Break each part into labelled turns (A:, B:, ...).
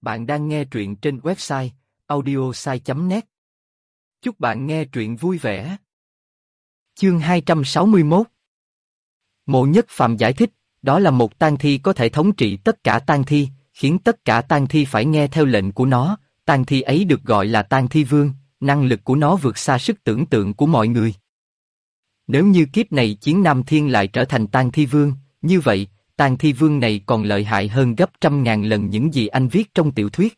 A: Bạn đang nghe truyện trên website audiosai.net. Chúc bạn nghe truyện vui vẻ. Chương 261. Mộ Nhất Phàm giải thích, đó là một tang thi có thể thống trị tất cả tang thi, khiến tất cả tang thi phải nghe theo lệnh của nó. Tang thi ấy được gọi là tang thi vương, năng lực của nó vượt xa sức tưởng tượng của mọi người. Nếu như kiếp này Chiến Nam Thiên lại trở thành tang thi vương, như vậy, tang thi vương này còn lợi hại hơn gấp trăm ngàn lần những gì anh viết trong tiểu thuyết.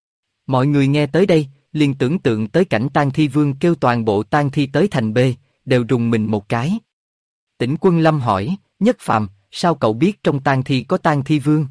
A: Mọi người nghe tới đây, liền tưởng tượng tới cảnh tang thi vương kêu toàn bộ tang thi tới thành B, đều rùng mình một cái. Tĩnh Quân Lâm hỏi, Nhất Phàm, sao cậu biết trong tang thi có tang thi vương?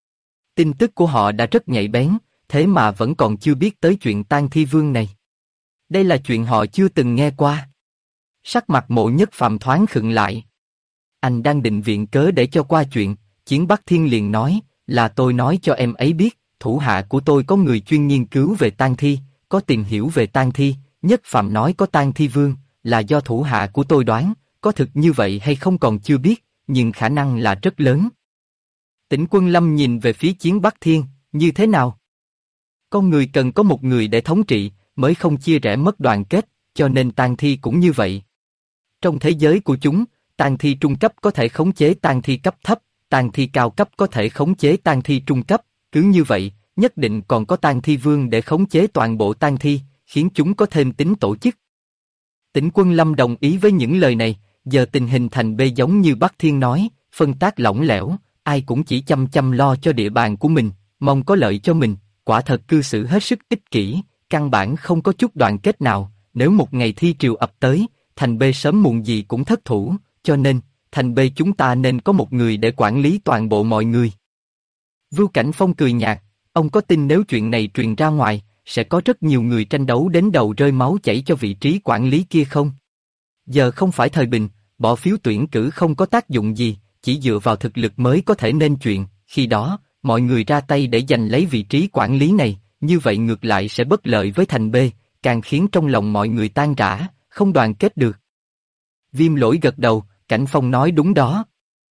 A: Tin tức của họ đã rất nhạy bén, thế mà vẫn còn chưa biết tới chuyện tang thi vương này. Đây là chuyện họ chưa từng nghe qua. Sắc mặt Mộ Nhất Phàm thoáng khựng lại. Anh đang định viện cớ để cho qua chuyện, Chiến Bắc Thiên liền nói, là tôi nói cho em ấy biết, thủ hạ của tôi có người chuyên nghiên cứu về tang thi, có tìm hiểu về tang thi. Nhất Phàm nói có tang thi vương, là do thủ hạ của tôi đoán, có thực như vậy hay không còn chưa biết, nhưng khả năng là rất lớn. Tĩnh Quân Lâm nhìn về phía Chiến Bắc Thiên, như thế nào? Con người cần có một người để thống trị, mới không chia rẽ mất đoàn kết, cho nên tang thi cũng như vậy. Trong thế giới của chúng, tang thi trung cấp có thể khống chế tang thi cấp thấp, tang thi cao cấp có thể khống chế tang thi trung cấp, cứ như vậy, nhất định còn có tang thi vương để khống chế toàn bộ tang thi, khiến chúng có thêm tính tổ chức. Tĩnh Quân Lâm đồng ý với những lời này, giờ tình hình thành B giống như Bắc Thiên nói, phân tác lỏng lẻo, ai cũng chỉ chăm chăm lo cho địa bàn của mình, mong có lợi cho mình, quả thật cư xử hết sức ích kỷ, căn bản không có chút đoàn kết nào, nếu một ngày thi triều ập tới, thành B sớm muộn gì cũng thất thủ, cho nên, thành B chúng ta nên có một người để quản lý toàn bộ mọi người. Vưu Cảnh Phong cười nhạt, ông có tin nếu chuyện này truyền ra ngoài, sẽ có rất nhiều người tranh đấu đến đầu rơi máu chảy cho vị trí quản lý kia không? Giờ không phải thời bình, bỏ phiếu tuyển cử không có tác dụng gì, chỉ dựa vào thực lực mới có thể nên chuyện, khi đó, mọi người ra tay để giành lấy vị trí quản lý này, như vậy ngược lại sẽ bất lợi với thành B, càng khiến trong lòng mọi người tan rã, không đoàn kết được. Viêm Lỗi gật đầu, Cảnh Phong nói đúng đó.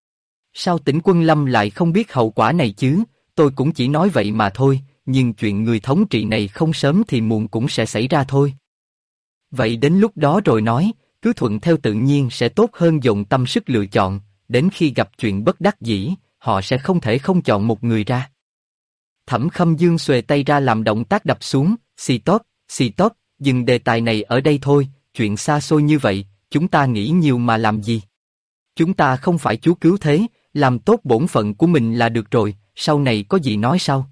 A: Sao Tĩnh Quân Lâm lại không biết hậu quả này chứ, tôi cũng chỉ nói vậy mà thôi, nhưng chuyện người thống trị này không sớm thì muộn cũng sẽ xảy ra thôi. Vậy đến lúc đó rồi nói, cứ thuận theo tự nhiên sẽ tốt hơn dồn tâm sức lựa chọn, đến khi gặp chuyện bất đắc dĩ, họ sẽ không thể không chọn một người ra. Thẩm Khâm Dương xuề tay ra làm động tác đập xuống, xì tóp, dừng đề tài này ở đây thôi, chuyện xa xôi như vậy, chúng ta nghĩ nhiều mà làm gì? Chúng ta không phải chúa cứu thế, làm tốt bổn phận của mình là được rồi, sau này có gì nói sau.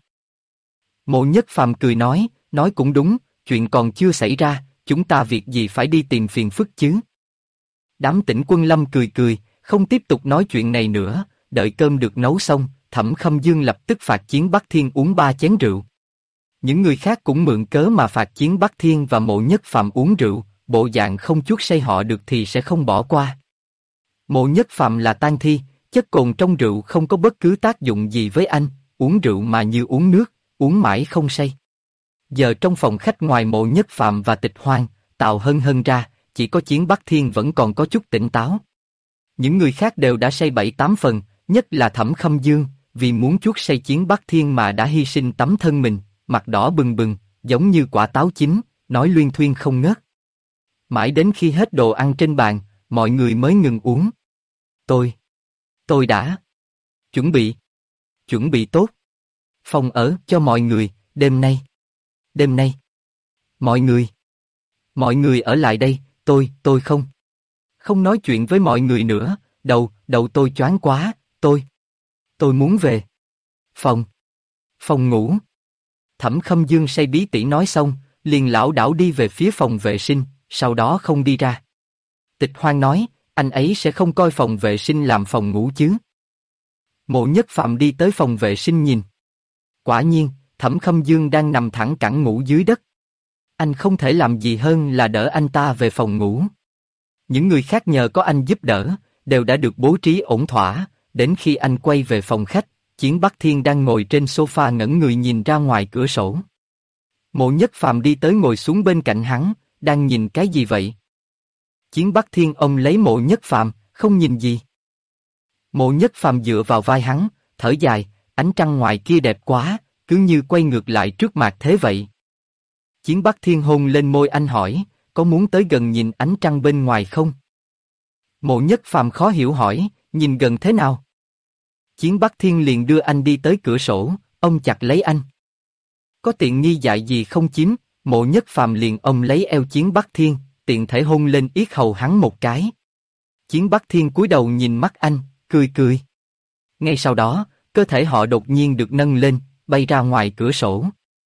A: Mộ Nhất Phàm cười nói cũng đúng, chuyện còn chưa xảy ra, chúng ta việc gì phải đi tìm phiền phức chứ? Đám Tĩnh Quân Lâm cười, không tiếp tục nói chuyện này nữa, đợi cơm được nấu xong, Thẩm Khâm Dương lập tức phạt Chiến Bắc Thiên uống 3 chén rượu. Những người khác cũng mượn cớ mà phạt Chiến Bắc Thiên và Mộ Nhất Phàm uống rượu, bộ dạng không chuốc say họ được thì sẽ không bỏ qua. Mộ Nhất Phàm là tang thi, chất cồn trong rượu không có bất cứ tác dụng gì với anh, uống rượu mà như uống nước, uống mãi không say. Giờ trong phòng khách ngoài Mộ Nhất Phàm và Tịch Hoang, Tào Hân Hân ra, chỉ có Chiến Bắc Thiên vẫn còn có chút tỉnh táo. Những người khác đều đã say 7-8 phần, nhất là Thẩm Khâm Dương, vì muốn chuốc say Chiến Bắc Thiên mà đã hy sinh tấm thân mình, mặt đỏ bừng bừng, giống như quả táo chín, nói luyên thuyên không ngớt. Mãi đến khi hết đồ ăn trên bàn, mọi người mới ngừng uống. Tôi đã chuẩn bị tốt phòng ở cho mọi người, đêm nay, mọi người ở lại đây, tôi không nói chuyện với mọi người nữa, đầu tôi choáng quá, tôi muốn về phòng ngủ. Thẩm Khâm Dương say bí tỉ nói xong, liền lảo đảo đi về phía phòng vệ sinh, sau đó không đi ra. Tịch Hoang nói, anh ấy sẽ không coi phòng vệ sinh làm phòng ngủ chứ? Mộ Nhất Phàm đi tới phòng vệ sinh nhìn. Quả nhiên, Thẩm Khâm Dương đang nằm thẳng cẳng ngủ dưới đất. Anh không thể làm gì hơn là đỡ anh ta về phòng ngủ. Những người khác nhờ có anh giúp đỡ, đều đã được bố trí ổn thỏa, đến khi anh quay về phòng khách, Chiến Bắc Thiên đang ngồi trên sofa ngẩn người nhìn ra ngoài cửa sổ. Mộ Nhất Phàm đi tới ngồi xuống bên cạnh hắn, đang nhìn cái gì vậy? Chiến Bắc Thiên ôm lấy Mộ Nhất Phàm, không nhìn gì. Mộ Nhất Phàm dựa vào vai hắn, thở dài, ánh trăng ngoài kia đẹp quá, cứ như quay ngược lại trước mặt thế vậy. Chiến Bắc Thiên hôn lên môi anh hỏi, có muốn tới gần nhìn ánh trăng bên ngoài không? Mộ Nhất Phàm khó hiểu hỏi, nhìn gần thế nào? Chiến Bắc Thiên liền đưa anh đi tới cửa sổ, ôm chặt lấy anh. Có tiện nghi dại gì không chiếm? Mộ Nhất Phàm liền ôm lấy eo Chiến Bắc Thiên, tiện thể hôn lên yết hầu hắn một cái. Chiến Bắc Thiên cúi đầu nhìn mắt anh, cười cười. Ngay sau đó, cơ thể họ đột nhiên được nâng lên, bay ra ngoài cửa sổ.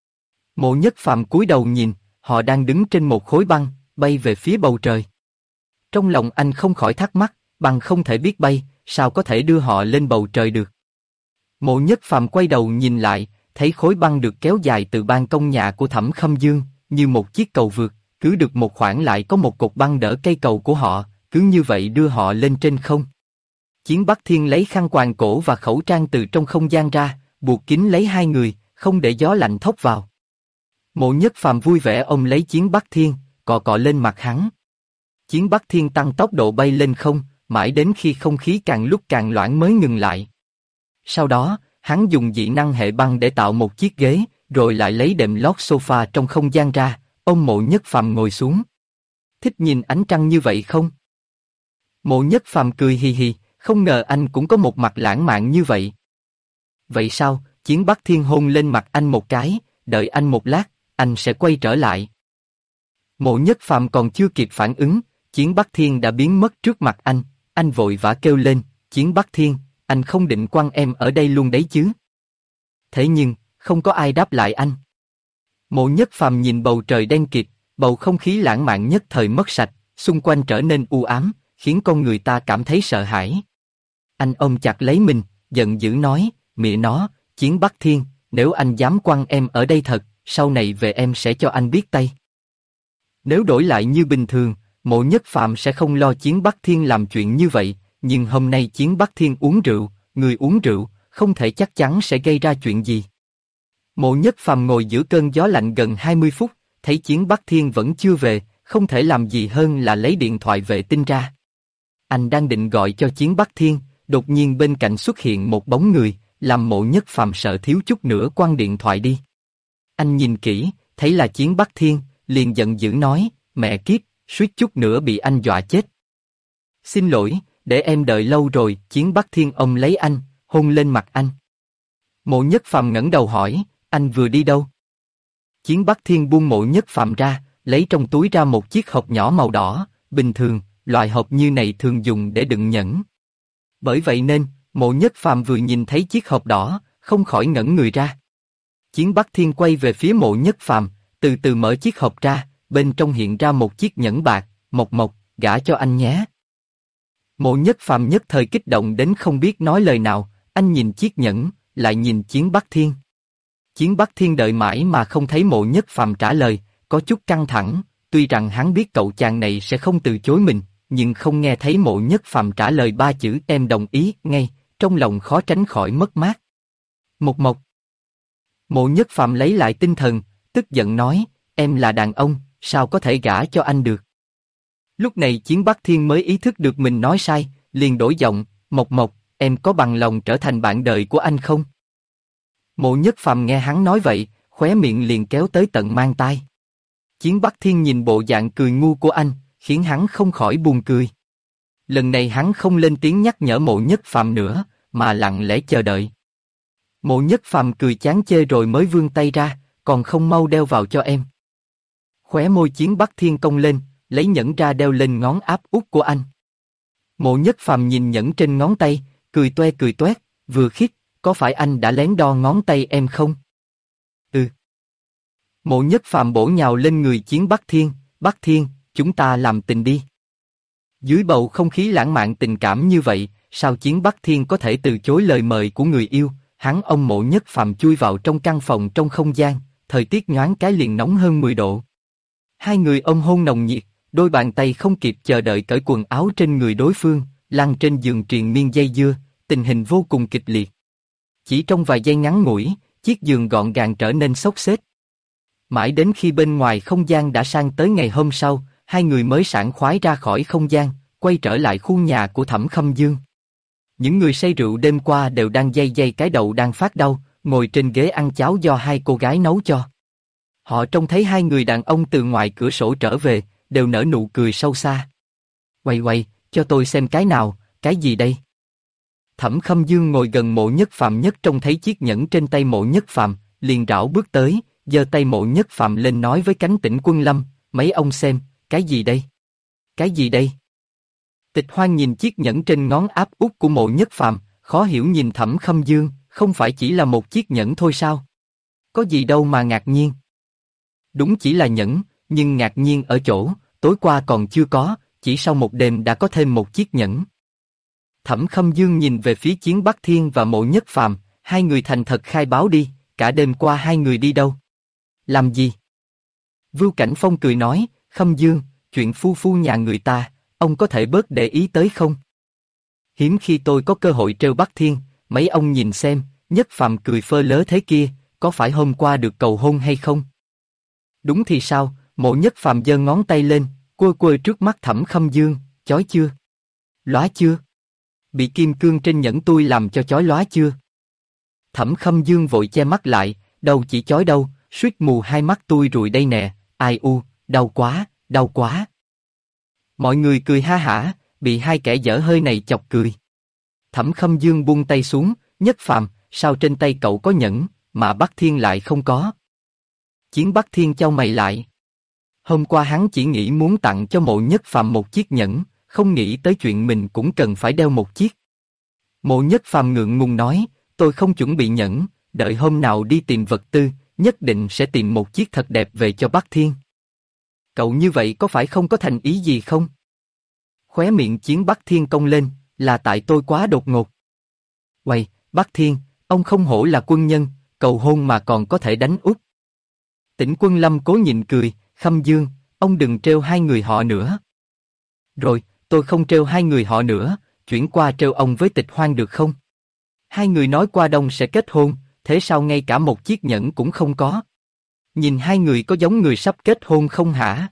A: Mộ Nhất Phàm cúi đầu nhìn, họ đang đứng trên một khối băng, bay về phía bầu trời. Trong lòng anh không khỏi thắc mắc, băng không thể biết bay, sao có thể đưa họ lên bầu trời được? Mộ Nhất Phàm quay đầu nhìn lại, thấy khối băng được kéo dài từ ban công nhà của Thẩm Khâm Dương, như một chiếc cầu vượt, cứ được một khoảng lại có một cột băng đỡ cây cầu của họ, cứ như vậy đưa họ lên trên không. Chiến Bắc Thiên lấy khăn quàng cổ và khẩu trang từ trong không gian ra, buộc kín lấy hai người, không để gió lạnh thốc vào. Mộ Nhất Phàm vui vẻ ôm lấy Chiến Bắc Thiên, cọ cọ lên mặt hắn. Chiến Bắc Thiên tăng tốc độ bay lên không, mãi đến khi không khí càng lúc càng loãng mới ngừng lại. Sau đó, hắn dùng dị năng hệ băng để tạo một chiếc ghế, rồi lại lấy đệm lót sofa trong không gian ra, ôm Mộ Nhất Phàm ngồi xuống. Thích nhìn ánh trăng như vậy không? Mộ Nhất Phàm cười hì hì, không ngờ anh cũng có một mặt lãng mạn như vậy. Vậy sao? Chiến Bắc Thiên hôn lên mặt anh một cái, đợi anh một lát, anh sẽ quay trở lại. Mộ Nhất Phàm còn chưa kịp phản ứng, Chiến Bắc Thiên đã biến mất trước mặt anh vội vã kêu lên, Chiến Bắc Thiên, anh không định quăng em ở đây luôn đấy chứ? Thế nhưng, không có ai đáp lại anh. Mộ Nhất Phàm nhìn bầu trời đen kịt, bầu không khí lãng mạn nhất thời mất sạch, xung quanh trở nên u ám, khiến con người ta cảm thấy sợ hãi. Anh ôm chặt lấy mình, giận dữ nói, mẹ nó, Chiến Bắc Thiên, nếu anh dám quăng em ở đây thật, sau này về em sẽ cho anh biết tay. Nếu đổi lại như bình thường, Mộ Nhất Phàm sẽ không lo Chiến Bắc Thiên làm chuyện như vậy, nhưng hôm nay Chiến Bắc Thiên uống rượu, người uống rượu, không thể chắc chắn sẽ gây ra chuyện gì. Mộ Nhất Phàm ngồi giữa cơn gió lạnh gần 20 phút, thấy Chiến Bắc Thiên vẫn chưa về, không thể làm gì hơn là lấy điện thoại vệ tinh ra. Anh đang định gọi cho Chiến Bắc Thiên, đột nhiên bên cạnh xuất hiện một bóng người, làm Mộ Nhất Phàm sợ thiếu chút nữa quăng điện thoại đi. Anh nhìn kỹ, thấy là Chiến Bắc Thiên, liền giận dữ nói, mẹ kiếp, suýt chút nữa bị anh dọa chết. Xin lỗi, để em đợi lâu rồi. Chiến Bắc Thiên ôm lấy anh, hôn lên mặt anh. Mộ Nhất Phàm ngẩng đầu hỏi, anh vừa đi đâu? Chiến Bắc Thiên buông Mộ Nhất Phàm ra, lấy trong túi ra một chiếc hộp nhỏ màu đỏ, bình thường, loại hộp như này thường dùng để đựng nhẫn. Bởi vậy nên, Mộ Nhất Phàm vừa nhìn thấy chiếc hộp đỏ, không khỏi ngẩn người ra. Chiến Bắc Thiên quay về phía Mộ Nhất Phàm, từ từ mở chiếc hộp ra, bên trong hiện ra một chiếc nhẫn bạc, Mộc Mộc, gả cho anh nhé. Mộ Nhất Phàm nhất thời kích động đến không biết nói lời nào, anh nhìn chiếc nhẫn, lại nhìn Chiến Bắc Thiên. Chiến Bắc Thiên đợi mãi mà không thấy Mộ Nhất Phàm trả lời, có chút căng thẳng, tuy rằng hắn biết cậu chàng này sẽ không từ chối mình, nhưng không nghe thấy Mộ Nhất Phàm trả lời ba chữ em đồng ý ngay, trong lòng khó tránh khỏi mất mát. Mộc Mộc. Mộ Nhất Phàm lấy lại tinh thần, tức giận nói, em là đàn ông, sao có thể gả cho anh được? Lúc này Chiến Bắc Thiên mới ý thức được mình nói sai, liền đổi giọng, Mộc Mộc, em có bằng lòng trở thành bạn đời của anh không? Mộ Nhất Phàm nghe hắn nói vậy, khóe miệng liền kéo tới tận mang tai. Chiến Bắc Thiên nhìn bộ dạng cười ngu của anh, khiến hắn không khỏi buồn cười. Lần này hắn không lên tiếng nhắc nhở Mộ Nhất Phàm nữa, mà lặng lẽ chờ đợi. Mộ Nhất Phàm cười chán chê rồi mới vươn tay ra, còn không mau đeo vào cho em. Khóe môi Chiến Bắc Thiên cong lên, lấy nhẫn ra đeo lên ngón áp út của anh. Mộ Nhất Phàm nhìn nhẫn trên ngón tay, cười toét, vừa khít, có phải anh đã lén đo ngón tay em không? Ừ. Mộ Nhất Phàm bổ nhào lên người Chiến Bắc Thiên, chúng ta làm tình đi. Dưới bầu không khí lãng mạn tình cảm như vậy, sao Chiến Bắc Thiên có thể từ chối lời mời của người yêu? Hắn ôm Mộ Nhất Phàm chui vào trong căn phòng trong không gian, thời tiết nhoáng cái liền nóng hơn 10 độ. Hai người ôm hôn nồng nhiệt, đôi bàn tay không kịp chờ đợi cởi quần áo trên người đối phương, lăn trên giường triền miên dây dưa, tình hình vô cùng kịch liệt. Chỉ trong vài giây ngắn ngủi, chiếc giường gọn gàng trở nên xốc xếch. Mãi đến khi bên ngoài không gian đã sang tới ngày hôm sau, hai người mới sảng khoái ra khỏi không gian, quay trở lại khu nhà của Thẩm Khâm Dương. Những người say rượu đêm qua đều đang day cái đầu đang phát đau, ngồi trên ghế ăn cháo do hai cô gái nấu cho. Họ trông thấy hai người đàn ông từ ngoài cửa sổ trở về, đều nở nụ cười sâu xa. Quay, cho tôi xem cái nào, cái gì đây? Thẩm Khâm Dương ngồi gần Mộ Nhất Phàm nhất trông thấy chiếc nhẫn trên tay Mộ Nhất Phàm, liền rảo bước tới, giơ tay Mộ Nhất Phàm lên nói với cánh Tĩnh Quân Lâm, mấy ông xem, cái gì đây? Cái gì đây? Tịch Hoan nhìn chiếc nhẫn trên ngón áp út của Mộ Nhất Phàm, khó hiểu nhìn Thẩm Khâm Dương, không phải chỉ là một chiếc nhẫn thôi sao? Có gì đâu mà ngạc nhiên. Đúng chỉ là nhẫn, nhưng ngạc nhiên ở chỗ, tối qua còn chưa có, chỉ sau một đêm đã có thêm một chiếc nhẫn. Thẩm Khâm Dương nhìn về phía Chiến Bắc Thiên và Mộ Nhất Phàm, hai người thành thật khai báo đi, cả đêm qua hai người đi đâu? Làm gì? Vưu Cảnh Phong cười nói, Khâm Dương, chuyện phu phu nhà người ta, ông có thể bớt để ý tới không? Hiếm khi tôi có cơ hội trêu Bắc Thiên, mấy ông nhìn xem, Nhất Phàm cười phơ lớ thế kia, có phải hôm qua được cầu hôn hay không? Đúng thì sao? Mộ Nhất Phàm giơ ngón tay lên, quơ trước mắt Thẩm Khâm Dương, chói chưa? Lóa chưa? Bị kim cương trên nhẫn tôi làm cho chói lóa chưa? Thẩm Khâm Dương vội che mắt lại, đâu chỉ chói đâu, suýt mù hai mắt tôi rồi đây nè, ai u, đau quá, đau quá. Mọi người cười ha hả, bị hai kẻ dở hơi này chọc cười. Thẩm Khâm Dương buông tay xuống, Nhất Phàm, sao trên tay cậu có nhẫn, mà Bắc Thiên lại không có? Chiến Bắc Thiên chau mày lại. Hôm qua hắn chỉ nghĩ muốn tặng cho Mộ Nhất Phàm một chiếc nhẫn, không nghĩ tới chuyện mình cũng cần phải đeo một chiếc. Mộ Nhất Phàm ngượng ngùng nói, tôi không chuẩn bị nhẫn, đợi hôm nào đi tìm vật tư, nhất định sẽ tìm một chiếc thật đẹp về cho Bắc Thiên. Cậu như vậy có phải không có thành ý gì không? Khóe miệng Chiến Bắc Thiên cong lên, là tại tôi quá đột ngột. Uầy, Bắc Thiên, ông không hổ là quân nhân, cầu hôn mà còn có thể đánh úp. Tĩnh Quân Lâm cố nhịn cười, Khâm Dương, ông đừng trêu hai người họ nữa. Rồi, tôi không trêu hai người họ nữa, chuyển qua trêu ông với Tịch Hoan được không? Hai người nói qua đông sẽ kết hôn, thế sao ngay cả một chiếc nhẫn cũng không có? Nhìn hai người có giống người sắp kết hôn không hả?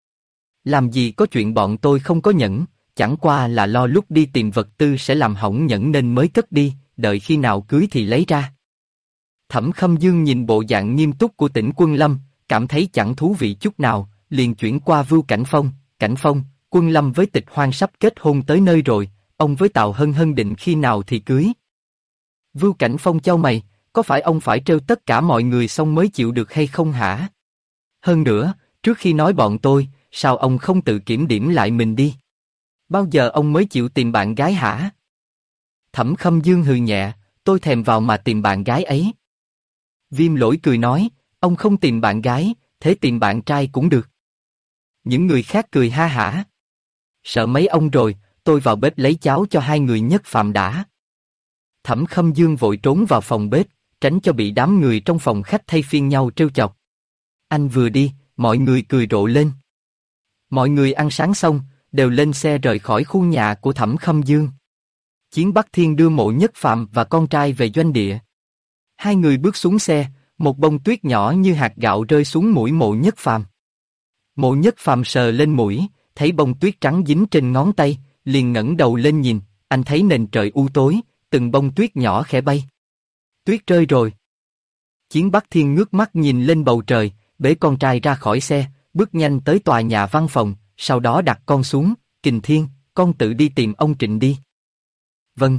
A: Làm gì có chuyện bọn tôi không có nhẫn, chẳng qua là lo lúc đi tìm vật tư sẽ làm hỏng nhẫn nên mới cất đi, đợi khi nào cưới thì lấy ra. Thẩm Khâm Dương nhìn bộ dạng nghiêm túc của Tĩnh Quân Lâm, cảm thấy chẳng thú vị chút nào, liền chuyển qua Vưu Cảnh Phong, Quân Lâm với Tịch Hoan sắp kết hôn tới nơi rồi, ông với Tào Hân Hân định khi nào thì cưới. Vưu Cảnh Phong chau mày, có phải ông phải trêu tất cả mọi người xong mới chịu được hay không hả? Hơn nữa, trước khi nói bọn tôi, sao ông không tự kiểm điểm lại mình đi? Bao giờ ông mới chịu tìm bạn gái hả? Thẩm Khâm Dương hừ nhẹ, tôi thèm vào mà tìm bạn gái ấy. Viêm Lỗi cười nói, ông không tìm bạn gái, thế tìm bạn trai cũng được. Những người khác cười ha hả. Sợ mấy ông rồi, tôi vào bếp lấy cháo cho hai người Nhất Phàm đã. Thẩm Khâm Dương vội trốn vào phòng bếp, tránh cho bị đám người trong phòng khách thay phiên nhau trêu chọc. Anh vừa đi, mọi người cười rộ lên. Mọi người ăn sáng xong, đều lên xe rời khỏi khu nhà của Thẩm Khâm Dương. Chiến Bắc Thiên đưa Mộ Nhất Phàm và con trai về doanh địa. Hai người bước xuống xe, một bông tuyết nhỏ như hạt gạo rơi xuống mũi Mộ Nhất Phàm. Mộ Nhất Phàm sờ lên mũi, thấy bông tuyết trắng dính trên ngón tay, liền ngẩng đầu lên nhìn, anh thấy nền trời u tối, từng bông tuyết nhỏ khẽ bay. Tuyết rơi rồi. Chiến Bắc Thiên ngước mắt nhìn lên bầu trời, bế con trai ra khỏi xe, bước nhanh tới tòa nhà văn phòng, sau đó đặt con xuống, Kình Thiên, con tự đi tìm ông Trịnh đi. Vâng.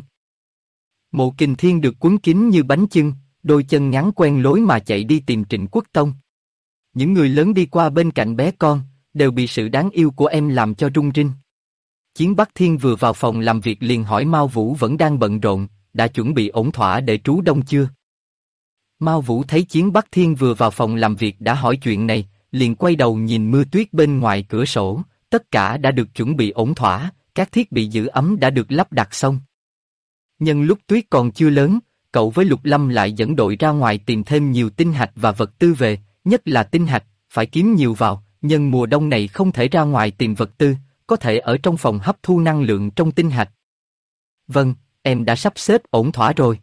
A: Mộ Kình Thiên được quấn kín như bánh chưng, đôi chân ngắn quen lối mà chạy đi tìm Trịnh Quốc Tông. Những người lớn đi qua bên cạnh bé con, đều bị sự đáng yêu của em làm cho rung rinh. Chiến Bắc Thiên vừa vào phòng làm việc liền hỏi Mao Vũ vẫn đang bận rộn, đã chuẩn bị ổn thỏa để trú đông chưa? Mao Vũ thấy Chiến Bắc Thiên vừa vào phòng làm việc đã hỏi chuyện này, liền quay đầu nhìn mưa tuyết bên ngoài cửa sổ, tất cả đã được chuẩn bị ổn thỏa, các thiết bị giữ ấm đã được lắp đặt xong. Nhân lúc tuyết còn chưa lớn, cậu với Lục Lâm lại dẫn đội ra ngoài tìm thêm nhiều tinh hạch và vật tư về, nhất là tinh hạch, phải kiếm nhiều vào, nhân mùa đông này không thể ra ngoài tìm vật tư, có thể ở trong phòng hấp thu năng lượng trong tinh hạch. Vâng, em đã sắp xếp ổn thỏa rồi.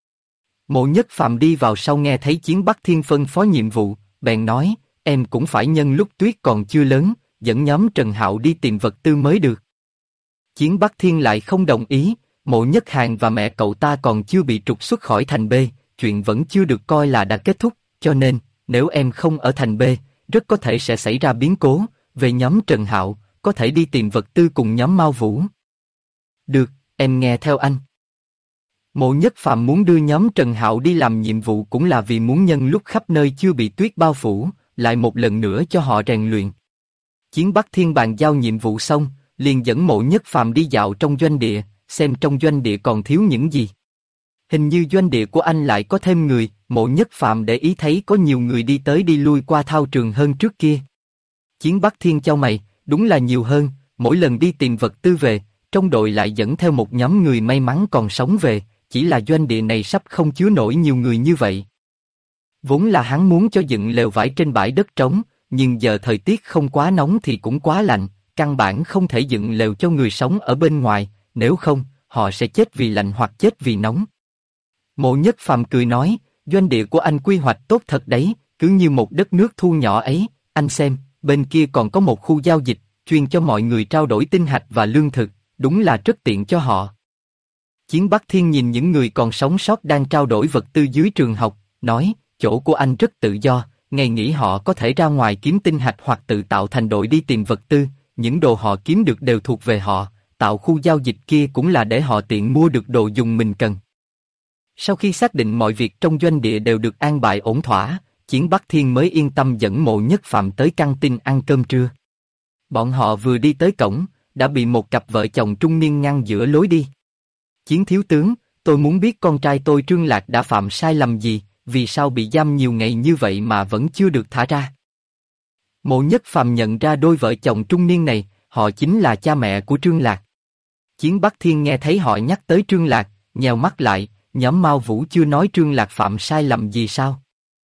A: Mộ Nhất Phàm đi vào sau nghe thấy Chiến Bắc Thiên phân phó nhiệm vụ, bèn nói, em cũng phải nhân lúc tuyết còn chưa lớn, dẫn nhóm Trần Hạo đi tìm vật tư mới được. Chiến Bắc Thiên lại không đồng ý, Mộ Nhất Hàn và mẹ cậu ta còn chưa bị trục xuất khỏi thành B, chuyện vẫn chưa được coi là đã kết thúc, cho nên, nếu em không ở thành B, rất có thể sẽ xảy ra biến cố. Về nhóm Trần Hạo, có thể đi tìm vật tư cùng nhóm Mao Vũ. Được, em nghe theo anh. Mộ Nhất Phàm muốn đưa nhóm Trần Hạo đi làm nhiệm vụ cũng là vì muốn nhân lúc khắp nơi chưa bị tuyết bao phủ, lại một lần nữa cho họ rèn luyện. Chiến Bắc Thiên bàn giao nhiệm vụ xong, liền dẫn Mộ Nhất Phàm đi dạo trong doanh địa, xem trong doanh địa còn thiếu những gì. Hình như doanh địa của anh lại có thêm người, Mộ Nhất Phàm để ý thấy có nhiều người đi tới đi lui qua thao trường hơn trước kia. Chiến Bắc Thiên chau mày, đúng là nhiều hơn, mỗi lần đi tìm vật tư về, trong đội lại dẫn theo một nhóm người may mắn còn sống về, chỉ là doanh địa này sắp không chứa nổi nhiều người như vậy. Vốn là hắn muốn cho dựng lều vải trên bãi đất trống, nhưng giờ thời tiết không quá nóng thì cũng quá lạnh, căn bản không thể dựng lều cho người sống ở bên ngoài, nếu không, họ sẽ chết vì lạnh hoặc chết vì nóng. Mộ Nhất Phàm cười nói, doanh địa của anh quy hoạch tốt thật đấy, cứ như một đất nước thu nhỏ ấy, anh xem, bên kia còn có một khu giao dịch, chuyên cho mọi người trao đổi tinh hạch và lương thực, đúng là rất tiện cho họ. Chiến Bắc Thiên nhìn những người còn sống sót đang trao đổi vật tư dưới trường học, nói, chỗ của anh rất tự do, ngày nghỉ họ có thể ra ngoài kiếm tinh hạch hoặc tự tạo thành đội đi tìm vật tư, những đồ họ kiếm được đều thuộc về họ, tạo khu giao dịch kia cũng là để họ tiện mua được đồ dùng mình cần. Sau khi xác định mọi việc trong doanh địa đều được an bài ổn thỏa, Chiến Bắc Thiên mới yên tâm dẫn Mộ Nhất Phàm tới căng tin ăn cơm trưa. Bọn họ vừa đi tới cổng, đã bị một cặp vợ chồng trung niên ngăn giữa lối đi. Chiến thiếu tướng, tôi muốn biết con trai tôi Trương Lạc đã phạm sai lầm gì, vì sao bị giam nhiều ngày như vậy mà vẫn chưa được thả ra. Mộ Nhất Phàm nhận ra đôi vợ chồng trung niên này, họ chính là cha mẹ của Trương Lạc. Chiến Bắc Thiên nghe thấy họ nhắc tới Trương Lạc, nheo mắt lại, nhóm Mao Vũ chưa nói Trương Lạc phạm sai lầm gì sao?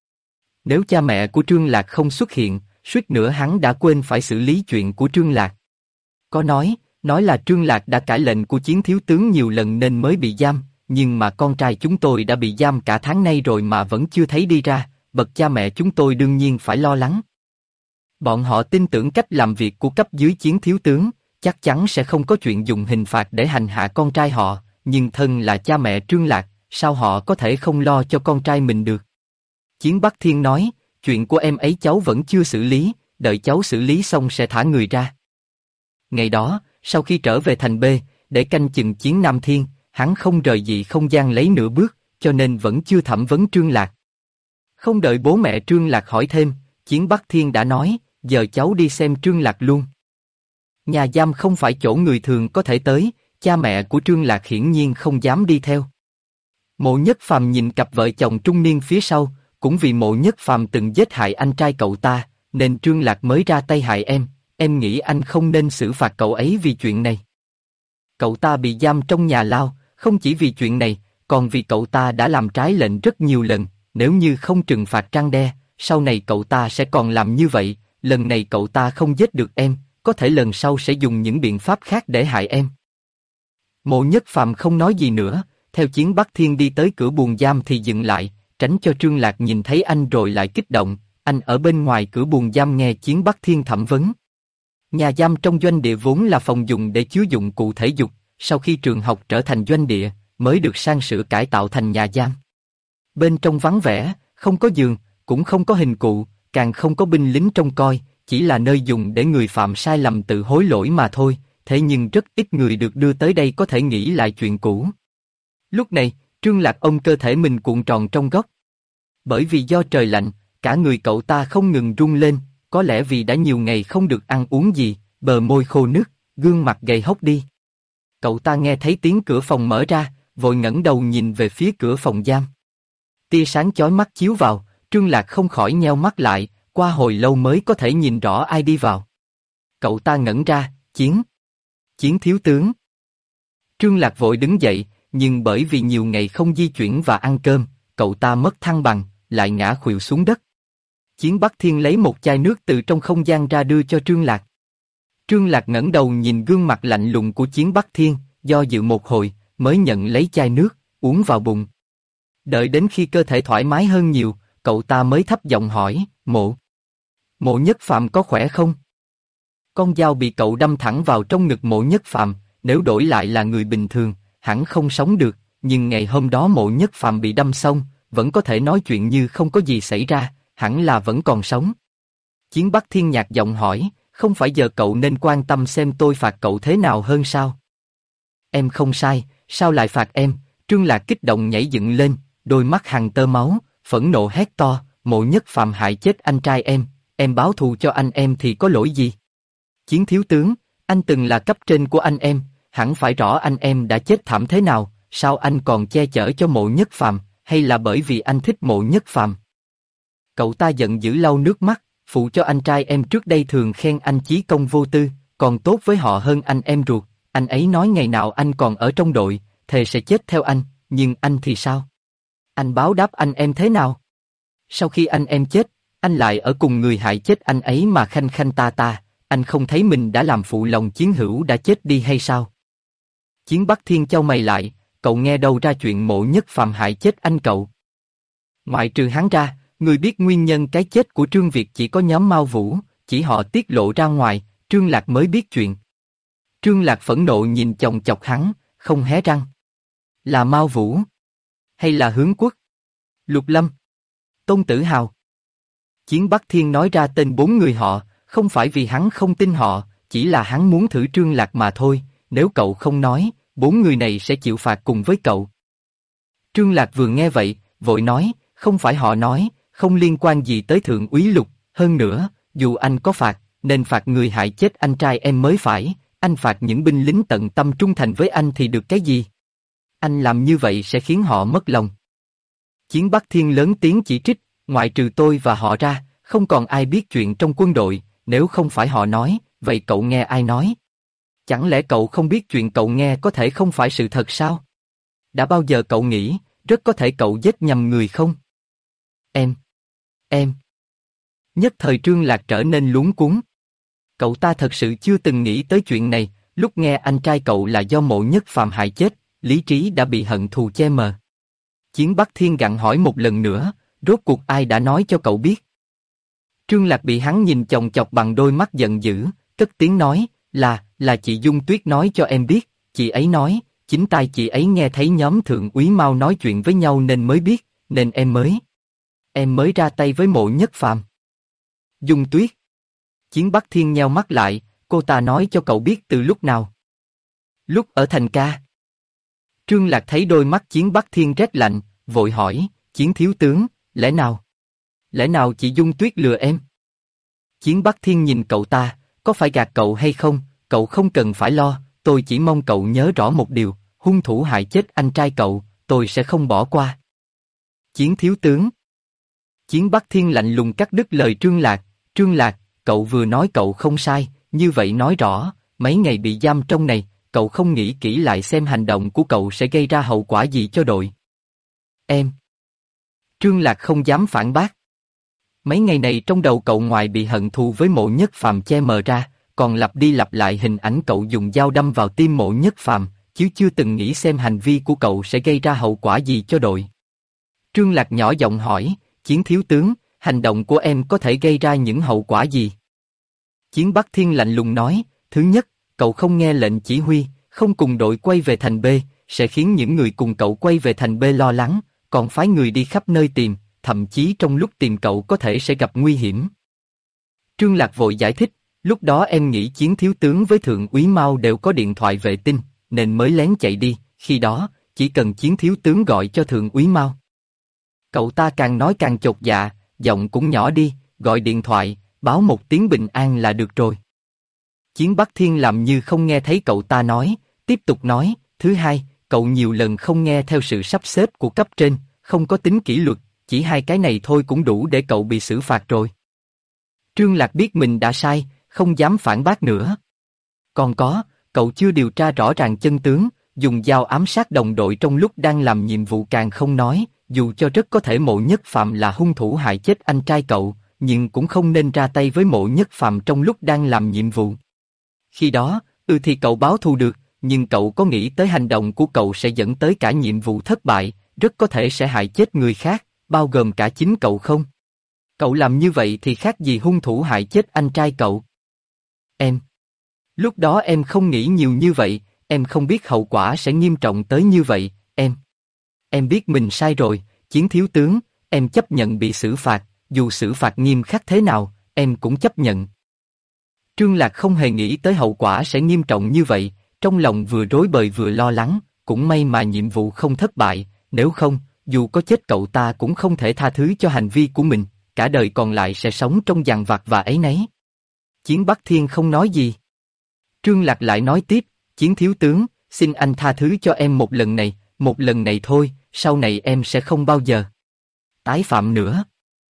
A: Nếu cha mẹ của Trương Lạc không xuất hiện, suýt nữa hắn đã quên phải xử lý chuyện của Trương Lạc. Có nói là Trương Lạc đã cãi lệnh của Chiến thiếu tướng nhiều lần nên mới bị giam, nhưng mà con trai chúng tôi đã bị giam cả tháng nay rồi mà vẫn chưa thấy đi ra, bậc cha mẹ chúng tôi đương nhiên phải lo lắng. Bọn họ tin tưởng cách làm việc của cấp dưới Chiến thiếu tướng, chắc chắn sẽ không có chuyện dùng hình phạt để hành hạ con trai họ, nhưng thân là cha mẹ Trương Lạc, sao họ có thể không lo cho con trai mình được? Chiến Bắc Thiên nói, chuyện của em ấy cháu vẫn chưa xử lý, đợi cháu xử lý xong sẽ thả người ra. Ngày đó, sau khi trở về thành B, để canh chừng Chiến Nam Thiên, hắn không rời dị không gian lấy nửa bước, cho nên vẫn chưa thẩm vấn Trương Lạc. Không đợi bố mẹ Trương Lạc hỏi thêm, Chiến Bắc Thiên đã nói, giờ cháu đi xem Trương Lạc luôn. Nhà giam không phải chỗ người thường có thể tới, cha mẹ của Trương Lạc hiển nhiên không dám đi theo. Mộ Nhất Phàm nhìn cặp vợ chồng trung niên phía sau, cũng vì Mộ Nhất Phàm từng giết hại anh trai cậu ta, nên Trương Lạc mới ra tay hại em nghĩ anh không nên xử phạt cậu ấy vì chuyện này. Cậu ta bị giam trong nhà lao, không chỉ vì chuyện này, còn vì cậu ta đã làm trái lệnh rất nhiều lần, nếu như không trừng phạt răn đe, sau này cậu ta sẽ còn làm như vậy, lần này cậu ta không giết được em, có thể lần sau sẽ dùng những biện pháp khác để hại em. Mộ Nhất Phàm không nói gì nữa, theo Chiến Bắc Thiên đi tới cửa buồng giam thì dừng lại, tránh cho Trương Lạc nhìn thấy anh rồi lại kích động, anh ở bên ngoài cửa buồng giam nghe Chiến Bắc Thiên thẩm vấn. Nhà giam trong doanh địa vốn là phòng dùng để chứa dụng cụ thể dục, sau khi trường học trở thành doanh địa, mới được sang sửa cải tạo thành nhà giam. Bên trong vắng vẻ, không có giường, cũng không có hình cụ, càng không có binh lính trông coi, chỉ là nơi dùng để người phạm sai lầm tự hối lỗi mà thôi, thế nhưng rất ít người được đưa tới đây có thể nghĩ lại chuyện cũ. Lúc này, Trương Lạc ôm cơ thể mình cuộn tròn trong góc. Bởi vì do trời lạnh, cả người cậu ta không ngừng run lên, có lẽ vì đã nhiều ngày không được ăn uống gì, bờ môi khô nứt, gương mặt gầy hốc đi. Cậu ta nghe thấy tiếng cửa phòng mở ra, vội ngẩng đầu nhìn về phía cửa phòng giam. Tia sáng chói mắt chiếu vào, Trương Lạc không khỏi nheo mắt lại, qua hồi lâu mới có thể nhìn rõ ai đi vào. Cậu ta ngẩn ra, Chiến thiếu tướng. Trương Lạc vội đứng dậy, nhưng bởi vì nhiều ngày không di chuyển và ăn cơm, cậu ta mất thăng bằng, lại ngã khuỵu xuống đất. Chiến Bắc Thiên lấy một chai nước từ trong không gian ra đưa cho Trương Lạc. Trương Lạc ngẩng đầu nhìn gương mặt lạnh lùng của Chiến Bắc Thiên, do dự một hồi, mới nhận lấy chai nước, uống vào bụng. Đợi đến khi cơ thể thoải mái hơn nhiều, cậu ta mới thấp giọng hỏi, Mộ Nhất Phàm có khỏe không? Con dao bị cậu đâm thẳng vào trong ngực Mộ Nhất Phàm, nếu đổi lại là người bình thường, hẳn không sống được, nhưng ngày hôm đó Mộ Nhất Phàm bị đâm xong, vẫn có thể nói chuyện như không có gì xảy ra, hẳn là vẫn còn sống. Chiến Bắc Thiên nhạt giọng hỏi, không phải giờ cậu nên quan tâm xem tôi phạt cậu thế nào hơn sao? Em không sai, sao lại phạt em? Trương Lạc kích động nhảy dựng lên, đôi mắt hằn tơ máu, phẫn nộ hét to, Mộ Nhất Phàm hại chết anh trai em báo thù cho anh em thì có lỗi gì? Chiến thiếu tướng, anh từng là cấp trên của anh em, hẳn phải rõ anh em đã chết thảm thế nào, sao anh còn che chở cho Mộ Nhất Phàm, hay là bởi vì anh thích Mộ Nhất Phàm? Cậu ta giận dữ lau nước mắt, phụ cho anh trai em trước đây thường khen anh chí công vô tư, còn tốt với họ hơn anh em ruột, anh ấy nói ngày nào anh còn ở trong đội, thề sẽ chết theo anh, nhưng anh thì sao? Anh báo đáp anh em thế nào? Sau khi anh em chết, anh lại ở cùng người hại chết anh ấy mà khanh khanh ta, anh không thấy mình đã làm phụ lòng chiến hữu đã chết đi hay sao? Chiến Bắc Thiên chau mày lại, cậu nghe đâu ra chuyện Mộ Nhất Phàm hại chết anh cậu? Ngoại trừ hắn ra, người biết nguyên nhân cái chết của Trương Việt chỉ có nhóm Mao Vũ, chỉ họ tiết lộ ra ngoài, Trương Lạc mới biết chuyện. Trương Lạc phẫn nộ nhìn chòng chọc hắn, không hé răng. Là Mao Vũ? Hay là Hướng Quốc? Lục Lâm? Tôn Tử Hào? Chiến Bắc Thiên nói ra tên 4 người họ, không phải vì hắn không tin họ, chỉ là hắn muốn thử Trương Lạc mà thôi, nếu cậu không nói, 4 người này sẽ chịu phạt cùng với cậu. Trương Lạc vừa nghe vậy, vội nói, không phải họ nói, không liên quan gì tới Thượng úy Lục, hơn nữa, dù anh có phạt, nên phạt người hại chết anh trai em mới phải, anh phạt những binh lính tận tâm trung thành với anh thì được cái gì? Anh làm như vậy sẽ khiến họ mất lòng. Chiến Bắc Thiên lớn tiếng chỉ trích, ngoại trừ tôi và họ ra, không còn ai biết chuyện trong quân đội, nếu không phải họ nói, vậy cậu nghe ai nói? Chẳng lẽ cậu không biết chuyện cậu nghe có thể không phải sự thật sao? Đã bao giờ cậu nghĩ, rất có thể cậu giết nhầm người không? Em. Nhất thời Trương Lạc trở nên luống cuống. Cậu ta thật sự chưa từng nghĩ tới chuyện này, lúc nghe anh trai cậu là do Mộ Nhất Phàm hại chết, lý trí đã bị hận thù che mờ. Chiến Bắc Thiên gặng hỏi một lần nữa, rốt cuộc ai đã nói cho cậu biết? Trương Lạc bị hắn nhìn chòng chọc bằng đôi mắt giận dữ, cất tiếng nói, là chị Dung Tuyết nói cho em biết, chị ấy nói, chính tai chị ấy nghe thấy nhóm Thượng úy Mao nói chuyện với nhau nên mới biết, nên em mới ra tay với Mộ Nhất Phàm. Dung Tuyết. Chiến Bắc Thiên nheo mắt lại, cô ta nói cho cậu biết từ lúc nào? Lúc ở thành ca. Trương Lạc thấy đôi mắt Chiến Bắc Thiên rét lạnh, vội hỏi, Chiến thiếu tướng, lẽ nào chị Dung Tuyết lừa em? Chiến Bắc Thiên nhìn cậu ta, có phải gạt cậu hay không, cậu không cần phải lo, tôi chỉ mong cậu nhớ rõ một điều, hung thủ hại chết anh trai cậu, tôi sẽ không bỏ qua. Chiến thiếu tướng. Chiến Bắc Thiên lạnh lùng cắt đứt lời Trương Lạc, cậu vừa nói cậu không sai, như vậy nói rõ, mấy ngày bị giam trong này, cậu không nghĩ kỹ lại xem hành động của cậu sẽ gây ra hậu quả gì cho đội. Em. Trương Lạc không dám phản bác. Mấy ngày này trong đầu cậu ngoài bị hận thù với Mộ Nhất Phàm che mờ ra, còn lặp đi lặp lại hình ảnh cậu dùng dao đâm vào tim Mộ Nhất Phàm, chứ chưa từng nghĩ xem hành vi của cậu sẽ gây ra hậu quả gì cho đội. Trương Lạc nhỏ giọng hỏi, Chiến thiếu tướng, hành động của em có thể gây ra những hậu quả gì? Chiến Bắc Thiên lạnh lùng nói, thứ nhất, cậu không nghe lệnh chỉ huy, không cùng đội quay về thành B, sẽ khiến những người cùng cậu quay về thành B lo lắng, còn phái người đi khắp nơi tìm, thậm chí trong lúc tìm cậu có thể sẽ gặp nguy hiểm. Trương Lạc vội giải thích, lúc đó em nghĩ Chiến thiếu tướng với Thượng úy Mao đều có điện thoại vệ tinh, nên mới lén chạy đi, khi đó, chỉ cần Chiến thiếu tướng gọi cho Thượng úy Mao. Cậu ta càng nói càng chột dạ, giọng cũng nhỏ đi, gọi điện thoại, báo một tiếng bình an là được rồi. Chiến Bắc Thiên làm như không nghe thấy cậu ta nói, tiếp tục nói, thứ hai, cậu nhiều lần không nghe theo sự sắp xếp của cấp trên, không có tính kỷ luật, chỉ 2 cái này thôi cũng đủ để cậu bị xử phạt rồi. Trương Lạc biết mình đã sai, không dám phản bác nữa. Còn có, cậu chưa điều tra rõ ràng chân tướng, dùng dao ám sát đồng đội trong lúc đang làm nhiệm vụ càng không nói, dù cho rất có thể Mộ Nhất Phàm là hung thủ hại chết anh trai cậu, nhưng cũng không nên ra tay với Mộ Nhất Phàm trong lúc đang làm nhiệm vụ. Khi đó, thì cậu báo thù được, nhưng cậu có nghĩ tới hành động của cậu sẽ dẫn tới cả nhiệm vụ thất bại, rất có thể sẽ hại chết người khác, bao gồm cả chính cậu không? Cậu làm như vậy thì khác gì hung thủ hại chết anh trai cậu? Em. Lúc đó em không nghĩ nhiều như vậy, em không biết hậu quả sẽ nghiêm trọng tới như vậy, em. Em biết mình sai rồi, Chiến thiếu tướng, em chấp nhận bị xử phạt, dù xử phạt nghiêm khắc thế nào, em cũng chấp nhận. Trương Lạc không hề nghĩ tới hậu quả sẽ nghiêm trọng như vậy, trong lòng vừa rối bời vừa lo lắng, cũng may mà nhiệm vụ không thất bại, nếu không, dù có chết cậu ta cũng không thể tha thứ cho hành vi của mình, cả đời còn lại sẽ sống trong dằn vặt và áy náy. Chiến Bắc Thiên không nói gì. Trương Lạc lại nói tiếp, Chiến thiếu tướng, xin anh tha thứ cho em một lần này thôi, sau này em sẽ không bao giờ tái phạm nữa.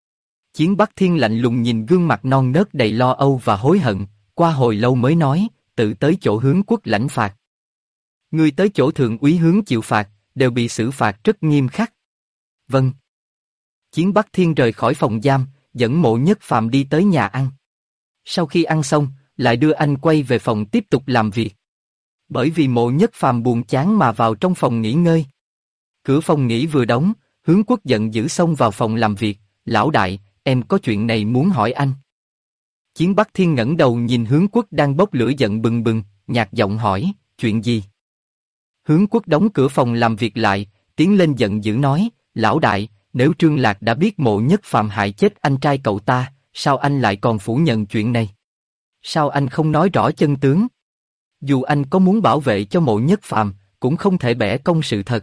A: Chiến Bắc Thiên lạnh lùng nhìn gương mặt non nớt đầy lo âu và hối hận, qua hồi lâu mới nói, tự tới chỗ Hướng Quốc lãnh phạt. Người tới chỗ thượng úy Hướng chịu phạt, đều bị xử phạt rất nghiêm khắc. Vâng. Chiến Bắc Thiên rời khỏi phòng giam, dẫn Mộ Nhất Phàm đi tới nhà ăn. Sau khi ăn xong, lại đưa anh quay về phòng tiếp tục làm việc. Bởi vì Mộ Nhất Phàm buồn chán mà vào trong phòng nghỉ ngơi. Cửa phòng nghỉ vừa đóng, Hướng Quốc giận dữ xông vào phòng làm việc, lão đại, em có chuyện này muốn hỏi anh. Chiến Bắc Thiên ngẩng đầu nhìn Hướng Quốc đang bốc lửa giận bừng bừng, nhạt giọng hỏi, chuyện gì? Hướng Quốc đóng cửa phòng làm việc lại, tiến lên giận dữ nói, lão đại, nếu Trương Lạc đã biết Mộ Nhất Phàm hại chết anh trai cậu ta, sao anh lại còn phủ nhận chuyện này? Sao anh không nói rõ chân tướng? Dù anh có muốn bảo vệ cho Mộ Nhất Phàm, cũng không thể bẻ cong sự thật.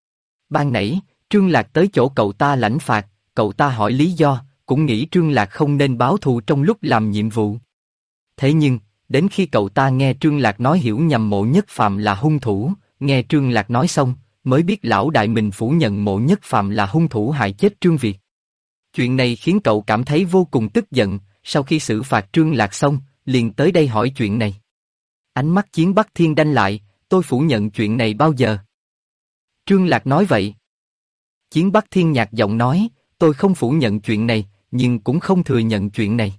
A: Ban nãy, Trương Lạc tới chỗ cậu ta lãnh phạt, cậu ta hỏi lý do, cũng nghĩ Trương Lạc không nên báo thù trong lúc làm nhiệm vụ. Thế nhưng, đến khi cậu ta nghe Trương Lạc nói hiểu nhầm Mộ Nhất Phàm là hung thủ, nghe Trương Lạc nói xong, mới biết lão đại mình phủ nhận Mộ Nhất Phàm là hung thủ hại chết Trương Việt. Chuyện này khiến cậu cảm thấy vô cùng tức giận, sau khi xử phạt Trương Lạc xong, liền tới đây hỏi chuyện này. Ánh mắt Chiến Bắc Thiên đanh lại, tôi phủ nhận chuyện này bao giờ? Trương Lạc nói vậy. Chiến Bắc Thiên nhạt giọng nói, tôi không phủ nhận chuyện này, nhưng cũng không thừa nhận chuyện này.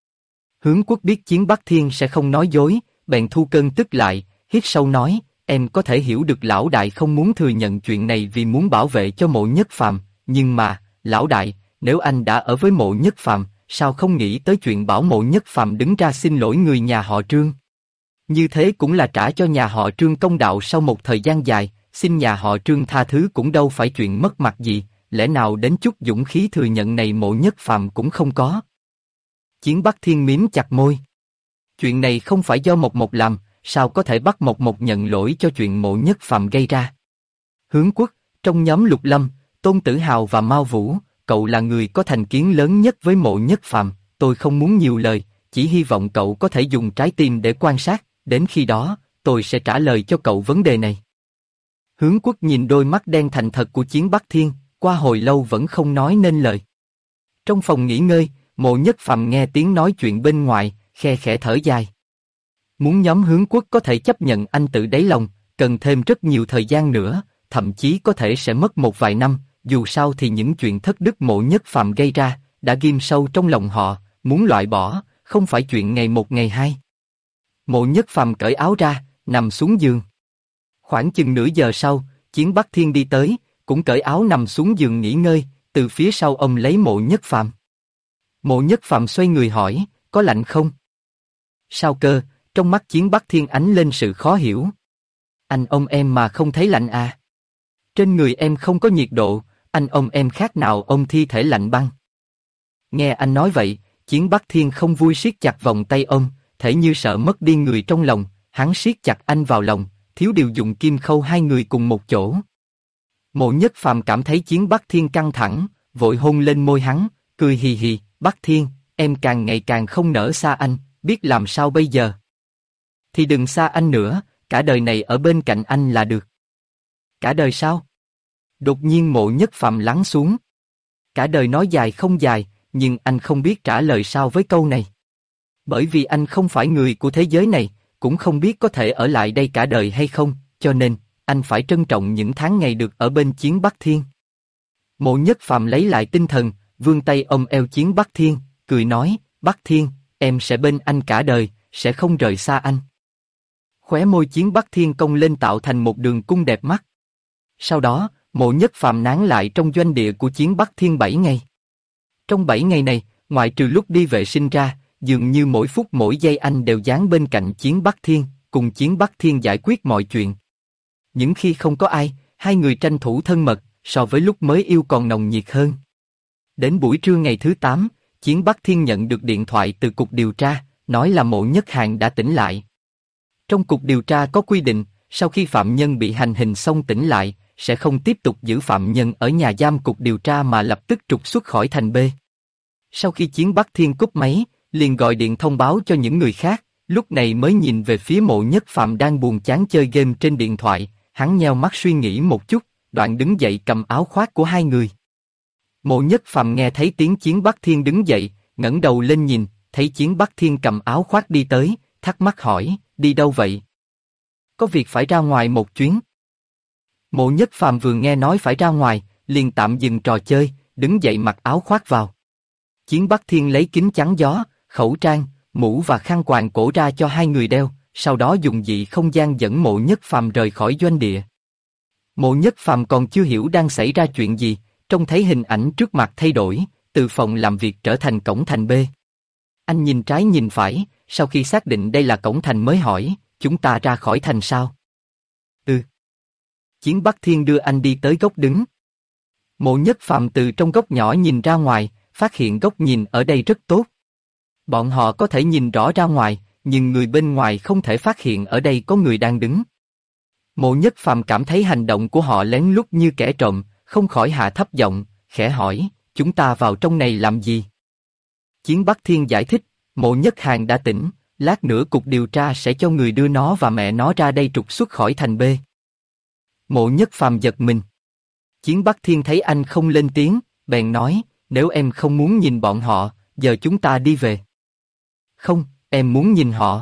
A: Hướng Quốc biết Chiến Bắc Thiên sẽ không nói dối, bèn thu cơn tức lại, hít sâu nói, em có thể hiểu được lão đại không muốn thừa nhận chuyện này vì muốn bảo vệ cho Mộ Nhất Phàm, nhưng mà, lão đại, nếu anh đã ở với Mộ Nhất Phàm, sao không nghĩ tới chuyện bảo Mộ Nhất Phàm đứng ra xin lỗi người nhà họ Trương? Như thế cũng là trả cho nhà họ Trương công đạo sau một thời gian dài, xin nhà họ Trương tha thứ cũng đâu phải chuyện mất mặt gì, lẽ nào đến chút dũng khí thừa nhận này Mộ Nhất Phàm cũng không có? Chiến Bắc Thiên mím chặt môi. Chuyện này không phải do Mộc Mộc làm, sao có thể bắt Mộc Mộc nhận lỗi cho chuyện Mộ Nhất Phàm gây ra? Hướng Quốc, trong nhóm Lục Lâm, Tôn Tử Hào và Mao Vũ, cậu là người có thành kiến lớn nhất với Mộ Nhất Phàm, tôi không muốn nhiều lời, chỉ hy vọng cậu có thể dùng trái tim để quan sát, đến khi đó, tôi sẽ trả lời cho cậu vấn đề này. Hướng Quốc nhìn đôi mắt đen thành thật của Chiến Bắc Thiên, qua hồi lâu vẫn không nói nên lời. Trong phòng nghỉ ngơi, Mộ Nhất Phàm nghe tiếng nói chuyện bên ngoài, khe khẽ thở dài. Muốn nhóm Hướng Quốc có thể chấp nhận anh tự đáy lòng, cần thêm rất nhiều thời gian nữa, thậm chí có thể sẽ mất một vài năm, dù sao thì những chuyện thất đức Mộ Nhất Phàm gây ra, đã ghim sâu trong lòng họ, muốn loại bỏ, không phải chuyện ngày một ngày hai. Mộ Nhất Phàm cởi áo ra, nằm xuống giường. Khoảng chừng nửa giờ sau, Chiến Bắc Thiên đi tới, cũng cởi áo nằm xuống giường nghỉ ngơi, từ phía sau ôm lấy Mộ Nhất Phàm. Mộ Nhất Phàm xoay người hỏi, có lạnh không? Sao cơ? Trong mắt Chiến Bắc Thiên ánh lên sự khó hiểu. Anh ôm em mà không thấy lạnh à? Trên người em không có nhiệt độ, anh ôm em khác nào ôm thi thể lạnh băng. Nghe anh nói vậy, Chiến Bắc Thiên không vui siết chặt vòng tay ôm, thể như sợ mất đi người trong lòng, hắn siết chặt anh vào lòng, thiếu điều dùng kim khâu hai người cùng một chỗ. Mộ Nhất Phàm cảm thấy Chiến Bắc Thiên căng thẳng, vội hôn lên môi hắn, cười hì hì, Bắc Thiên, em càng ngày càng không nỡ xa anh, biết làm sao bây giờ? Thì đừng xa anh nữa, cả đời này ở bên cạnh anh là được. Cả đời sao? Đột nhiên Mộ Nhất Phàm lắng xuống. Cả đời nói dài không dài, nhưng anh không biết trả lời sao với câu này. Bởi vì anh không phải người của thế giới này, cũng không biết có thể ở lại đây cả đời hay không, cho nên, anh phải trân trọng những tháng ngày được ở bên Chiến Bắc Thiên. Mộ Nhất Phàm lấy lại tinh thần, vươn tay ôm eo Chiến Bắc Thiên, cười nói, Bắc Thiên, em sẽ bên anh cả đời, sẽ không rời xa anh. Khóe môi Chiến Bắc Thiên cong lên tạo thành một đường cung đẹp mắt. Sau đó, Mộ Nhất Phàm nán lại trong doanh địa của Chiến Bắc Thiên 7 ngày. Trong 7 ngày này, ngoại trừ lúc đi vệ sinh ra, dường như mỗi phút mỗi giây anh đều dán bên cạnh Chiến Bắc Thiên, cùng Chiến Bắc Thiên giải quyết mọi chuyện. Những khi không có ai, hai người tranh thủ thân mật, so với lúc mới yêu còn nồng nhiệt hơn. Đến buổi trưa ngày thứ 8, Chiến Bắc Thiên nhận được điện thoại từ cục điều tra, nói là Mộ Nhất Hàn đã tỉnh lại. Trong cục điều tra có quy định, sau khi phạm nhân bị hành hình xong tỉnh lại, sẽ không tiếp tục giữ phạm nhân ở nhà giam cục điều tra mà lập tức trục xuất khỏi thành B. Sau khi Chiến Bắc Thiên cúp máy, liền gọi điện thông báo cho những người khác, lúc này mới nhìn về phía Mộ Nhất Phàm đang buồn chán chơi game trên điện thoại, hắn nheo mắt suy nghĩ một chút, đoạn đứng dậy cầm áo khoác của hai người. Mộ Nhất Phàm nghe thấy tiếng Chiến Bắc Thiên đứng dậy, ngẩng đầu lên nhìn, thấy Chiến Bắc Thiên cầm áo khoác đi tới, thắc mắc hỏi, đi đâu vậy? Có việc phải ra ngoài một chuyến. Mộ Nhất Phàm vừa nghe nói phải ra ngoài, liền tạm dừng trò chơi, đứng dậy mặc áo khoác vào. Chiến Bắc Thiên lấy kính chắn gió, khẩu trang, mũ và khăn quàng cổ ra cho hai người đeo, sau đó dùng dị không gian dẫn Mộ Nhất Phàm rời khỏi doanh địa. Mộ Nhất Phàm còn chưa hiểu đang xảy ra chuyện gì, trông thấy hình ảnh trước mặt thay đổi, từ phòng làm việc trở thành cổng thành B. Anh nhìn trái nhìn phải, sau khi xác định đây là cổng thành mới hỏi, chúng ta ra khỏi thành sao? Ừ. Chiến Bắc Thiên đưa anh đi tới góc đứng. Mộ Nhất Phàm từ trong góc nhỏ nhìn ra ngoài, phát hiện góc nhìn ở đây rất tốt. Bọn họ có thể nhìn rõ ra ngoài, nhưng người bên ngoài không thể phát hiện ở đây có người đang đứng. Mộ Nhất Phàm cảm thấy hành động của họ lén lút như kẻ trộm, không khỏi hạ thấp giọng, khẽ hỏi, chúng ta vào trong này làm gì? Chiến Bắc Thiên giải thích, Mộ Nhất Hàn đã tỉnh, lát nữa cục điều tra sẽ cho người đưa nó và mẹ nó ra đây trục xuất khỏi thành B. Mộ Nhất Phàm giật mình. Chiến Bắc Thiên thấy anh không lên tiếng, bèn nói, nếu em không muốn nhìn bọn họ, giờ chúng ta đi về. Không, em muốn nhìn họ.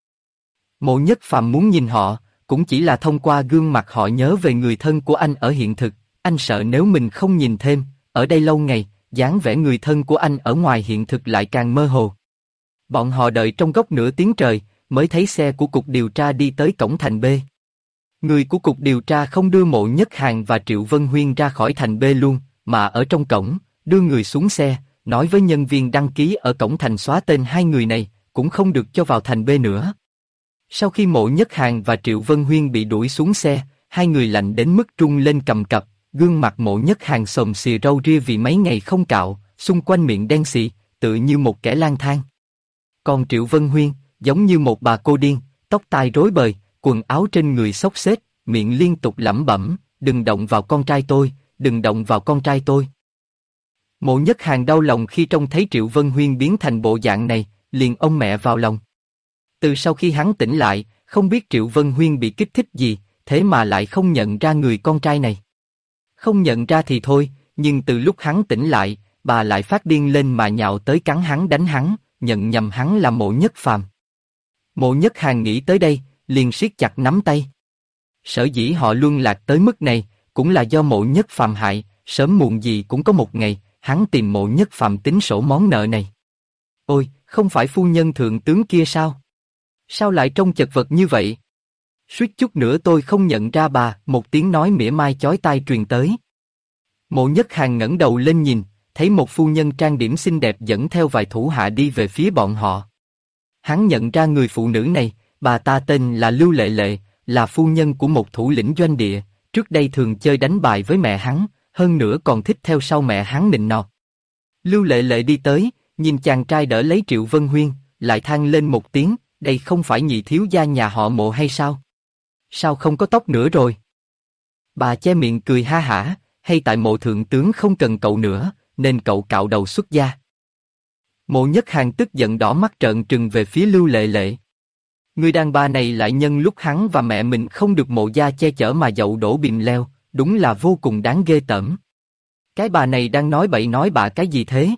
A: Mộ Nhất Phàm muốn nhìn họ, cũng chỉ là thông qua gương mặt họ nhớ về người thân của anh ở hiện thực, anh sợ nếu mình không nhìn thêm, ở đây lâu ngày, dáng vẻ người thân của anh ở ngoài hiện thực lại càng mơ hồ. Bọn họ đợi trong góc nửa tiếng trời, mới thấy xe của cục điều tra đi tới cổng thành B. Người của cục điều tra không đưa Mộ Nhất Hàn và Triệu Vân Huyên ra khỏi thành B luôn, mà ở trong cổng, đưa người xuống xe, nói với nhân viên đăng ký ở cổng thành xóa tên hai người này, cũng không được cho vào thành B nữa. Sau khi Mộ Nhất Hàn và Triệu Vân Huyên bị đuổi xuống xe, hai người lạnh đến mức run lên cầm cập, gương mặt Mộ Nhất Hàn xồm xì râu ria vì mấy ngày không cạo, xung quanh miệng đen xì, tự như một kẻ lang thang. Còn Triệu Vân Huyên, giống như một bà cô điên, tóc tai rối bời, quần áo trên người xốc xếch, miệng liên tục lẩm bẩm, đừng động vào con trai tôi, đừng động vào con trai tôi. Mộ Nhất Hàn đau lòng khi trông thấy Triệu Vân Huyên biến thành bộ dạng này, liền ôm mẹ vào lòng. Từ sau khi hắn tỉnh lại, không biết Triệu Vân Huyên bị kích thích gì, thế mà lại không nhận ra người con trai này. Không nhận ra thì thôi, nhưng từ lúc hắn tỉnh lại, bà lại phát điên lên mà nhào tới cắn hắn đánh hắn, nhận nhầm hắn là Mộ Nhất Phàm. Mộ Nhất Hàn nghĩ tới đây, liền siết chặt nắm tay. Sở dĩ họ luân lạc tới mức này, cũng là do Mộ Nhất Phàm hại, sớm muộn gì cũng có một ngày, hắn tìm Mộ Nhất Phàm tính sổ món nợ này. Ôi, không phải phu nhân thượng tướng kia sao? Sao lại trông chật vật như vậy? Suýt chút nữa tôi không nhận ra bà, một tiếng nói mỉa mai chói tai truyền tới. Mộ Nhất Hàn ngẩng đầu lên nhìn, thấy một phu nhân trang điểm xinh đẹp dẫn theo vài thủ hạ đi về phía bọn họ. Hắn nhận ra người phụ nữ này, bà ta tên là Lưu Lệ Lệ, là phu nhân của một thủ lĩnh doanh địa, trước đây thường chơi đánh bài với mẹ hắn, hơn nữa còn thích theo sau mẹ hắn nịnh nọt. Lưu Lệ Lệ đi tới, nhìn chàng trai đỡ lấy Triệu Vân Huyên, lại than lên một tiếng, đây không phải nhị thiếu gia nhà họ Mộ hay sao? Sao không có tóc nữa rồi? Bà che miệng cười ha hả, hay tại Mộ thượng tướng không cần cậu nữa, nên cậu cạo đầu xuất gia. Mộ Nhất Hàn tức giận đỏ mắt trợn trừng về phía Lưu Lệ Lệ. Người đàn bà này lại nhân lúc hắn và mẹ mình không được Mộ gia che chở mà dậu đổ bìm leo, đúng là vô cùng đáng ghê tởm. Cái bà này đang nói bậy nói bạ cái gì thế?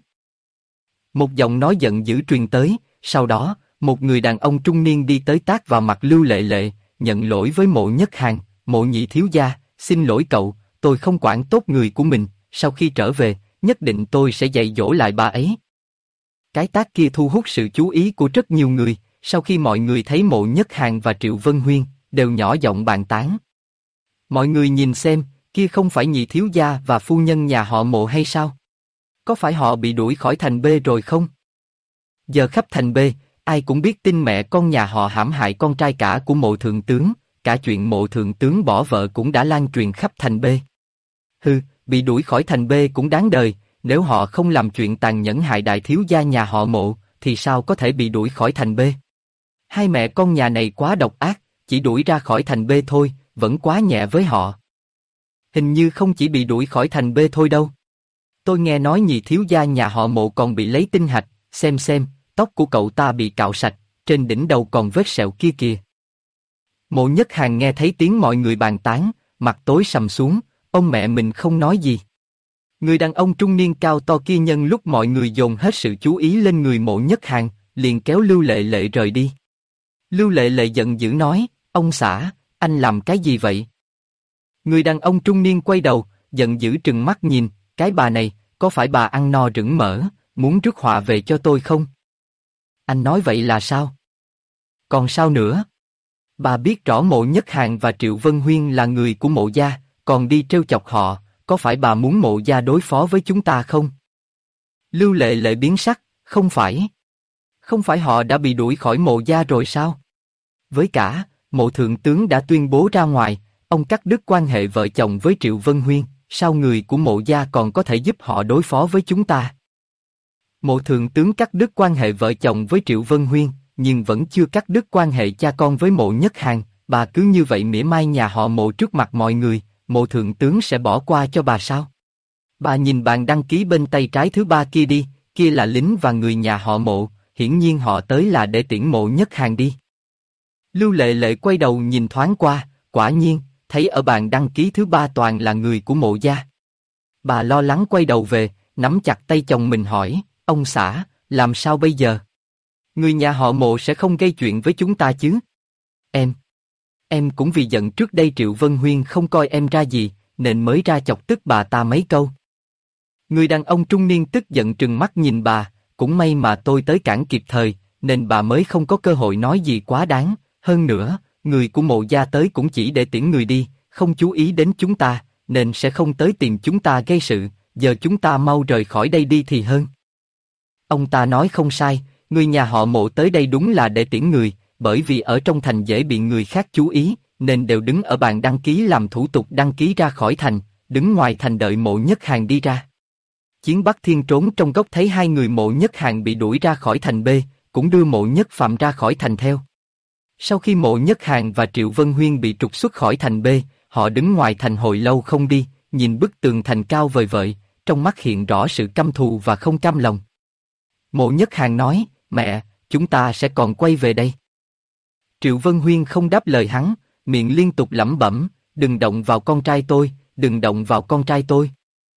A: Một giọng nói giận dữ truyền tới, sau đó, một người đàn ông trung niên đi tới tát vào mặt Lưu Lệ Lệ, nhận lỗi với Mộ Nhất Hàn, Mộ nhị thiếu gia, xin lỗi cậu, tôi không quản tốt người của mình, sau khi trở về, nhất định tôi sẽ dạy dỗ lại bà ấy. Cái tát kia thu hút sự chú ý của rất nhiều người, sau khi mọi người thấy Mộ Nhất Hàn và Triệu Vân Huyên, đều nhỏ giọng bàn tán. Mọi người nhìn xem, kia không phải nhị thiếu gia và phu nhân nhà họ Mộ hay sao? Có phải họ bị đuổi khỏi thành B rồi không? Giờ khắp thành B, ai cũng biết tin mẹ con nhà họ hãm hại con trai cả của Mộ thượng tướng, cả chuyện Mộ thượng tướng bỏ vợ cũng đã lan truyền khắp thành B. Hừ, Bị đuổi khỏi thành B cũng đáng đời, nếu họ không làm chuyện tàn nhẫn hại đại thiếu gia nhà họ Mộ, thì sao có thể bị đuổi khỏi thành B? Hai mẹ con nhà này quá độc ác, chỉ đuổi ra khỏi thành B thôi, vẫn quá nhẹ với họ. Hình như không chỉ bị đuổi khỏi thành B thôi đâu. Tôi nghe nói nhị thiếu gia nhà họ Mộ còn bị lấy tinh hạch, xem, tóc của cậu ta bị cạo sạch, trên đỉnh đầu còn vết sẹo kia kìa. Mộ Nhất Hàn nghe thấy tiếng mọi người bàn tán, mặt tối sầm xuống, ông mẹ mình không nói gì. Người đàn ông trung niên cao to kia nhân lúc mọi người dồn hết sự chú ý lên người Mộ Nhất Hàn, liền kéo Lưu Lệ Lệ rời đi. Lưu Lệ Lệ giận dữ nói, ông xã, anh làm cái gì vậy? Người đàn ông trung niên quay đầu, giận dữ trừng mắt nhìn, cái bà này, có phải bà ăn no rửng mỡ, muốn rước họa về cho tôi không? Anh nói vậy là sao? Còn sao nữa? Bà biết rõ Mộ Nhất Hàn và Triệu Vân Huyên là người của Mộ gia, còn đi trêu chọc họ, có phải bà muốn Mộ gia đối phó với chúng ta không? Lưu Lệ Lệ biến sắc, không phải. Không phải họ đã bị đuổi khỏi Mộ gia rồi sao? Với cả, Mộ thượng tướng đã tuyên bố ra ngoài, ông cắt đứt quan hệ vợ chồng với Triệu Vân Huyên, sao người của Mộ gia còn có thể giúp họ đối phó với chúng ta? Mộ thượng tướng cắt đứt quan hệ vợ chồng với Triệu Vân Huyên, nhưng vẫn chưa cắt đứt quan hệ cha con với Mộ Nhất Hàn, bà cứ như vậy mỉa mai nhà họ Mộ trước mặt mọi người, Mộ thượng tướng sẽ bỏ qua cho bà sao? Bà nhìn bàn đăng ký bên tay trái thứ ba kia đi, kia là lính và người nhà họ Mộ, hiển nhiên họ tới là để tiễn Mộ Nhất Hàn đi. Lưu Lệ Lệ quay đầu nhìn thoáng qua, quả nhiên, thấy ở bàn đăng ký thứ ba toàn là người của Mộ gia. Bà lo lắng quay đầu về, nắm chặt tay chồng mình hỏi, ông xã, làm sao bây giờ? Người nhà họ Mộ sẽ không gây chuyện với chúng ta chứ? Em cũng vì giận trước đây Triệu Vân Huyên không coi em ra gì, nên mới ra chọc tức bà ta mấy câu. Người đàn ông trung niên tức giận trừng mắt nhìn bà, cũng may mà tôi tới cản kịp thời, nên bà mới không có cơ hội nói gì quá đáng. Hơn nữa, người của Mộ gia tới cũng chỉ để tiễn người đi, không chú ý đến chúng ta, nên sẽ không tới tìm chúng ta gây sự, giờ chúng ta mau rời khỏi đây đi thì hơn. Ông ta nói không sai, người nhà họ Mộ tới đây đúng là để tiễn người, bởi vì ở trong thành dễ bị người khác chú ý, nên đều đứng ở bàn đăng ký làm thủ tục đăng ký ra khỏi thành, đứng ngoài thành đợi Mộ Nhất Hàn đi ra. Chiến Bắc Thiên trốn trong góc thấy hai người Mộ Nhất Hàn bị đuổi ra khỏi thành B, cũng đưa Mộ Nhất Phạm ra khỏi thành theo. Sau khi Mộ Nhất Hàn và Triệu Vân Huyên bị trục xuất khỏi thành B, họ đứng ngoài thành hồi lâu không đi, nhìn bức tường thành cao vời vợi, trong mắt hiện rõ sự căm thù và không cam lòng. Mộ Nhất Hàn nói, mẹ, chúng ta sẽ còn quay về đây. Triệu Vân Huyên không đáp lời hắn, miệng liên tục lẩm bẩm, đừng động vào con trai tôi, đừng động vào con trai tôi.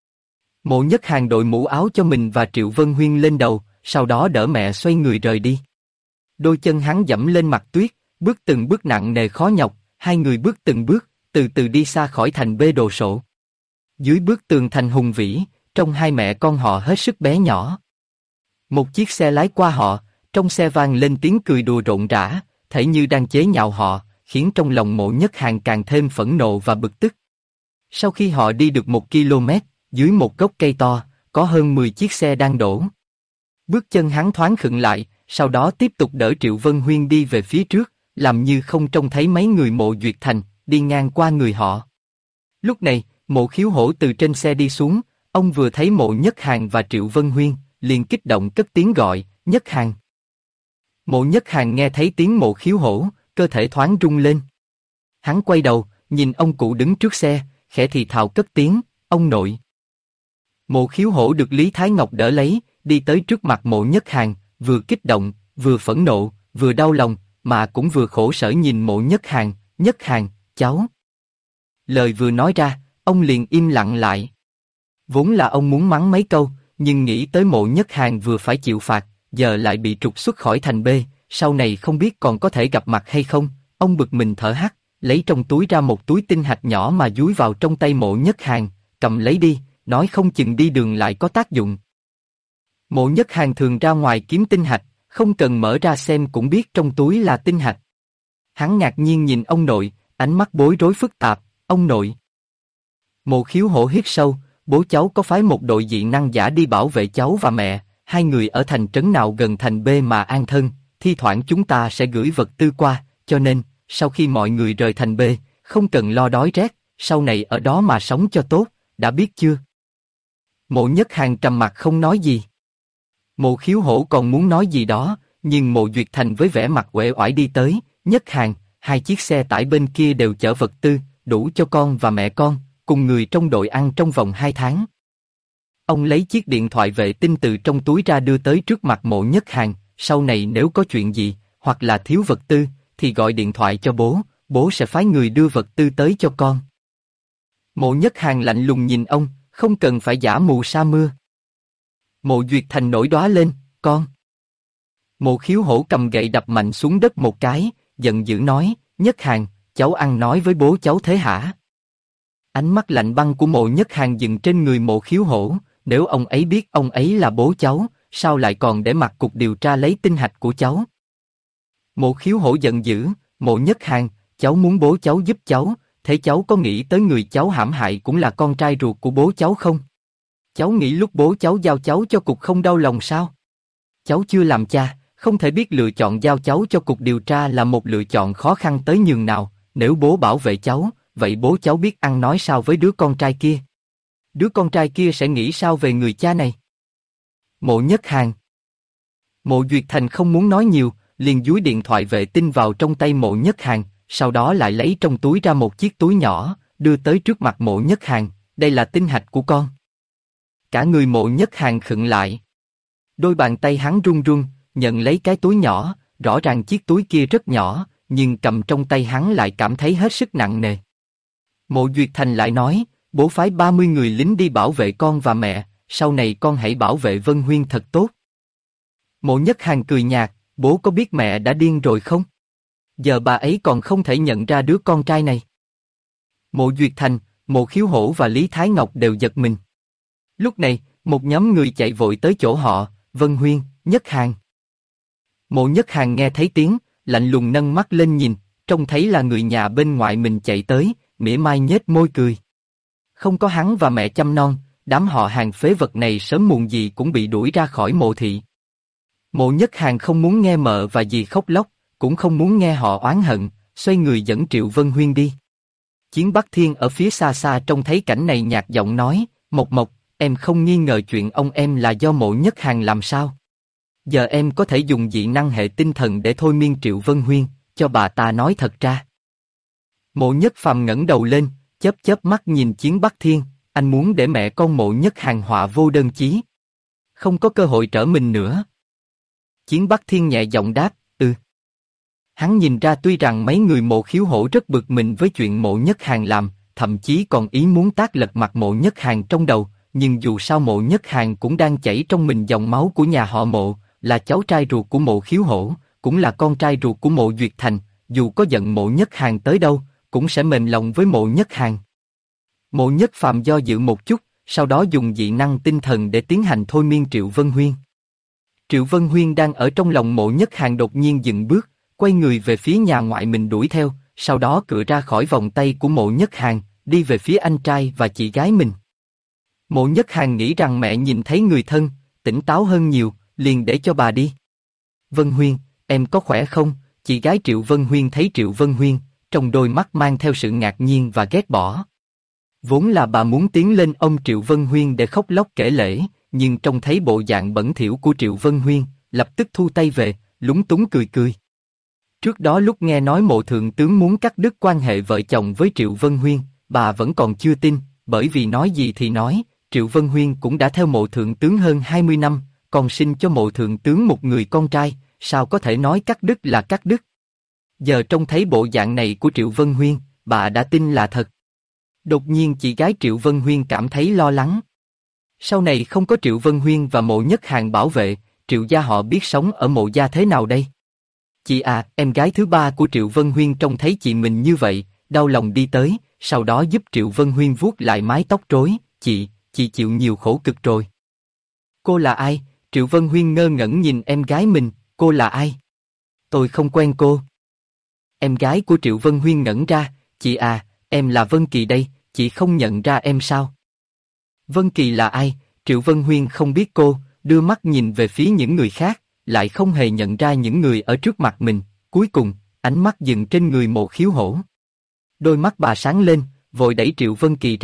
A: Mộ Nhất Hàn đội mũ áo cho mình và Triệu Vân Huyên lên đầu, sau đó đỡ mẹ xoay người rời đi. Đôi chân hắn dẫm lên mặt tuyết, bước từng bước nặng nề khó nhọc, hai người bước từng bước, từ từ đi xa khỏi thành B đồ sộ. Dưới bức tường thành hùng vĩ, trông hai mẹ con họ hết sức bé nhỏ. Một chiếc xe lái qua họ, trong xe vang lên tiếng cười đùa rộn rã, thể như đang chế nhạo họ, khiến trong lòng Mộ Nhất Hàn càng thêm phẫn nộ và bực tức. Sau khi họ đi được 1 km, dưới một gốc cây to, có hơn 10 chiếc xe đang đổ. Bước chân hắn thoáng khựng lại, sau đó tiếp tục đỡ Triệu Vân Huyên đi về phía trước, làm như không trông thấy mấy người Mộ Duyệt Thành, đi ngang qua người họ. Lúc này, Mộ Khiếu Hổ từ trên xe đi xuống, ông vừa thấy Mộ Nhất Hàn và Triệu Vân Huyên, liền kích động cất tiếng gọi, Nhất Hàn. Mộ Nhất Hàn nghe thấy tiếng Mộ Khiếu Hổ, cơ thể thoáng rung lên. Hắn quay đầu, nhìn ông cụ đứng trước xe, khẽ thì thào cất tiếng, ông nội. Mộ Khiếu Hổ được Lý Thái Ngọc đỡ lấy, đi tới trước mặt Mộ Nhất Hàn, vừa kích động, vừa phẫn nộ, vừa đau lòng, mà cũng vừa khổ sở nhìn Mộ Nhất Hàn, Nhất Hàn, cháu. Lời vừa nói ra, ông liền im lặng lại. Vốn là ông muốn mắng mấy câu, nhưng nghĩ tới Mộ Nhất Hàn vừa phải chịu phạt, giờ lại bị trục xuất khỏi thành B, sau này không biết còn có thể gặp mặt hay không, ông bực mình thở hắt, lấy trong túi ra một túi tinh hạch nhỏ mà dúi vào trong tay Mộ Nhất Hàn, cầm lấy đi, nói không chừng đi đường lại có tác dụng. Mộ Nhất Hàn thường ra ngoài kiếm tinh hạch, không cần mở ra xem cũng biết trong túi là tinh hạch. Hắn ngạc nhiên nhìn ông nội, ánh mắt bối rối phức tạp, ông nội. Mộ Khiếu Hổ hít sâu, bố cháu có phái một đội dị năng giả đi bảo vệ cháu và mẹ, hai người ở thành trấn nào gần thành B mà an thân, thi thoảng chúng ta sẽ gửi vật tư qua, cho nên, sau khi mọi người rời thành B, không cần lo đói rét, sau này ở đó mà sống cho tốt, đã biết chưa? Mộ Nhất Hàn trầm mặc không nói gì. Mộ Khiếu Hổ còn muốn nói gì đó, nhưng Mộ Duyệt Thành với vẻ mặt uể oải đi tới. Nhất Hàn, 2 chiếc xe tải bên kia đều chở vật tư, đủ cho con và mẹ con, cùng người trong đội ăn trong vòng 2 tháng. Ông lấy chiếc điện thoại vệ tinh từ trong túi ra đưa tới trước mặt Mộ Nhất Hàn. Sau này nếu có chuyện gì, hoặc là thiếu vật tư, thì gọi điện thoại cho bố, bố sẽ phái người đưa vật tư tới cho con. Mộ Nhất Hàn lạnh lùng nhìn ông, không cần phải giả mù sa mưa. Mộ Duyệt Thành nổi đoá lên, con. Mộ Khiếu Hổ cầm gậy đập mạnh xuống đất một cái, giận dữ nói, Nhất Hàn, cháu ăn nói với bố cháu thế hả? Ánh mắt lạnh băng của Mộ Nhất Hàn dừng trên người Mộ Khiếu Hổ, nếu ông ấy biết ông ấy là bố cháu, sao lại còn để mặc cục điều tra lấy tinh hạch của cháu? Mộ Khiếu Hổ giận dữ, Mộ Nhất Hàn, cháu muốn bố cháu giúp cháu, thế cháu có nghĩ tới người cháu hãm hại cũng là con trai ruột của bố cháu không? Cháu nghĩ lúc bố cháu giao cháu cho cục không đau lòng sao? Cháu chưa làm cha, không thể biết lựa chọn giao cháu cho cục điều tra là một lựa chọn khó khăn tới nhường nào, nếu bố bảo vệ cháu, vậy bố cháu biết ăn nói sao với đứa con trai kia? Đứa con trai kia sẽ nghĩ sao về người cha này? Mộ Nhất Hàn. Mộ Duyệt Thành không muốn nói nhiều, liền dúi điện thoại vệ tinh vào trong tay Mộ Nhất Hàn, sau đó lại lấy trong túi ra một chiếc túi nhỏ, đưa tới trước mặt Mộ Nhất Hàn, đây là tinh hạch của con. Cả người Mộ Nhất Hàn khựng lại. Đôi bàn tay hắn run run, nhận lấy cái túi nhỏ, rõ ràng chiếc túi kia rất nhỏ, nhưng cầm trong tay hắn lại cảm thấy hết sức nặng nề. Mộ Duyệt Thành lại nói, bố phái 30 người lính đi bảo vệ con và mẹ, sau này con hãy bảo vệ Vân Huyên thật tốt. Mộ Nhất Hàn cười nhạt, bố có biết mẹ đã điên rồi không? Giờ bà ấy còn không thể nhận ra đứa con trai này. Mộ Duyệt Thành, Mộ Khiếu Hổ và Lý Thái Ngọc đều giật mình. Lúc này, một nhóm người chạy vội tới chỗ họ, Vân Huyên, Nhất Hàn. Mộ Nhất Hàn nghe thấy tiếng, lạnh lùng nâng mắt lên nhìn, trông thấy là người nhà bên ngoài mình chạy tới, mỉa mai nhếch môi cười. Không có hắn và mẹ chăm non, đám họ Hàng phế vật này sớm muộn gì cũng bị đuổi ra khỏi mộ thị. Mộ Nhất Hàn không muốn nghe mợ và dì khóc lóc, cũng không muốn nghe họ oán hận, xoay người dẫn Triệu Vân Huyên đi. Chiến Bắc Thiên ở phía xa xa trông thấy cảnh này nhạt giọng nói, Mộc Mộc, em không nghi ngờ chuyện ông em là do Mộ Nhất Hàn làm sao? Giờ em có thể dùng dị năng hệ tinh thần để thôi miên Triệu Vân Huyên, cho bà ta nói thật ra. Mộ Nhất Phàm ngẩng đầu lên, chớp chớp mắt nhìn Chiến Bắc Thiên, anh muốn để mẹ con Mộ Nhất Hàn họa vô đơn chí. Không có cơ hội trở mình nữa. Chiến Bắc Thiên nhẹ giọng đáp, Hắn nhìn ra tuy rằng mấy người Mộ Khiếu Hổ rất bực mình với chuyện Mộ Nhất Hàn làm, thậm chí còn ý muốn tát lật mặt Mộ Nhất Hàn trong đầu, nhưng dù sao Mộ Nhất Hàn cũng đang chảy trong mình dòng máu của nhà họ Mộ, là cháu trai ruột của Mộ Khiếu Hổ, cũng là con trai ruột của Mộ Duyệt Thành, dù có giận Mộ Nhất Hàn tới đâu, cũng sẽ mềm lòng với Mộ Nhất Hàn. Mộ Nhất Phàm do dự một chút, sau đó dùng dị năng tinh thần để tiến hành thôi miên Triệu Vân Huyên. Triệu Vân Huyên đang ở trong lòng Mộ Nhất Hàn đột nhiên dừng bước, quay người về phía nhà ngoại mình đuổi theo, sau đó cựa ra khỏi vòng tay của Mộ Nhất Hàn, đi về phía anh trai và chị gái mình. Mộ Nhất Hàn nghĩ rằng mẹ nhìn thấy người thân, tỉnh táo hơn nhiều, liền để cho bà đi. Vân Huyên, em có khỏe không? Chị gái Triệu Vân Huyên thấy Triệu Vân Huyên, trong đôi mắt mang theo sự ngạc nhiên và ghét bỏ. Vốn là bà muốn tiến lên ôm Triệu Vân Huyên để khóc lóc kể lể, nhưng trông thấy bộ dạng bẩn thỉu của Triệu Vân Huyên, lập tức thu tay về, lúng túng cười cười. Trước đó lúc nghe nói Mộ thượng tướng muốn cắt đứt quan hệ vợ chồng với Triệu Vân Huyên, bà vẫn còn chưa tin, bởi vì nói gì thì nói, Triệu Vân Huyên cũng đã theo Mộ thượng tướng hơn 20 năm, còn sinh cho Mộ thượng tướng một người con trai, sao có thể nói cắt đứt là cắt đứt. Giờ trông thấy bộ dạng này của Triệu Vân Huyên, bà đã tin là thật. Đột nhiên chị gái Triệu Vân Huyên cảm thấy lo lắng. Sau này không có Triệu Vân Huyên và Mộ Nhất Hàn bảo vệ, Triệu gia họ biết sống ở Mộ gia thế nào đây? Chị à, em gái thứ ba của Triệu Vân Huyên trông thấy chị mình như vậy, đau lòng đi tới, sau đó giúp Triệu Vân Huyên vuốt lại mái tóc rối, chị chịu nhiều khổ cực rồi. Cô là ai? Triệu Vân Huyên ngơ ngẩn nhìn em gái mình, cô là ai? Tôi không quen cô. Em gái của Triệu Vân Huyên ngẩn ra, chị à, em là Vân Kỳ đây, chị không nhận ra em sao? Vân Kỳ là ai? Triệu Vân Huyên không biết cô, đưa mắt nhìn về phía những người khác, lại không hề nhận ra những người ở trước mặt mình, cuối cùng, ánh mắt dừng trên người Mộ Khiếu Hổ. Đôi mắt bà sáng lên, vội đẩy Triệu Vân Kỳ ra,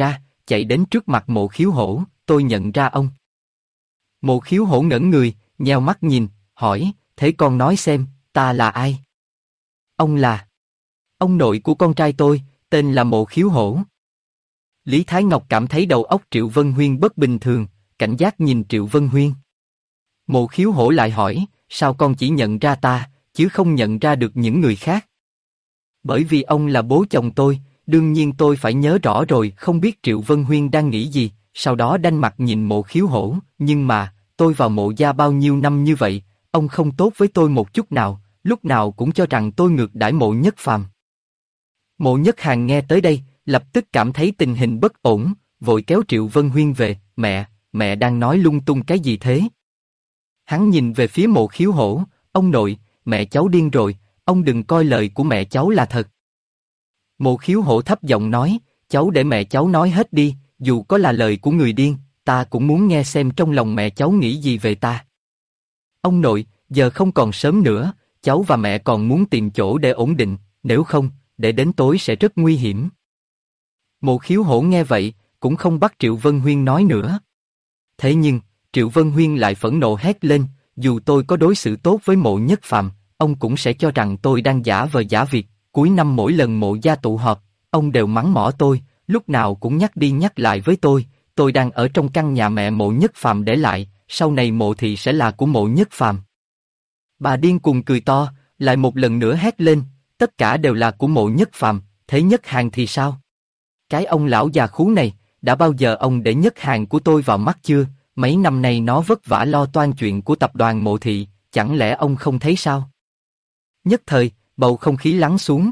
A: chạy đến trước mặt Mộ Khiếu Hổ, tôi nhận ra ông. Mộ Khiếu Hổ ngẩn người, nheo mắt nhìn, hỏi, thế con nói xem, ta là ai? Ông là ông nội của con trai tôi, tên là Mộ Khiếu Hổ. Lý Thái Ngọc cảm thấy đầu óc Triệu Vân Huyên bất bình thường, cảnh giác nhìn Triệu Vân Huyên. Mộ Khiếu Hổ lại hỏi, sao con chỉ nhận ra ta, chứ không nhận ra được những người khác? Bởi vì ông là bố chồng tôi, đương nhiên tôi phải nhớ rõ rồi. Không biết Triệu Vân Huyên đang nghĩ gì, sau đó đanh mặt nhìn Mộ Khiếu Hổ, nhưng mà, tôi vào Mộ gia bao nhiêu năm như vậy, ông không tốt với tôi một chút nào, lúc nào cũng cho rằng tôi ngược đãi Mộ Nhất Phàm. Mộ Nhất Hàn nghe tới đây, lập tức cảm thấy tình hình bất ổn, vội kéo Triệu Vân Huyên về, mẹ đang nói lung tung cái gì thế? Hắn nhìn về phía Mộ Khiếu Hổ, ông nội, mẹ cháu điên rồi, ông đừng coi lời của mẹ cháu là thật. Mộ Khiếu Hổ thấp giọng nói, cháu để mẹ cháu nói hết đi, dù có là lời của người điên, ta cũng muốn nghe xem trong lòng mẹ cháu nghĩ gì về ta. Ông nội, giờ không còn sớm nữa, cháu và mẹ còn muốn tìm chỗ để ổn định, nếu không, để đến tối sẽ rất nguy hiểm. Mộ Khiếu Hổ nghe vậy, cũng không bắt Triệu Vân Huyên nói nữa. Thế nhưng, Triệu Vân Huyên lại phẫn nộ hét lên, dù tôi có đối xử tốt với Mộ Nhất Phàm, ông cũng sẽ cho rằng tôi đang giả vờ giả việc. Cuối năm mỗi lần Mộ gia tụ họp, ông đều mắng mỏ tôi, lúc nào cũng nhắc đi nhắc lại với tôi đang ở trong căn nhà mẹ Mộ Nhất Phàm để lại, sau này mộ thị sẽ là của Mộ Nhất Phàm. Bà điên cuồng cười to, lại một lần nữa hét lên, tất cả đều là của Mộ Nhất Phàm, thế Nhất Hàn thì sao? Cái ông lão già khú này, đã bao giờ ông để Nhất Hàn của tôi vào mắt chưa? Mấy năm nay nó vất vả lo toan chuyện của tập đoàn Mộ thị, chẳng lẽ ông không thấy sao? Nhất thời, bầu không khí lắng xuống.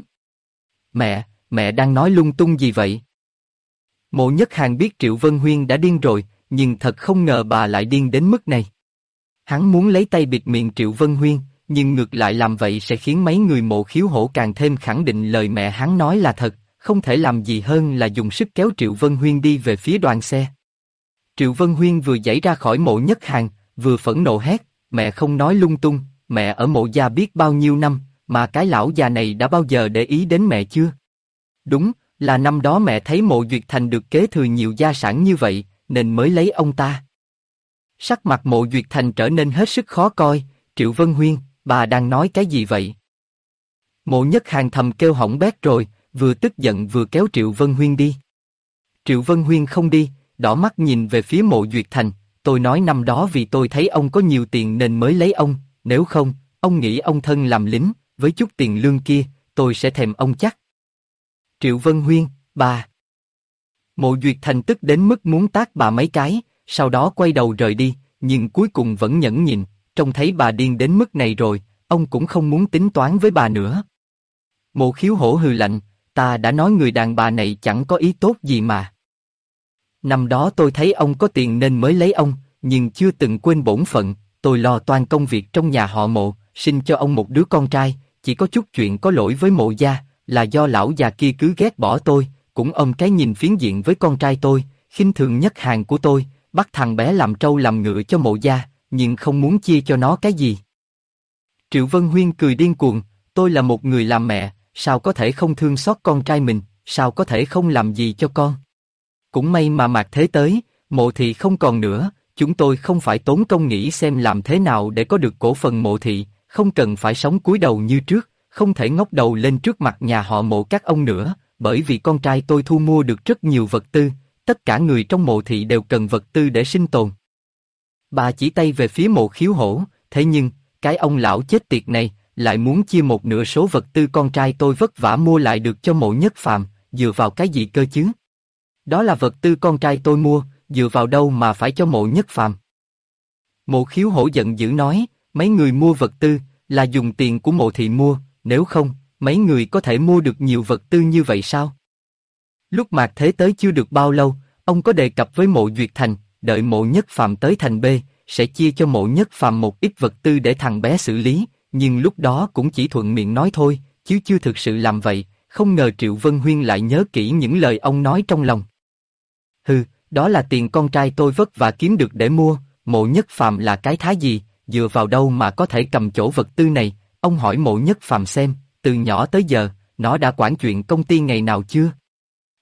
A: Mẹ đang nói lung tung gì vậy? Mộ Nhất Hàn biết Triệu Vân Huyên đã điên rồi, nhưng thật không ngờ bà lại điên đến mức này. Hắn muốn lấy tay bịt miệng Triệu Vân Huyên, nhưng ngược lại làm vậy sẽ khiến mấy người Mộ Khiếu Hổ càng thêm khẳng định lời mẹ hắn nói là thật, không thể làm gì hơn là dùng sức kéo Triệu Vân Huyên đi về phía đoàn xe. Triệu Vân Huyên vừa giãy ra khỏi Mộ Nhất Hàn, vừa phẫn nộ hét, mẹ không nói lung tung, mẹ ở Mộ gia biết bao nhiêu năm, mà cái lão già này đã bao giờ để ý đến mẹ chưa? Đúng, là năm đó mẹ thấy Mộ Duyệt Thành được kế thừa nhiều gia sản như vậy, nên mới lấy ông ta. Sắc mặt Mộ Duyệt Thành trở nên hết sức khó coi, Triệu Vân Huyên, bà đang nói cái gì vậy? Mộ Nhất Hàn thầm kêu hỏng bét rồi, vừa tức giận vừa kéo Triệu Vân Huyên đi. Triệu Vân Huyên không đi, đỏ mắt nhìn về phía Mộ Duyệt Thành, tôi nói năm đó vì tôi thấy ông có nhiều tiền nên mới lấy ông, nếu không, ông nghĩ ông thân làm lính, với chút tiền lương kia, tôi sẽ thèm ông chắc. Triệu Vân Huyên, bà. Mộ Duyệt Thành tức đến mức muốn tát bà mấy cái, sau đó quay đầu rời đi, nhưng cuối cùng vẫn nhẫn nhịn, trông thấy bà điên đến mức này rồi, ông cũng không muốn tính toán với bà nữa. Mộ Khiếu Hổ hừ lạnh, ta đã nói người đàn bà này chẳng có ý tốt gì mà. Năm đó tôi thấy ông có tiền nên mới lấy ông, nhưng chưa từng quên bổn phận, tôi lo toan công việc trong nhà họ Mộ, sinh cho ông một đứa con trai, chỉ có chút chuyện có lỗi với Mộ gia, là do lão già kia cứ ghét bỏ tôi, cũng ôm cái nhìn phiến diện với con trai tôi, khinh thường Nhất Hàn của tôi, bắt thằng bé làm trâu làm ngựa cho Mộ gia, nhưng không muốn chia cho nó cái gì. Triệu Vân Huyên cười điên cuồng, tôi là một người làm mẹ, sao có thể không thương xót con trai mình, sao có thể không làm gì cho con. Cũng may mà Mạc Thế tới, Mộ thị không còn nữa, chúng tôi không phải tốn công nghĩ xem làm thế nào để có được cổ phần Mộ thị, không cần phải sống cúi đầu như trước, không thể ngóc đầu lên trước mặt nhà họ Mộ các ông nữa, bởi vì con trai tôi thu mua được rất nhiều vật tư, tất cả người trong Mộ thị đều cần vật tư để sinh tồn. Bà chỉ tay về phía Mộ Khiếu Hổ, thế nhưng, cái ông lão chết tiệt này, lại muốn chia một nửa số vật tư con trai tôi vất vả mua lại được cho Mộ Nhất Phàm, dựa vào cái gì cơ chứ? Đó là vật tư con trai tôi mua, dựa vào đâu mà phải cho Mộ Nhất Phàm? Mộ Khiếu Hổ giận dữ nói, mấy người mua vật tư, là dùng tiền của Mộ thị mua, nếu không, mấy người có thể mua được nhiều vật tư như vậy sao? Lúc Mạc Thế tới chưa được bao lâu, ông có đề cập với Mộ Duyệt Thành, đợi Mộ Nhất Phàm tới thành B, sẽ chia cho Mộ Nhất Phàm một ít vật tư để thằng bé xử lý, nhưng lúc đó cũng chỉ thuận miệng nói thôi, chứ chưa thực sự làm vậy, không ngờ Triệu Vân Huyên lại nhớ kỹ những lời ông nói trong lòng. Hừ, đó là tiền con trai tôi vất vả kiếm được để mua, Mộ Nhất Phàm là cái thá gì, dựa vào đâu mà có thể cầm chỗ vật tư này, ông hỏi Mộ Nhất Phàm xem, từ nhỏ tới giờ, nó đã quản chuyện công ty ngày nào chưa?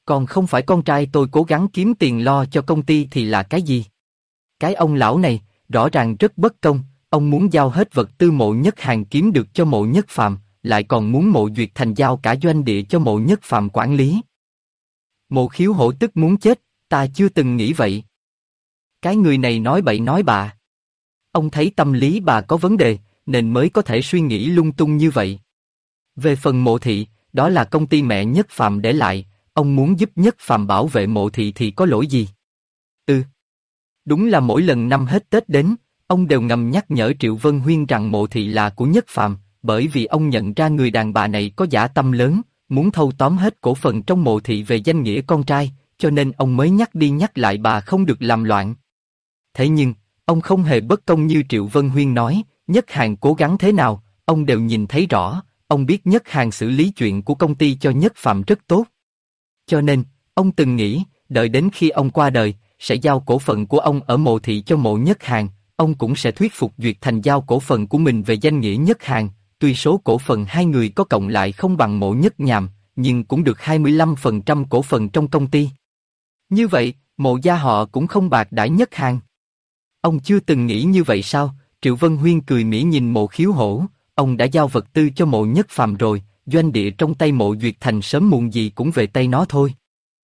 A: Còn không phải con trai tôi cố gắng kiếm tiền lo cho công ty thì là cái gì? Cái ông lão này, rõ ràng rất bất công, ông muốn giao hết vật tư Mộ Nhất Hàn kiếm được cho Mộ Nhất Phàm, lại còn muốn Mộ Duyệt Thành giao cả doanh địa cho Mộ Nhất Phàm quản lý. Mộ Khiếu hổ tức muốn chết, ta chưa từng nghĩ vậy. Cái người này nói bậy nói bạ. Ông thấy tâm lý bà có vấn đề, nên mới có thể suy nghĩ lung tung như vậy. Về phần Mộ Thị, đó là công ty mẹ Nhất Phàm để lại, ông muốn giúp Nhất Phàm bảo vệ Mộ Thị thì có lỗi gì? Đúng là mỗi lần năm hết Tết đến, ông đều ngầm nhắc nhở Triệu Vân Huyên rằng Mộ Thị là của Nhất Phàm, bởi vì ông nhận ra người đàn bà này có dã tâm lớn, muốn thâu tóm hết cổ phần trong Mộ Thị về danh nghĩa con trai, cho nên ông mới nhắc đi nhắc lại bà không được làm loạn. Thế nhưng, ông không hề bất công như Triệu Vân Huyên nói, Nhất Hàn cố gắng thế nào, ông đều nhìn thấy rõ, ông biết Nhất Hàn xử lý chuyện của công ty cho Nhất Phàm rất tốt. Cho nên, ông từng nghĩ, đợi đến khi ông qua đời, sẽ giao cổ phần của ông ở Mộ Thị cho Mộ Nhất Hàn, ông cũng sẽ thuyết phục Duyệt Thành giao cổ phần của mình về danh nghĩa Nhất Hàn, tuy số cổ phần hai người có cộng lại không bằng Mộ Nhất Nhàm, nhưng cũng được 25% cổ phần trong công ty. Như vậy, Mộ gia họ cũng không bạc đãi Nhất Hàn. Ông chưa từng nghĩ như vậy sao? Triệu Vân Huyên cười mỉa nhìn Mộ Khiếu hổ, ông đã giao vật tư cho Mộ Nhất Phàm rồi, doanh địa trong tay Mộ Duyệt Thành sớm muộn gì cũng về tay nó thôi.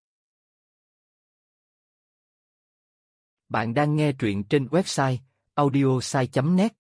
A: Bạn đang nghe truyện trên website audiosai.net.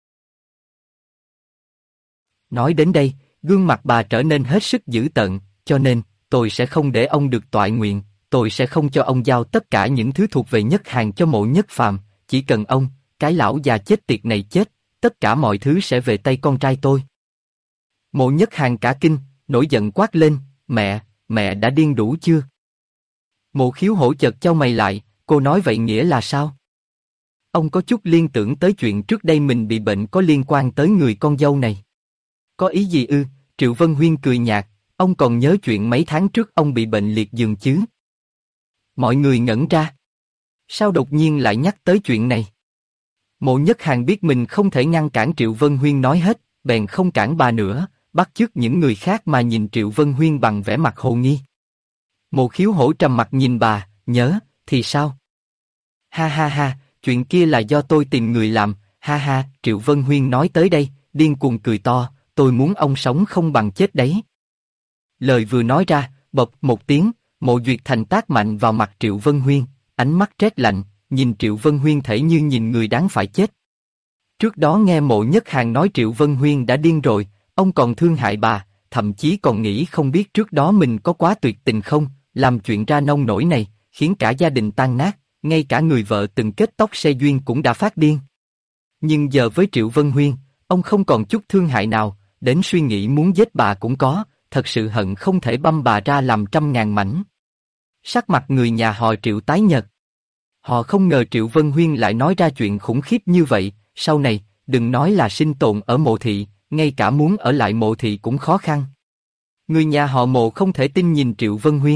A: Nói đến đây, gương mặt bà trở nên hết sức dữ tợn, cho nên, tôi sẽ không để ông được toại nguyện, tôi sẽ không cho ông giao tất cả những thứ thuộc về Nhất Hàn cho Mộ Nhất Phàm, chỉ cần ông, cái lão già chết tiệt này chết, tất cả mọi thứ sẽ về tay con trai tôi. Mộ Nhất Hàn cả kinh, nổi giận quát lên, mẹ đã điên đủ chưa? Mộ Khiếu hổ chợt chau mày lại, cô nói vậy nghĩa là sao? Ông có chút liên tưởng tới chuyện trước đây mình bị bệnh có liên quan tới người con dâu này. Có ý gì ư? Triệu Vân Huyên cười nhạt, ông còn nhớ chuyện mấy tháng trước ông bị bệnh liệt giường chứ? Mọi người ngẩn ra. Sao đột nhiên lại nhắc tới chuyện này? Mộ Nhất Hàn biết mình không thể ngăn cản Triệu Vân Huyên nói hết, bèn không cản bà nữa, bắt chước những người khác mà nhìn Triệu Vân Huyên bằng vẻ mặt hồ nghi. Mộ Khiếu hổ trầm mặt nhìn bà, nhớ, thì sao? Ha ha ha, chuyện kia là do tôi tìm người làm, ha ha, Triệu Vân Huyên nói tới đây, điên cuồng cười to, tôi muốn ông sống không bằng chết đấy. Lời vừa nói ra, bập một tiếng, Mộ Duyệt Thành tát mạnh vào mặt Triệu Vân Huyên, ánh mắt rét lạnh, nhìn Triệu Vân Huyên thể như nhìn người đáng phải chết. Trước đó nghe Mộ Nhất Hàn nói Triệu Vân Huyên đã điên rồi, ông còn thương hại bà, thậm chí còn nghĩ không biết trước đó mình có quá tuyệt tình không, làm chuyện ra nông nỗi này, khiến cả gia đình tan nát, ngay cả người vợ từng kết tóc xe duyên cũng đã phát điên. Nhưng giờ với Triệu Vân Huyên, ông không còn chút thương hại nào, đến suy nghĩ muốn giết bà cũng có, thật sự hận không thể băm bà ra làm trăm ngàn mảnh. Sắc mặt người nhà họ Triệu tái nhợt. Họ không ngờ Triệu Vân Huyên lại nói ra chuyện khủng khiếp như vậy, sau này, đừng nói là sinh tồn ở Mộ Thị, ngay cả muốn ở lại Mộ Thị cũng khó khăn. Người nhà họ Mộ không thể tin nhìn Triệu Vân Huyên.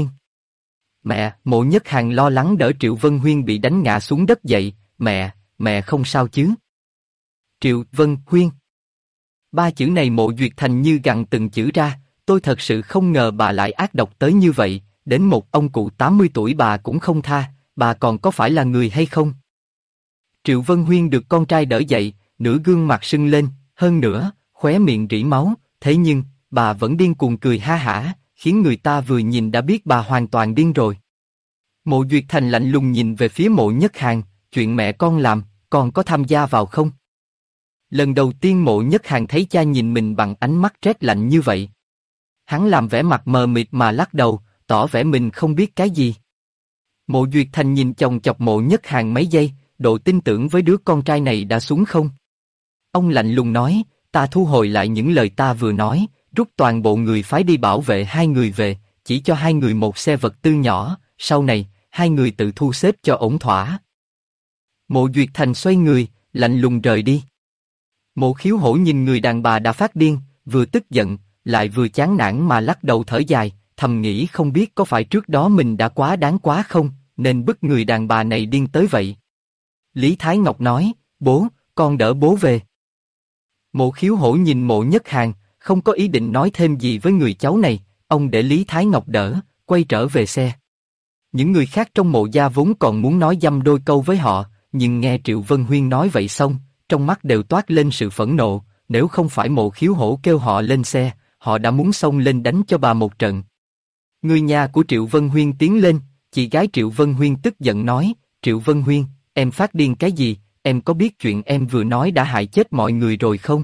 A: Mộ Nhất Hàn lo lắng đỡ Triệu Vân Huyên bị đánh ngã xuống đất dậy, mẹ không sao chứ? Triệu Vân Huyên. Ba chữ này Mộ Duyệt Thành như gằn từng chữ ra, tôi thật sự không ngờ bà lại ác độc tới như vậy, đến một ông cụ 80 tuổi bà cũng không tha, bà còn có phải là người hay không? Triệu Vân Huyên được con trai đỡ dậy, nửa gương mặt sưng lên, hơn nữa, khóe miệng rỉ máu, thế nhưng, bà vẫn điên cuồng cười ha hả, khiến người ta vừa nhìn đã biết bà hoàn toàn điên rồi. Mộ Duyệt Thành lạnh lùng nhìn về phía Mộ Nhất Hàn, chuyện mẹ con làm, con có tham gia vào không? Lần đầu tiên Mộ Nhất Hàn thấy cha nhìn mình bằng ánh mắt rét lạnh như vậy. Hắn làm vẻ mặt mờ mịt mà lắc đầu, tỏ vẻ mình không biết cái gì. Mộ Duyệt Thành nhìn chòng chọc Mộ Nhất Hàn mấy giây, độ tin tưởng với đứa con trai này đã xuống không? Ông lạnh lùng nói, ta thu hồi lại những lời ta vừa nói, rút toàn bộ người phái đi bảo vệ hai người về, chỉ cho hai người một xe vật tư nhỏ, sau này, hai người tự thu xếp cho ổn thỏa. Mộ Duyệt Thành xoay người, lạnh lùng rời đi. Mộ Khiếu hổ nhìn người đàn bà đã phát điên, vừa tức giận, lại vừa chán nản mà lắc đầu thở dài, thầm nghĩ không biết có phải trước đó mình đã quá đáng quá không, nên bức người đàn bà này điên tới vậy. Lý Thái Ngọc nói, bố, con đỡ bố về. Mộ Khiếu hổ nhìn Mộ Nhất Hàn, không có ý định nói thêm gì với người cháu này, ông để Lý Thái Ngọc đỡ, quay trở về xe. Những người khác trong Mộ gia vốn còn muốn nói dăm đôi câu với họ, nhưng nghe Triệu Vân Huyên nói vậy xong, trong mắt đều toát lên sự phẫn nộ, nếu không phải Mộ Khiếu Hổ kêu họ lên xe, họ đã muốn xông lên đánh cho bà một trận. Người nhà của Triệu Vân Huyên tiến lên, chị gái Triệu Vân Huyên tức giận nói, Triệu Vân Huyên, em phát điên cái gì, em có biết chuyện em vừa nói đã hại chết mọi người rồi không?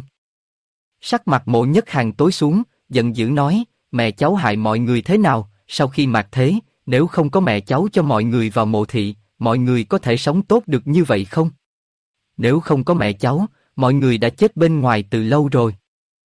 A: Sắc mặt Mộ Nhất Hàn tối xuống, giận dữ nói, mẹ cháu hại mọi người thế nào, sau khi mạt thế, nếu không có mẹ cháu cho mọi người vào mộ thị, mọi người có thể sống tốt được như vậy không? Nếu không có mẹ cháu, mọi người đã chết bên ngoài từ lâu rồi.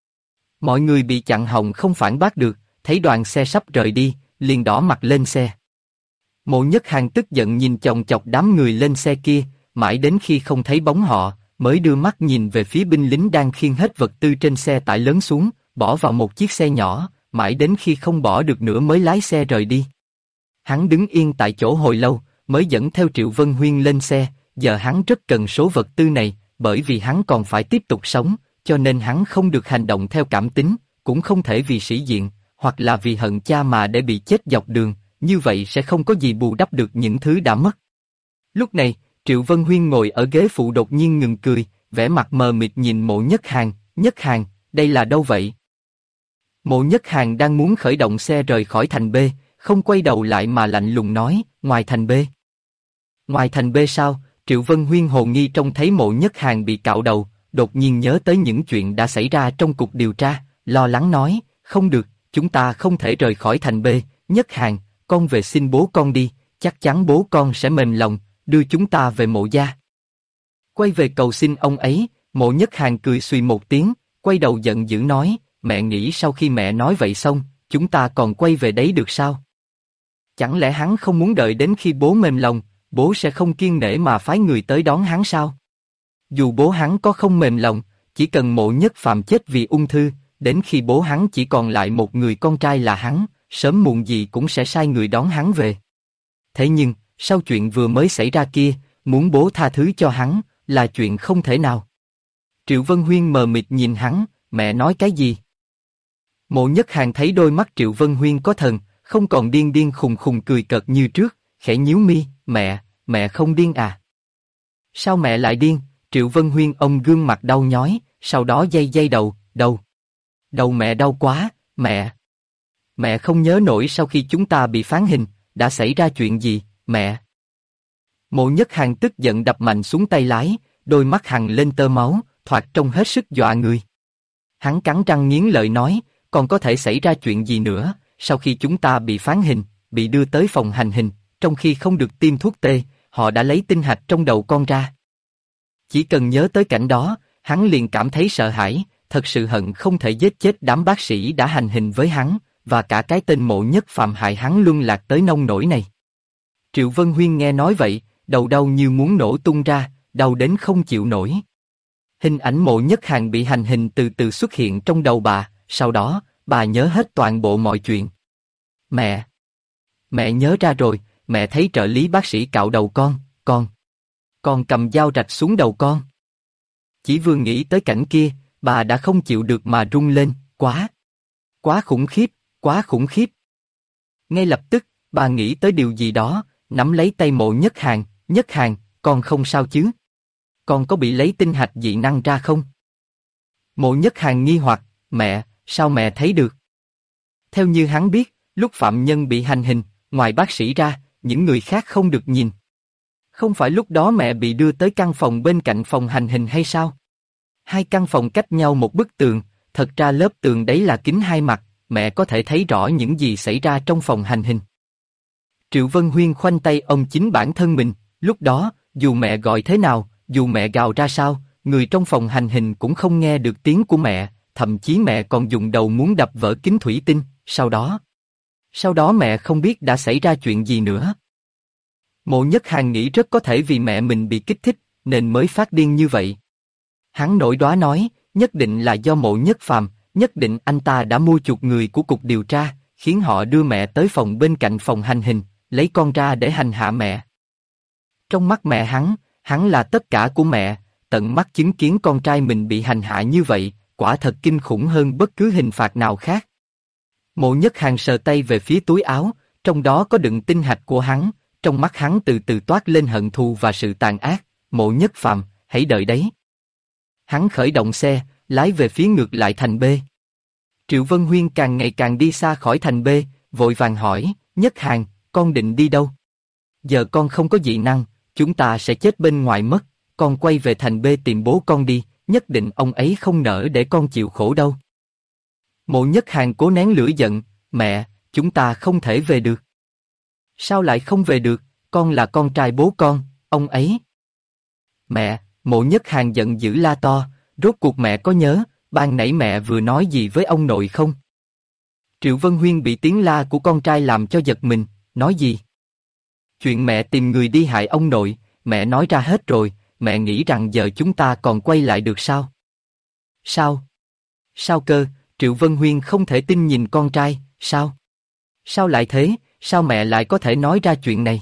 A: Mọi người bị chặn họng không phản bác được, thấy đoàn xe sắp rời đi, liền đỏ mặt lên xe. Mộ Nhất Hàn tức giận nhìn chòng chọc đám người lên xe kia, mãi đến khi không thấy bóng họ, mới đưa mắt nhìn về phía binh lính đang khiêng hết vật tư trên xe tải lớn xuống, bỏ vào một chiếc xe nhỏ, mãi đến khi không bỏ được nữa mới lái xe rời đi. Hắn đứng yên tại chỗ hồi lâu, mới dẫn theo Triệu Vân Huyên lên xe, giờ hắn rất cần số vật tư này, bởi vì hắn còn phải tiếp tục sống, cho nên hắn không được hành động theo cảm tính, cũng không thể vì sĩ diện, hoặc là vì hận cha mà để bị chết dọc đường, như vậy sẽ không có gì bù đắp được những thứ đã mất. Lúc này, Triệu Vân Huyên ngồi ở ghế phụ đột nhiên ngừng cười, vẻ mặt mờ mịt nhìn Mộ Nhất Hàn, đây là đâu vậy? Mộ Nhất Hàn đang muốn khởi động xe rời khỏi thành B, không quay đầu lại mà lạnh lùng nói, ngoài thành B. Ngoài thành B sao? Triệu Vân Huyên hồ nghi trông thấy Mộ Nhất Hàn bị cạo đầu, đột nhiên nhớ tới những chuyện đã xảy ra trong cuộc điều tra, lo lắng nói, không được, chúng ta không thể rời khỏi thành B, Nhất Hàn, con về xin bố con đi, chắc chắn bố con sẽ mềm lòng, đưa chúng ta về Mộ gia. Quay về cầu xin ông ấy, Mộ Nhất Hàn cười xùy một tiếng, quay đầu giận dữ nói, mẹ nghĩ sau khi mẹ nói vậy xong, chúng ta còn quay về đấy được sao? Chẳng lẽ hắn không muốn đợi đến khi bố mềm lòng, bố sẽ không kiêng nể mà phái người tới đón hắn sao? Dù bố hắn có không mềm lòng, chỉ cần Mộ Nhất Phàm chết vì ung thư, đến khi bố hắn chỉ còn lại một người con trai là hắn, sớm muộn gì cũng sẽ sai người đón hắn về. Thế nhưng, sau chuyện vừa mới xảy ra kia, muốn bố tha thứ cho hắn, là chuyện không thể nào. Triệu Vân Huyên mờ mịt nhìn hắn, mẹ nói cái gì? Mộ Nhất Hàn thấy đôi mắt Triệu Vân Huyên có thần, không còn điên điên khùng khùng cười cợt như trước, khẽ nhíu mi, mẹ không điên à? Sao mẹ lại điên? Triệu Vân Huyên ông gương mặt đau nhói, sau đó day đầu, đầu mẹ đau quá, mẹ không nhớ nổi sau khi chúng ta bị phán hình, đã xảy ra chuyện gì, mẹ. Mộ Nhất Hàn tức giận đập mạnh xuống tay lái, đôi mắt hằn lên tơ máu, thoạt trông hết sức dọa người. Hắn cắn răng nghiến lợi nói, còn có thể xảy ra chuyện gì nữa, sau khi chúng ta bị phán hình, bị đưa tới phòng hành hình, trong khi không được tiêm thuốc tê, họ đã lấy tinh hạch trong đầu con ra. Chỉ cần nhớ tới cảnh đó, hắn liền cảm thấy sợ hãi, thật sự hận không thể giết chết đám bác sĩ đã hành hình với hắn, và cả cái tên Mộ Nhất Phàm hại hắn luân lạc tới nông nỗi này. Triệu Vân Huyên nghe nói vậy, đầu đau như muốn nổ tung ra, đau đến không chịu nổi. Hình ảnh Mộ Nhất Hàn bị hành hình từ từ xuất hiện trong đầu bà, sau đó, bà nhớ hết toàn bộ mọi chuyện. Mẹ nhớ ra rồi, mẹ thấy trợ lý bác sĩ cạo đầu con cầm dao rạch xuống đầu con. Chỉ vừa nghĩ tới cảnh kia, bà đã không chịu được mà run lên, quá khủng khiếp. Ngay lập tức, bà nghĩ tới điều gì đó, nắm lấy tay Mộ Nhất Hàn, con không sao chứ? Con có bị lấy tinh hạch dị năng ra không? Mộ Nhất Hàn nghi hoặc, mẹ, sao mẹ thấy được? Theo như hắn biết, lúc phạm nhân bị hành hình, ngoài bác sĩ ra, những người khác không được nhìn. Không phải lúc đó mẹ bị đưa tới căn phòng bên cạnh phòng hành hình hay sao? Hai căn phòng cách nhau một bức tường, thật ra lớp tường đấy là kính hai mặt, mẹ có thể thấy rõ những gì xảy ra trong phòng hành hình. Triệu Vân Huyên khoanh tay ông chính bản thân mình, lúc đó, dù mẹ gọi thế nào, dù mẹ gào ra sao, người trong phòng hành hình cũng không nghe được tiếng của mẹ, thậm chí mẹ còn dùng đầu muốn đập vỡ kính thủy tinh, sau đó mẹ không biết đã xảy ra chuyện gì nữa. Mộ Nhất Hàn nghĩ rất có thể vì mẹ mình bị kích thích, nên mới phát điên như vậy. Hắn nổi đoá nói, nhất định là do Mộ Nhất Phàm, nhất định anh ta đã mua chuộc người của cục điều tra, khiến họ đưa mẹ tới phòng bên cạnh phòng hành hình, lấy con ra để hành hạ mẹ. Trong mắt mẹ hắn là tất cả của mẹ, tận mắt chứng kiến con trai mình bị hành hạ như vậy, quả thật kinh khủng hơn bất cứ hình phạt nào khác. Mộ Nhất Hàn sờ tay về phía túi áo, trong đó có đựng tinh hạch của hắn, trong mắt hắn từ từ toát lên hận thù và sự tàn ác. Mộ Nhất Phàm, hãy đợi đấy. Hắn khởi động xe, lái về phía ngược lại thành B. Triệu Vân Huyên càng ngày càng đi xa khỏi thành B, vội vàng hỏi, Nhất Hàn, con định đi đâu? Giờ con không có dị năng, chúng ta sẽ chết bên ngoài mất, con quay về thành B tìm bố con đi, nhất định ông ấy không nỡ để con chịu khổ đâu. Mộ Nhất Hàn cố nén lửa giận, mẹ, chúng ta không thể về được. Sao lại không về được, con là con trai bố con, ông ấy. Mẹ, Mộ Nhất Hàn giận dữ la to, rốt cuộc mẹ có nhớ, ban nãy mẹ vừa nói gì với ông nội không? Triệu Vân Huyên bị tiếng la của con trai làm cho giật mình, nói gì? Chuyện mẹ tìm người đi hại ông nội, mẹ nói ra hết rồi, mẹ nghĩ rằng giờ chúng ta còn quay lại được sao? Sao? Sao cơ? Triệu Vân Huyên không thể tin nhìn con trai, sao? Sao lại thế, sao mẹ lại có thể nói ra chuyện này?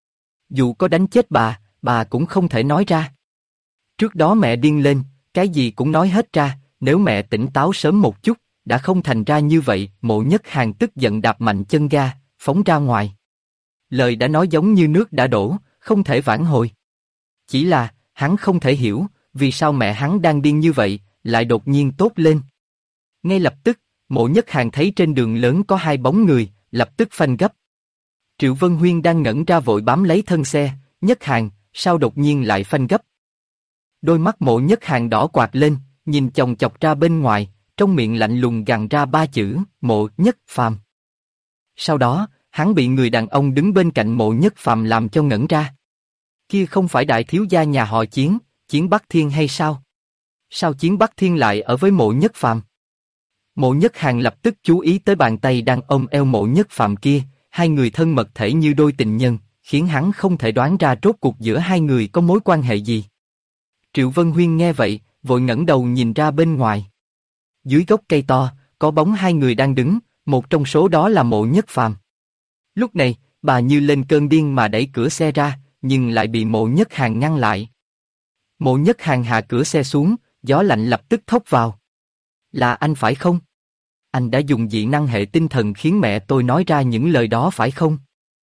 A: Dù có đánh chết bà cũng không thể nói ra. Trước đó mẹ điên lên, cái gì cũng nói hết ra, nếu mẹ tỉnh táo sớm một chút, đã không thành ra như vậy. Mộ Nhất Hàn tức giận đạp mạnh chân ga, phóng ra ngoài. Lời đã nói giống như nước đã đổ, không thể vãn hồi. Chỉ là, hắn không thể hiểu, vì sao mẹ hắn đang điên như vậy, lại đột nhiên tốt lên. Ngay lập tức, Mộ Nhất Hàn thấy trên đường lớn có hai bóng người, lập tức phanh gấp. Triệu Vân Huyên đang ngẩn ra vội bám lấy thân xe, Nhất Hàn, sao đột nhiên lại phanh gấp? Đôi mắt Mộ Nhất Hàn đỏ quạt lên, nhìn chòng chọc ra bên ngoài, trong miệng lạnh lùng gằn ra ba chữ, Mộ Nhất Phàm. Sau đó, hắn bị người đàn ông đứng bên cạnh Mộ Nhất Phàm làm cho ngẩn ra. Kia không phải đại thiếu gia nhà họ Chiến, Chiến Bắc Thiên hay sao? Sao Chiến Bắc Thiên lại ở với Mộ Nhất Phàm? Mộ Nhất Hàn lập tức chú ý tới bàn tay đang ôm eo Mộ Nhất Phàm kia, hai người thân mật thể như đôi tình nhân, khiến hắn không thể đoán ra rốt cuộc giữa hai người có mối quan hệ gì. Triệu Vân Huyên nghe vậy, vội ngẩng đầu nhìn ra bên ngoài. Dưới gốc cây to, có bóng hai người đang đứng, một trong số đó là Mộ Nhất Phàm. Lúc này, bà như lên cơn điên mà đẩy cửa xe ra, nhưng lại bị Mộ Nhất Hàn ngăn lại. Mộ Nhất Hàn hạ cửa xe xuống, gió lạnh lập tức thốc vào. Là anh phải không? Anh đã dùng dị năng hệ tinh thần khiến mẹ tôi nói ra những lời đó phải không?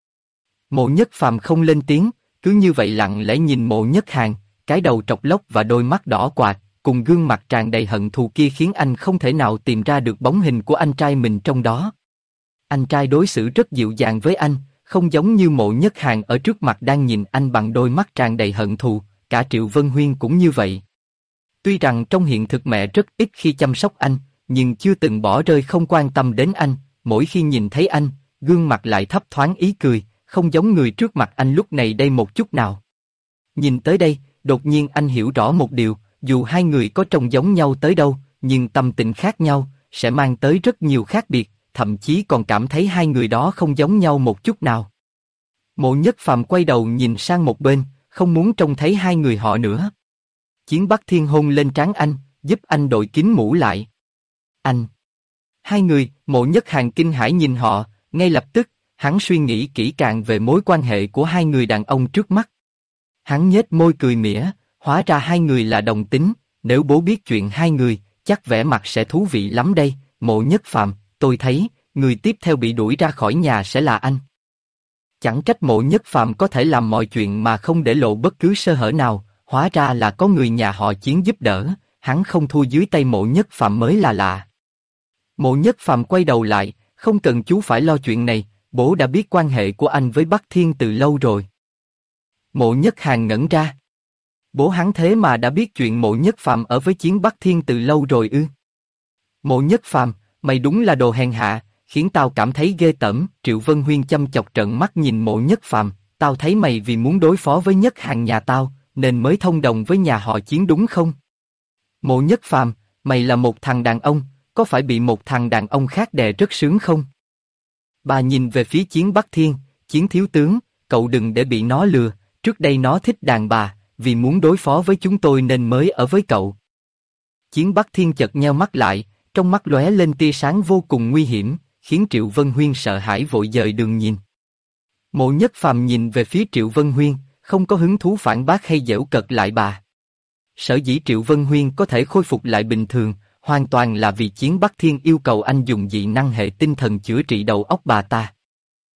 A: Mộ Nhất Phàm không lên tiếng, cứ như vậy lặng lẽ nhìn Mộ Nhất Hàn, cái đầu trọc lóc và đôi mắt đỏ quạt, cùng gương mặt tràn đầy hận thù kia khiến anh không thể nào tìm ra được bóng hình của anh trai mình trong đó. Anh trai đối xử rất dịu dàng với anh, không giống như Mộ Nhất Hàn ở trước mặt đang nhìn anh bằng đôi mắt tràn đầy hận thù, cả Triệu Vân Huyên cũng như vậy. Tuy rằng trong hiện thực mẹ rất ít khi chăm sóc anh, nhưng chưa từng bỏ rơi không quan tâm đến anh, mỗi khi nhìn thấy anh, gương mặt lại thấp thoáng ý cười, không giống người trước mặt anh lúc này đây một chút nào. Nhìn tới đây, đột nhiên anh hiểu rõ một điều, dù hai người có trông giống nhau tới đâu, nhưng tâm tình khác nhau, sẽ mang tới rất nhiều khác biệt, thậm chí còn cảm thấy hai người đó không giống nhau một chút nào. Mộ Nhất Phàm quay đầu nhìn sang một bên, không muốn trông thấy hai người họ nữa. Chiến Bắc Thiên hôn lên trán anh, giúp anh đội kín mũ lại. Anh! Hai người, Mộ Nhất Hàn kinh hãi nhìn họ, ngay lập tức, hắn suy nghĩ kỹ càng về mối quan hệ của hai người đàn ông trước mắt. Hắn nhếch môi cười mỉa, hóa ra hai người là đồng tính, nếu bố biết chuyện hai người, chắc vẻ mặt sẽ thú vị lắm đây. Mộ Nhất Phàm, tôi thấy, người tiếp theo bị đuổi ra khỏi nhà sẽ là anh. Chẳng trách Mộ Nhất Phàm có thể làm mọi chuyện mà không để lộ bất cứ sơ hở nào, hóa ra là có người nhà họ Chiến giúp đỡ, hắn không thua dưới tay Mộ Nhất Phàm mới là lạ. Mộ Nhất Phàm quay đầu lại, không cần chú phải lo chuyện này, bố đã biết quan hệ của anh với Bắc Thiên từ lâu rồi. Mộ Nhất Hàn ngẩn ra. Bố hắn thế mà đã biết chuyện Mộ Nhất Phàm ở với Chiến Bắc Thiên từ lâu rồi ư? Mộ Nhất Phàm, mày đúng là đồ hèn hạ, khiến tao cảm thấy ghê tởm. Triệu Vân Huyên chăm chọc trợn mắt nhìn Mộ Nhất Phàm, tao thấy mày vì muốn đối phó với Nhất Hàn nhà tao, nên mới thông đồng với nhà họ Chiến đúng không? Mộ Nhất Phàm, mày là một thằng đàn ông, có phải bị một thằng đàn ông khác đè rất sướng không? Bà nhìn về phía Chiến Bắc Thiên, Chiến thiếu tướng, cậu đừng để bị nó lừa, trước đây nó thích đàn bà, vì muốn đối phó với chúng tôi nên mới ở với cậu. Chiến Bắc Thiên chợt nheo mắt lại, trong mắt lóe lên tia sáng vô cùng nguy hiểm, khiến Triệu Vân Huyên sợ hãi vội dời đường nhìn. Mộ Nhất Phàm nhìn về phía Triệu Vân Huyên, không có hứng thú phản bác hay giễu cợt lại bà. Sở dĩ Triệu Vân Huyên có thể khôi phục lại bình thường, hoàn toàn là vì Chiến Bắc Thiên yêu cầu anh dùng dị năng hệ tinh thần chữa trị đầu óc bà ta.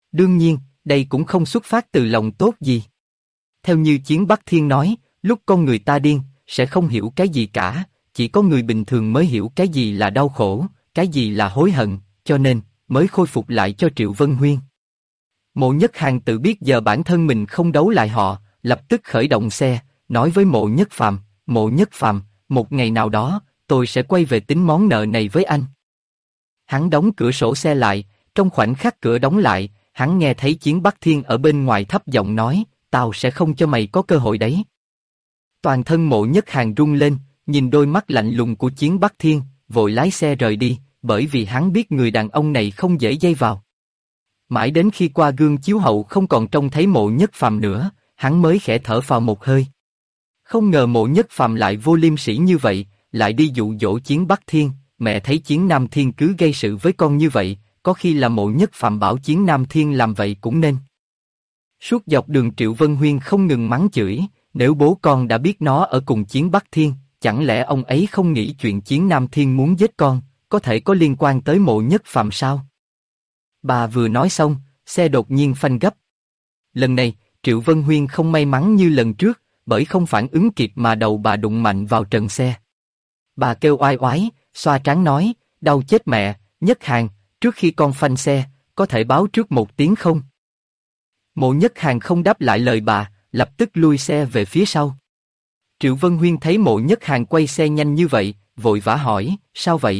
A: Đương nhiên, đây cũng không xuất phát từ lòng tốt gì. Theo như Chiến Bắc Thiên nói, lúc con người ta điên, sẽ không hiểu cái gì cả, chỉ có người bình thường mới hiểu cái gì là đau khổ, cái gì là hối hận, cho nên, mới khôi phục lại cho Triệu Vân Huyên. Mộ Nhất Hàn tự biết giờ bản thân mình không đấu lại họ, lập tức khởi động xe, nói với Mộ Nhất Phàm, Mộ Nhất Phàm, một ngày nào đó, tôi sẽ quay về tính món nợ này với anh. Hắn đóng cửa sổ xe lại, trong khoảnh khắc cửa đóng lại, hắn nghe thấy Chiến Bắc Thiên ở bên ngoài thấp giọng nói, tao sẽ không cho mày có cơ hội đấy. Toàn thân Mộ Nhất Hàn rung lên, nhìn đôi mắt lạnh lùng của Chiến Bắc Thiên, vội lái xe rời đi, bởi vì hắn biết người đàn ông này không dễ dây vào. Mãi đến khi qua gương chiếu hậu không còn trông thấy Mộ Nhất Phàm nữa, hắn mới khẽ thở phào một hơi. Không ngờ Mộ Nhất Phàm lại vô liêm sỉ như vậy, lại đi dụ dỗ Chiến Bắc Thiên, mẹ thấy Chiến Nam Thiên cứ gây sự với con như vậy, có khi là Mộ Nhất Phàm bảo Chiến Nam Thiên làm vậy cũng nên. Suốt dọc đường Triệu Vân Huyên không ngừng mắng chửi, nếu bố con đã biết nó ở cùng Chiến Bắc Thiên, chẳng lẽ ông ấy không nghĩ chuyện Chiến Nam Thiên muốn giết con, có thể có liên quan tới Mộ Nhất Phàm sao? Bà vừa nói xong, xe đột nhiên phanh gấp. Lần này, Triệu Vân Huyên không may mắn như lần trước, bởi không phản ứng kịp mà đầu bà đụng mạnh vào trần xe. Bà kêu oai oái, xoa trán nói, đau chết mẹ, Nhất Hàn, trước khi con phanh xe, có thể báo trước một tiếng không? Mộ Nhất Hàn không đáp lại lời bà, lập tức lui xe về phía sau. Triệu Vân Huyên thấy Mộ Nhất Hàn quay xe nhanh như vậy, vội vã hỏi, sao vậy?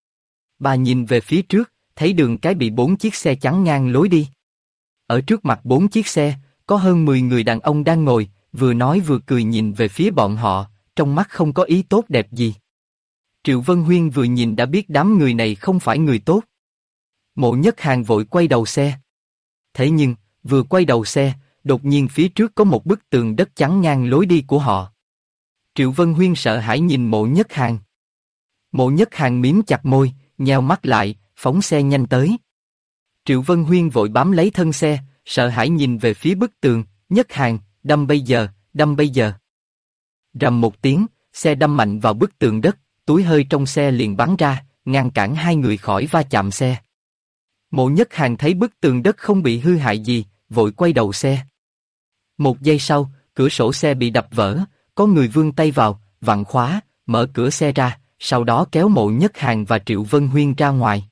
A: Bà nhìn về phía trước, thấy đường cái bị 4 chiếc xe chắn ngang lối đi. Ở trước mặt 4 chiếc xe, có hơn 10 người đàn ông đang ngồi, vừa nói vừa cười nhìn về phía bọn họ, trong mắt không có ý tốt đẹp gì. Triệu Vân Huyên vừa nhìn đã biết đám người này không phải người tốt. Mộ Nhất Hàn vội quay đầu xe. Thế nhưng, vừa quay đầu xe, đột nhiên phía trước có một bức tường đất chắn ngang lối đi của họ. Triệu Vân Huyên sợ hãi nhìn Mộ Nhất Hàn. Mộ Nhất Hàn mím chặt môi, nheo mắt lại, phóng xe nhanh tới. Triệu Vân Huyên vội bám lấy thân xe, sợ hãi nhìn về phía bức tường, Nhất Hàn, đâm bây giờ, đâm bây giờ. Rầm một tiếng, xe đâm mạnh vào bức tường đất, túi hơi trong xe liền bắn ra, ngăn cản hai người khỏi va chạm xe. Mộ Nhất Hàn thấy bức tường đất không bị hư hại gì, vội quay đầu xe. Một giây sau, cửa sổ xe bị đập vỡ, có người vươn tay vào, vặn khóa, mở cửa xe ra, sau đó kéo Mộ Nhất Hàn và Triệu Vân Huyên ra ngoài.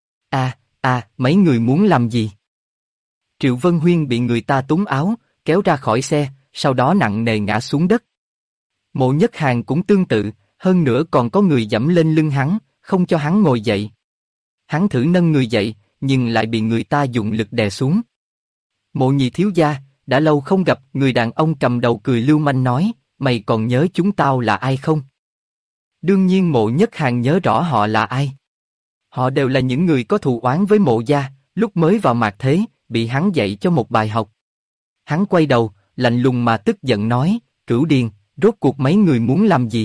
A: Mấy người muốn làm gì? Triệu Vân Huyên bị người ta túm áo, kéo ra khỏi xe, sau đó nặng nề ngã xuống đất. Mộ Nhất Hàn cũng tương tự, hơn nữa còn có người giẫm lên lưng hắn, không cho hắn ngồi dậy. Hắn thử nâng người dậy, nhưng lại bị người ta dùng lực đè xuống. Mộ Nhị thiếu gia, đã lâu không gặp, người đàn ông cầm đầu cười lưu manh nói, mày còn nhớ chúng tao là ai không? Đương nhiên Mộ Nhất Hàn nhớ rõ họ là ai. Họ đều là những người có thù oán với Mộ gia, lúc mới vào mạt thế, bị hắn dạy cho một bài học. Hắn quay đầu, lạnh lùng mà tức giận nói, Cửu Điền, rốt cuộc mấy người muốn làm gì?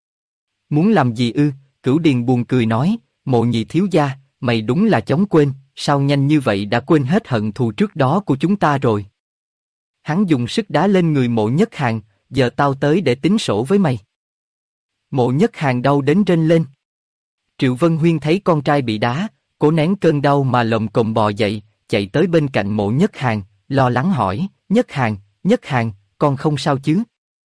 A: Muốn làm gì ư? Cửu Điền buồn cười nói, Mộ Nhị thiếu gia, mày đúng là chóng quên, sao nhanh như vậy đã quên hết hận thù trước đó của chúng ta rồi. Hắn dùng sức đá lên người Mộ Nhất Hàn, giờ tao tới để tính sổ với mày. Mộ Nhất Hàn đau đến rên lên. Triệu Vân Huyên thấy con trai bị đá, cố nén cơn đau mà lồm cồm bò dậy, chạy tới bên cạnh Mộ Nhất Hàn, lo lắng hỏi, Nhất Hàn, con không sao chứ?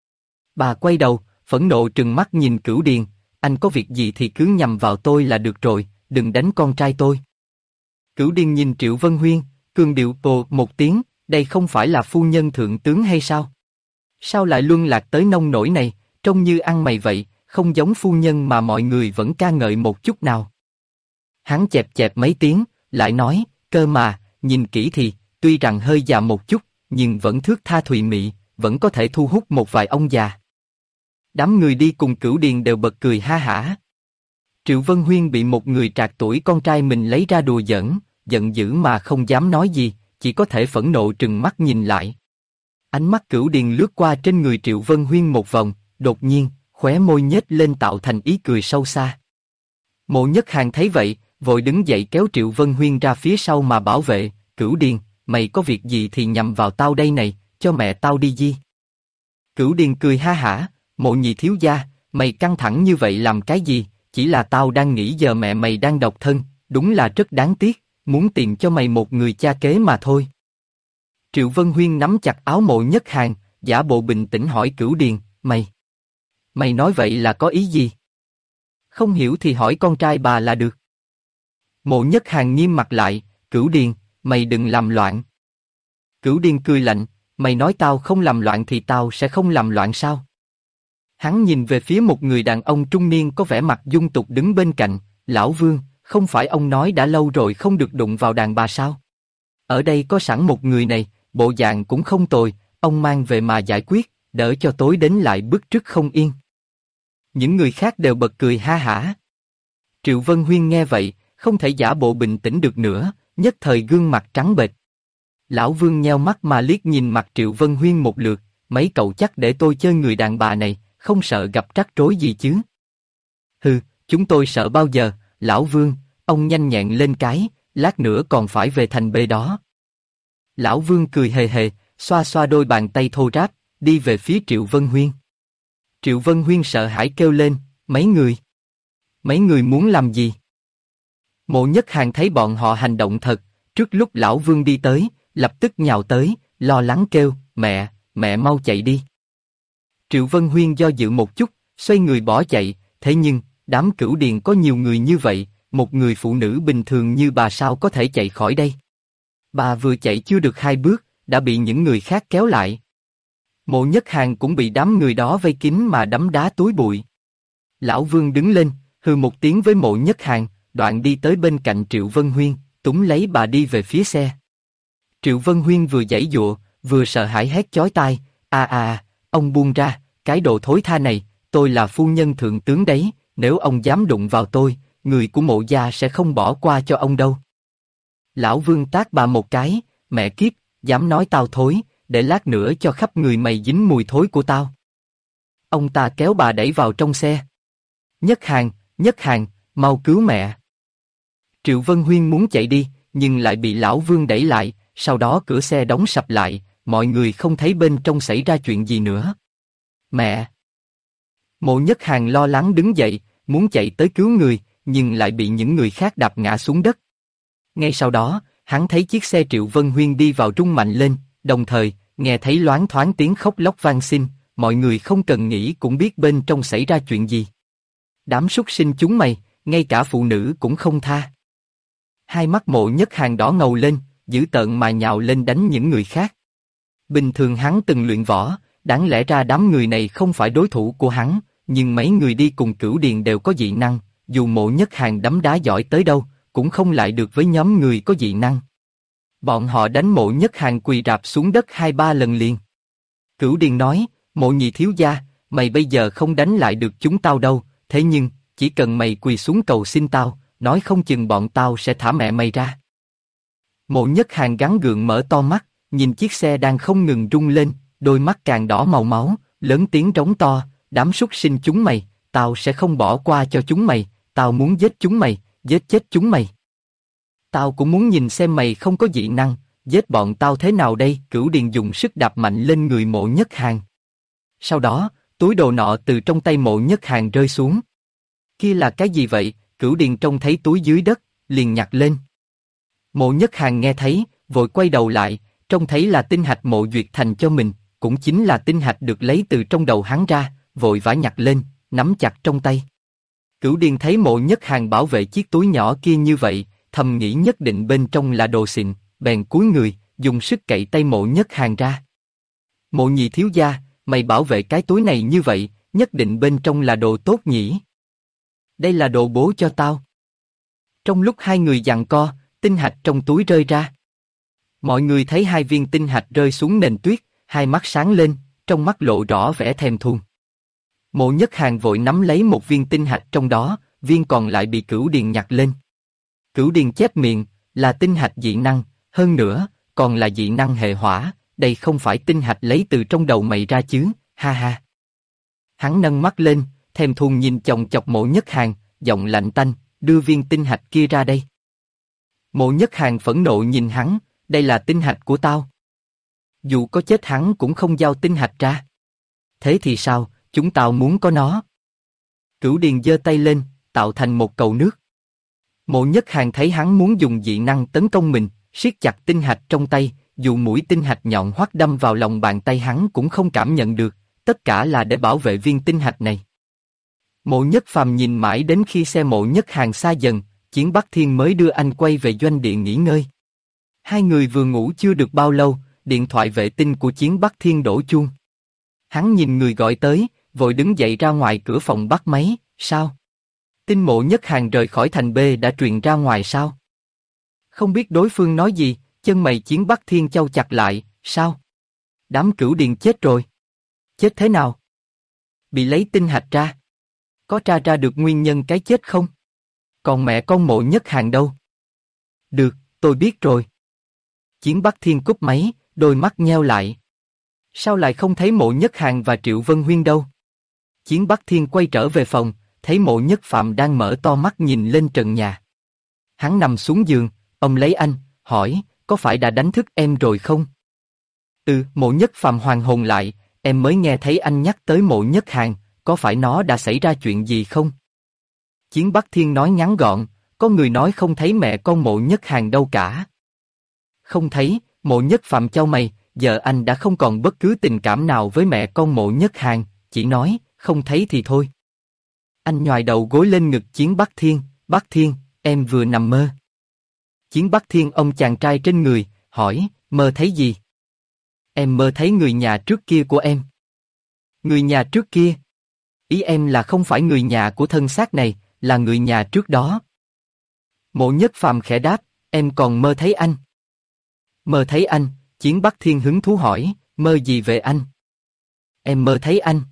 A: Bà quay đầu, phẫn nộ trừng mắt nhìn Cửu Điền, anh có việc gì thì cứ nhằm vào tôi là được rồi, đừng đánh con trai tôi. Cửu Điền nhìn Triệu Vân Huyên, cường điệu ồ một tiếng, đây không phải là phu nhân thượng tướng hay sao? Sao lại luân lạc tới nông nỗi này, trông như ăn mày vậy, không giống phu nhân mà mọi người vẫn ca ngợi một chút nào. Hắn chẹp chẹp mấy tiếng, lại nói, cơ mà, nhìn kỹ thì, tuy rằng hơi già một chút, nhưng vẫn thước tha thùy mị, vẫn có thể thu hút một vài ông già. Đám người đi cùng Cửu Điền đều bật cười ha hả. Triệu Vân Huyên bị một người trạc tuổi con trai mình lấy ra đùa giỡn, giận dữ mà không dám nói gì, chỉ có thể phẫn nộ trừng mắt nhìn lại. Ánh mắt Cửu Điền lướt qua trên người Triệu Vân Huyên một vòng, đột nhiên, khóe môi nhếch lên tạo thành ý cười sâu xa. Mộ Nhất Hàn thấy vậy, vội đứng dậy kéo Triệu Vân Huyên ra phía sau mà bảo vệ, Cửu Điền, mày có việc gì thì nhằm vào tao đây này, cho mẹ tao đi di. Cửu Điền cười ha hả, Mộ Nhị thiếu gia, mày căng thẳng như vậy làm cái gì, chỉ là tao đang nghĩ giờ mẹ mày đang độc thân, đúng là rất đáng tiếc, muốn tìm cho mày một người cha kế mà thôi. Triệu Vân Huyên nắm chặt áo Mộ Nhất Hàn, giả bộ bình tĩnh hỏi Cửu Điền, mày nói vậy là có ý gì? Không hiểu thì hỏi con trai bà là được. Mộ Nhất Hàn nghiêm mặt lại, Cửu Điền, mày đừng làm loạn. Cửu Điền cười lạnh, mày nói tao không làm loạn thì tao sẽ không làm loạn sao? Hắn nhìn về phía một người đàn ông trung niên có vẻ mặt dung tục đứng bên cạnh, Lão Vương, không phải ông nói đã lâu rồi không được đụng vào đàn bà sao? Ở đây có sẵn một người này, bộ dạng cũng không tồi, ông mang về mà giải quyết, đỡ cho tối đến lại bức rứt không yên. Những người khác đều bật cười ha hả. Triệu Vân Huyên nghe vậy, không thể giả bộ bình tĩnh được nữa, nhất thời gương mặt trắng bệch. Lão Vương nheo mắt mà liếc nhìn mặt Triệu Vân Huyên một lượt, mấy cậu chắc để tôi chơi người đàn bà này, không sợ gặp rắc rối gì chứ? Hừ, chúng tôi sợ bao giờ, Lão Vương, ông nhanh nhẹn lên cái, lát nữa còn phải về thành bê đó. Lão Vương cười hề hề, xoa xoa đôi bàn tay thô ráp, đi về phía Triệu Vân Huyên. Triệu Vân Huyên sợ hãi kêu lên, mấy người muốn làm gì? Mộ Nhất Hàn thấy bọn họ hành động thật, trước lúc Lão Vương đi tới, lập tức nhào tới, lo lắng kêu, mẹ mau chạy đi. Triệu Vân Huyên do dự một chút, xoay người bỏ chạy, thế nhưng, đám Cửu Điền có nhiều người như vậy, một người phụ nữ bình thường như bà sao có thể chạy khỏi đây? Bà vừa chạy chưa được 2 bước, đã bị những người khác kéo lại. Mộ Nhất Hàn cũng bị đám người đó vây kín mà đấm đá túi bụi. Lão Vương đứng lên, hừ một tiếng với Mộ Nhất Hàn, đoạn đi tới bên cạnh Triệu Vân Huyên, túm lấy bà đi về phía xe. Triệu Vân Huyên vừa giãy giụa, vừa sợ hãi hét chói tai, ông buông ra, cái đồ thối tha này, tôi là phu nhân thượng tướng đấy, nếu ông dám đụng vào tôi, người của Mộ gia sẽ không bỏ qua cho ông đâu. Lão Vương tát bà một cái, mẹ kiếp, dám nói tao thối, để lát nữa cho khắp người mày dính mùi thối của tao. Ông ta kéo bà đẩy vào trong xe. Nhất Hàn, mau cứu mẹ. Triệu Vân Huyên muốn chạy đi, nhưng lại bị Lão Vương đẩy lại, sau đó cửa xe đóng sập lại, mọi người không thấy bên trong xảy ra chuyện gì nữa. Mẹ! Mộ Nhất Hàn lo lắng đứng dậy, muốn chạy tới cứu người, nhưng lại bị những người khác đạp ngã xuống đất. Ngay sau đó, hắn thấy chiếc xe Triệu Vân Huyên đi vào rung mạnh lên, đồng thời, nghe thấy loáng thoáng tiếng khóc lóc vang xin, mọi người không cần nghĩ cũng biết bên trong xảy ra chuyện gì. Đám súc sinh chúng mày, ngay cả phụ nữ cũng không tha. Hai mắt Mộ Nhất Hàn đỏ ngầu lên, dữ tợn mà nhào lên đánh những người khác. Bình thường hắn từng luyện võ, đáng lẽ ra đám người này không phải đối thủ của hắn, nhưng mấy người đi cùng Cửu Điền đều có dị năng, dù Mộ Nhất Hàn đấm đá giỏi tới đâu, cũng không lại được với nhóm người có dị năng. Bọn họ đánh Mộ Nhất Hàn quỳ rạp xuống đất 2-3 lần liền. Cửu Điền nói, Mộ nhị thiếu gia, mày bây giờ không đánh lại được chúng tao đâu, thế nhưng, chỉ cần mày quỳ xuống cầu xin tao, nói không chừng bọn tao sẽ thả mẹ mày ra. Mộ Nhất Hàn gắng gượng mở to mắt, nhìn chiếc xe đang không ngừng rung lên, đôi mắt càng đỏ màu máu, lớn tiếng trống to, đám súc sinh chúng mày, tao sẽ không bỏ qua cho chúng mày, tao muốn giết chúng mày, giết chết chúng mày. Tao cũng muốn nhìn xem mày không có dị năng, giết bọn tao thế nào đây? Cửu Điền dùng sức đạp mạnh lên người Mộ Nhất Hàn. Sau đó, túi đồ nọ từ trong tay Mộ Nhất Hàn rơi xuống. Kia là cái gì vậy? Cửu Điền trông thấy túi dưới đất, liền nhặt lên. Mộ Nhất Hàn nghe thấy, vội quay đầu lại, trông thấy là tinh hạch Mộ Duyệt Thành cho mình, cũng chính là tinh hạch được lấy từ trong đầu hắn ra, vội vã nhặt lên, nắm chặt trong tay. Cửu Điền thấy Mộ Nhất Hàn bảo vệ chiếc túi nhỏ kia như vậy, thầm nghĩ nhất định bên trong là đồ xịn, bèn cúi người, dùng sức cậy tay Mộ Nhất Hàn ra. Mộ nhị thiếu gia, mày bảo vệ cái túi này như vậy, nhất định bên trong là đồ tốt nhỉ? Đây là đồ bố cho tao. Trong lúc hai người giằng co, tinh hạch trong túi rơi ra. Mọi người thấy 2 viên tinh hạch rơi xuống nền tuyết, hai mắt sáng lên, trong mắt lộ rõ vẻ thèm thuồng. Mộ Nhất Hàn vội nắm lấy một viên tinh hạch trong đó, viên còn lại bị Cửu Điền nhặt lên. Cửu Điền chép miệng, là tinh hạch dị năng, hơn nữa, còn là dị năng hệ hỏa, đây không phải tinh hạch lấy từ trong đầu mày ra chứ, ha ha. Hắn nâng mắt lên, thèm thuồng nhìn chòng chọc Mộ Nhất Hàn, giọng lạnh tanh, đưa viên tinh hạch kia ra đây. Mộ Nhất Hàn phẫn nộ nhìn hắn, đây là tinh hạch của tao. Dù có chết hắn cũng không giao tinh hạch ra. Thế thì sao, chúng tao muốn có nó. Cửu Điền giơ tay lên, tạo thành một cầu nước. Mộ Nhất Hàn thấy hắn muốn dùng dị năng tấn công mình, siết chặt tinh hạch trong tay, dù mũi tinh hạch nhọn hoắt đâm vào lòng bàn tay hắn cũng không cảm nhận được, tất cả là để bảo vệ viên tinh hạch này. Mộ Nhất Phàm nhìn mãi đến khi xe Mộ Nhất Hàn xa dần, Chiến Bắc Thiên mới đưa anh quay về doanh địa nghỉ ngơi. Hai người vừa ngủ chưa được bao lâu, điện thoại vệ tinh của Chiến Bắc Thiên đổ chuông. Hắn nhìn người gọi tới, vội đứng dậy ra ngoài cửa phòng bắt máy. Sao? Tin Mộ Nhất Hàn rời khỏi thành B đã truyền ra ngoài sao? Không biết đối phương nói gì, chân mày Chiến Bắc Thiên chau chặt lại. Sao? Đám Cửu Điền chết rồi. Chết thế nào? Bị lấy tinh hạch ra. Có tra ra được nguyên nhân cái chết không? Còn mẹ con Mộ Nhất Hàn đâu? Được, tôi biết rồi. Chiến Bắc Thiên cúp máy, đôi mắt nheo lại. Sao lại không thấy Mộ Nhất Hàn và Triệu Vân Huyên đâu? Chiến Bắc Thiên quay trở về phòng, thấy Mộ Nhất Phạm đang mở to mắt nhìn lên trần nhà. Hắn nằm xuống giường, ông lấy anh, hỏi, có phải đã đánh thức em rồi không? Mộ Nhất Phạm hoàn hồn lại, em mới nghe thấy anh nhắc tới Mộ Nhất Hàn, có phải nó đã xảy ra chuyện gì không? Chiến Bắc Thiên nói ngắn gọn, có người nói không thấy mẹ con Mộ Nhất Hàn đâu cả. Không thấy, Mộ Nhất Phạm chau mày, giờ anh đã không còn bất cứ tình cảm nào với mẹ con Mộ Nhất Hàn, chỉ nói, không thấy thì thôi. Anh nhoài đầu gối lên ngực Chiến Bắc Thiên, em vừa nằm mơ. Chiến Bắc Thiên ông chàng trai trên người, hỏi, mơ thấy gì? Em mơ thấy người nhà trước kia của em. Người nhà trước kia? Ý em là không phải người nhà của thân xác này, là người nhà trước đó. Mộ Nhất Phàm khẽ đáp, em còn mơ thấy anh. Mơ thấy anh, Chiến Bắc Thiên hứng thú hỏi, mơ gì về anh? Em mơ thấy anh.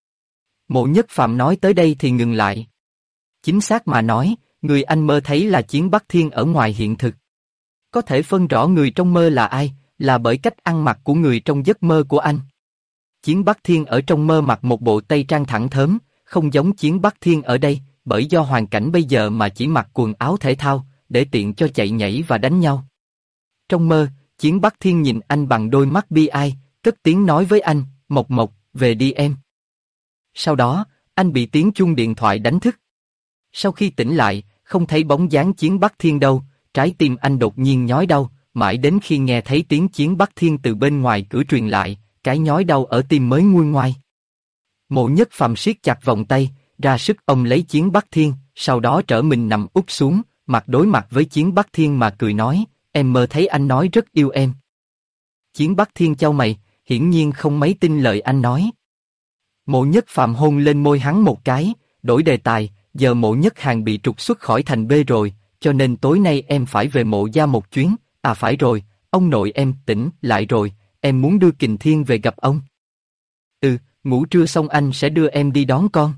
A: Mộ Nhất Phàm nói tới đây thì ngừng lại. Chính xác mà nói, người anh mơ thấy là Chiến Bắc Thiên ở ngoài hiện thực. Có thể phân rõ người trong mơ là ai, là bởi cách ăn mặc của người trong giấc mơ của anh. Chiến Bắc Thiên ở trong mơ mặc một bộ tây trang thẳng thớm, không giống Chiến Bắc Thiên ở đây, bởi do hoàn cảnh bây giờ mà chỉ mặc quần áo thể thao, để tiện cho chạy nhảy và đánh nhau. Trong mơ, Chiến Bắc Thiên nhìn anh bằng đôi mắt bi ai, cất tiếng nói với anh, Mộc Mộc, về đi em. Sau đó, anh bị tiếng chuông điện thoại đánh thức. Sau khi tỉnh lại, không thấy bóng dáng Chiến Bắc Thiên đâu, trái tim anh đột nhiên nhói đau, mãi đến khi nghe thấy tiếng Chiến Bắc Thiên từ bên ngoài cửa truyền lại, cái nhói đau ở tim mới nguôi ngoai. Mộ Nhất Phàm siết chặt vòng tay, ra sức ôm lấy Chiến Bắc Thiên, sau đó trở mình nằm úp xuống, mặt đối mặt với Chiến Bắc Thiên mà cười nói, em mơ thấy anh nói rất yêu em. Chiến Bắc Thiên chau mày, hiển nhiên không mấy tin lời anh nói. Mộ Nhất Phàm hôn lên môi hắn một cái, đổi đề tài, giờ Mộ Nhất Hàn bị trục xuất khỏi thành B rồi, cho nên tối nay em phải về Mộ gia một chuyến. À phải rồi, ông nội em tỉnh lại rồi, em muốn đưa Kình Thiên về gặp ông. Ngủ trưa xong anh sẽ đưa em đi đón con.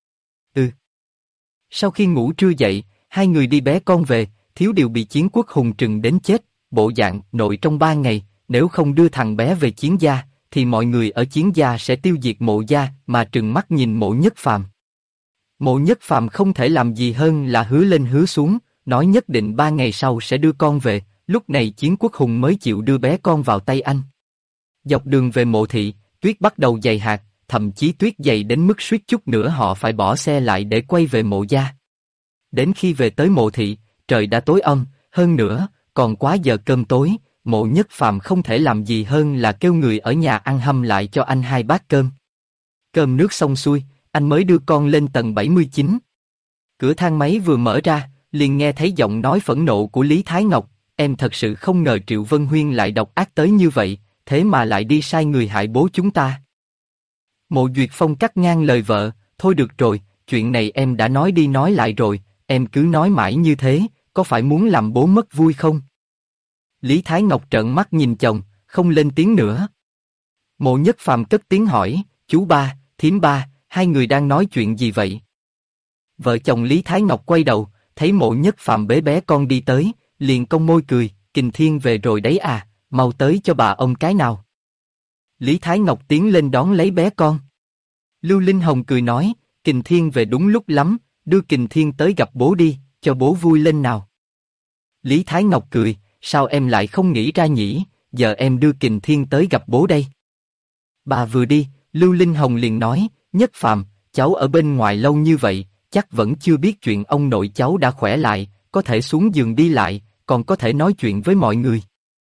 A: Sau khi ngủ trưa dậy, hai người đi bé con về, Thiếu Điều bị Chiến Quốc Hùng trừng đến chết, bộ dạng nội trong 3 ngày, nếu không đưa thằng bé về Chiến gia, thì mọi người ở Chiến gia sẽ tiêu diệt Mộ gia, mà trừng mắt nhìn Mộ Nhất Phàm. Mộ Nhất Phàm không thể làm gì hơn là hứa lên hứa xuống, nói nhất định 3 ngày sau sẽ đưa con về, lúc này Chiến Quốc Hùng mới chịu đưa bé con vào tay anh. Dọc đường về Mộ thị, tuyết bắt đầu dày hạt, thậm chí tuyết dày đến mức suýt chút nữa họ phải bỏ xe lại để quay về Mộ gia. Đến khi về tới Mộ thị, trời đã tối om, hơn nữa, còn quá giờ cơm tối, Mộ Nhất Phàm không thể làm gì hơn là kêu người ở nhà ăn hâm lại cho anh 2 bát cơm. Cơm nước xong xuôi, anh mới đưa con lên tầng 79. Cửa thang máy vừa mở ra, liền nghe thấy giọng nói phẫn nộ của Lý Thái Ngọc, em thật sự không ngờ Triệu Vân Huyên lại độc ác tới như vậy, thế mà lại đi sai người hại bố chúng ta. Mộ Duyệt Phong cắt ngang lời vợ, thôi được rồi, chuyện này em đã nói đi nói lại rồi, em cứ nói mãi như thế, có phải muốn làm bố mất vui không? Lý Thái Ngọc trợn mắt nhìn chồng, không lên tiếng nữa. Mộ Nhất Phàm cất tiếng hỏi, chú ba, thím ba, hai người đang nói chuyện gì vậy? Vợ chồng Lý Thái Ngọc quay đầu, thấy Mộ Nhất Phàm bế bé con đi tới, liền cong môi cười, Kình Thiên về rồi đấy à, mau tới cho bà ông cái nào. Lý Thái Ngọc tiến lên đón lấy bé con. Lưu Linh Hồng cười nói, Kình Thiên về đúng lúc lắm, đưa Kình Thiên tới gặp bố đi, cho bố vui lên nào. Lý Thái Ngọc cười, sao em lại không nghĩ ra nhỉ, giờ em đưa Kình Thiên tới gặp bố đây. Bà vừa đi, Lưu Linh Hồng liền nói, Nhất Phàm, cháu ở bên ngoài lâu như vậy, chắc vẫn chưa biết chuyện ông nội cháu đã khỏe lại, có thể xuống giường đi lại, còn có thể nói chuyện với mọi người.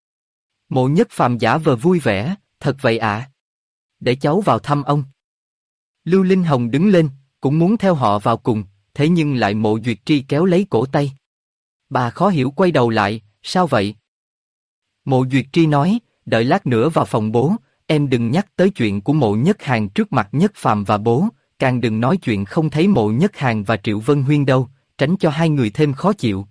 A: Mộ Nhất Phàm giả vờ vui vẻ, thật vậy ạ? Để cháu vào thăm ông. Lưu Linh Hồng đứng lên, cũng muốn theo họ vào cùng, thế nhưng lại Mộ Duyệt Tri kéo lấy cổ tay. Bà khó hiểu quay đầu lại, sao vậy? Mộ Duyệt Tri nói, đợi lát nữa vào phòng bố, em đừng nhắc tới chuyện của Mộ Nhất Hàn trước mặt Nhất Phàm và bố, càng đừng nói chuyện không thấy Mộ Nhất Hàn và Triệu Vân Huyên đâu, tránh cho hai người thêm khó chịu.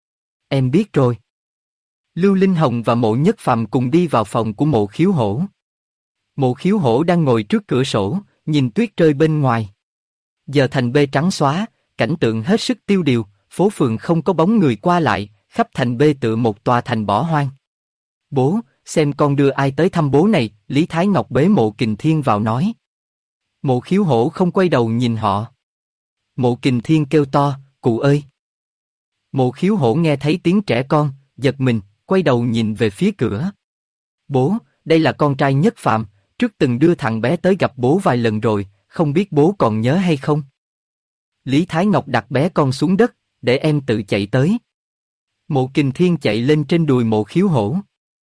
A: Em biết rồi. Lưu Linh Hồng và Mộ Nhất Phàm cùng đi vào phòng của Mộ Khiếu Hổ. Mộ Khiếu Hổ đang ngồi trước cửa sổ, nhìn tuyết rơi bên ngoài. Giờ thành bê trắng xóa, cảnh tượng hết sức tiêu điều, phố phường không có bóng người qua lại, khắp thành bê tựa một tòa thành bỏ hoang. Bố, xem con đưa ai tới thăm bố này, Lý Thái Ngọc bế Mộ Kình Thiên vào nói. Mộ Khiếu Hổ không quay đầu nhìn họ. Mộ Kình Thiên kêu to, cụ ơi. Mộ Khiếu Hổ nghe thấy tiếng trẻ con, giật mình, quay đầu nhìn về phía cửa. Bố, đây là con trai Nhất Phàm, trước từng đưa thằng bé tới gặp bố vài lần rồi, không biết bố còn nhớ hay không? Lý Thái Ngọc đặt bé con xuống đất, để em tự chạy tới. Mộ Kình Thiên chạy lên trên đùi Mộ Khiếu Hổ.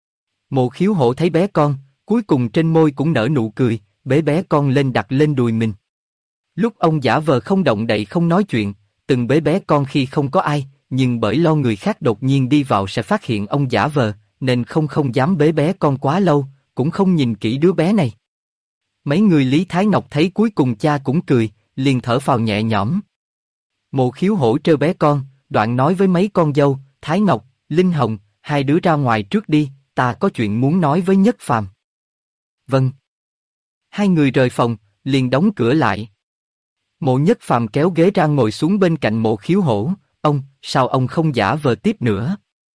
A: Mộ Khiếu Hổ thấy bé con, cuối cùng trên môi cũng nở nụ cười, bế bé con lên đặt lên đùi mình. Lúc ông giả vờ không động đậy không nói chuyện, từng bế bé con khi không có ai, nhưng bởi lo người khác đột nhiên đi vào sẽ phát hiện ông giả vờ, nên không dám bế bé con quá lâu, cũng không nhìn kỹ đứa bé này. Mấy người Lý Thái Ngọc thấy cuối cùng cha cũng cười, liền thở phào nhẹ nhõm. Mộ Khiếu Hổ trêu bé con, đoạn nói với mấy con dâu, Thái Ngọc, Linh Hồng, hai đứa ra ngoài trước đi, ta có chuyện muốn nói với Nhất Phàm. Vâng. Hai người rời phòng, liền đóng cửa lại. Mộ Nhất Phàm kéo ghế ra ngồi xuống bên cạnh Mộ Khiếu Hổ, ông, sao ông không giả vờ tiếp nữa?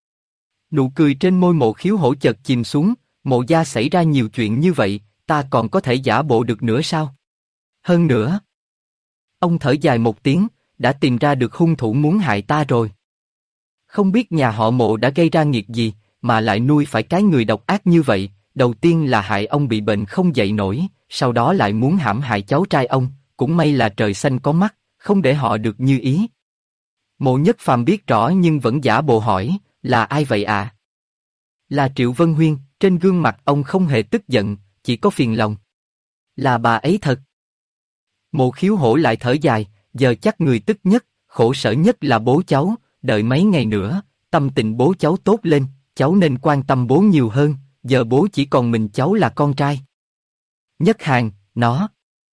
A: Nụ cười trên môi Mộ Khiếu Hổ chợt chìm xuống, Mộ gia xảy ra nhiều chuyện như vậy, ta còn có thể giả bộ được nữa sao? Hơn nữa, ông thở dài một tiếng, đã tìm ra được hung thủ muốn hại ta rồi. Không biết nhà họ Mộ đã gây ra nghiệt gì, mà lại nuôi phải cái người độc ác như vậy, đầu tiên là hại ông bị bệnh không dậy nổi, sau đó lại muốn hãm hại cháu trai ông, cũng may là trời xanh có mắt, không để họ được như ý. Mộ Nhất Phàm biết rõ nhưng vẫn giả bộ hỏi, là ai vậy ạ? Là Triệu Vân Huyên, trên gương mặt ông không hề tức giận, chỉ có phiền lòng. Là bà ấy thật. Mộ Khiếu Hổ lại thở dài, giờ chắc người tức nhất, khổ sở nhất là bố cháu, đợi mấy ngày nữa, tâm tình bố cháu tốt lên, cháu nên quan tâm bố nhiều hơn, giờ bố chỉ còn mình cháu là con trai. Nhất Hàn, nó.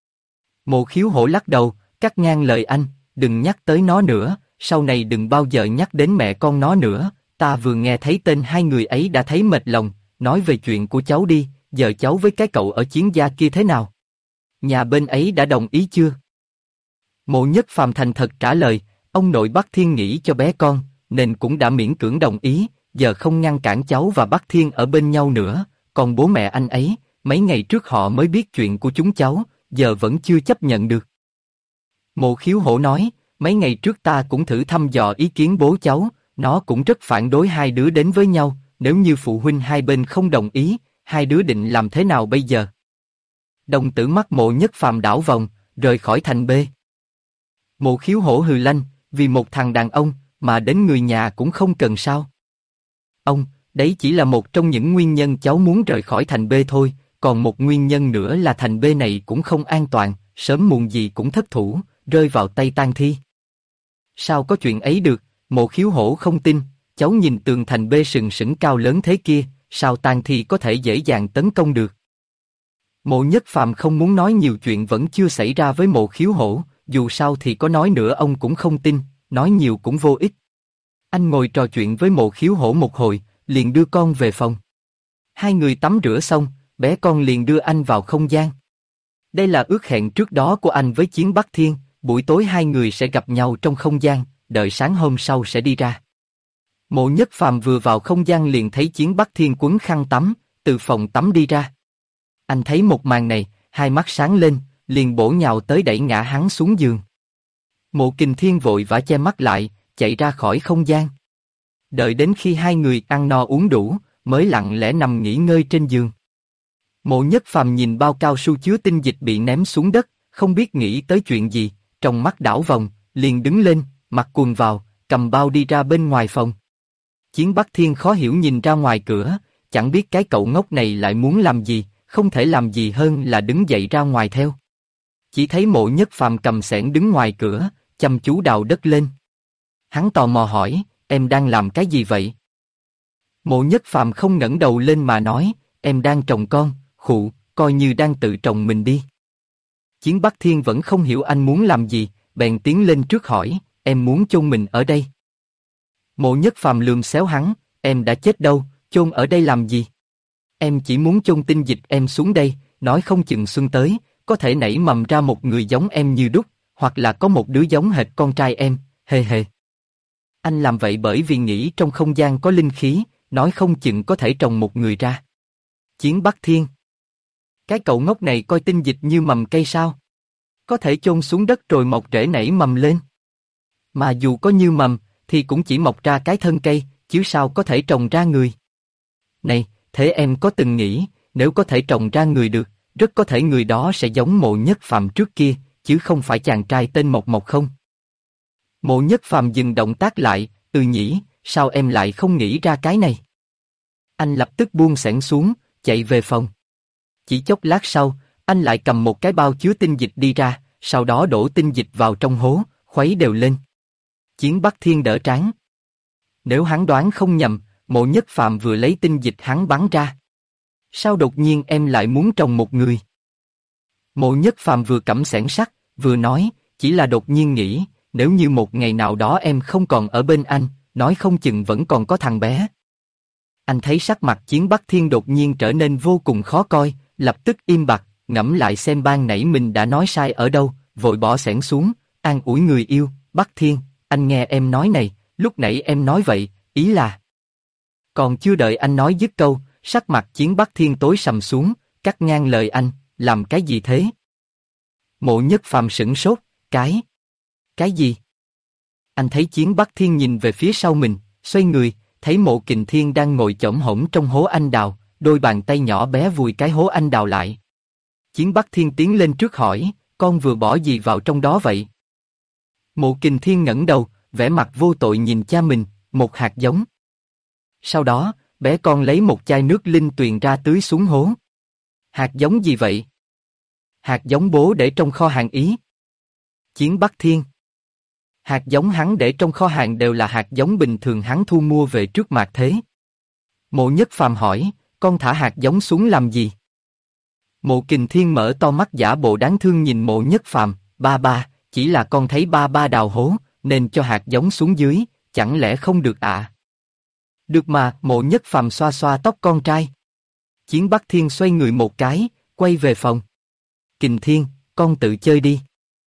A: Mộ Khiếu Hổ lắc đầu, cắt ngang lời anh, đừng nhắc tới nó nữa, sau này đừng bao giờ nhắc đến mẹ con nó nữa, ta vừa nghe thấy tên hai người ấy đã thấy mệt lòng, nói về chuyện của cháu đi, giờ cháu với cái cậu ở Chiến Gia kia thế nào? Nhà bên ấy đã đồng ý chưa? Mộ Nhất Phàm thành thật trả lời, ông nội Bắc Thiên nghĩ cho bé con, nên cũng đã miễn cưỡng đồng ý, giờ không ngăn cản cháu và Bắc Thiên ở bên nhau nữa, còn bố mẹ anh ấy, mấy ngày trước họ mới biết chuyện của chúng cháu, giờ vẫn chưa chấp nhận được. Mộ Khiếu Hổ nói, mấy ngày trước ta cũng thử thăm dò ý kiến bố cháu, nó cũng rất phản đối hai đứa đến với nhau, nếu như phụ huynh hai bên không đồng ý, hai đứa định làm thế nào bây giờ? Đồng tử mắt Mộ Nhất Phàm đảo vòng, rời khỏi thành B. Mộ Khiếu Hổ hừ lanh, vì một thằng đàn ông, mà đến người nhà cũng không cần sao? Ông, đấy chỉ là một trong những nguyên nhân cháu muốn rời khỏi thành B thôi, còn một nguyên nhân nữa là thành B này cũng không an toàn, sớm muộn gì cũng thất thủ, rơi vào tay tang thi. Sao có chuyện ấy được? Mộ Khiếu Hổ không tin, cháu nhìn tường thành B sừng sững cao lớn thế kia, sao tang thi có thể dễ dàng tấn công được? Mộ Nhất Phàm không muốn nói nhiều chuyện vẫn chưa xảy ra với Mộ Khiếu Hổ, dù sao thì có nói nữa ông cũng không tin, nói nhiều cũng vô ích. Anh ngồi trò chuyện với Mộ Khiếu Hổ một hồi, liền đưa con về phòng. Hai người tắm rửa xong, bé con liền đưa anh vào không gian. Đây là ước hẹn trước đó của anh với Chiến Bắc Thiên, buổi tối hai người sẽ gặp nhau trong không gian, đợi sáng hôm sau sẽ đi ra. Mộ Nhất Phàm vừa vào không gian liền thấy Chiến Bắc Thiên quấn khăn tắm, từ phòng tắm đi ra. Anh thấy một màn này, hai mắt sáng lên, liền bổ nhào tới đẩy ngã hắn xuống giường. Mộ Kình Thiên vội vã che mắt lại, chạy ra khỏi không gian. Đợi đến khi hai người ăn no uống đủ, mới lặng lẽ nằm nghỉ ngơi trên giường. Mộ Nhất Phàm nhìn bao cao su chứa tinh dịch bị ném xuống đất, không biết nghĩ tới chuyện gì, trong mắt đảo vòng, liền đứng lên, mặc quần vào, cầm bao đi ra bên ngoài phòng. Chiến Bắc Thiên khó hiểu nhìn ra ngoài cửa, chẳng biết cái cậu ngốc này lại muốn làm gì, không thể làm gì hơn là đứng dậy ra ngoài theo. Chỉ thấy Mộ Nhất Phàm cầm xẻng đứng ngoài cửa, chăm chú đào đất lên. Hắn tò mò hỏi, em đang làm cái gì vậy? Mộ Nhất Phàm không ngẩng đầu lên mà nói, em đang trồng con, khụ, coi như đang tự trồng mình đi. Chiến Bắc Thiên vẫn không hiểu anh muốn làm gì, bèn tiến lên trước hỏi, em muốn chôn mình ở đây. Mộ Nhất Phàm lườm xéo hắn, em đã chết đâu, chôn ở đây làm gì? Em chỉ muốn chôn tinh dịch em xuống đây, nói không chừng xuân tới, có thể nảy mầm ra một người giống em như đúc, hoặc là có một đứa giống hệt con trai em, hề hề. Anh làm vậy bởi vì nghĩ trong không gian có linh khí, nói không chừng có thể trồng một người ra. Chiến Bắc Thiên. Cái cậu ngốc này coi tinh dịch như mầm cây sao? Có thể chôn xuống đất rồi mọc rễ nảy mầm lên. Mà dù có như mầm, thì cũng chỉ mọc ra cái thân cây, chứ sao có thể trồng ra người. Này, thế em có từng nghĩ, nếu có thể trồng ra người được, rất có thể người đó sẽ giống Mộ Nhất Phàm trước kia, chứ không phải chàng trai tên Mộc Mộc không? Mộ Nhất Phàm dừng động tác lại, nhỉ, sao em lại không nghĩ ra cái này? Anh lập tức buông xẻng xuống, chạy về phòng. Chỉ chốc lát sau, anh lại cầm một cái bao chứa tinh dịch đi ra, sau đó đổ tinh dịch vào trong hố, khuấy đều lên. Chiến Bắc Thiên đỡ trán. Nếu hắn đoán không nhầm, Mộ Nhất Phàm vừa lấy tinh dịch hắn bắn ra. Sao đột nhiên em lại muốn trồng một người? Mộ Nhất Phàm vừa cắm xẻng sắt, vừa nói, chỉ là đột nhiên nghĩ, nếu như một ngày nào đó em không còn ở bên anh, nói không chừng vẫn còn có thằng bé. Anh thấy sắc mặt Chiến Bắc Thiên đột nhiên trở nên vô cùng khó coi, lập tức im bặt, ngẫm lại xem ban nãy mình đã nói sai ở đâu, vội bỏ xẻng xuống, an ủi người yêu, Bắc Thiên, anh nghe em nói này, lúc nãy em nói vậy, ý là... Còn chưa đợi anh nói dứt câu, sắc mặt Chiến Bắc Thiên tối sầm xuống, cắt ngang lời anh, làm cái gì thế? Mộ Nhất Phàm sửng sốt, cái gì? Anh thấy Chiến Bắc Thiên nhìn về phía sau mình, xoay người, thấy Mộ Kình Thiên đang ngồi chõm hổm trong hố anh đào, đôi bàn tay nhỏ bé vùi cái hố anh đào lại. Chiến Bắc Thiên tiến lên trước hỏi, con vừa bỏ gì vào trong đó vậy? Mộ Kình Thiên ngẩng đầu, vẻ mặt vô tội nhìn cha mình, một hạt giống. Sau đó, bé con lấy một chai nước linh tuyền ra tưới xuống hố. Hạt giống gì vậy? Hạt giống bố để trong kho hàng ý. Chiến Bắc Thiên. Hạt giống hắn để trong kho hàng đều là hạt giống bình thường hắn thu mua về trước mạt thế. Mộ Nhất Phàm hỏi, con thả hạt giống xuống làm gì? Mộ Kình Thiên mở to mắt giả bộ đáng thương nhìn Mộ Nhất Phàm, ba, chỉ là con thấy ba đào hố, nên cho hạt giống xuống dưới, chẳng lẽ không được ạ? Được mà, Mộ Nhất Phàm xoa xoa tóc con trai. Chiến Bắc Thiên xoay người một cái, quay về phòng. Kình Thiên, con tự chơi đi.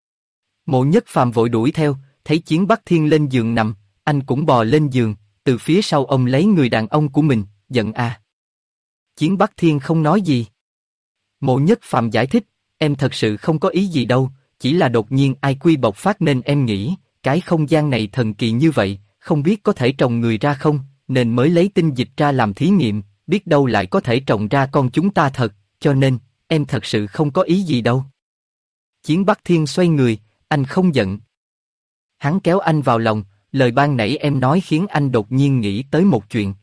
A: Mộ Nhất Phàm vội đuổi theo, thấy Chiến Bắc Thiên lên giường nằm, anh cũng bò lên giường, từ phía sau ông lấy người đàn ông của mình, giận à. Chiến Bắc Thiên không nói gì. Mộ Nhất Phàm giải thích, em thật sự không có ý gì đâu, chỉ là đột nhiên IQ bộc phát nên em nghĩ, cái không gian này thần kỳ như vậy, không biết có thể trồng người ra không, nên mới lấy tinh dịch ra làm thí nghiệm, biết đâu lại có thể trồng ra con chúng ta thật, cho nên, em thật sự không có ý gì đâu. Chiến Bắc Thiên xoay người, anh không giận. Hắn kéo anh vào lòng, lời ban nãy em nói khiến anh đột nhiên nghĩ tới một chuyện.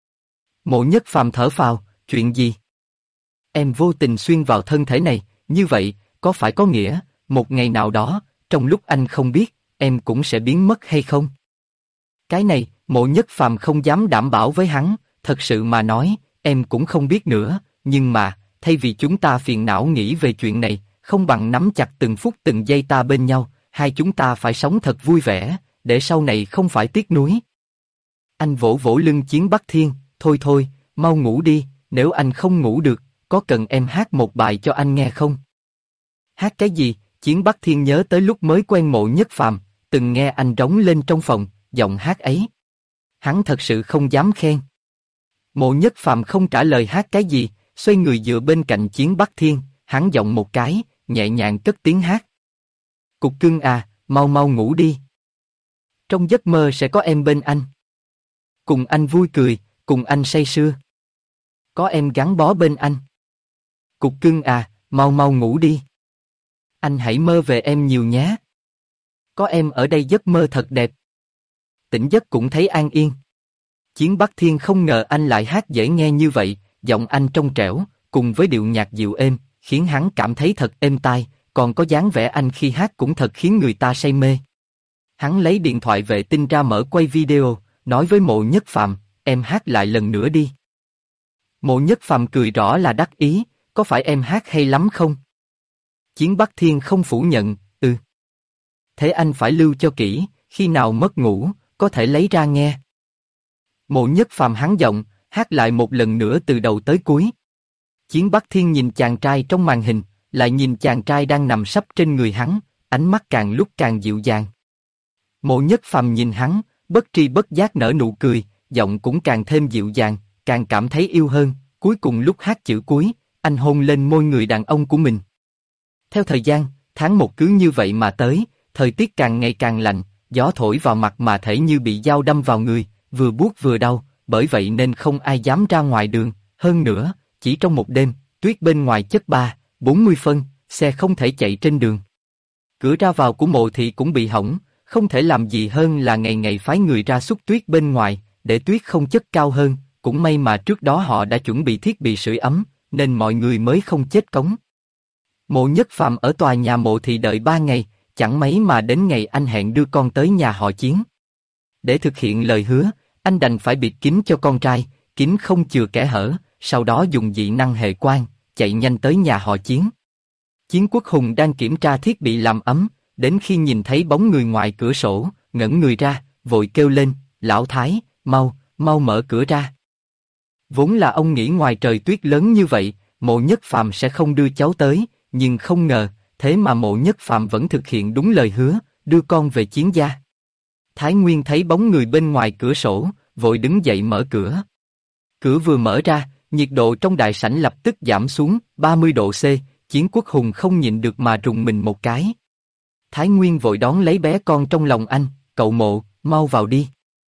A: Mộ Nhất Phàm thở phào, chuyện gì? Em vô tình xuyên vào thân thể này, như vậy, có phải có nghĩa, một ngày nào đó, trong lúc anh không biết, em cũng sẽ biến mất hay không? Cái này, Mộ Nhất Phàm không dám đảm bảo với hắn, thật sự mà nói, em cũng không biết nữa, nhưng mà, thay vì chúng ta phiền não nghĩ về chuyện này, không bằng nắm chặt từng phút từng giây ta bên nhau, hai chúng ta phải sống thật vui vẻ, để sau này không phải tiếc nuối. Anh vỗ vỗ lưng Chiến Bắc Thiên, thôi, mau ngủ đi, nếu anh không ngủ được, có cần em hát một bài cho anh nghe không? Hát cái gì? Chiến Bắc Thiên nhớ tới lúc mới quen Mộ Nhất Phàm, từng nghe anh rống lên trong phòng, giọng hát ấy. Hắn thật sự không dám khen. Mộ Nhất Phàm không trả lời hát cái gì, xoay người dựa bên cạnh Chiến Bắc Thiên, hắn giọng một cái, nhẹ nhàng cất tiếng hát. Cục cưng à, mau ngủ đi. Trong giấc mơ sẽ có em bên anh. Cùng anh vui cười, cùng anh say sưa. Có em gắn bó bên anh. Cục cưng à, mau ngủ đi. Anh hãy mơ về em nhiều nhé. Có em ở đây giấc mơ thật đẹp. tỉnh giấc cũng thấy an yên. Chiến Bắc Thiên không ngờ anh lại hát dễ nghe như vậy, giọng anh trong trẻo, cùng với điệu nhạc dịu êm, khiến hắn cảm thấy thật êm tai, còn có dáng vẻ anh khi hát cũng thật khiến người ta say mê. Hắn lấy điện thoại vệ tinh ra mở quay video, nói với Mộ Nhất Phàm, em hát lại lần nữa đi. Mộ Nhất Phàm cười rõ là đắc ý, có phải em hát hay lắm không? Chiến Bắc Thiên không phủ nhận, thế anh phải lưu cho kỹ, khi nào mất ngủ, có thể lấy ra nghe. Mộ Nhất Phàm hắn giọng, hát lại một lần nữa từ đầu tới cuối. Chiến Bắc Thiên nhìn chàng trai trong màn hình, lại nhìn chàng trai đang nằm sấp trên người hắn, ánh mắt càng lúc càng dịu dàng. Mộ Nhất Phàm nhìn hắn, bất tri bất giác nở nụ cười, giọng cũng càng thêm dịu dàng, càng cảm thấy yêu hơn. Cuối cùng lúc hát chữ cuối, anh hôn lên môi người đàn ông của mình. Theo thời gian, tháng một cứ như vậy mà tới, thời tiết càng ngày càng lạnh, gió thổi vào mặt mà thể như bị dao đâm vào người, vừa buốt vừa đau, bởi vậy nên không ai dám ra ngoài đường. Hơn nữa, chỉ trong một đêm, tuyết bên ngoài chất 40 phân, xe không thể chạy trên đường. Cửa ra vào của mộ thị cũng bị hỏng, không thể làm gì hơn là ngày ngày phái người ra xúc tuyết bên ngoài, để tuyết không chất cao hơn. Cũng may mà trước đó họ đã chuẩn bị thiết bị sưởi ấm, nên mọi người mới không chết cóng. Mộ Nhất Phàm ở tòa nhà mộ thị đợi 3 ngày, chẳng mấy mà đến ngày anh hẹn đưa con tới nhà họ Chiến. Để thực hiện lời hứa, anh đành phải bịt kín cho con trai, kín không chừa kẽ hở, sau đó dùng dị năng hệ quang, chạy nhanh tới nhà họ Chiến. Chiến Quốc Hùng đang kiểm tra thiết bị làm ấm, đến khi nhìn thấy bóng người ngoài cửa sổ, ngẩng người ra, vội kêu lên, lão Thái, mau mở cửa ra. Vốn là ông nghĩ ngoài trời tuyết lớn như vậy, Mộ Nhất Phàm sẽ không đưa cháu tới, nhưng không ngờ, thế mà Mộ Nhất Phàm vẫn thực hiện đúng lời hứa, đưa con về Chiến gia. Thái Nguyên thấy bóng người bên ngoài cửa sổ, vội đứng dậy mở cửa. Cửa vừa mở ra, nhiệt độ trong đại sảnh lập tức giảm xuống 30 độ C, Chiến Quốc Hùng không nhịn được mà rùng mình một cái. Thái Nguyên vội đón lấy bé con trong lòng anh, cậu Mộ, mau vào đi.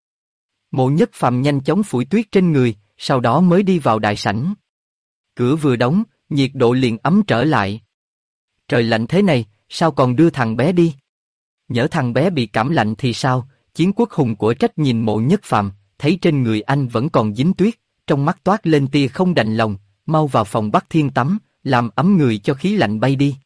A: Mộ Nhất Phàm nhanh chóng phủi tuyết trên người, sau đó mới đi vào đại sảnh. Cửa vừa đóng, nhiệt độ liền ấm trở lại. Trời lạnh thế này, sao còn đưa thằng bé đi? Nhỡ thằng bé bị cảm lạnh thì sao? Chiến Quốc Hùng của trách nhìn Mộ Nhất Phàm, thấy trên người anh vẫn còn dính tuyết, trong mắt toát lên tia không đành lòng, mau vào phòng Bắc Thiên tắm, làm ấm người cho khí lạnh bay đi.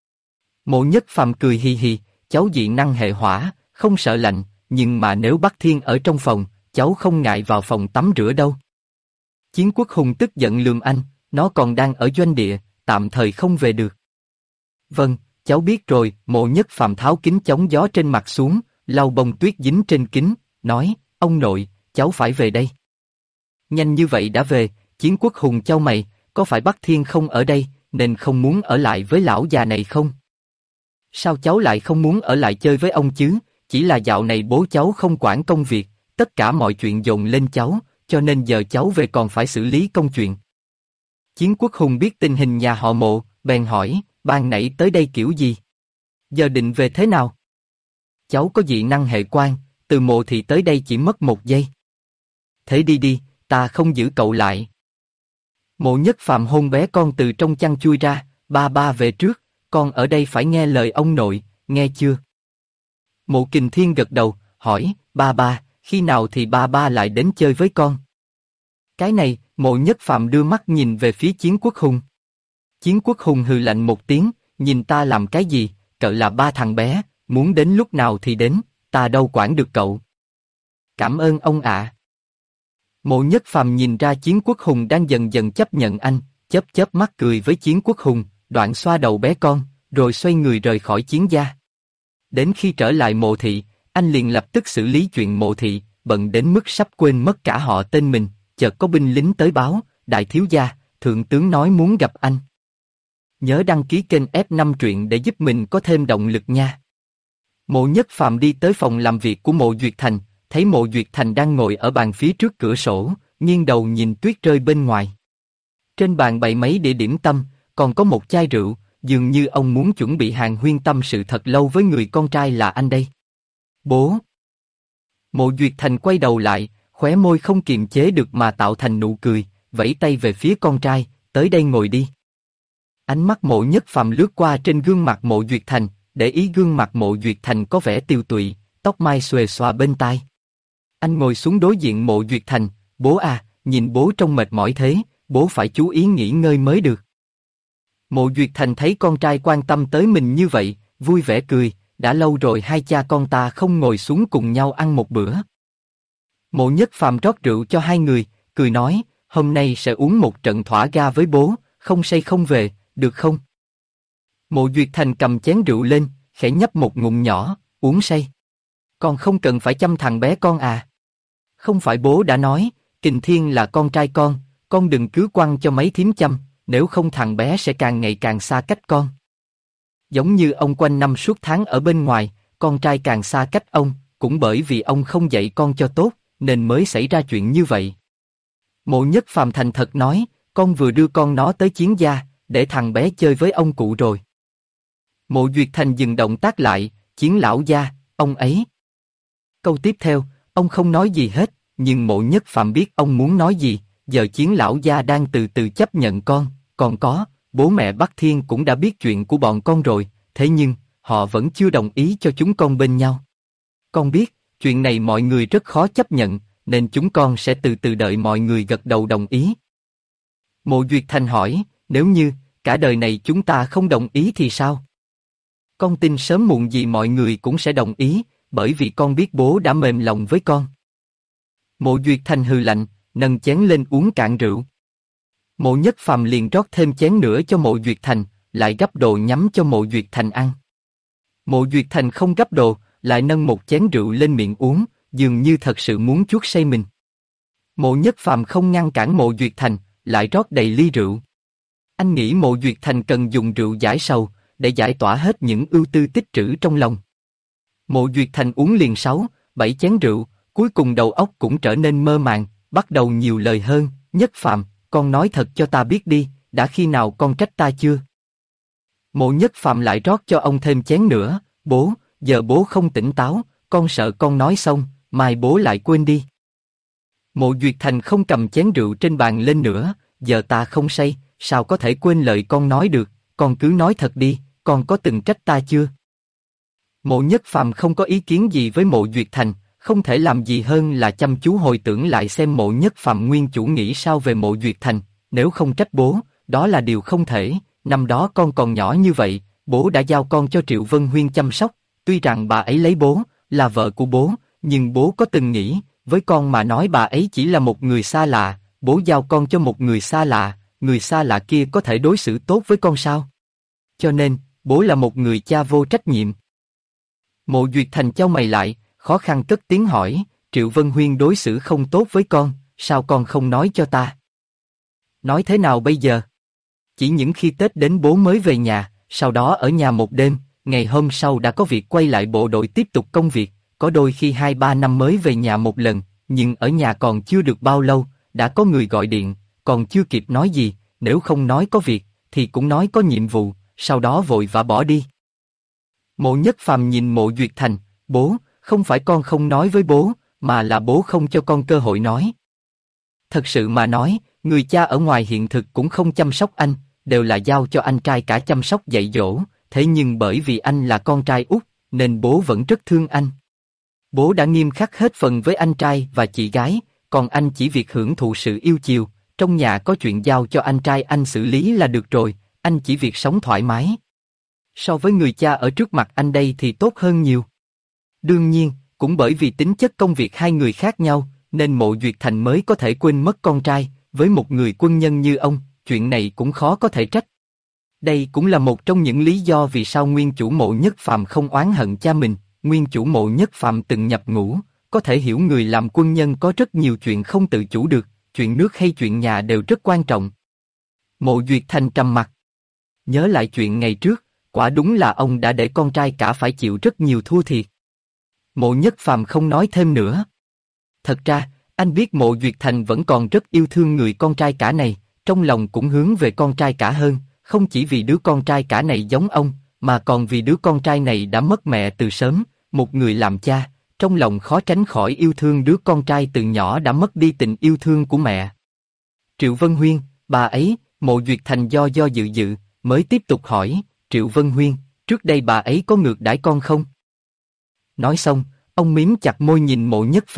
A: Mộ Nhất Phàm cười hì hì, cháu dị năng hệ hỏa, không sợ lạnh, nhưng mà nếu Bắc Thiên ở trong phòng, cháu không ngại vào phòng tắm rửa đâu. Chiến Quốc Hùng tức giận lườm anh, nó còn đang ở doanh địa, tạm thời không về được. Vâng, cháu biết rồi. Mộ Nhất Phàm tháo kính chống gió trên mặt xuống, lau bông tuyết dính trên kính, nói, ông nội, cháu phải về đây. Nhanh như vậy đã về? Chiến Quốc Hùng chau mày, có phải Bắc Thiên không ở đây, nên không muốn ở lại với lão già này không? Sao cháu lại không muốn ở lại chơi với ông chứ? Chỉ là dạo này bố cháu không quản công việc, tất cả mọi chuyện dồn lên cháu, cho nên giờ cháu về còn phải xử lý công chuyện. Chiến Quốc Hùng biết tình hình nhà họ Mộ, bèn hỏi, ban nãy tới đây kiểu gì? Giờ định về thế nào? Cháu có dị năng hệ quang, từ Mộ thị tới đây chỉ mất 1 giây. Thế đi đi, ta không giữ cậu lại. Mộ Nhất Phàm hôn bé con từ trong chăn chui ra, ba về trước, con ở đây phải nghe lời ông nội, nghe chưa? Mộ Kình Thiên gật đầu, hỏi, ba, khi nào thì ba lại đến chơi với con? Cái này, Mộ Nhất Phàm đưa mắt nhìn về phía Chiến Quốc Hùng. Chiến Quốc Hùng hừ lạnh một tiếng, nhìn ta làm cái gì, cậu là ba thằng bé, muốn đến lúc nào thì đến, ta đâu quản được cậu. Cảm ơn ông ạ. Mộ Nhất Phàm nhìn ra Chiến Quốc Hùng đang dần dần chấp nhận anh, chớp mắt cười với Chiến Quốc Hùng, đoạn xoa đầu bé con, rồi xoay người rời khỏi Chiến gia. Đến khi trở lại Mộ thị, anh liền lập tức xử lý chuyện Mộ thị, bận đến mức sắp quên mất cả họ tên mình. Chợt có binh lính tới báo, đại thiếu gia, thượng tướng nói muốn gặp anh. Nhớ đăng ký kênh F5 truyện để giúp mình có thêm động lực nha. Mộ Nhất Phàm đi tới phòng làm việc của Mộ Duyệt Thành, thấy Mộ Duyệt Thành đang ngồi ở bàn phía trước cửa sổ, nghiêng đầu nhìn tuyết rơi bên ngoài. Trên bàn bày mấy đĩa điểm tâm, còn có một chai rượu, dường như ông muốn chuẩn bị hàn huyên tâm sự thật lâu với người con trai là anh đây. Bố. Mộ Duyệt Thành quay đầu lại, khóe môi không kiềm chế được mà tạo thành nụ cười, vẫy tay về phía con trai, tới đây ngồi đi. Ánh mắt Mộ Nhất Phàm lướt qua trên gương mặt Mộ Duyệt Thành, để ý gương mặt Mộ Duyệt Thành có vẻ tiều tụy, tóc mai xuề xòa bên tai. Anh ngồi xuống đối diện Mộ Duyệt Thành, bố à, nhìn bố trông mệt mỏi thế, bố phải chú ý nghỉ ngơi mới được. Mộ Duyệt Thành thấy con trai quan tâm tới mình như vậy, vui vẻ cười, đã lâu rồi hai cha con ta không ngồi xuống cùng nhau ăn một bữa. Mộ Nhất Phàm rót rượu cho hai người, cười nói, hôm nay sẽ uống một trận thỏa ga với bố, không say không về, được không? Mộ Duyệt Thành cầm chén rượu lên, khẽ nhấp một ngụm nhỏ, uống say. Con không cần phải chăm thằng bé con à? Không phải bố đã nói, Kình Thiên là con trai con đừng cứ quăng cho mấy thím chăm, nếu không thằng bé sẽ càng ngày càng xa cách con. Giống như ông quanh năm suốt tháng ở bên ngoài, con trai càng xa cách ông, cũng bởi vì ông không dạy con cho tốt, nên mới xảy ra chuyện như vậy. Mộ Nhất Phàm thành thật nói, con vừa đưa con nó tới Chiến gia, để thằng bé chơi với ông cụ rồi. Mộ Duyệt Thành dừng động tác lại, Chiến lão gia, ông ấy. Câu tiếp theo, ông không nói gì hết, nhưng Mộ Nhất Phàm biết ông muốn nói gì, giờ Chiến lão gia đang từ từ chấp nhận con, còn có, bố mẹ Bắc Thiên cũng đã biết chuyện của bọn con rồi, thế nhưng, họ vẫn chưa đồng ý cho chúng con bên nhau. Con biết, chuyện này mọi người rất khó chấp nhận, nên chúng con sẽ từ từ đợi mọi người gật đầu đồng ý. Mộ Duyệt Thành hỏi, nếu như, cả đời này chúng ta không đồng ý thì sao? Con tin sớm muộn gì mọi người cũng sẽ đồng ý, bởi vì con biết bố đã mềm lòng với con. Mộ Duyệt Thành hừ lạnh, nâng chén lên uống cạn rượu. Mộ Nhất Phàm liền rót thêm chén nữa cho Mộ Duyệt Thành, lại gấp đồ nhắm cho Mộ Duyệt Thành ăn. Mộ Duyệt Thành không gấp đồ, lại nâng một chén rượu lên miệng uống, dường như thật sự muốn chuốc say mình. Mộ Nhất Phàm không ngăn cản Mộ Duyệt Thành, lại rót đầy ly rượu. Anh nghĩ Mộ Duyệt Thành cần dùng rượu giải sầu, để giải tỏa hết những ưu tư tích trữ trong lòng. Mộ Duyệt Thành uống liền 6-7 chén rượu, cuối cùng đầu óc cũng trở nên mơ màng, bắt đầu nhiều lời hơn, Nhất Phàm, con nói thật cho ta biết đi, đã khi nào con trách ta chưa? Mộ Nhất Phàm lại rót cho ông thêm chén nữa, bố, giờ bố không tỉnh táo, con sợ con nói xong, mai bố lại quên đi. Mộ Duyệt Thành không cầm chén rượu trên bàn lên nữa, giờ ta không say, sao có thể quên lời con nói được, con cứ nói thật đi, con có từng trách ta chưa? Mộ Nhất Phàm không có ý kiến gì với Mộ Duyệt Thành, không thể làm gì hơn là chăm chú hồi tưởng lại xem Mộ Nhất Phàm nguyên chủ nghĩ sao về Mộ Duyệt Thành, nếu không trách bố, đó là điều không thể, năm đó con còn nhỏ như vậy, bố đã giao con cho Triệu Vân Huyên chăm sóc, tuy rằng bà ấy lấy bố, là vợ của bố, nhưng bố có từng nghĩ, với con mà nói bà ấy chỉ là một người xa lạ, bố giao con cho một người xa lạ kia có thể đối xử tốt với con sao? Cho nên, bố là một người cha vô trách nhiệm. Mộ Duyệt Thành chau mày lại, khó khăn cất tiếng hỏi, Triệu Vân Huyên đối xử không tốt với con, sao con không nói cho ta? Nói thế nào bây giờ? Chỉ những khi Tết đến bố mới về nhà, sau đó ở nhà một đêm, ngày hôm sau đã có việc quay lại bộ đội tiếp tục công việc, có đôi khi 2-3 năm mới về nhà một lần, nhưng ở nhà còn chưa được bao lâu, đã có người gọi điện, còn chưa kịp nói gì, nếu không nói có việc, thì cũng nói có nhiệm vụ, sau đó vội vã bỏ đi. Mộ Nhất Phàm nhìn Mộ Duyệt Thành, bố, không phải con không nói với bố, mà là bố không cho con cơ hội nói. Thật sự mà nói, người cha ở ngoài hiện thực cũng không chăm sóc anh, đều là giao cho anh trai cả chăm sóc dạy dỗ, thế nhưng bởi vì anh là con trai út, nên bố vẫn rất thương anh. Bố đã nghiêm khắc hết phần với anh trai và chị gái, còn anh chỉ việc hưởng thụ sự yêu chiều, trong nhà có chuyện giao cho anh trai anh xử lý là được rồi, anh chỉ việc sống thoải mái. So với người cha ở trước mặt anh đây thì tốt hơn nhiều. Đương nhiên, cũng bởi vì tính chất công việc hai người khác nhau, nên Mộ Duyệt Thành mới có thể quên mất con trai, với một người quân nhân như ông, chuyện này cũng khó có thể trách. Đây cũng là một trong những lý do vì sao nguyên chủ Mộ Nhất Phàm không oán hận cha mình, nguyên chủ Mộ Nhất Phàm từng nhập ngũ, có thể hiểu người làm quân nhân có rất nhiều chuyện không tự chủ được, chuyện nước hay chuyện nhà đều rất quan trọng. Mộ Duyệt Thành trầm mặc. Nhớ lại chuyện ngày trước, quả đúng là ông đã để con trai cả phải chịu rất nhiều thua thiệt. Mộ Nhất Phàm không nói thêm nữa. Thật ra, anh biết Mộ Duyệt Thành vẫn còn rất yêu thương người con trai cả này, trong lòng cũng hướng về con trai cả hơn, không chỉ vì đứa con trai cả này giống ông, mà còn vì đứa con trai này đã mất mẹ từ sớm, một người làm cha, trong lòng khó tránh khỏi yêu thương đứa con trai từ nhỏ đã mất đi tình yêu thương của mẹ. Triệu Vân Huyên, bà ấy, Mộ Duyệt Thành do dự, mới tiếp tục hỏi, Triệu Vân Huyên, trước đây bà ấy có ngược đãi con không? Nói xong, ông mím chặt môi nhìn Mộ Nhất Phàm,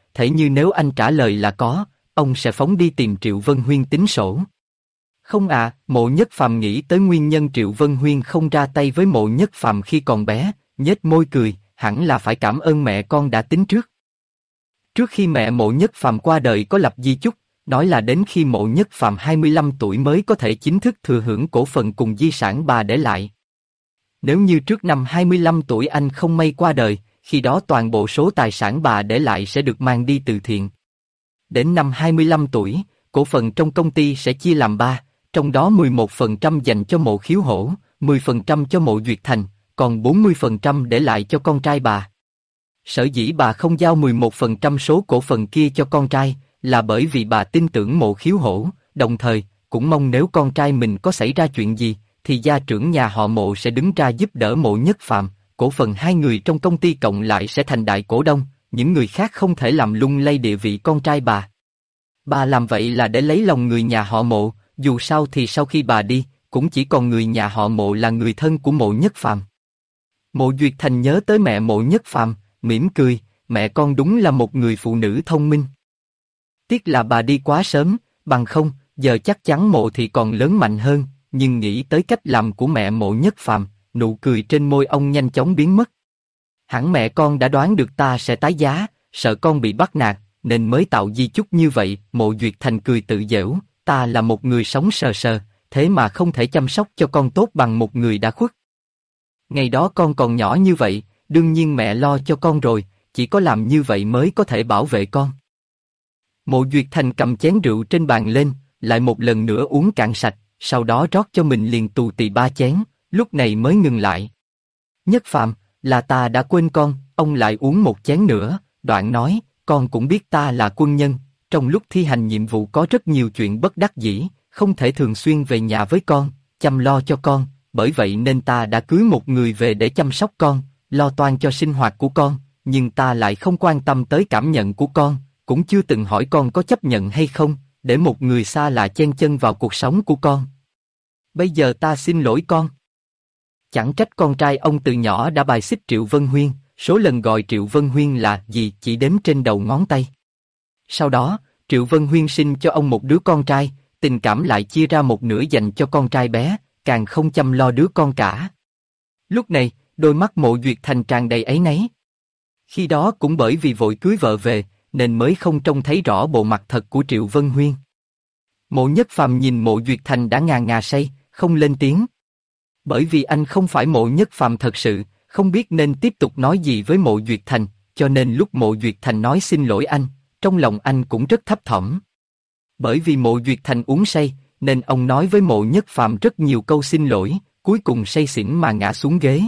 A: thể như nếu anh trả lời là có, ông sẽ phóng đi tìm Triệu Vân Huyên tính sổ. Không à, Mộ Nhất Phàm nghĩ tới nguyên nhân Triệu Vân Huyên không ra tay với Mộ Nhất Phàm khi còn bé, nhếch môi cười, hẳn là phải cảm ơn mẹ con đã tính trước. Trước khi mẹ Mộ Nhất Phàm qua đời có lập di chúc, nói là đến khi Mộ Nhất Phàm 25 tuổi mới có thể chính thức thừa hưởng cổ phần cùng di sản bà để lại. Nếu như trước năm 25 tuổi anh không may qua đời, khi đó toàn bộ số tài sản bà để lại sẽ được mang đi từ thiện. Đến năm 25 tuổi, cổ phần trong công ty sẽ chia làm 3, trong đó 11% dành cho Mộ Khiếu Hổ, 10% cho Mộ Duyệt Thành, còn 40% để lại cho con trai bà. Sở dĩ bà không giao 11% số cổ phần kia cho con trai, là bởi vì bà tin tưởng Mộ Khiếu Hổ, đồng thời, cũng mong nếu con trai mình có xảy ra chuyện gì, thì gia trưởng nhà họ Mộ sẽ đứng ra giúp đỡ Mộ Nhất Phàm, cổ phần hai người trong công ty cộng lại sẽ thành đại cổ đông, những người khác không thể làm lung lay địa vị con trai bà. Bà làm vậy là để lấy lòng người nhà họ Mộ, dù sao thì sau khi bà đi, cũng chỉ còn người nhà họ Mộ là người thân của Mộ Nhất Phàm. Mộ Duyệt Thành nhớ tới mẹ Mộ Nhất Phàm, mỉm cười, mẹ con đúng là một người phụ nữ thông minh. Tiếc là bà đi quá sớm, bằng không, giờ chắc chắn Mộ thì còn lớn mạnh hơn, nhưng nghĩ tới cách làm của mẹ Mộ Nhất Phàm, nụ cười trên môi ông nhanh chóng biến mất. Hẳn mẹ con đã đoán được ta sẽ tái giá, sợ con bị bắt nạt, nên mới tạo di chúc như vậy. Mộ Duyệt Thành cười tự giễu, ta là một người sống sờ sờ, thế mà không thể chăm sóc cho con tốt bằng một người đã khuất. Ngày đó con còn nhỏ như vậy, đương nhiên mẹ lo cho con rồi, chỉ có làm như vậy mới có thể bảo vệ con. Mộ Duyệt Thành cầm chén rượu trên bàn lên, lại một lần nữa uống cạn sạch, sau đó rót cho mình liền tù tì 3 chén, lúc này mới ngừng lại. Nhất Phàm, là ta đã quên con, ông lại uống một chén nữa, đoạn nói, con cũng biết ta là quân nhân, trong lúc thi hành nhiệm vụ có rất nhiều chuyện bất đắc dĩ, không thể thường xuyên về nhà với con, chăm lo cho con, bởi vậy nên ta đã cưới một người về để chăm sóc con, lo toan cho sinh hoạt của con, nhưng ta lại không quan tâm tới cảm nhận của con, cũng chưa từng hỏi con có chấp nhận hay không, để một người xa lạ chen chân vào cuộc sống của con. Bây giờ ta xin lỗi con. Chẳng trách con trai ông từ nhỏ đã bài xích Triệu Vân Huyên, số lần gọi Triệu Vân Huyên là gì chỉ đếm trên đầu ngón tay. Sau đó, Triệu Vân Huyên sinh cho ông một đứa con trai, tình cảm lại chia ra một nửa dành cho con trai bé, càng không chăm lo đứa con cả. Lúc này, đôi mắt Mộ Duyệt Thành tràn đầy áy náy. Khi đó cũng bởi vì vội cưới vợ về, nên mới không trông thấy rõ bộ mặt thật của Triệu Vân Huyên. Mộ Nhất Phàm nhìn Mộ Duyệt Thành đã ngà ngà say, không lên tiếng. Bởi vì anh không phải Mộ Nhất Phàm thật sự, không biết nên tiếp tục nói gì với Mộ Duyệt Thành, cho nên lúc Mộ Duyệt Thành nói xin lỗi anh, trong lòng anh cũng rất thấp thỏm. Bởi vì Mộ Duyệt Thành uống say, nên ông nói với Mộ Nhất Phàm rất nhiều câu xin lỗi, cuối cùng say xỉn mà ngã xuống ghế.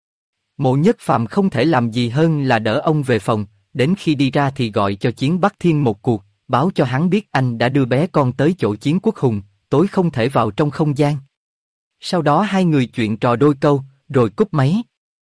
A: Mộ Nhất Phàm không thể làm gì hơn là đỡ ông về phòng, đến khi đi ra thì gọi cho Chiến Bắc Thiên một cuộc, báo cho hắn biết anh đã đưa bé con tới chỗ Chiến Quốc Hùng, tối không thể vào trong không gian. Sau đó hai người chuyện trò đôi câu, rồi cúp máy.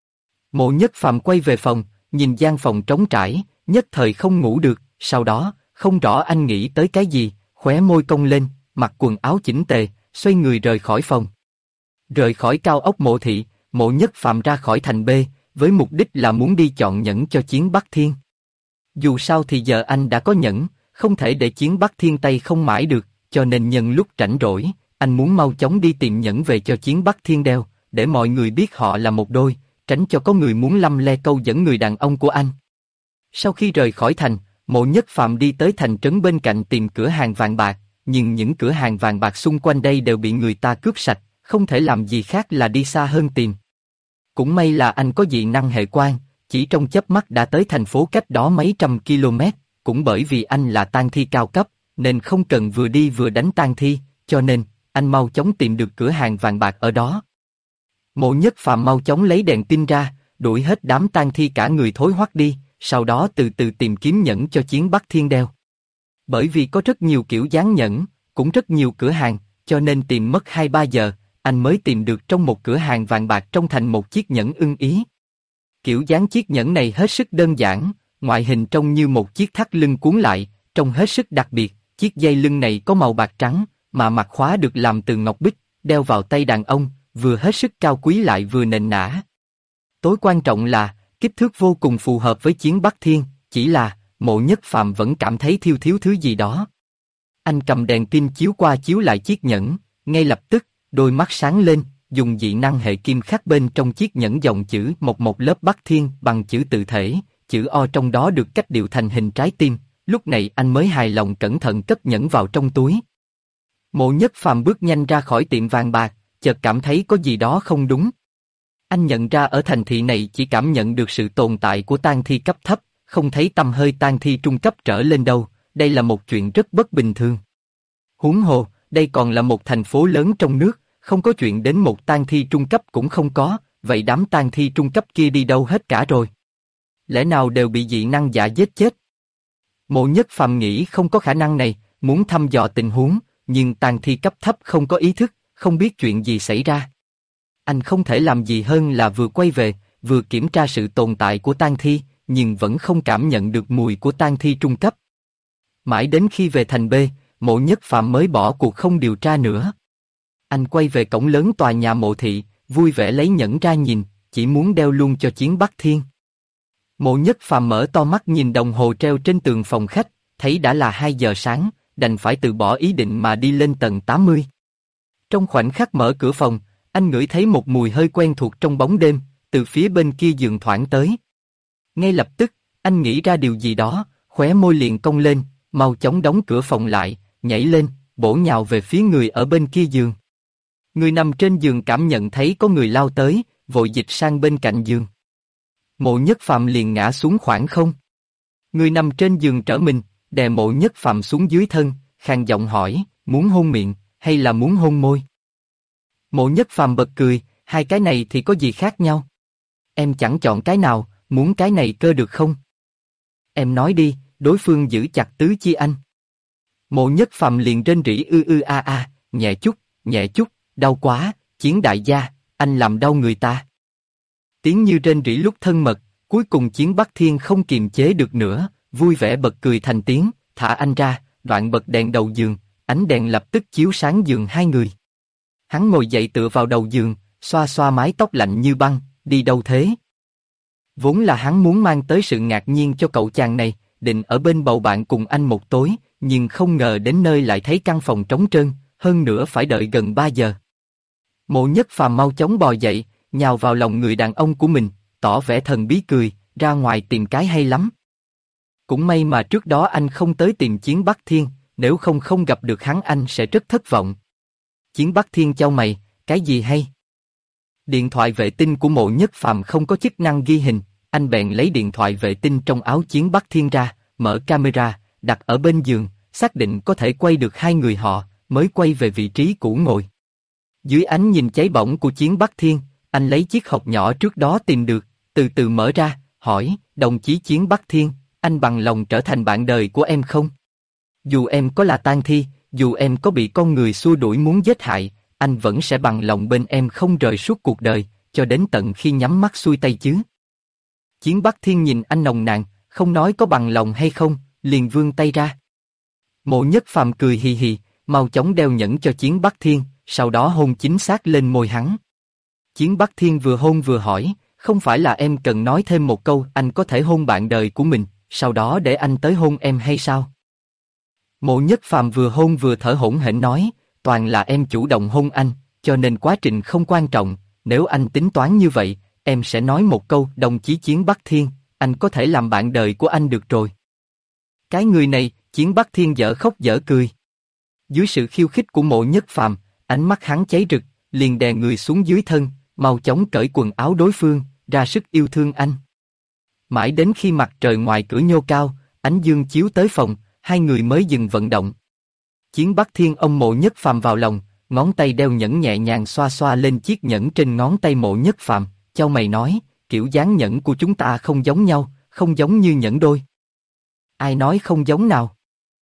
A: Mộ Nhất Phàm quay về phòng, nhìn gian phòng trống trải, nhất thời không ngủ được, sau đó, không rõ anh nghĩ tới cái gì, khóe môi cong lên, mặc quần áo chỉnh tề, xoay người rời khỏi phòng. Rời khỏi cao ốc Mộ Thị, Mộ Nhất Phàm ra khỏi thành B, với mục đích là muốn đi chọn nhẫn cho Chiến Bắc Thiên. Dù sao thì giờ anh đã có nhẫn, không thể để Chiến Bắc Thiên tay không mãi được, cho nên nhân lúc rảnh rỗi, anh muốn mau chóng đi tìm nhẫn về cho Chiến Bắc Thiên đeo, để mọi người biết họ là một đôi, tránh cho có người muốn lăm le câu dẫn người đàn ông của anh. Sau khi rời khỏi thành, Mộ Nhất Phàm đi tới thành trấn bên cạnh tìm cửa hàng vàng bạc, nhưng những cửa hàng vàng bạc xung quanh đây đều bị người ta cướp sạch, không thể làm gì khác là đi xa hơn tìm. Cũng may là anh có dị năng hệ quan, chỉ trong chớp mắt đã tới thành phố cách đó mấy trăm km, cũng bởi vì anh là tang thi cao cấp, nên không cần vừa đi vừa đánh tang thi, cho nên, anh mau chóng tìm được cửa hàng vàng bạc ở đó. Mộ Nhất Phàm mau chóng lấy đèn tin ra, đuổi hết đám tang thi cả người thối hoắc đi, sau đó từ từ tìm kiếm nhẫn cho Chiến Bắc Thiên đeo. Bởi vì có rất nhiều kiểu dáng nhẫn, cũng rất nhiều cửa hàng, cho nên tìm mất 2-3 giờ, anh mới tìm được trong một cửa hàng vàng bạc trong thành một chiếc nhẫn ưng ý. Kiểu dáng chiếc nhẫn này hết sức đơn giản, ngoại hình trông như một chiếc thắt lưng cuốn lại, trông hết sức đặc biệt, chiếc dây lưng này có màu bạc trắng, mà mặt khóa được làm từ ngọc bích, đeo vào tay đàn ông, vừa hết sức cao quý lại vừa nền nã. Tối quan trọng là, kích thước vô cùng phù hợp với Chiến Bắc Thiên, chỉ là, Mộ Nhất Phàm vẫn cảm thấy thiếu thiếu thứ gì đó. Anh cầm đèn pin chiếu qua chiếu lại chiếc nhẫn, ngay lập tức, đôi mắt sáng lên, dùng dị năng hệ kim khắc bên trong chiếc nhẫn dòng chữ một lớp Bắc Thiên bằng chữ tự thể, chữ O trong đó được cách điệu thành hình trái tim, lúc này anh mới hài lòng cẩn thận cất nhẫn vào trong túi. Mộ Nhất Phàm bước nhanh ra khỏi tiệm vàng bạc, chợt cảm thấy có gì đó không đúng. Anh nhận ra ở thành thị này chỉ cảm nhận được sự tồn tại của tang thi cấp thấp, không thấy tăm hơi tang thi trung cấp trở lên đâu, đây là một chuyện rất bất bình thường. Huống hồ, đây còn là một thành phố lớn trong nước, không có chuyện đến một tang thi trung cấp cũng không có, vậy đám tang thi trung cấp kia đi đâu hết cả rồi? Lẽ nào đều bị dị năng giả giết chết? Mộ Nhất Phàm nghĩ không có khả năng này, muốn thăm dò tình huống, nhưng tang thi cấp thấp không có ý thức, không biết chuyện gì xảy ra. Anh không thể làm gì hơn là vừa quay về, vừa kiểm tra sự tồn tại của tang thi, nhưng vẫn không cảm nhận được mùi của tang thi trung cấp. Mãi đến khi về thành B, Mộ Nhất Phàm mới bỏ cuộc không điều tra nữa. Anh quay về cổng lớn tòa nhà mộ thị, vui vẻ lấy nhẫn ra nhìn, chỉ muốn đeo luôn cho Chiến Bắc Thiên. Mộ Nhất Phàm mở to mắt nhìn đồng hồ treo trên tường phòng khách, thấy đã là 2 giờ sáng, đành phải từ bỏ ý định mà đi lên tầng 80. Trong khoảnh khắc mở cửa phòng, anh ngửi thấy một mùi hơi quen thuộc trong bóng đêm, từ phía bên kia giường thoảng tới. Ngay lập tức, anh nghĩ ra điều gì đó, khóe môi liền cong lên, mau chóng đóng cửa phòng lại, nhảy lên, bổ nhào về phía người ở bên kia giường. Người nằm trên giường cảm nhận thấy có người lao tới, vội dịch sang bên cạnh giường. Mộ Nhất Phàm liền ngã xuống khoảng không. Người nằm trên giường trở mình, đè Mộ Nhất Phàm xuống dưới thân, khàn giọng hỏi, muốn hôn miệng, hay là muốn hôn môi? Mộ Nhất Phàm bật cười, hai cái này thì có gì khác nhau? Em chẳng chọn cái nào, muốn cái này cơ được không? Em nói đi, đối phương giữ chặt tứ chi anh. Mộ Nhất Phàm liền rên rỉ nhẹ chút, đau quá, Chiến đại gia, anh làm đau người ta. Tiếng như rên rỉ lúc thân mật, cuối cùng Chiến Bắc Thiên không kiềm chế được nữa, vui vẻ bật cười thành tiếng, thả anh ra, đoạn bật đèn đầu giường, ánh đèn lập tức chiếu sáng giường hai người. Hắn ngồi dậy tựa vào đầu giường, xoa xoa mái tóc lạnh như băng, đi đâu thế? Vốn là hắn muốn mang tới sự ngạc nhiên cho cậu chàng này, định ở bên bầu bạn cùng anh một tối, nhưng không ngờ đến nơi lại thấy căn phòng trống trơn, hơn nữa phải đợi gần 3 giờ. Mộ Nhất Phàm mau chóng bò dậy, nhào vào lòng người đàn ông của mình, tỏ vẻ thần bí cười, ra ngoài tìm cái hay lắm. Cũng may mà trước đó anh không tới tìm Chiến Bắc Thiên, nếu không gặp được hắn anh sẽ rất thất vọng. Chiến Bắc Thiên chau mày, cái gì hay? Điện thoại vệ tinh của Mộ Nhất Phàm không có chức năng ghi hình, anh bèn lấy điện thoại vệ tinh trong áo Chiến Bắc Thiên ra, mở camera, đặt ở bên giường, xác định có thể quay được hai người họ, mới quay về vị trí cũ ngồi. Dưới ánh nhìn cháy bỏng của Chiến Bắc Thiên, anh lấy chiếc hộp nhỏ trước đó tìm được, từ từ mở ra, hỏi, đồng chí Chiến Bắc Thiên, anh bằng lòng trở thành bạn đời của em không? Dù em có là tang thi, dù em có bị con người xua đuổi muốn giết hại, anh vẫn sẽ bằng lòng bên em không rời suốt cuộc đời, cho đến tận khi nhắm mắt xuôi tay chứ. Chiến Bắc Thiên nhìn anh nồng nàn, không nói có bằng lòng hay không, liền vươn tay ra. Mộ Nhất Phàm cười hì hì, mau chóng đeo nhẫn cho Chiến Bắc Thiên, sau đó hôn chính xác lên môi hắn. Chiến Bắc Thiên vừa hôn vừa hỏi, không phải là em cần nói thêm một câu anh có thể hôn bạn đời của mình, sau đó để anh tới hôn em hay sao? Mộ Nhất Phàm vừa hôn vừa thở hổn hển nói, toàn là em chủ động hôn anh, cho nên quá trình không quan trọng, nếu anh tính toán như vậy, em sẽ nói một câu, đồng chí Chiến Bắc Thiên, anh có thể làm bạn đời của anh được rồi. Cái người này, Chiến Bắc Thiên dở khóc dở cười. Dưới sự khiêu khích của Mộ Nhất Phàm, ánh mắt hắn cháy rực, liền đè người xuống dưới thân, mau chóng cởi quần áo đối phương, ra sức yêu thương anh. Mãi đến khi mặt trời ngoài cửa nhô cao, ánh dương chiếu tới phòng, hai người mới dừng vận động. Chiến Bắc Thiên ôm Mộ Nhất Phàm vào lòng, ngón tay đeo nhẫn nhẹ nhàng xoa xoa lên chiếc nhẫn trên ngón tay Mộ Nhất Phàm, chau mày nói, kiểu dáng nhẫn của chúng ta không giống nhau, không giống như nhẫn đôi. Ai nói không giống nào?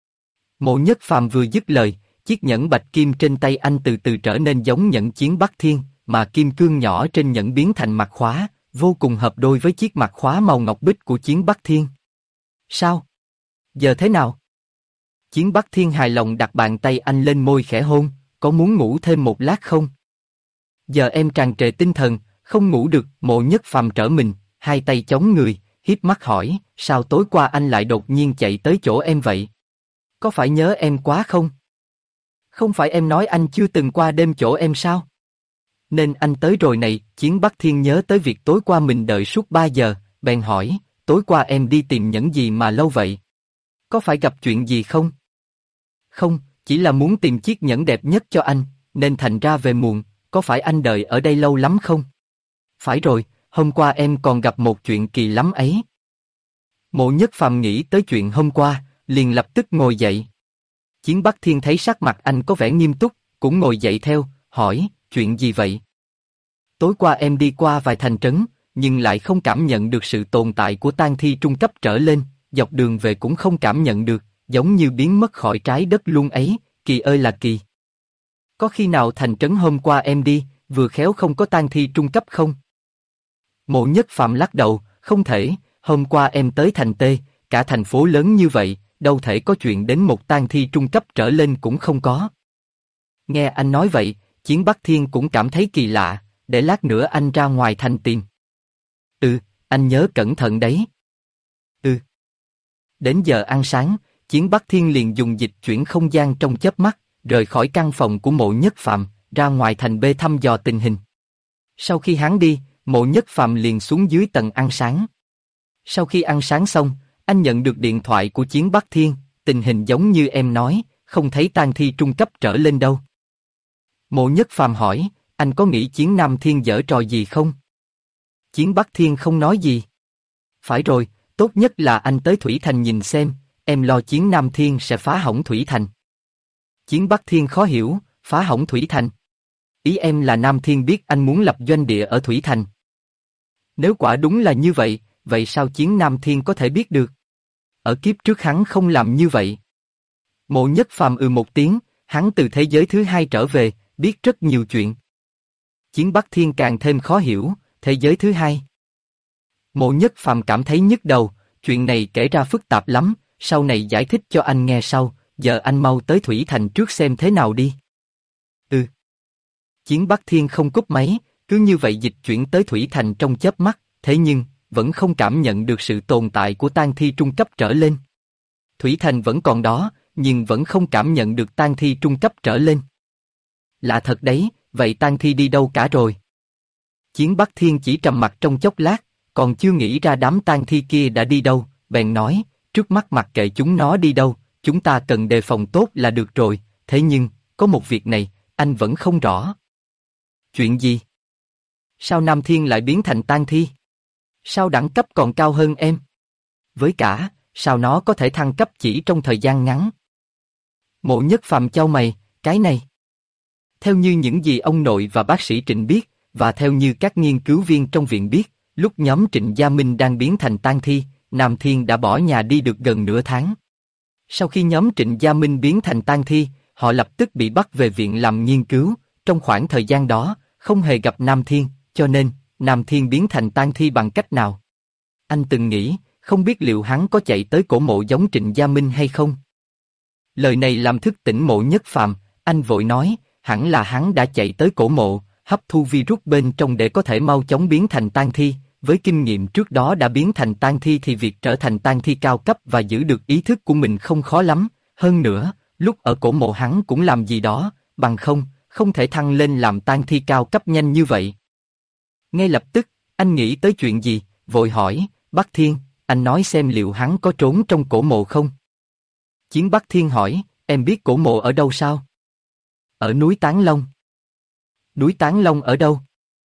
A: Mộ Nhất Phàm vừa dứt lời, chiếc nhẫn bạch kim trên tay anh từ từ trở nên giống nhẫn Chiến Bắc Thiên, mà kim cương nhỏ trên nhẫn biến thành mặt khóa, vô cùng hợp đôi với chiếc mặt khóa màu ngọc bích của Chiến Bắc Thiên. Sao? Giờ thế nào? Chiến Bắc Thiên hài lòng đặt bàn tay anh lên môi khẽ hôn, có muốn ngủ thêm một lát không? Giờ em tràn trề tinh thần, không ngủ được. Mộ Nhất Phàm trở mình, hai tay chống người, híp mắt hỏi, Sao tối qua anh lại đột nhiên chạy tới chỗ em vậy? Có phải nhớ em quá không? Không phải em nói anh chưa từng qua đêm chỗ em sao? Nên anh tới rồi này. Chiến Bắc Thiên nhớ tới việc tối qua mình đợi suốt 3 giờ, bèn hỏi, tối qua em đi tìm nhẫn gì mà lâu vậy? Có phải gặp chuyện gì không? Không, chỉ là muốn tìm chiếc nhẫn đẹp nhất cho anh, nên thành ra về muộn. Có phải anh đợi ở đây lâu lắm không? Phải rồi, hôm qua em còn gặp một chuyện kỳ lắm ấy. Mộ Nhất Phàm nghĩ tới chuyện hôm qua, liền lập tức ngồi dậy. Chiến Bắc Thiên thấy sắc mặt anh có vẻ nghiêm túc, cũng ngồi dậy theo, hỏi, chuyện gì vậy? Tối qua em đi qua vài thành trấn, nhưng lại không cảm nhận được sự tồn tại của tang thi trung cấp trở lên, dọc đường về cũng không cảm nhận được, giống như biến mất khỏi trái đất luôn ấy, kỳ ơi là kỳ. Có khi nào thành trấn hôm qua em đi, vừa khéo không có tang thi trung cấp không? Mộ Nhất Phàm lắc đầu, không thể, hôm qua em tới thành T, cả thành phố lớn như vậy, đâu thể có chuyện đến một tang thi trung cấp trở lên cũng không có. Nghe anh nói vậy, Chiến Bắc Thiên cũng cảm thấy kỳ lạ, để lát nữa anh ra ngoài thành tìm. Anh nhớ cẩn thận đấy. Đến giờ ăn sáng, Chiến Bắc Thiên liền dùng dịch chuyển không gian trong chớp mắt, rời khỏi căn phòng của Mộ Nhất Phàm, ra ngoài thành B thăm dò tình hình. Sau khi hắn đi, Mộ Nhất Phàm liền xuống dưới tầng ăn sáng. Sau khi ăn sáng xong, anh nhận được điện thoại của Chiến Bắc Thiên, tình hình giống như em nói, không thấy tang thi trung cấp trở lên đâu. Mộ Nhất Phàm hỏi, anh có nghĩ Chiến Nam Thiên giở trò gì không? Chiến Bắc Thiên không nói gì. Phải rồi, tốt nhất là anh tới Thủy Thành nhìn xem, em lo Chiến Nam Thiên sẽ phá hỏng Thủy Thành. Chiến Bắc Thiên khó hiểu, phá hỏng Thủy Thành. Ý em là Nam Thiên biết anh muốn lập doanh địa ở Thủy Thành. Nếu quả đúng là như vậy, vậy sao Chiến Nam Thiên có thể biết được? Ở kiếp trước hắn không làm như vậy. Mộ Nhất Phàm một tiếng, hắn từ thế giới thứ hai trở về, biết rất nhiều chuyện. Chiến Bắc Thiên càng thêm khó hiểu, thế giới thứ hai. Mộ Nhất Phàm cảm thấy nhức đầu, chuyện này kể ra phức tạp lắm, sau này giải thích cho anh nghe sau, giờ anh mau tới Thủy Thành trước xem thế nào đi. Chiến Bắc Thiên không cúp máy, cứ như vậy dịch chuyển tới Thủy Thành trong chớp mắt, thế nhưng, vẫn không cảm nhận được sự tồn tại của tang thi trung cấp trở lên. Thủy Thành vẫn còn đó, nhưng vẫn không cảm nhận được tang thi trung cấp trở lên. Lạ thật đấy, vậy tang thi đi đâu cả rồi? Chiến Bắc Thiên chỉ trầm mặc trong chốc lát, còn chưa nghĩ ra đám tang thi kia đã đi đâu, bèn nói, trước mắt mặc kệ chúng nó đi đâu, chúng ta cần đề phòng tốt là được rồi, thế nhưng, có một việc này, anh vẫn không rõ. Chuyện gì? Sao Nam Thiên lại biến thành tang thi? Sao đẳng cấp còn cao hơn em? Với cả, sao nó có thể thăng cấp chỉ trong thời gian ngắn? Mộ Nhất Phàm chau mày, cái này. Theo như những gì ông nội và bác sĩ Trịnh biết, và theo như các nghiên cứu viên trong viện biết, lúc nhóm Trịnh Gia Minh đang biến thành tang thi, Nam Thiên đã bỏ nhà đi được gần nửa tháng. Sau khi nhóm Trịnh Gia Minh biến thành tang thi, họ lập tức bị bắt về viện làm nghiên cứu, trong khoảng thời gian đó, không hề gặp Nam Thiên, cho nên, Nam Thiên biến thành tang thi bằng cách nào? Anh từng nghĩ, không biết liệu hắn có chạy tới cổ mộ giống Trịnh Gia Minh hay không? Lời này làm thức tỉnh Mộ Nhất Phàm, anh vội nói, hẳn là hắn đã chạy tới cổ mộ, hấp thu virus bên trong để có thể mau chóng biến thành tang thi. Với kinh nghiệm trước đó đã biến thành tang thi thì việc trở thành tang thi cao cấp và giữ được ý thức của mình không khó lắm. Hơn nữa, lúc ở cổ mộ hắn cũng làm gì đó, bằng không thể thăng lên làm tang thi cao cấp nhanh như vậy. Ngay lập tức, anh nghĩ tới chuyện gì, vội hỏi, Bắc Thiên, anh nói xem liệu hắn có trốn trong cổ mộ không? Chiến Bắc Thiên hỏi, em biết cổ mộ ở đâu sao? Ở núi Tán Long. Núi Tán Long ở đâu?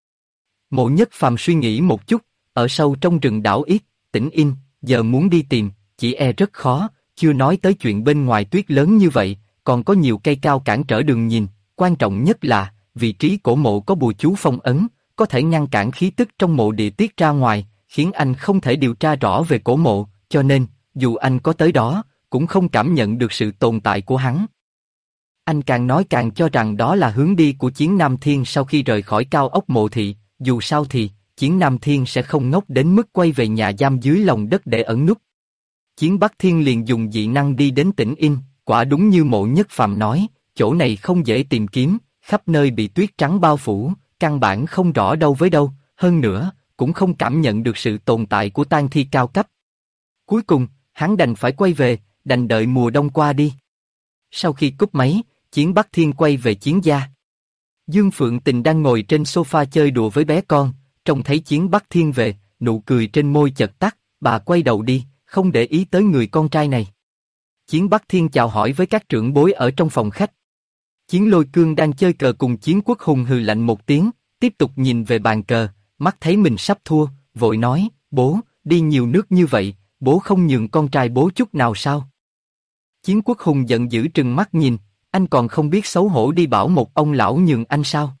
A: Mộ Nhất Phàm suy nghĩ một chút, ở sâu trong rừng đảo Yết, tỉnh In, giờ muốn đi tìm, chỉ e rất khó, chưa nói tới chuyện bên ngoài tuyết lớn như vậy, còn có nhiều cây cao cản trở đường nhìn, quan trọng nhất là, vị trí cổ mộ có bùa chú phong ấn, có thể ngăn cản khí tức trong mộ địa tiết ra ngoài, khiến anh không thể điều tra rõ về cổ mộ, cho nên, dù anh có tới đó, cũng không cảm nhận được sự tồn tại của hắn. Anh càng nói càng cho rằng đó là hướng đi của Chiến Nam Thiên sau khi rời khỏi cao ốc mộ thị, dù sao thì, Chiến Nam Thiên sẽ không ngốc đến mức quay về nhà giam dưới lòng đất để ẩn núp. Chiến Bắc Thiên liền dùng dị năng đi đến tỉnh In, quả đúng như Mộ Nhất Phàm nói, chỗ này không dễ tìm kiếm, khắp nơi bị tuyết trắng bao phủ, căn bản không rõ đâu với đâu, hơn nữa, cũng không cảm nhận được sự tồn tại của tang thi cao cấp. Cuối cùng, hắn đành phải quay về, đành đợi mùa đông qua đi. Sau khi cúp máy, Chiến Bắc Thiên quay về Chiến gia. Dương Phượng Tình đang ngồi trên sofa chơi đùa với bé con, trông thấy Chiến Bắc Thiên về, nụ cười trên môi chợt tắt, bà quay đầu đi, không để ý tới người con trai này. Chiến Bắc Thiên chào hỏi với các trưởng bối ở trong phòng khách. Chiến Lôi Cương đang chơi cờ cùng Chiến Quốc Hùng hừ lạnh một tiếng, tiếp tục nhìn về bàn cờ, mắt thấy mình sắp thua, vội nói, bố, đi nhiều nước như vậy, bố không nhường con trai bố chút nào sao? Chiến Quốc Hùng giận dữ trừng mắt nhìn, anh còn không biết xấu hổ đi bảo một ông lão nhường anh sao?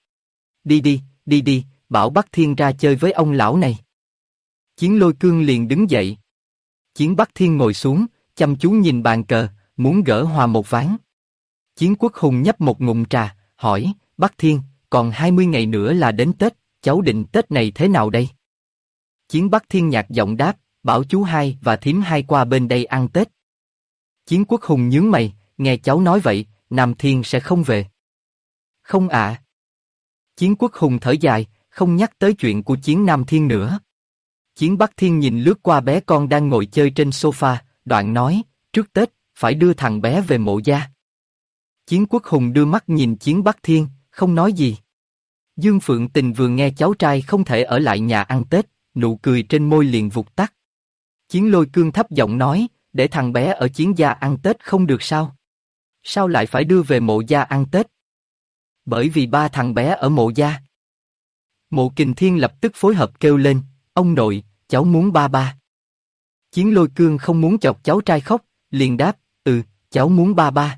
A: Đi đi, bảo Bắc Thiên ra chơi với ông lão này. Chiến Lôi Cương liền đứng dậy. Chiến Bắc Thiên ngồi xuống, chăm chú nhìn bàn cờ, muốn gỡ hòa một ván. Chiến Quốc Hùng nhấp một ngụm trà, hỏi, Bắc Thiên, còn 20 ngày nữa là đến Tết, cháu định Tết này thế nào đây? Chiến Bắc Thiên nhạt giọng đáp, bảo chú hai và thím hai qua bên đây ăn Tết. Chiến Quốc Hùng nhướng mày, nghe cháu nói vậy, Nam Thiên sẽ không về. Không ạ. Chiến Quốc Hùng thở dài, không nhắc tới chuyện của Chiến Nam Thiên nữa. Chiến Bắc Thiên nhìn lướt qua bé con đang ngồi chơi trên sofa, đoạn nói, trước Tết, phải đưa thằng bé về mộ gia. Chiến Quốc Hùng đưa mắt nhìn Chiến Bắc Thiên, không nói gì. Dương Phượng Tình vừa nghe cháu trai không thể ở lại nhà ăn Tết, nụ cười trên môi liền vụt tắt. Chiến Lôi Cương thấp giọng nói, để thằng bé ở Chiến gia ăn Tết không được sao? Sao lại phải đưa về mộ gia ăn Tết? Bởi vì ba thằng bé ở mộ gia. Mộ Kình Thiên lập tức phối hợp kêu lên, ông nội, cháu muốn ba ba. Chiến Lôi Cương không muốn chọc cháu trai khóc, liền đáp, cháu muốn ba ba.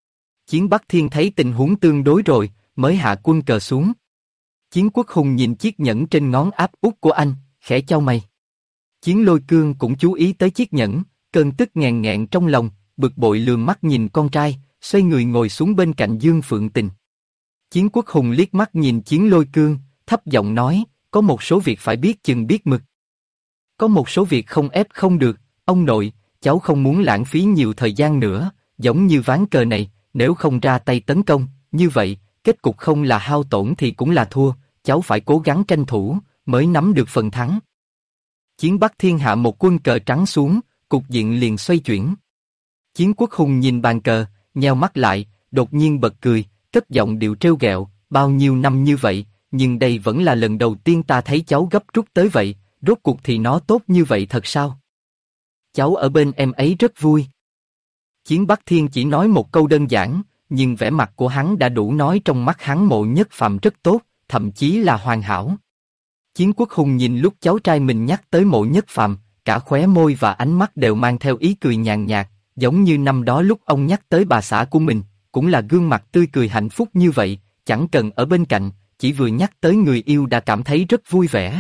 A: Chiến Bắc Thiên thấy tình huống tương đối rồi, mới hạ quân cờ xuống. Chiến Quốc Hùng nhìn chiếc nhẫn trên ngón áp út của anh, khẽ chau mày. Chiến Lôi Cương cũng chú ý tới chiếc nhẫn, cơn tức nghẹn nghẹn trong lòng, bực bội lườm mắt nhìn con trai, xoay người ngồi xuống bên cạnh Dương Phượng Tình. Chiến Quốc Hùng liếc mắt nhìn Chiến Lôi Cương, thấp giọng nói, có một số việc phải biết chừng biết mực. Có một số việc không ép không được, ông nội, cháu không muốn lãng phí nhiều thời gian nữa, giống như ván cờ này, nếu không ra tay tấn công, như vậy, kết cục không là hao tổn thì cũng là thua, cháu phải cố gắng tranh thủ, mới nắm được phần thắng. Chiến Bắc Thiên hạ một quân cờ trắng xuống, cục diện liền xoay chuyển. Chiến Quốc Hùng nhìn bàn cờ, nheo mắt lại, đột nhiên bật cười, cất giọng điệu trêu ghẹo, bao nhiêu năm như vậy, nhưng đây vẫn là lần đầu tiên ta thấy cháu gấp rút tới vậy, rốt cuộc thì nó tốt như vậy thật sao? Cháu ở bên em ấy rất vui. Chiến Bắc Thiên chỉ nói một câu đơn giản, nhưng vẻ mặt của hắn đã đủ nói trong mắt hắn Mộ Nhất Phàm rất tốt, thậm chí là hoàn hảo. Chiến Quốc Hùng nhìn lúc cháu trai mình nhắc tới Mộ Nhất Phàm, cả khóe môi và ánh mắt đều mang theo ý cười nhàn nhạt, giống như năm đó lúc ông nhắc tới bà xã của mình, cũng là gương mặt tươi cười hạnh phúc như vậy, chẳng cần ở bên cạnh, chỉ vừa nhắc tới người yêu đã cảm thấy rất vui vẻ.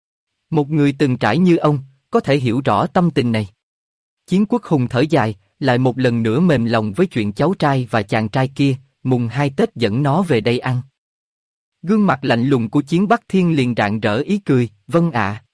A: Một người từng trải như ông, có thể hiểu rõ tâm tình này. Chiến Quốc Hùng thở dài, lại một lần nữa mềm lòng với chuyện cháu trai và chàng trai kia, mùng 2 Tết dẫn nó về đây ăn. Gương mặt lạnh lùng của Chiến Bắc Thiên liền rạng rỡ ý cười, vâng ạ.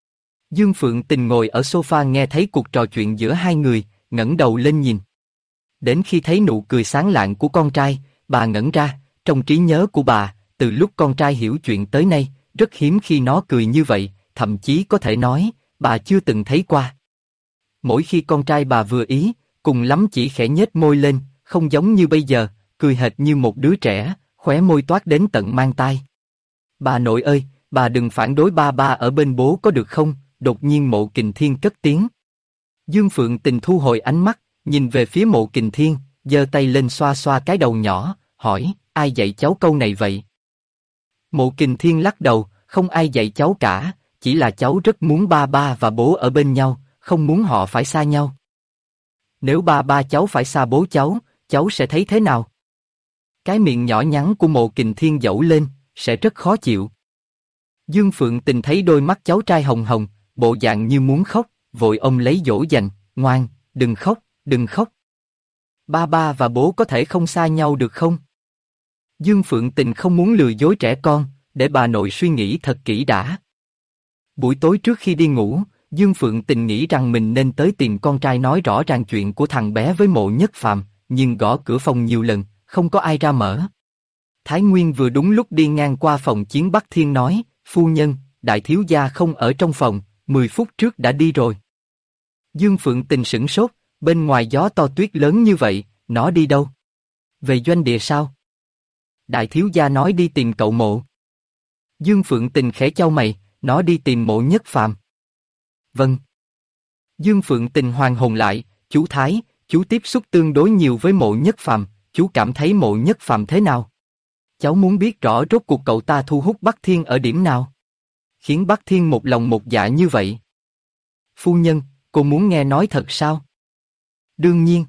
A: Dương Phượng Tình ngồi ở sofa nghe thấy cuộc trò chuyện giữa hai người, ngẩng đầu lên nhìn. Đến khi thấy nụ cười sáng lạng của con trai, bà ngẩn ra, trong trí nhớ của bà, từ lúc con trai hiểu chuyện tới nay, rất hiếm khi nó cười như vậy, thậm chí có thể nói, bà chưa từng thấy qua. Mỗi khi con trai bà vừa ý, cùng lắm chỉ khẽ nhếch môi lên, không giống như bây giờ, cười hệt như một đứa trẻ, khóe môi toát đến tận mang tai. Bà nội ơi, bà đừng phản đối ba ba ở bên bố có được không? Đột nhiên Mộ Kình Thiên cất tiếng. Dương Phượng Tình thu hồi ánh mắt, nhìn về phía Mộ Kình Thiên, giơ tay lên xoa xoa cái đầu nhỏ, hỏi, ai dạy cháu câu này vậy? Mộ Kình Thiên lắc đầu, không ai dạy cháu cả, chỉ là cháu rất muốn ba ba và bố ở bên nhau, không muốn họ phải xa nhau. Nếu ba ba cháu phải xa bố cháu sẽ thấy thế nào? Cái miệng nhỏ nhắn của Mộ Kình Thiên giãu lên, sẽ rất khó chịu. Dương Phượng Tình thấy đôi mắt cháu trai hồng hồng, bộ dạng như muốn khóc, vội ôm lấy dỗ dành, ngoan, đừng khóc, đừng khóc. Ba ba và bố có thể không xa nhau được không? Dương Phượng Tình không muốn lừa dối trẻ con, để bà nội suy nghĩ thật kỹ đã. Buổi tối trước khi đi ngủ, Dương Phượng Tình nghĩ rằng mình nên tới tìm con trai nói rõ ràng chuyện của thằng bé với Mộ Nhất Phàm, nhưng gõ cửa phòng nhiều lần, không có ai ra mở. Thái Nguyên vừa đúng lúc đi ngang qua phòng Chiến Bắc Thiên nói, phu nhân, đại thiếu gia không ở trong phòng, 10 phút trước đã đi rồi. Dương Phượng Tình sửng sốt, bên ngoài gió to tuyết lớn như vậy, nó đi đâu? Về doanh địa sao? Đại thiếu gia nói đi tìm cậu Mộ. Dương Phượng Tình khẽ chau mày, nó đi tìm Mộ Nhất Phàm. Vâng. Dương Phượng Tình hoàn hồn lại, chú Thái, chú tiếp xúc tương đối nhiều với Mộ Nhất Phàm, chú cảm thấy Mộ Nhất Phàm thế nào? Cháu muốn biết rõ rốt cuộc cậu ta thu hút Bắc Thiên ở điểm nào? Khiến Bắc Thiên một lòng một dạ như vậy. Phu nhân, cô muốn nghe nói thật sao? Đương nhiên.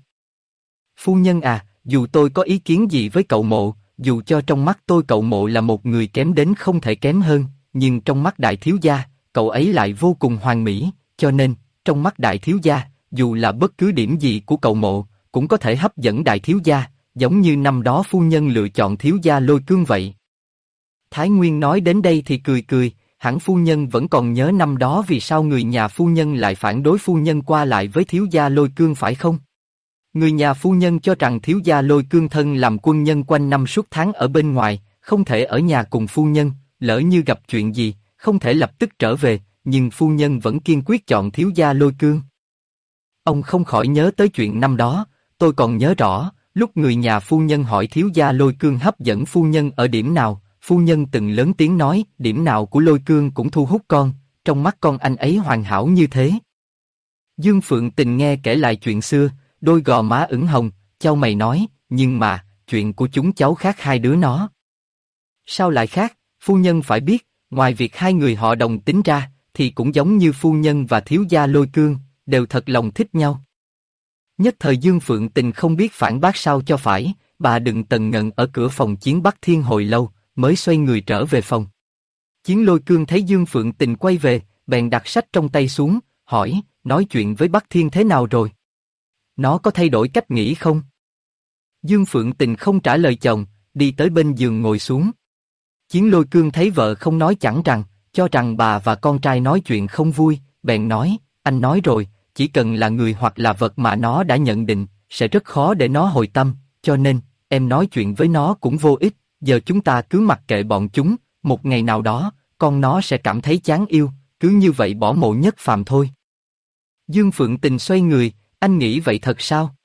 A: Phu nhân à, dù tôi có ý kiến gì với cậu Mộ, dù cho trong mắt tôi cậu Mộ là một người kém đến không thể kém hơn, nhưng trong mắt đại thiếu gia, cậu ấy lại vô cùng hoàn mỹ, cho nên, trong mắt đại thiếu gia, dù là bất cứ điểm gì của cậu Mộ, cũng có thể hấp dẫn đại thiếu gia, giống như năm đó phu nhân lựa chọn thiếu gia Lôi Cương vậy. Thái Nguyên nói đến đây thì cười cười, hẳn phu nhân vẫn còn nhớ năm đó vì sao người nhà phu nhân lại phản đối phu nhân qua lại với thiếu gia Lôi Cương phải không? Người nhà phu nhân cho rằng thiếu gia Lôi Cương thân làm quân nhân quanh năm suốt tháng ở bên ngoài, không thể ở nhà cùng phu nhân, lỡ như gặp chuyện gì, không thể lập tức trở về, nhưng phu nhân vẫn kiên quyết chọn thiếu gia Lôi Cương. Ông không khỏi nhớ tới chuyện năm đó, tôi còn nhớ rõ, lúc người nhà phu nhân hỏi thiếu gia Lôi Cương hấp dẫn phu nhân ở điểm nào, phu nhân từng lớn tiếng nói, điểm nào của Lôi Cương cũng thu hút con, trong mắt con anh ấy hoàn hảo như thế. Dương Phượng Tình nghe kể lại chuyện xưa, đôi gò má ửng hồng, chau mày nói, nhưng mà, chuyện của chúng cháu khác hai đứa nó. Sao lại khác, phu nhân phải biết, ngoài việc hai người họ đồng tính ra, thì cũng giống như phu nhân và thiếu gia Lôi Cương, đều thật lòng thích nhau. Nhất thời Dương Phượng Tình không biết phản bác sao cho phải, bà đừng tần ngần ở cửa phòng Chiến Bắc Thiên hồi lâu, mới xoay người trở về phòng. Chiến Lôi Cương thấy Dương Phượng Tình quay về, bèn đặt sách trong tay xuống, hỏi, nói chuyện với Bắc Thiên thế nào rồi? Nó có thay đổi cách nghĩ không? Dương Phượng Tình không trả lời chồng, đi tới bên giường ngồi xuống. Chiến Lôi Cương thấy vợ không nói chẳng rằng, cho rằng bà và con trai nói chuyện không vui, bèn nói, anh nói rồi, chỉ cần là người hoặc là vật mà nó đã nhận định, sẽ rất khó để nó hồi tâm, cho nên, em nói chuyện với nó cũng vô ích, giờ chúng ta cứ mặc kệ bọn chúng, một ngày nào đó, con nó sẽ cảm thấy chán yêu, cứ như vậy bỏ Mộ Nhất Phàm thôi. Dương Phượng Tình xoay người, anh nghĩ vậy thật sao?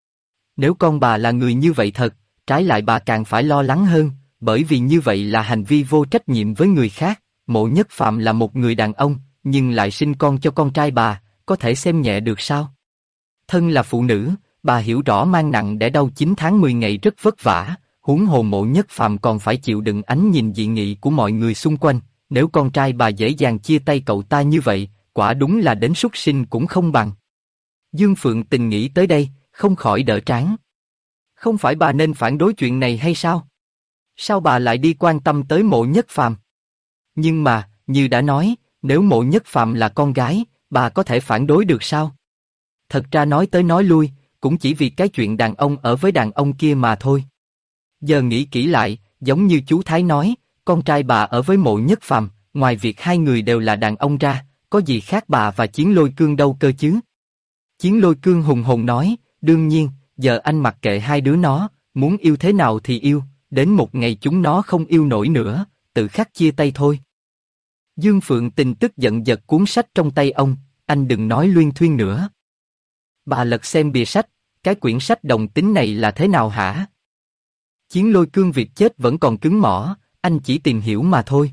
A: Nếu con bà là người như vậy thật, trái lại bà càng phải lo lắng hơn, bởi vì như vậy là hành vi vô trách nhiệm với người khác. Mộ Nhất Phàm là một người đàn ông, nhưng lại sinh con cho con trai bà, có thể xem nhẹ được sao? Thân là phụ nữ, bà hiểu rõ mang nặng đẻ đau 9 tháng 10 ngày rất vất vả, huống hồ Mộ Nhất Phàm còn phải chịu đựng ánh nhìn dị nghị của mọi người xung quanh. Nếu con trai bà dễ dàng chia tay cậu ta như vậy, quả đúng là đến súc sinh cũng không bằng. Dương Phượng Tình nghĩ tới đây, không khỏi đỡ trán. Không phải bà nên phản đối chuyện này hay sao? Sao bà lại đi quan tâm tới Mộ Nhất Phàm? Nhưng mà, như đã nói, nếu Mộ Nhất Phàm là con gái, bà có thể phản đối được sao? Thật ra nói tới nói lui, cũng chỉ vì cái chuyện đàn ông ở với đàn ông kia mà thôi. Giờ nghĩ kỹ lại, giống như chú Thái nói, con trai bà ở với Mộ Nhất Phàm, ngoài việc hai người đều là đàn ông ra, có gì khác bà và Chiến Lôi Cương đâu cơ chứ? Chiến Lôi Cương hùng hồn nói, đương nhiên, giờ anh mặc kệ hai đứa nó, muốn yêu thế nào thì yêu, đến một ngày chúng nó không yêu nổi nữa, tự khắc chia tay thôi. Dương Phượng Tình tức giận giật cuốn sách trong tay ông, anh đừng nói luyên thuyên nữa. Bà lật xem bìa sách, cái quyển sách đồng tính này là thế nào hả? Chiến Lôi Cương việc chết vẫn còn cứng mỏ, anh chỉ tìm hiểu mà thôi.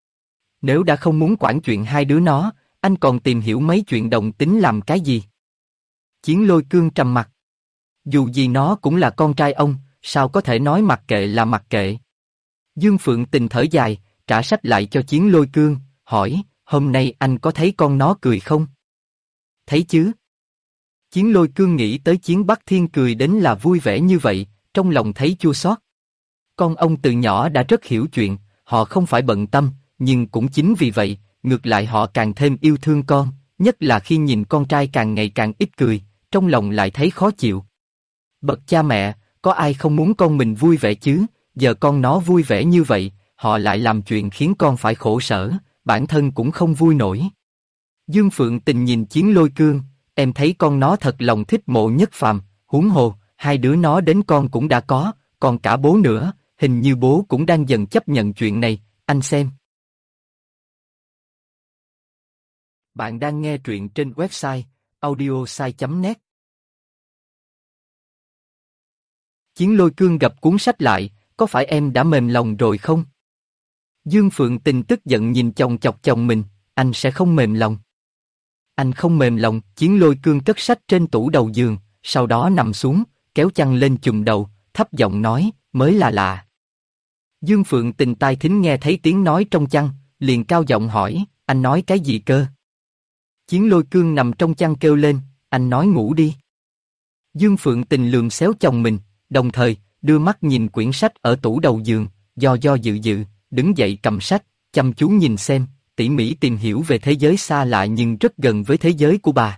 A: Nếu đã không muốn quản chuyện hai đứa nó, anh còn tìm hiểu mấy chuyện đồng tính làm cái gì? Chiến Lôi Cương trầm mặt. Dù gì nó cũng là con trai ông, sao có thể nói mặc kệ là mặc kệ? Dương Phượng Tình thở dài, trả sách lại cho Chiến Lôi Cương, hỏi, hôm nay anh có thấy con nó cười không? Thấy chứ. Chiến Lôi Cương nghĩ tới Chiến Bắc Thiên cười đến là vui vẻ như vậy, trong lòng thấy chua xót. Con ông từ nhỏ đã rất hiểu chuyện, họ không phải bận tâm, nhưng cũng chính vì vậy, ngược lại họ càng thêm yêu thương con, nhất là khi nhìn con trai càng ngày càng ít cười, trong lòng lại thấy khó chịu. Bậc cha mẹ, có ai không muốn con mình vui vẻ chứ, giờ con nó vui vẻ như vậy, họ lại làm chuyện khiến con phải khổ sở, bản thân cũng không vui nổi. Dương Phượng Tình nhìn Chiến Lôi Cương, em thấy con nó thật lòng thích Mộ Nhất Phàm, huống hồ, hai đứa nó đến con cũng đã có, còn cả bố nữa, hình như bố cũng đang dần chấp nhận chuyện này, anh xem. Bạn đang nghe truyện trên website audiosai.net. Chiến Lôi Cương gập cuốn sách lại, có phải em đã mềm lòng rồi không? Dương Phượng Tình tức giận nhìn chòng chọc chồng mình, anh sẽ không mềm lòng. Anh không mềm lòng. Chiến Lôi Cương cất sách trên tủ đầu giường, sau đó nằm xuống, kéo chăn lên chùm đầu, thấp giọng nói, mới là lạ. Dương Phượng Tình tai thính nghe thấy tiếng nói trong chăn, liền cao giọng hỏi, anh nói cái gì cơ? Chiến Lôi Cương nằm trong chăn kêu lên, anh nói ngủ đi. Dương Phượng Tình lườm xéo chồng mình, đồng thời đưa mắt nhìn quyển sách ở tủ đầu giường, do dự, đứng dậy cầm sách, chăm chú nhìn xem, tỉ mỉ tìm hiểu về thế giới xa lạ nhưng rất gần với thế giới của bà.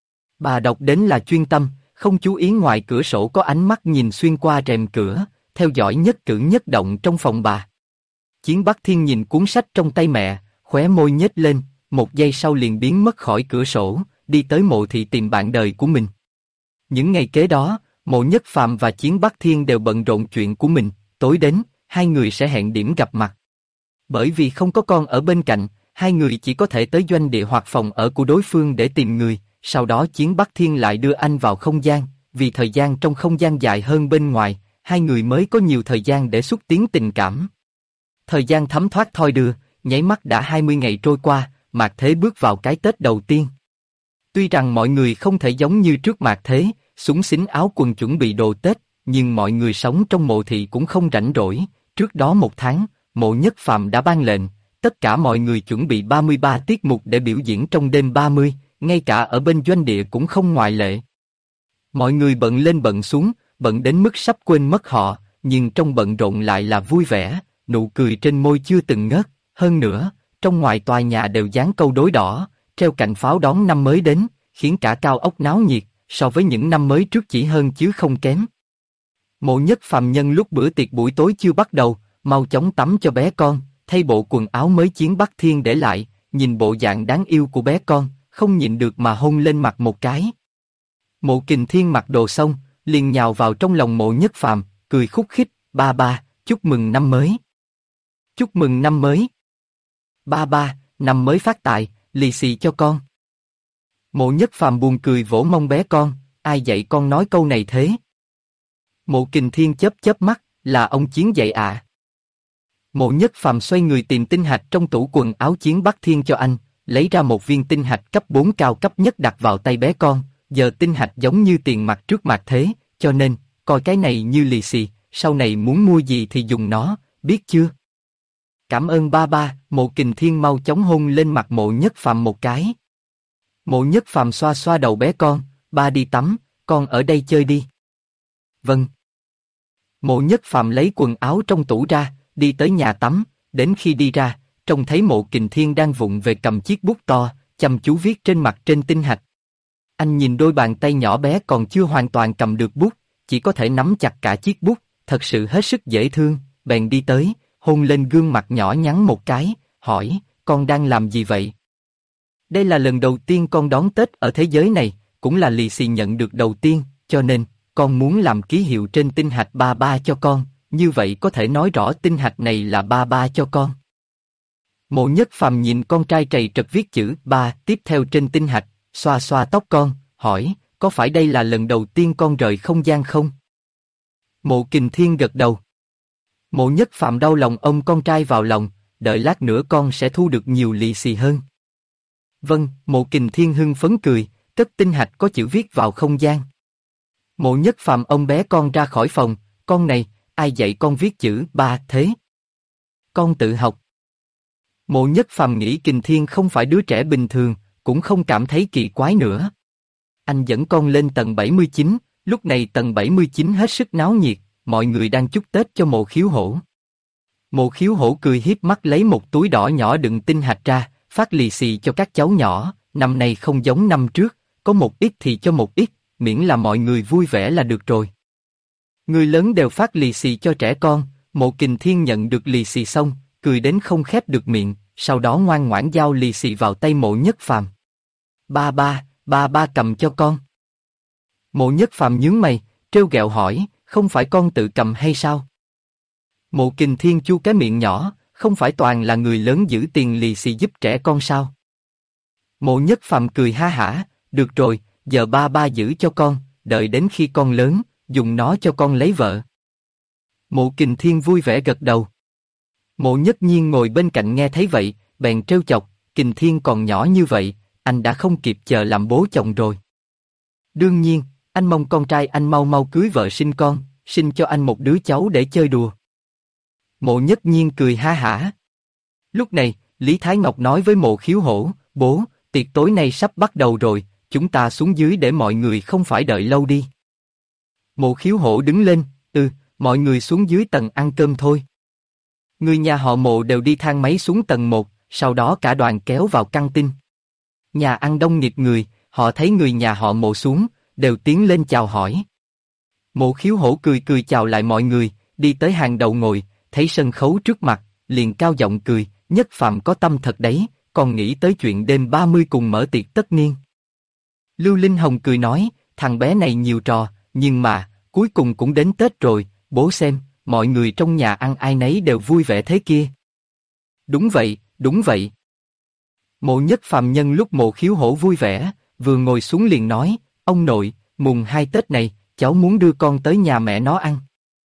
A: Bà đọc đến là chuyên tâm, không chú ý ngoài cửa sổ có ánh mắt nhìn xuyên qua rèm cửa, theo dõi nhất cử nhất động trong phòng bà. Chiến Bắc Thiên nhìn cuốn sách trong tay mẹ, khóe môi nhếch lên, một giây sau liền biến mất khỏi cửa sổ, đi tới Mộ Thị tìm bạn đời của mình. Những ngày kế đó, Mộ Nhất Phàm và Chiến Bắc Thiên đều bận rộn chuyện của mình, tối đến, hai người sẽ hẹn điểm gặp mặt. Bởi vì không có con ở bên cạnh, hai người chỉ có thể tới doanh địa hoặc phòng ở của đối phương để tìm người, sau đó Chiến Bắc Thiên lại đưa anh vào không gian, vì thời gian trong không gian dài hơn bên ngoài, hai người mới có nhiều thời gian để xúc tiến tình cảm. Thời gian thấm thoát thoi đưa, nháy mắt đã 20 ngày trôi qua, Mạc Thế bước vào cái Tết đầu tiên. Tuy rằng mọi người không thể giống như trước Mạc Thế, xúng xính áo quần chuẩn bị đồ Tết, nhưng mọi người sống trong Mộ Thị cũng không rảnh rỗi. Trước đó một tháng, Mộ Nhất Phàm đã ban lệnh, tất cả mọi người chuẩn bị 33 tiết mục để biểu diễn trong đêm 30, ngay cả ở bên doanh địa cũng không ngoại lệ. Mọi người bận lên bận xuống, bận đến mức sắp quên mất họ, nhưng trong bận rộn lại là vui vẻ, nụ cười trên môi chưa từng ngớt. Hơn nữa, trong ngoài tòa nhà đều dán câu đối đỏ, treo cành pháo đón năm mới đến, khiến cả cao ốc náo nhiệt, so với những năm mới trước chỉ hơn chứ không kém. Mộ Nhất Phàm nhân lúc bữa tiệc buổi tối chưa bắt đầu, mau chóng tắm cho bé con, thay bộ quần áo mới Chiến Bắc Thiên để lại, nhìn bộ dạng đáng yêu của bé con, không nhịn được mà hôn lên mặt một cái. Mộ Kình Thiên mặc đồ xong, liền nhào vào trong lòng Mộ Nhất Phàm, cười khúc khích, ba ba, chúc mừng năm mới. Chúc mừng năm mới. Ba ba, năm mới phát tài, lì xì cho con. Mộ Nhất Phàm buồn cười vỗ mông bé con, ai dạy con nói câu này thế? Mộ Kình Thiên chớp chớp mắt, là ông Chiến dạy ạ. Mộ Nhất Phàm xoay người tìm tinh hạch trong tủ quần áo Chiến Bắc Thiên cho anh, lấy ra một viên tinh hạch cấp 4 cao cấp nhất đặt vào tay bé con, giờ tinh hạch giống như tiền mặt trước Mạc Thế, cho nên, coi cái này như lì xì, sau này muốn mua gì thì dùng nó, biết chưa? Cảm ơn ba ba. Mộ Kình Thiên mau chóng hôn lên mặt Mộ Nhất Phàm một cái. Mộ Nhất Phàm xoa xoa đầu bé con, ba đi tắm, con ở đây chơi đi. Vâng. Mộ Nhất Phàm lấy quần áo trong tủ ra, đi tới nhà tắm, đến khi đi ra, trông thấy Mộ Kình Thiên đang vụng về cầm chiếc bút to, chăm chú viết trên mặt trên tinh hạch. Anh nhìn đôi bàn tay nhỏ bé còn chưa hoàn toàn cầm được bút, chỉ có thể nắm chặt cả chiếc bút, thật sự hết sức dễ thương, bèn đi tới, hôn lên gương mặt nhỏ nhắn một cái, hỏi, con đang làm gì vậy? Đây là lần đầu tiên con đón Tết ở thế giới này, cũng là lì xì nhận được đầu tiên, cho nên, con muốn làm ký hiệu trên tinh hạch ba ba cho con, như vậy có thể nói rõ tinh hạch này là ba ba cho con. Mộ Nhất Phàm nhìn con trai trầy trật viết chữ ba tiếp theo trên tinh hạch, xoa xoa tóc con, hỏi, có phải đây là lần đầu tiên con rời không gian không? Mộ Kình Thiên gật đầu. Mộ Nhất Phàm đau lòng ôm con trai vào lòng, đợi lát nữa con sẽ thu được nhiều lì xì hơn. Vâng, Mộ Kình Thiên hưng phấn cười, cất tinh hạch có chữ viết vào không gian. Mộ Nhất Phàm ôm bé con ra khỏi phòng, con này, ai dạy con viết chữ ba thế? Con tự học. Mộ Nhất Phàm nghĩ Kình Thiên không phải đứa trẻ bình thường, cũng không cảm thấy kỳ quái nữa. Anh dẫn con lên tầng 79, lúc này tầng 79 hết sức náo nhiệt, mọi người đang chúc Tết cho Mộ Khiếu Hổ. Mộ Khiếu Hổ cười hiếp mắt lấy một túi đỏ nhỏ đựng tinh hạch ra, phát lì xì cho các cháu nhỏ, năm nay không giống năm trước, có một ít thì cho một ít, miễn là mọi người vui vẻ là được rồi. Người lớn đều phát lì xì cho trẻ con, Mộ Kình Thiên nhận được lì xì xong, cười đến không khép được miệng, sau đó ngoan ngoãn giao lì xì vào tay Mộ Nhất Phàm. Ba ba cầm cho con. Mộ Nhất Phàm nhướng mày, trêu ghẹo hỏi, không phải con tự cầm hay sao? Mộ Kình Thiên chu cái miệng nhỏ, không phải toàn là người lớn giữ tiền lì xì giúp trẻ con sao? Mộ Nhất Phàm cười ha hả, được rồi, giờ ba giữ cho con, đợi đến khi con lớn, dùng nó cho con lấy vợ. Mộ Kình Thiên vui vẻ gật đầu. Mộ Nhất Nhiên ngồi bên cạnh nghe thấy vậy, bèn trêu chọc, Kình Thiên còn nhỏ như vậy, anh đã không kịp chờ làm bố chồng rồi. Đương nhiên, anh mong con trai anh mau mau cưới vợ sinh con, sinh cho anh một đứa cháu để chơi đùa. Mộ Nhất Nhiên cười ha hả. Lúc này, Lý Thái Ngọc nói với Mộ Khiếu Hổ, bố, tiệc tối nay sắp bắt đầu rồi, chúng ta xuống dưới để mọi người không phải đợi lâu đi. Mộ Khiếu Hổ đứng lên, mọi người xuống dưới tầng ăn cơm thôi. Người nhà họ Mộ đều đi thang máy xuống tầng 1, sau đó cả đoàn kéo vào căng tin. Nhà ăn đông nghịt người, họ thấy người nhà họ Mộ xuống, đều tiến lên chào hỏi. Mộ Khiếu Hổ cười cười chào lại mọi người, đi tới hàng đầu ngồi, thấy sân khấu trước mặt, liền cao giọng cười, Nhất Phàm có tâm thật đấy, còn nghĩ tới chuyện đêm 30 cùng mở tiệc tất niên. Lưu Linh Hồng cười nói, thằng bé này nhiều trò, nhưng mà, cuối cùng cũng đến Tết rồi, bố xem, mọi người trong nhà ăn ai nấy đều vui vẻ thế kia. Đúng vậy, đúng vậy. Mộ Nhất Phàm nhân lúc Mộ Khiếu Hổ vui vẻ, vừa ngồi xuống liền nói, ông nội, mùng 2 Tết này, cháu muốn đưa con tới nhà mẹ nó ăn.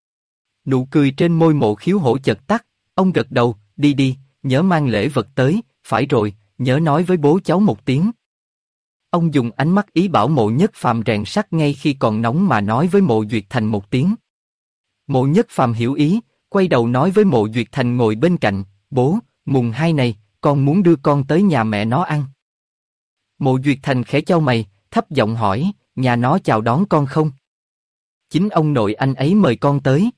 A: Nụ cười trên môi Mộ Khiếu Hổ chợt tắt, ông gật đầu, đi đi, nhớ mang lễ vật tới, phải rồi, nhớ nói với bố cháu một tiếng. Ông dùng ánh mắt ý bảo Mộ Nhất Phàm rèn sắt ngay khi còn nóng mà nói với Mộ Duyệt Thành một tiếng. Mộ Nhất Phàm hiểu ý, quay đầu nói với Mộ Duyệt Thành ngồi bên cạnh, bố, mùng 2 này, con muốn đưa con tới nhà mẹ nó ăn. Mộ Duyệt Thành khẽ chau mày, thấp giọng hỏi, nhà nó chào đón con không? Chính ông nội anh ấy mời con tới.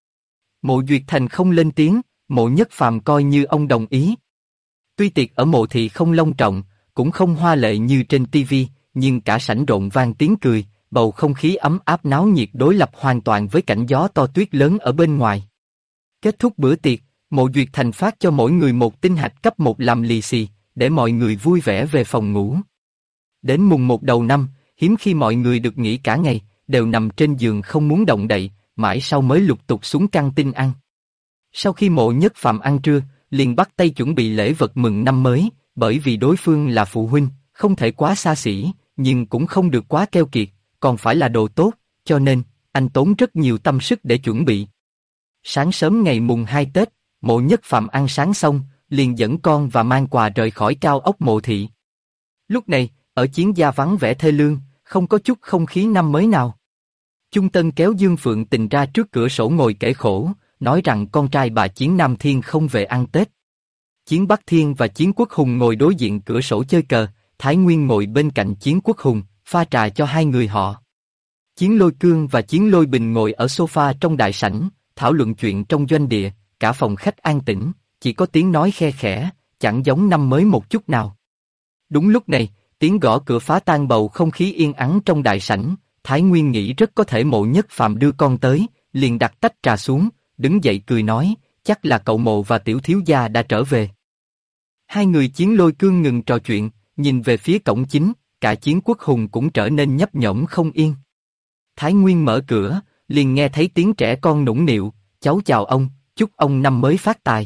A: Mộ Duyệt Thành không lên tiếng, Mộ Nhất Phàm coi như ông đồng ý. Tuy tiệc ở Mộ thị không long trọng, cũng không hoa lệ như trên tivi, nhưng cả sảnh rộn vang tiếng cười, bầu không khí ấm áp náo nhiệt đối lập hoàn toàn với cảnh gió to tuyết lớn ở bên ngoài. Kết thúc bữa tiệc, Mộ Duyệt Thành phát cho mỗi người một tinh hạch cấp 1 làm lì xì, để mọi người vui vẻ về phòng ngủ. Đến mùng 1 đầu năm, hiếm khi mọi người được nghỉ cả ngày, đều nằm trên giường không muốn động đậy, mãi sau mới lục tục xuống căng tin ăn. Sau khi Mộ Nhất Phàm ăn trưa, liền bắt tay chuẩn bị lễ vật mừng năm mới, bởi vì đối phương là phụ huynh, không thể quá xa xỉ, nhưng cũng không được quá keo kiệt, còn phải là đồ tốt, cho nên, anh tốn rất nhiều tâm sức để chuẩn bị. Sáng sớm ngày mùng 2 Tết, Mộ Nhất Phàm ăn sáng xong, liền dẫn con và mang quà rời khỏi cao ốc Mộ thị. Lúc này, ở Chiến Gia vắng vẻ thê lương, không có chút không khí năm mới nào. Chung Tân kéo Dương Phượng Tình ra trước cửa sổ ngồi kể khổ, nói rằng con trai bà Chiến Nam Thiên không về ăn Tết. Chiến Bắc Thiên và Chiến Quốc Hùng ngồi đối diện cửa sổ chơi cờ, Thái Nguyên ngồi bên cạnh Chiến Quốc Hùng, pha trà cho hai người họ. Chiến Lôi Cương và Chiến Lôi Bình ngồi ở sofa trong đại sảnh, thảo luận chuyện trong doanh địa, cả phòng khách an tĩnh, chỉ có tiếng nói khe khẽ, chẳng giống năm mới một chút nào. Đúng lúc này, tiếng gõ cửa phá tan bầu không khí yên ắng trong đại sảnh, Thái Nguyên nghĩ rất có thể Mộ Nhất Phàm đưa con tới, liền đặt tách trà xuống, đứng dậy cười nói, chắc là cậu Mộ và Tiểu thiếu gia đã trở về. Hai người Chiến Lôi Cương ngừng trò chuyện, nhìn về phía cổng chính, cả Chiến Quốc Hùng cũng trở nên nhấp nhổm không yên. Thái Nguyên mở cửa, liền nghe thấy tiếng trẻ con nũng nịu, cháu chào ông, chúc ông năm mới phát tài.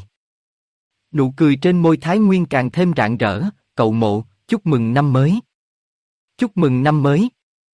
A: Nụ cười trên môi Thái Nguyên càng thêm rạng rỡ, cậu Mộ, chúc mừng năm mới. Chúc mừng năm mới.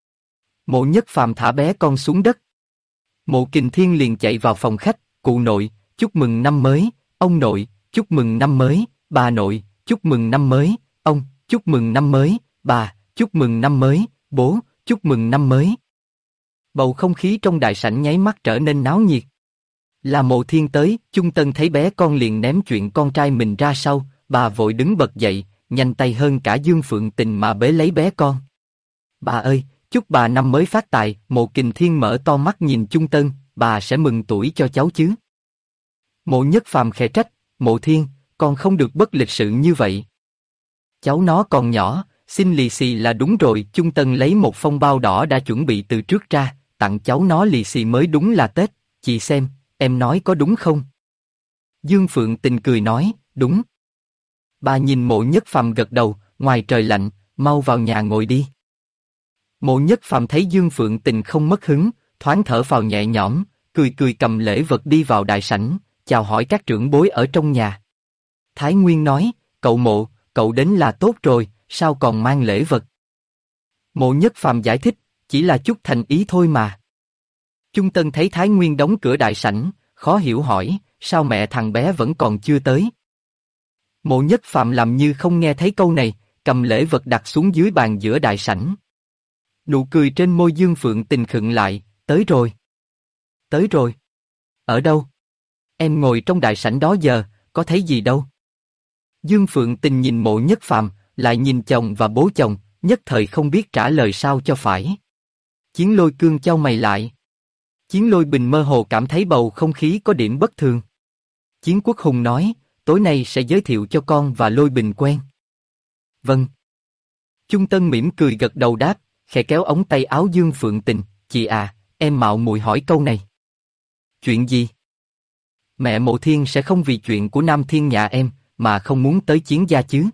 A: Mộ Nhất Phàm thả bé con xuống đất. Mộ Kình Thiên liền chạy vào phòng khách, cụ nội, chúc mừng năm mới, ông nội, chúc mừng năm mới, bà nội, chúc mừng năm mới, ông, chúc mừng năm mới, bà, chúc mừng năm mới, bố, chúc mừng năm mới. Bầu không khí trong đại sảnh nháy mắt trở nên náo nhiệt. Là Mộ Thiên tới, Chung Tân thấy bé con liền ném chuyện con trai mình ra sau, bà vội đứng bật dậy, nhanh tay hơn cả Dương Phượng Tình mà bế lấy bé con. Bà ơi, chúc bà năm mới phát tài. Mộ Kình Thiên mở to mắt nhìn Chung Tân, bà sẽ mừng tuổi cho cháu chứ? Mộ Nhất Phàm khẽ trách, Mộ Thiên, con không được bất lịch sự như vậy. Cháu nó còn nhỏ, xin lì xì là đúng rồi. Chung Tân lấy một phong bao đỏ đã chuẩn bị từ trước ra, tặng cháu nó lì xì mới đúng là Tết, chị xem, em nói có đúng không? Dương Phượng Tình cười nói, đúng. Bà nhìn Mộ Nhất Phàm gật đầu, ngoài trời lạnh, mau vào nhà ngồi đi. Mộ Nhất Phàm thấy Dương Phượng Tình không mất hứng, thoáng thở phào nhẹ nhõm, cười cười cầm lễ vật đi vào đại sảnh, chào hỏi các trưởng bối ở trong nhà. Thái Nguyên nói, cậu Mộ, cậu đến là tốt rồi, sao còn mang lễ vật? Mộ Nhất Phàm giải thích, chỉ là chút thành ý thôi mà. Chung Tân thấy Thái Nguyên đóng cửa đại sảnh, khó hiểu hỏi, sao mẹ thằng bé vẫn còn chưa tới? Mộ Nhất Phàm làm như không nghe thấy câu này, cầm lễ vật đặt xuống dưới bàn giữa đại sảnh. Nụ cười trên môi Dương Phượng Tình khựng lại, tới rồi. Tới rồi. Ở đâu? Em ngồi trong đại sảnh đó giờ, có thấy gì đâu. Dương Phượng Tình nhìn Mộ Nhất Phàm, lại nhìn chồng và bố chồng, nhất thời không biết trả lời sao cho phải. Chiến Lôi Cương chau mày lại. Chiến Lôi Bình mơ hồ cảm thấy bầu không khí có điểm bất thường. Chiến Quốc Hùng nói, tối nay sẽ giới thiệu cho con và Lôi Bình quen. Vâng. Chung Tân mỉm cười gật đầu đáp, khẽ kéo ống tay áo Dương Phượng Tình, chị à, em mạo muội hỏi câu này. Chuyện gì? Mẹ Mộ Thiên sẽ không vì chuyện của Nam Thiên nhà em, mà không muốn tới Chiến gia chứ?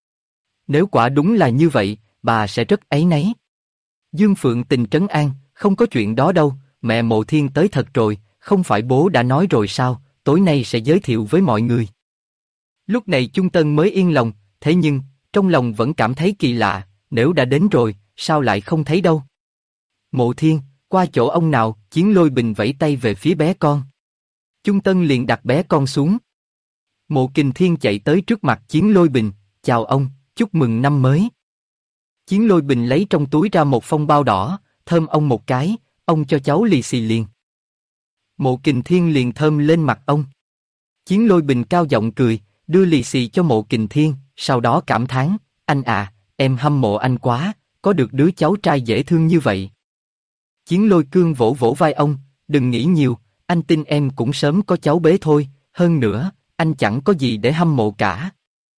A: Nếu quả đúng là như vậy, bà sẽ rất áy náy. Dương Phượng Tình trấn an, không có chuyện đó đâu, mẹ Mộ Thiên tới thật rồi, không phải bố đã nói rồi sao, tối nay sẽ giới thiệu với mọi người. Lúc này Chung Tân mới yên lòng, thế nhưng, trong lòng vẫn cảm thấy kỳ lạ, nếu đã đến rồi, sao lại không thấy đâu? Mộ Thiên, qua chỗ ông nào? Chiến Lôi Bình vẫy tay về phía bé con. Chung Tân liền đặt bé con xuống. Mộ Kình Thiên chạy tới trước mặt Chiến Lôi Bình, chào ông, chúc mừng năm mới. Chiến Lôi Bình lấy trong túi ra một phong bao đỏ, thơm ông một cái, ông cho cháu lì xì liền. Mộ Kình Thiên liền thơm lên mặt ông. Chiến Lôi Bình cao giọng cười, đưa lì xì cho Mộ Kình Thiên, sau đó cảm thán, anh à, em hâm mộ anh quá, có được đứa cháu trai dễ thương như vậy. Chiến Lôi Cương vỗ vỗ vai ông, đừng nghĩ nhiều, anh tin em cũng sớm có cháu bế thôi, hơn nữa, anh chẳng có gì để hâm mộ cả.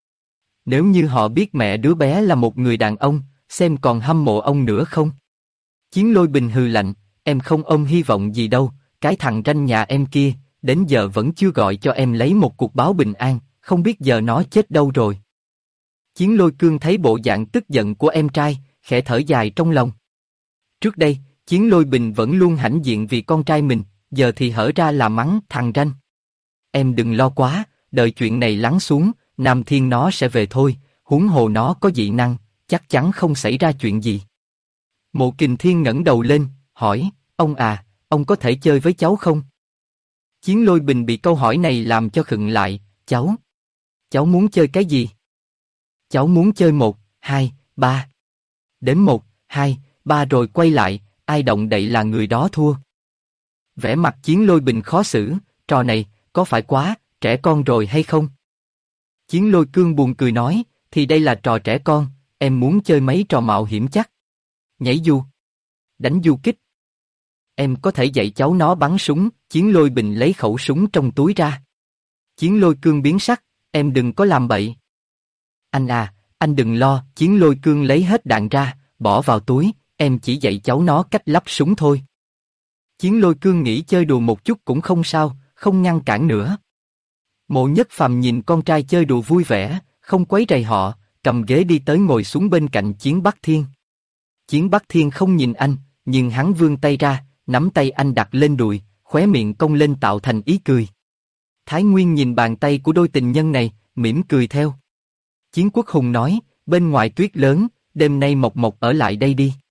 A: Nếu như họ biết mẹ đứa bé là một người đàn ông, xem còn hâm mộ ông nữa không? Chiến Lôi Bình hừ lạnh, em không ôm hy vọng gì đâu, cái thằng ranh nhà em kia, đến giờ vẫn chưa gọi cho em lấy một cuộc báo bình an, không biết giờ nó chết đâu rồi. Chiến Lôi Cương thấy bộ dạng tức giận của em trai, khẽ thở dài trong lòng. Trước đây, Chiến Lôi Bình vẫn luôn hãnh diện vì con trai mình, giờ thì hở ra là mắng thằng ranh. Em đừng lo quá, đợi chuyện này lắng xuống, Nam Thiên nó sẽ về thôi, huống hồ nó có dị năng, chắc chắn không xảy ra chuyện gì. Mộ Kình Thiên ngẩng đầu lên, hỏi, ông à, ông có thể chơi với cháu không? Chiến Lôi Bình bị câu hỏi này làm cho khựng lại, cháu muốn chơi cái gì? Cháu muốn chơi 1, 2, 3. Đếm 1, 2, 3 rồi quay lại, ai động đậy là người đó thua. Vẻ mặt Chiến Lôi Bình khó xử, trò này, có phải quá, trẻ con rồi hay không? Chiến Lôi Cương buồn cười nói, thì đây là trò trẻ con, em muốn chơi mấy trò mạo hiểm chắc. Nhảy dù, đánh du kích. Em có thể dạy cháu nó bắn súng, Chiến Lôi Bình lấy khẩu súng trong túi ra. Chiến Lôi Cương biến sắc, em đừng có làm bậy. Anh à, anh đừng lo, Chiến Lôi Cương lấy hết đạn ra, bỏ vào túi, em chỉ dạy cháu nó cách lắp súng thôi. Chiến Lôi Cương nghĩ chơi đùa một chút cũng không sao, không ngăn cản nữa. Mộ Nhất Phàm nhìn con trai chơi đùa vui vẻ, không quấy rầy họ, cầm ghế đi tới ngồi xuống bên cạnh Chiến Bắc Thiên. Chiến Bắc Thiên không nhìn anh, nhưng hắn vươn tay ra, nắm tay anh đặt lên đùi, khóe miệng cong lên tạo thành ý cười. Thái Nguyên nhìn bàn tay của đôi tình nhân này, mỉm cười theo. Chiến Quốc Hùng nói, bên ngoài tuyết lớn, đêm nay Mộc Mộc ở lại đây đi.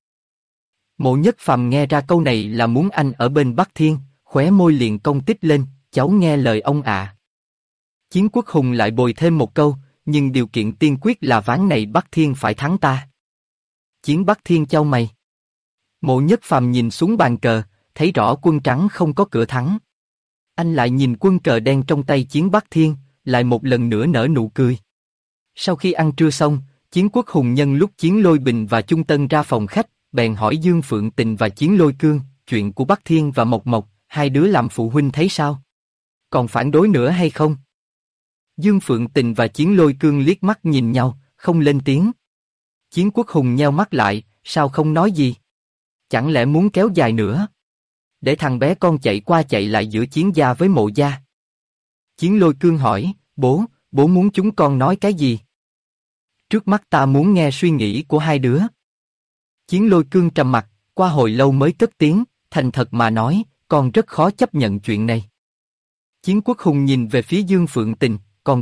A: Mộ Nhất Phàm nghe ra câu này là muốn anh ở bên Bắc Thiên, khóe môi liền cong tít lên, cháu nghe lời ông ạ. Chiến Quốc Hùng lại bồi thêm một câu, nhưng điều kiện tiên quyết là ván này Bắc Thiên phải thắng ta. Chiến Bắc Thiên chau mày. Mộ Nhất Phàm nhìn xuống bàn cờ, thấy rõ quân trắng không có cửa thắng. Anh lại nhìn quân cờ đen trong tay Chiến Bắc Thiên, lại một lần nữa nở nụ cười. Sau khi ăn trưa xong, Chiến Quốc Hùng nhân lúc Chiến Lôi Bình và Chung Tân ra phòng khách, bèn hỏi Dương Phượng Tình và Chiến Lôi Cương, chuyện của Bắc Thiên và Mộc Mộc, hai đứa làm phụ huynh thấy sao? Còn phản đối nữa hay không? Dương Phượng Tình và Chiến Lôi Cương liếc mắt nhìn nhau, không lên tiếng. Chiến Quốc Hùng nheo mắt lại, sao không nói gì? Chẳng lẽ muốn kéo dài nữa? Để thằng bé con chạy qua chạy lại giữa Chiến gia với Mộ gia. Chiến Lôi Cương hỏi, bố muốn chúng con nói cái gì? Trước mắt ta muốn nghe suy nghĩ của hai đứa. Chiến Lôi Cương trầm mặt, qua hồi lâu mới cất tiếng, thành thật mà nói, con rất khó chấp nhận chuyện này. Chiến Quốc Hùng nhìn về phía Dương Phượng Tình, còn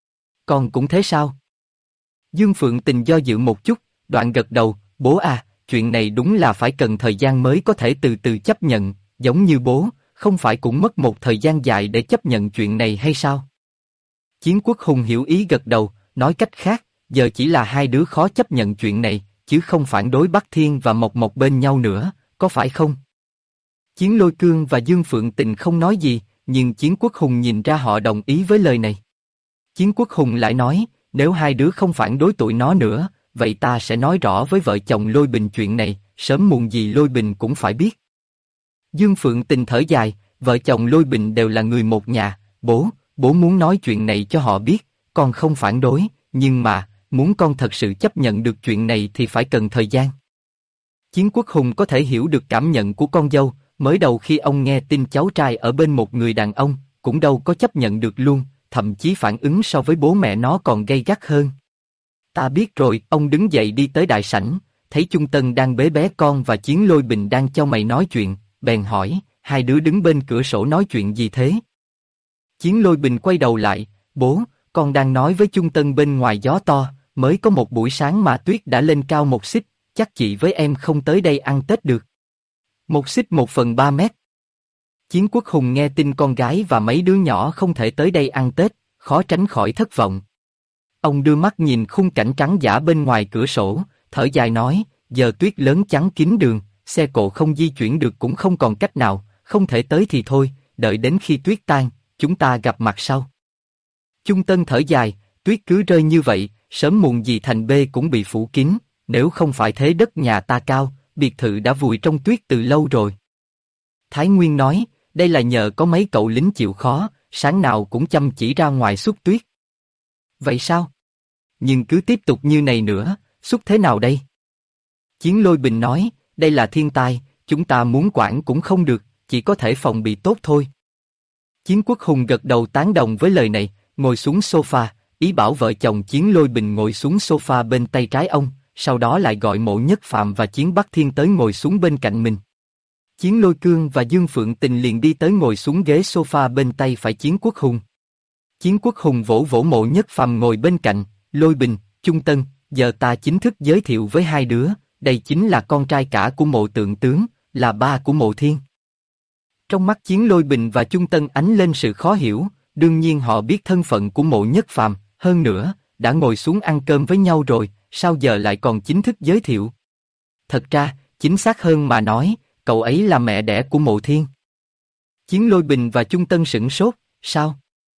A: con cũng thế sao? Dương Phượng Tình do dự một chút, đoạn gật đầu, bố à, chuyện này đúng là phải cần thời gian mới có thể từ từ chấp nhận, giống như bố, không phải cũng mất một thời gian dài để chấp nhận chuyện này hay sao? Chiến Quốc Hùng hiểu ý gật đầu, nói cách khác, giờ chỉ là hai đứa khó chấp nhận chuyện này, chứ không phản đối Bắc Thiên và Mộc Mộc bên nhau nữa, có phải không? Chiến Lôi Cương và Dương Phượng Tình không nói gì, nhưng Chiến Quốc Hùng nhìn ra họ đồng ý với lời này. Chiến Quốc Hùng lại nói, nếu hai đứa không phản đối tụi nó nữa, vậy ta sẽ nói rõ với vợ chồng Lôi Bình chuyện này, sớm muộn gì Lôi Bình cũng phải biết. Dương Phượng Tình thở dài, vợ chồng Lôi Bình đều là người một nhà, bố muốn nói chuyện này cho họ biết, con không phản đối, nhưng mà, muốn con thật sự chấp nhận được chuyện này thì phải cần thời gian. Chiến Quốc Hùng có thể hiểu được cảm nhận của con dâu, mới đầu khi ông nghe tin cháu trai ở bên một người đàn ông, cũng đâu có chấp nhận được luôn, thậm chí phản ứng so với bố mẹ nó còn gay gắt hơn. Ta biết rồi, ông đứng dậy đi tới đại sảnh, thấy Chung Tân đang bế bé con và Chiến Lôi Bình đang cho mày nói chuyện, bèn hỏi, hai đứa đứng bên cửa sổ nói chuyện gì thế? Chiến Lôi Bình quay đầu lại, bố, con đang nói với Chung Tân bên ngoài gió to, mới có một buổi sáng mà tuyết đã lên cao 1 xích, chắc chị với em không tới đây ăn Tết được. 1 xích 1/3 mét. Chiến Quốc Hùng nghe tin con gái và mấy đứa nhỏ không thể tới đây ăn Tết, khó tránh khỏi thất vọng. Ông đưa mắt nhìn khung cảnh trắng dã bên ngoài cửa sổ, thở dài nói, giờ tuyết lớn chắn kín đường, xe cộ không di chuyển được cũng không còn cách nào, không thể tới thì thôi, đợi đến khi tuyết tan, chúng ta gặp mặt sau. Chung Tân thở dài, tuyết cứ rơi như vậy, sớm muộn gì thành B cũng bị phủ kín, nếu không phải thế đất nhà ta cao, biệt thự đã vùi trong tuyết từ lâu rồi. Thái Nguyên nói, đây là nhờ có mấy cậu lính chịu khó, sáng nào cũng chăm chỉ ra ngoài xúc tuyết. Vậy sao? Nhưng cứ tiếp tục như này nữa, xúc thế nào đây? Chiến Lôi Bình nói, đây là thiên tai, chúng ta muốn quản cũng không được, chỉ có thể phòng bị tốt thôi. Chiến Quốc Hùng gật đầu tán đồng với lời này, ngồi xuống sofa, ý bảo vợ chồng Chiến Lôi Bình ngồi xuống sofa bên tay trái ông, sau đó lại gọi Mộ Nhất Phạm và Chiến Bắc Thiên tới ngồi xuống bên cạnh mình. Chiến Lôi Cương và Dương Phượng Tình liền đi tới ngồi xuống ghế sofa bên tay phải Chiến Quốc Hùng. Chiến Quốc Hùng vỗ vỗ Mộ Nhất Phạm ngồi bên cạnh, Lôi Bình, Chung Tân, giờ ta chính thức giới thiệu với hai đứa, đây chính là con trai cả của Mộ Tượng Tướng, là ba của Mộ Thiên. Trong mắt Chiến Lôi Bình và Chung Tân ánh lên sự khó hiểu, đương nhiên họ biết thân phận của Mộ Nhất Phàm, hơn nữa, đã ngồi xuống ăn cơm với nhau rồi, sao giờ lại còn chính thức giới thiệu? Thật ra, chính xác hơn mà nói, cậu ấy là mẹ đẻ của Mộ Thiên. Chiến Lôi Bình và Chung Tân sửng sốt, sao?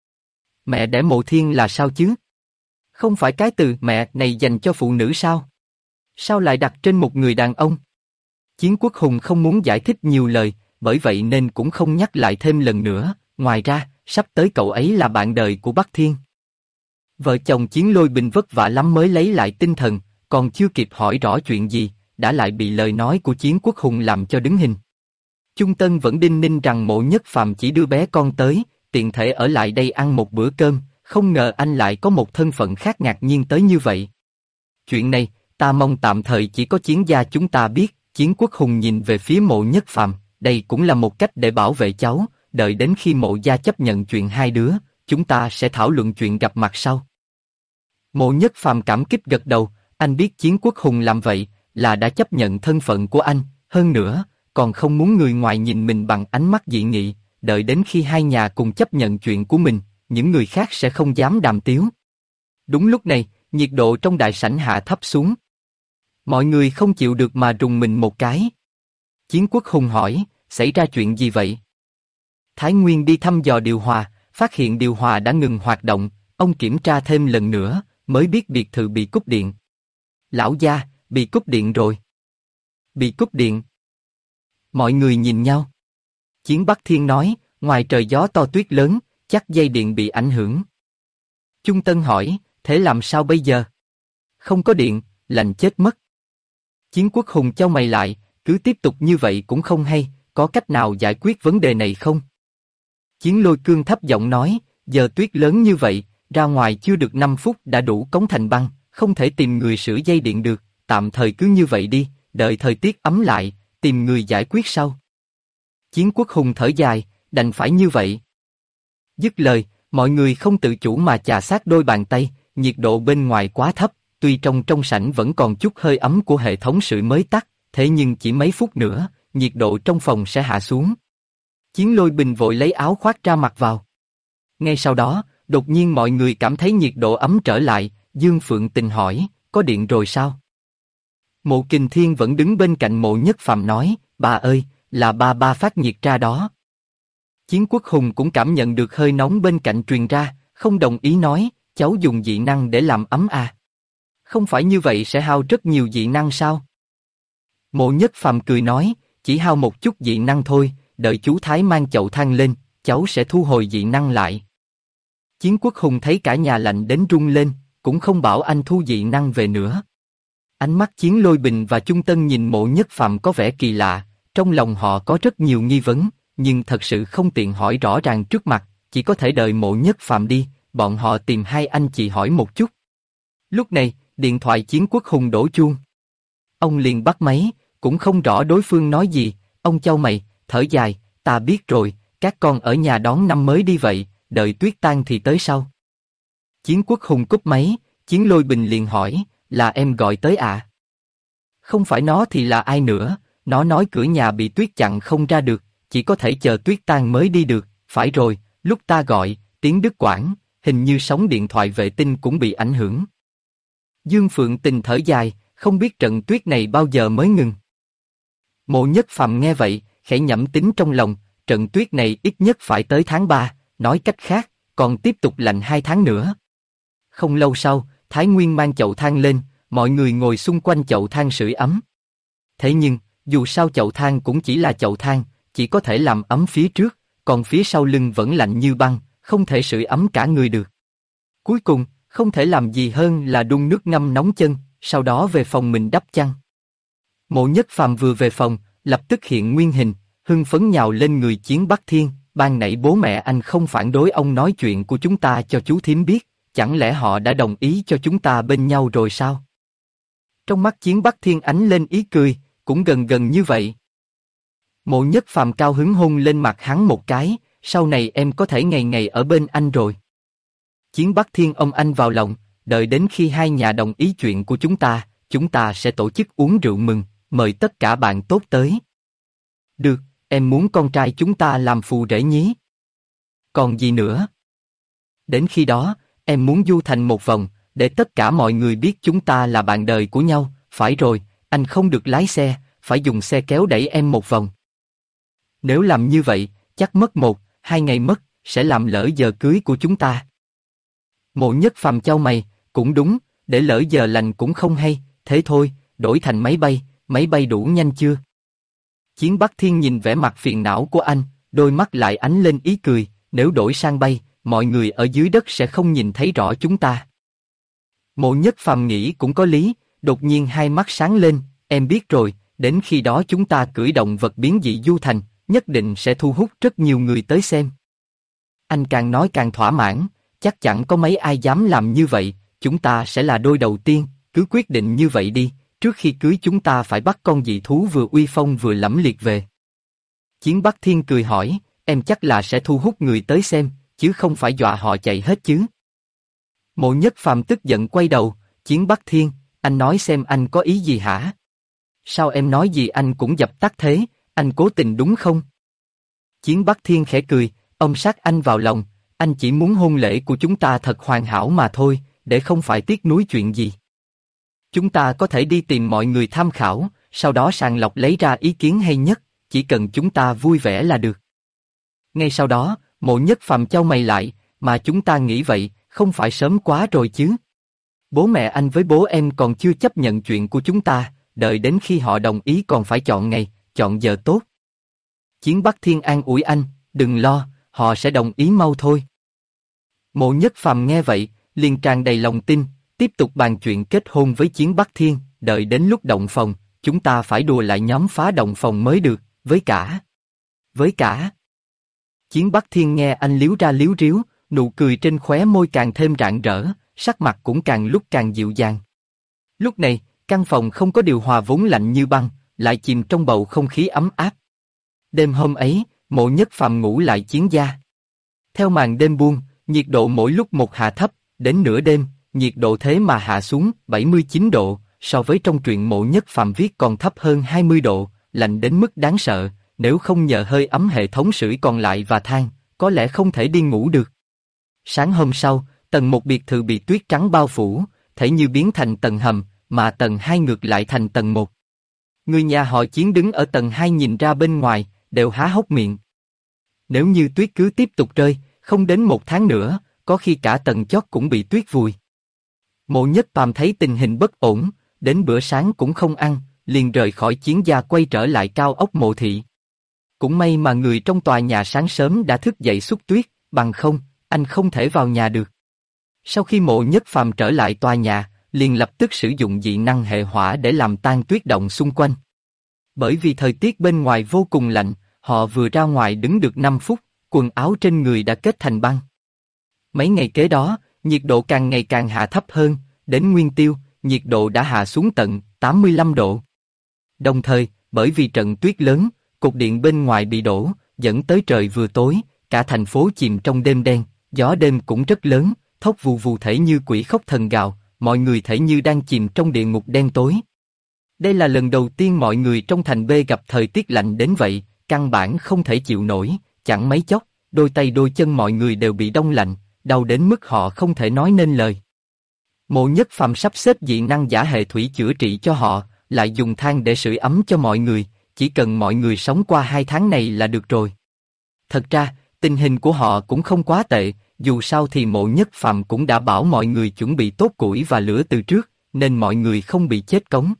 A: Mẹ đẻ Mộ Thiên là sao chứ? Không phải cái từ mẹ này dành cho phụ nữ sao? Sao lại đặt trên một người đàn ông? Chiến Quốc Hùng không muốn giải thích nhiều lời, bởi vậy nên cũng không nhắc lại thêm lần nữa, ngoài ra, sắp tới cậu ấy là bạn đời của Bắc Thiên. Vợ chồng Chiến Lôi Bình vất vả lắm mới lấy lại tinh thần, còn chưa kịp hỏi rõ chuyện gì, đã lại bị lời nói của Chiến Quốc Hùng làm cho đứng hình. Chung Tân vẫn đinh ninh rằng Mộ Nhất Phàm chỉ đưa bé con tới, tiện thể ở lại đây ăn một bữa cơm, không ngờ anh lại có một thân phận khác ngạc nhiên tới như vậy. Chuyện này, ta mong tạm thời chỉ có Chiến gia chúng ta biết. Chiến Quốc Hùng nhìn về phía Mộ Nhất Phàm, đây cũng là một cách để bảo vệ cháu, đợi đến khi Mộ gia chấp nhận chuyện hai đứa, chúng ta sẽ thảo luận chuyện gặp mặt sau. Mộ Nhất Phàm cảm kích gật đầu, anh biết Chiến Quốc Hùng làm vậy, là đã chấp nhận thân phận của anh, hơn nữa, còn không muốn người ngoài nhìn mình bằng ánh mắt dị nghị, đợi đến khi hai nhà cùng chấp nhận chuyện của mình, những người khác sẽ không dám đàm tiếu. Đúng lúc này, nhiệt độ trong đại sảnh hạ thấp xuống. Mọi người không chịu được mà rùng mình một cái. Chiến Quốc Hùng hỏi, xảy ra chuyện gì vậy? Thái Nguyên đi thăm dò điều hòa, phát hiện điều hòa đã ngừng hoạt động, ông kiểm tra thêm lần nữa, mới biết biệt thự bị cúp điện. Lão gia, bị cúp điện rồi. Bị cúp điện. Mọi người nhìn nhau. Chiến Bắc Thiên nói, ngoài trời gió to tuyết lớn, chắc dây điện bị ảnh hưởng. Chung Tân hỏi, thế làm sao bây giờ? Không có điện, lạnh chết mất. Chiến Quốc Hùng chau mày lại, cứ tiếp tục như vậy cũng không hay, có cách nào giải quyết vấn đề này không? Chiến Lôi Cương thấp giọng nói, giờ tuyết lớn như vậy, ra ngoài chưa được 5 phút đã đủ cống thành băng, không thể tìm người sửa dây điện được, tạm thời cứ như vậy đi, đợi thời tiết ấm lại, tìm người giải quyết sau. Chiến Quốc Hùng thở dài, đành phải như vậy. Dứt lời, mọi người không tự chủ mà chà sát đôi bàn tay, nhiệt độ bên ngoài quá thấp, tuy trong sảnh vẫn còn chút hơi ấm của hệ thống sưởi mới tắt, thế nhưng chỉ mấy phút nữa, nhiệt độ trong phòng sẽ hạ xuống. Chiến Lôi Bình vội lấy áo khoác ra mặc vào. Ngay sau đó, đột nhiên mọi người cảm thấy nhiệt độ ấm trở lại, Dương Phượng Tình hỏi, có điện rồi sao? Mộ Kình Thiên vẫn đứng bên cạnh Mộ Nhất Phàm nói, bà ơi, là ba phát nhiệt ra đó. Chiến Quốc Hùng cũng cảm nhận được hơi nóng bên cạnh truyền ra, không đồng ý nói, cháu dùng dị năng để làm ấm à? Không phải như vậy sẽ hao rất nhiều dị năng sao? Mộ Nhất Phàm cười nói, chỉ hao một chút dị năng thôi, đợi chú Thái mang chậu than lên, cháu sẽ thu hồi dị năng lại. Chiến Quốc Hùng thấy cả nhà lạnh đến run lên, cũng không bảo anh thu dị năng về nữa. Ánh mắt Chiến Lôi Bình và Chung Tân nhìn Mộ Nhất Phàm có vẻ kỳ lạ, trong lòng họ có rất nhiều nghi vấn, nhưng thật sự không tiện hỏi rõ ràng trước mặt, chỉ có thể đợi Mộ Nhất Phàm đi, bọn họ tìm hai anh chị hỏi một chút. Lúc này, điện thoại Chiến Quốc Hùng đổ chuông. Ông liền bắt máy, cũng không rõ đối phương nói gì, ông chau mày, thở dài, ta biết rồi, các con ở nhà đón năm mới đi vậy, đợi tuyết tan thì tới sau. Chiến Quốc Hùng cúp máy, Chiến Lôi Bình liền hỏi, là em gọi tới à? Không phải nó thì là ai nữa, nó nói cửa nhà bị tuyết chặn không ra được, chỉ có thể chờ tuyết tan mới đi được, phải rồi, lúc ta gọi, tiếng đứt quãng, hình như sóng điện thoại vệ tinh cũng bị ảnh hưởng. Dương Phượng Tình thở dài, không biết trận tuyết này bao giờ mới ngừng. Mộ Nhất Phàm nghe vậy, khẽ nhẩm tính trong lòng, trận tuyết này ít nhất phải tới tháng 3, nói cách khác, còn tiếp tục lạnh 2 tháng nữa. Không lâu sau, Thái Nguyên mang chậu than lên, mọi người ngồi xung quanh chậu than sưởi ấm. Thế nhưng, dù sao chậu than cũng chỉ là chậu than, chỉ có thể làm ấm phía trước, còn phía sau lưng vẫn lạnh như băng, không thể sưởi ấm cả người được. Cuối cùng, không thể làm gì hơn là đun nước ngâm nóng chân, sau đó về phòng mình đắp chăn. Mộ Nhất Phàm vừa về phòng, lập tức hiện nguyên hình, hưng phấn nhào lên người Chiến Bắc Thiên, ban nãy bố mẹ anh không phản đối ông nói chuyện của chúng ta cho chú thím biết, chẳng lẽ họ đã đồng ý cho chúng ta bên nhau rồi sao? Trong mắt Chiến Bắc Thiên ánh lên ý cười, cũng gần gần như vậy. Mộ Nhất Phàm cao hứng hôn lên mặt hắn một cái, sau này em có thể ngày ngày ở bên anh rồi. Chiến Bắc Thiên ôm anh vào lòng, đợi đến khi hai nhà đồng ý chuyện của chúng ta sẽ tổ chức uống rượu mừng, mời tất cả bạn tốt tới. Được, em muốn con trai chúng ta làm phù rể nhí. Còn gì nữa? Đến khi đó, em muốn du thành một vòng, để tất cả mọi người biết chúng ta là bạn đời của nhau, phải rồi, anh không được lái xe, phải dùng xe kéo đẩy em một vòng. Nếu làm như vậy, chắc mất 1-2 ngày mất, sẽ làm lỡ giờ cưới của chúng ta. Mộ Nhất Phàm chau mày, cũng đúng, để lỡ giờ lành cũng không hay, thế thôi, đổi thành máy bay đủ nhanh chưa? Chiến Bắc Thiên nhìn vẻ mặt phiền não của anh, đôi mắt lại ánh lên ý cười, nếu đổi sang bay, mọi người ở dưới đất sẽ không nhìn thấy rõ chúng ta. Mộ Nhất Phàm nghĩ cũng có lý, đột nhiên hai mắt sáng lên, em biết rồi, đến khi đó chúng ta cưỡi động vật biến dị du thành, nhất định sẽ thu hút rất nhiều người tới xem. Anh càng nói càng thỏa mãn, chắc chẳng có mấy ai dám làm như vậy, chúng ta sẽ là đôi đầu tiên, cứ quyết định như vậy đi, trước khi cưới chúng ta phải bắt con dị thú vừa uy phong vừa lẫm liệt về. Chiến Bắc Thiên cười hỏi, em chắc là sẽ thu hút người tới xem, chứ không phải dọa họ chạy hết chứ? Mộ Nhất Phàm tức giận quay đầu, Chiến Bắc Thiên, anh nói xem anh có ý gì hả? Sao em nói gì anh cũng dập tắt thế, anh cố tình đúng không? Chiến Bắc Thiên khẽ cười, ông sát anh vào lòng, anh chỉ muốn hôn lễ của chúng ta thật hoàn hảo mà thôi, để không phải tiếc nuối chuyện gì. Chúng ta có thể đi tìm mọi người tham khảo, sau đó sàng lọc lấy ra ý kiến hay nhất, chỉ cần chúng ta vui vẻ là được. Ngay sau đó, Mộ Nhất Phàm chau mày lại, mà chúng ta nghĩ vậy, không phải sớm quá rồi chứ? Bố mẹ anh với bố em còn chưa chấp nhận chuyện của chúng ta, đợi đến khi họ đồng ý còn phải chọn ngày, chọn giờ tốt. Chiến Bắc Thiên an ủi anh, đừng lo, họ sẽ đồng ý mau thôi. Mộ Nhất Phàm nghe vậy, liền tràn đầy lòng tin, tiếp tục bàn chuyện kết hôn với Chiến Bắc Thiên, đợi đến lúc động phòng, chúng ta phải đùa lại nhóm phá động phòng mới được, với cả. Chiến Bắc Thiên nghe anh liếu ra liếu riếu, nụ cười trên khóe môi càng thêm rạng rỡ, sắc mặt cũng càng lúc càng dịu dàng. Lúc này, căn phòng không có điều hòa vốn lạnh như băng, lại chìm trong bầu không khí ấm áp. Đêm hôm ấy, Mộ Nhất Phàm ngủ lại Chiến gia. Theo màn đêm buông, nhiệt độ mỗi lúc một hạ thấp, đến nửa đêm, nhiệt độ thế mà hạ xuống 79 độ, So với trong truyện Mộ Nhất Phàm viết còn thấp hơn 20 độ, lạnh đến mức đáng sợ, nếu không nhờ hơi ấm hệ thống sưởi còn lại và than, có lẽ không thể đi ngủ được. Sáng hôm sau, tầng 1 biệt thự bị tuyết trắng bao phủ, thể như biến thành tầng hầm, mà tầng 2 ngược lại thành tầng 1. Người nhà họ Chiến đứng ở tầng 2 nhìn ra bên ngoài, đều há hốc miệng. Nếu như tuyết cứ tiếp tục rơi, không đến 1 tháng nữa, có khi cả tầng chót cũng bị tuyết vùi. Mộ Nhất Phàm thấy tình hình bất ổn, đến bữa sáng cũng không ăn, liền rời khỏi Chiến gia quay trở lại cao ốc Mộ thị. Cũng may mà người trong tòa nhà sáng sớm đã thức dậy xúc tuyết, bằng không, anh không thể vào nhà được. Sau khi Mộ Nhất Phàm trở lại tòa nhà, liền lập tức sử dụng dị năng hệ hỏa để làm tan tuyết động xung quanh. Bởi vì thời tiết bên ngoài vô cùng lạnh, họ vừa ra ngoài đứng được 5 phút, quần áo trên người đã kết thành băng. Mấy ngày kế đó, nhiệt độ càng ngày càng hạ thấp hơn, đến Nguyên Tiêu, nhiệt độ đã hạ xuống tận 85 độ. Đồng thời, bởi vì trận tuyết lớn, cột điện bên ngoài bị đổ, dẫn tới trời vừa tối, cả thành phố chìm trong đêm đen, gió đêm cũng rất lớn, thốc vù vù thể như quỷ khóc thần gào, mọi người thể như đang chìm trong địa ngục đen tối. Đây là lần đầu tiên mọi người trong thành B gặp thời tiết lạnh đến vậy, căn bản không thể chịu nổi, chẳng mấy chốc, đôi tay đôi chân mọi người đều bị đông lạnh, đau đến mức họ không thể nói nên lời. Mộ Nhất Phàm sắp xếp dị năng giả hệ thủy chữa trị cho họ, lại dùng than để sưởi ấm cho mọi người, chỉ cần mọi người sống qua 2 tháng này là được rồi. Thật ra, tình hình của họ cũng không quá tệ, dù sao thì Mộ Nhất Phàm cũng đã bảo mọi người chuẩn bị tốt củi và lửa từ trước, nên mọi người không bị chết cống.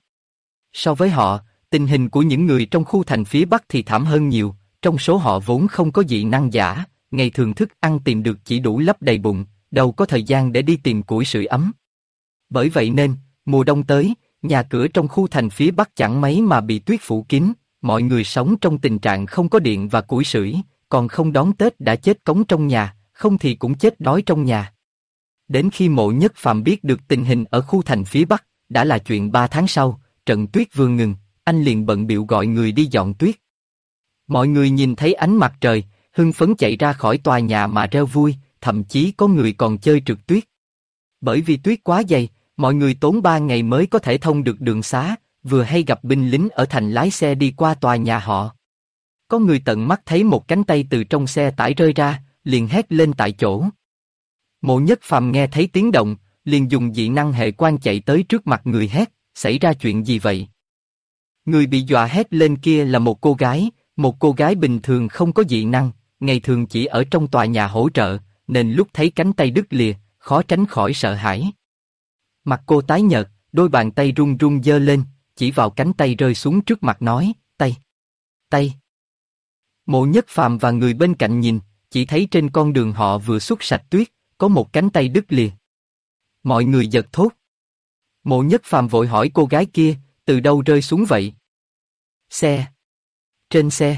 A: So với họ, tình hình của những người trong khu thành phía Bắc thì thảm hơn nhiều, trong số họ vốn không có dị năng giả, ngày thường thức ăn tìm được chỉ đủ lấp đầy bụng, đâu có thời gian để đi tìm củi sưởi ấm. Bởi vậy nên, mùa đông tới, nhà cửa trong khu thành phía Bắc chẳng mấy mà bị tuyết phủ kín, mọi người sống trong tình trạng không có điện và củi sưởi, còn không đón Tết đã chết cống trong nhà, không thì cũng chết đói trong nhà. Đến khi Mộ Nhất Phàm biết được tình hình ở khu thành phía Bắc, đã là chuyện 3 tháng sau, trận tuyết vừa ngừng, anh liền bận bịu gọi người đi dọn tuyết. Mọi người nhìn thấy ánh mặt trời, hưng phấn chạy ra khỏi tòa nhà mà reo vui, thậm chí có người còn chơi trượt tuyết. Bởi vì tuyết quá dày, mọi người tốn 3 ngày mới có thể thông được đường xá, vừa hay gặp binh lính ở thành lái xe đi qua tòa nhà họ. Có người tận mắt thấy một cánh tay từ trong xe tải rơi ra, liền hét lên tại chỗ. Mộ Nhất Phàm nghe thấy tiếng động, liền dùng dị năng hệ quan chạy tới trước mặt người hét, xảy ra chuyện gì vậy? Người bị dọa hét lên kia là một cô gái bình thường không có dị năng, ngày thường chỉ ở trong tòa nhà hỗ trợ, nên lúc thấy cánh tay đứt lìa, khó tránh khỏi sợ hãi. Mặt cô tái nhợt, đôi bàn tay run run giơ lên, chỉ vào cánh tay rơi xuống trước mặt nói, tay. Mộ Nhất Phàm và người bên cạnh nhìn, chỉ thấy trên con đường họ vừa xúc sạch tuyết, có một cánh tay đứt lìa. Mọi người giật thốt. Mộ Nhất Phàm vội hỏi cô gái kia, từ đâu rơi xuống vậy? Xe. Trên xe.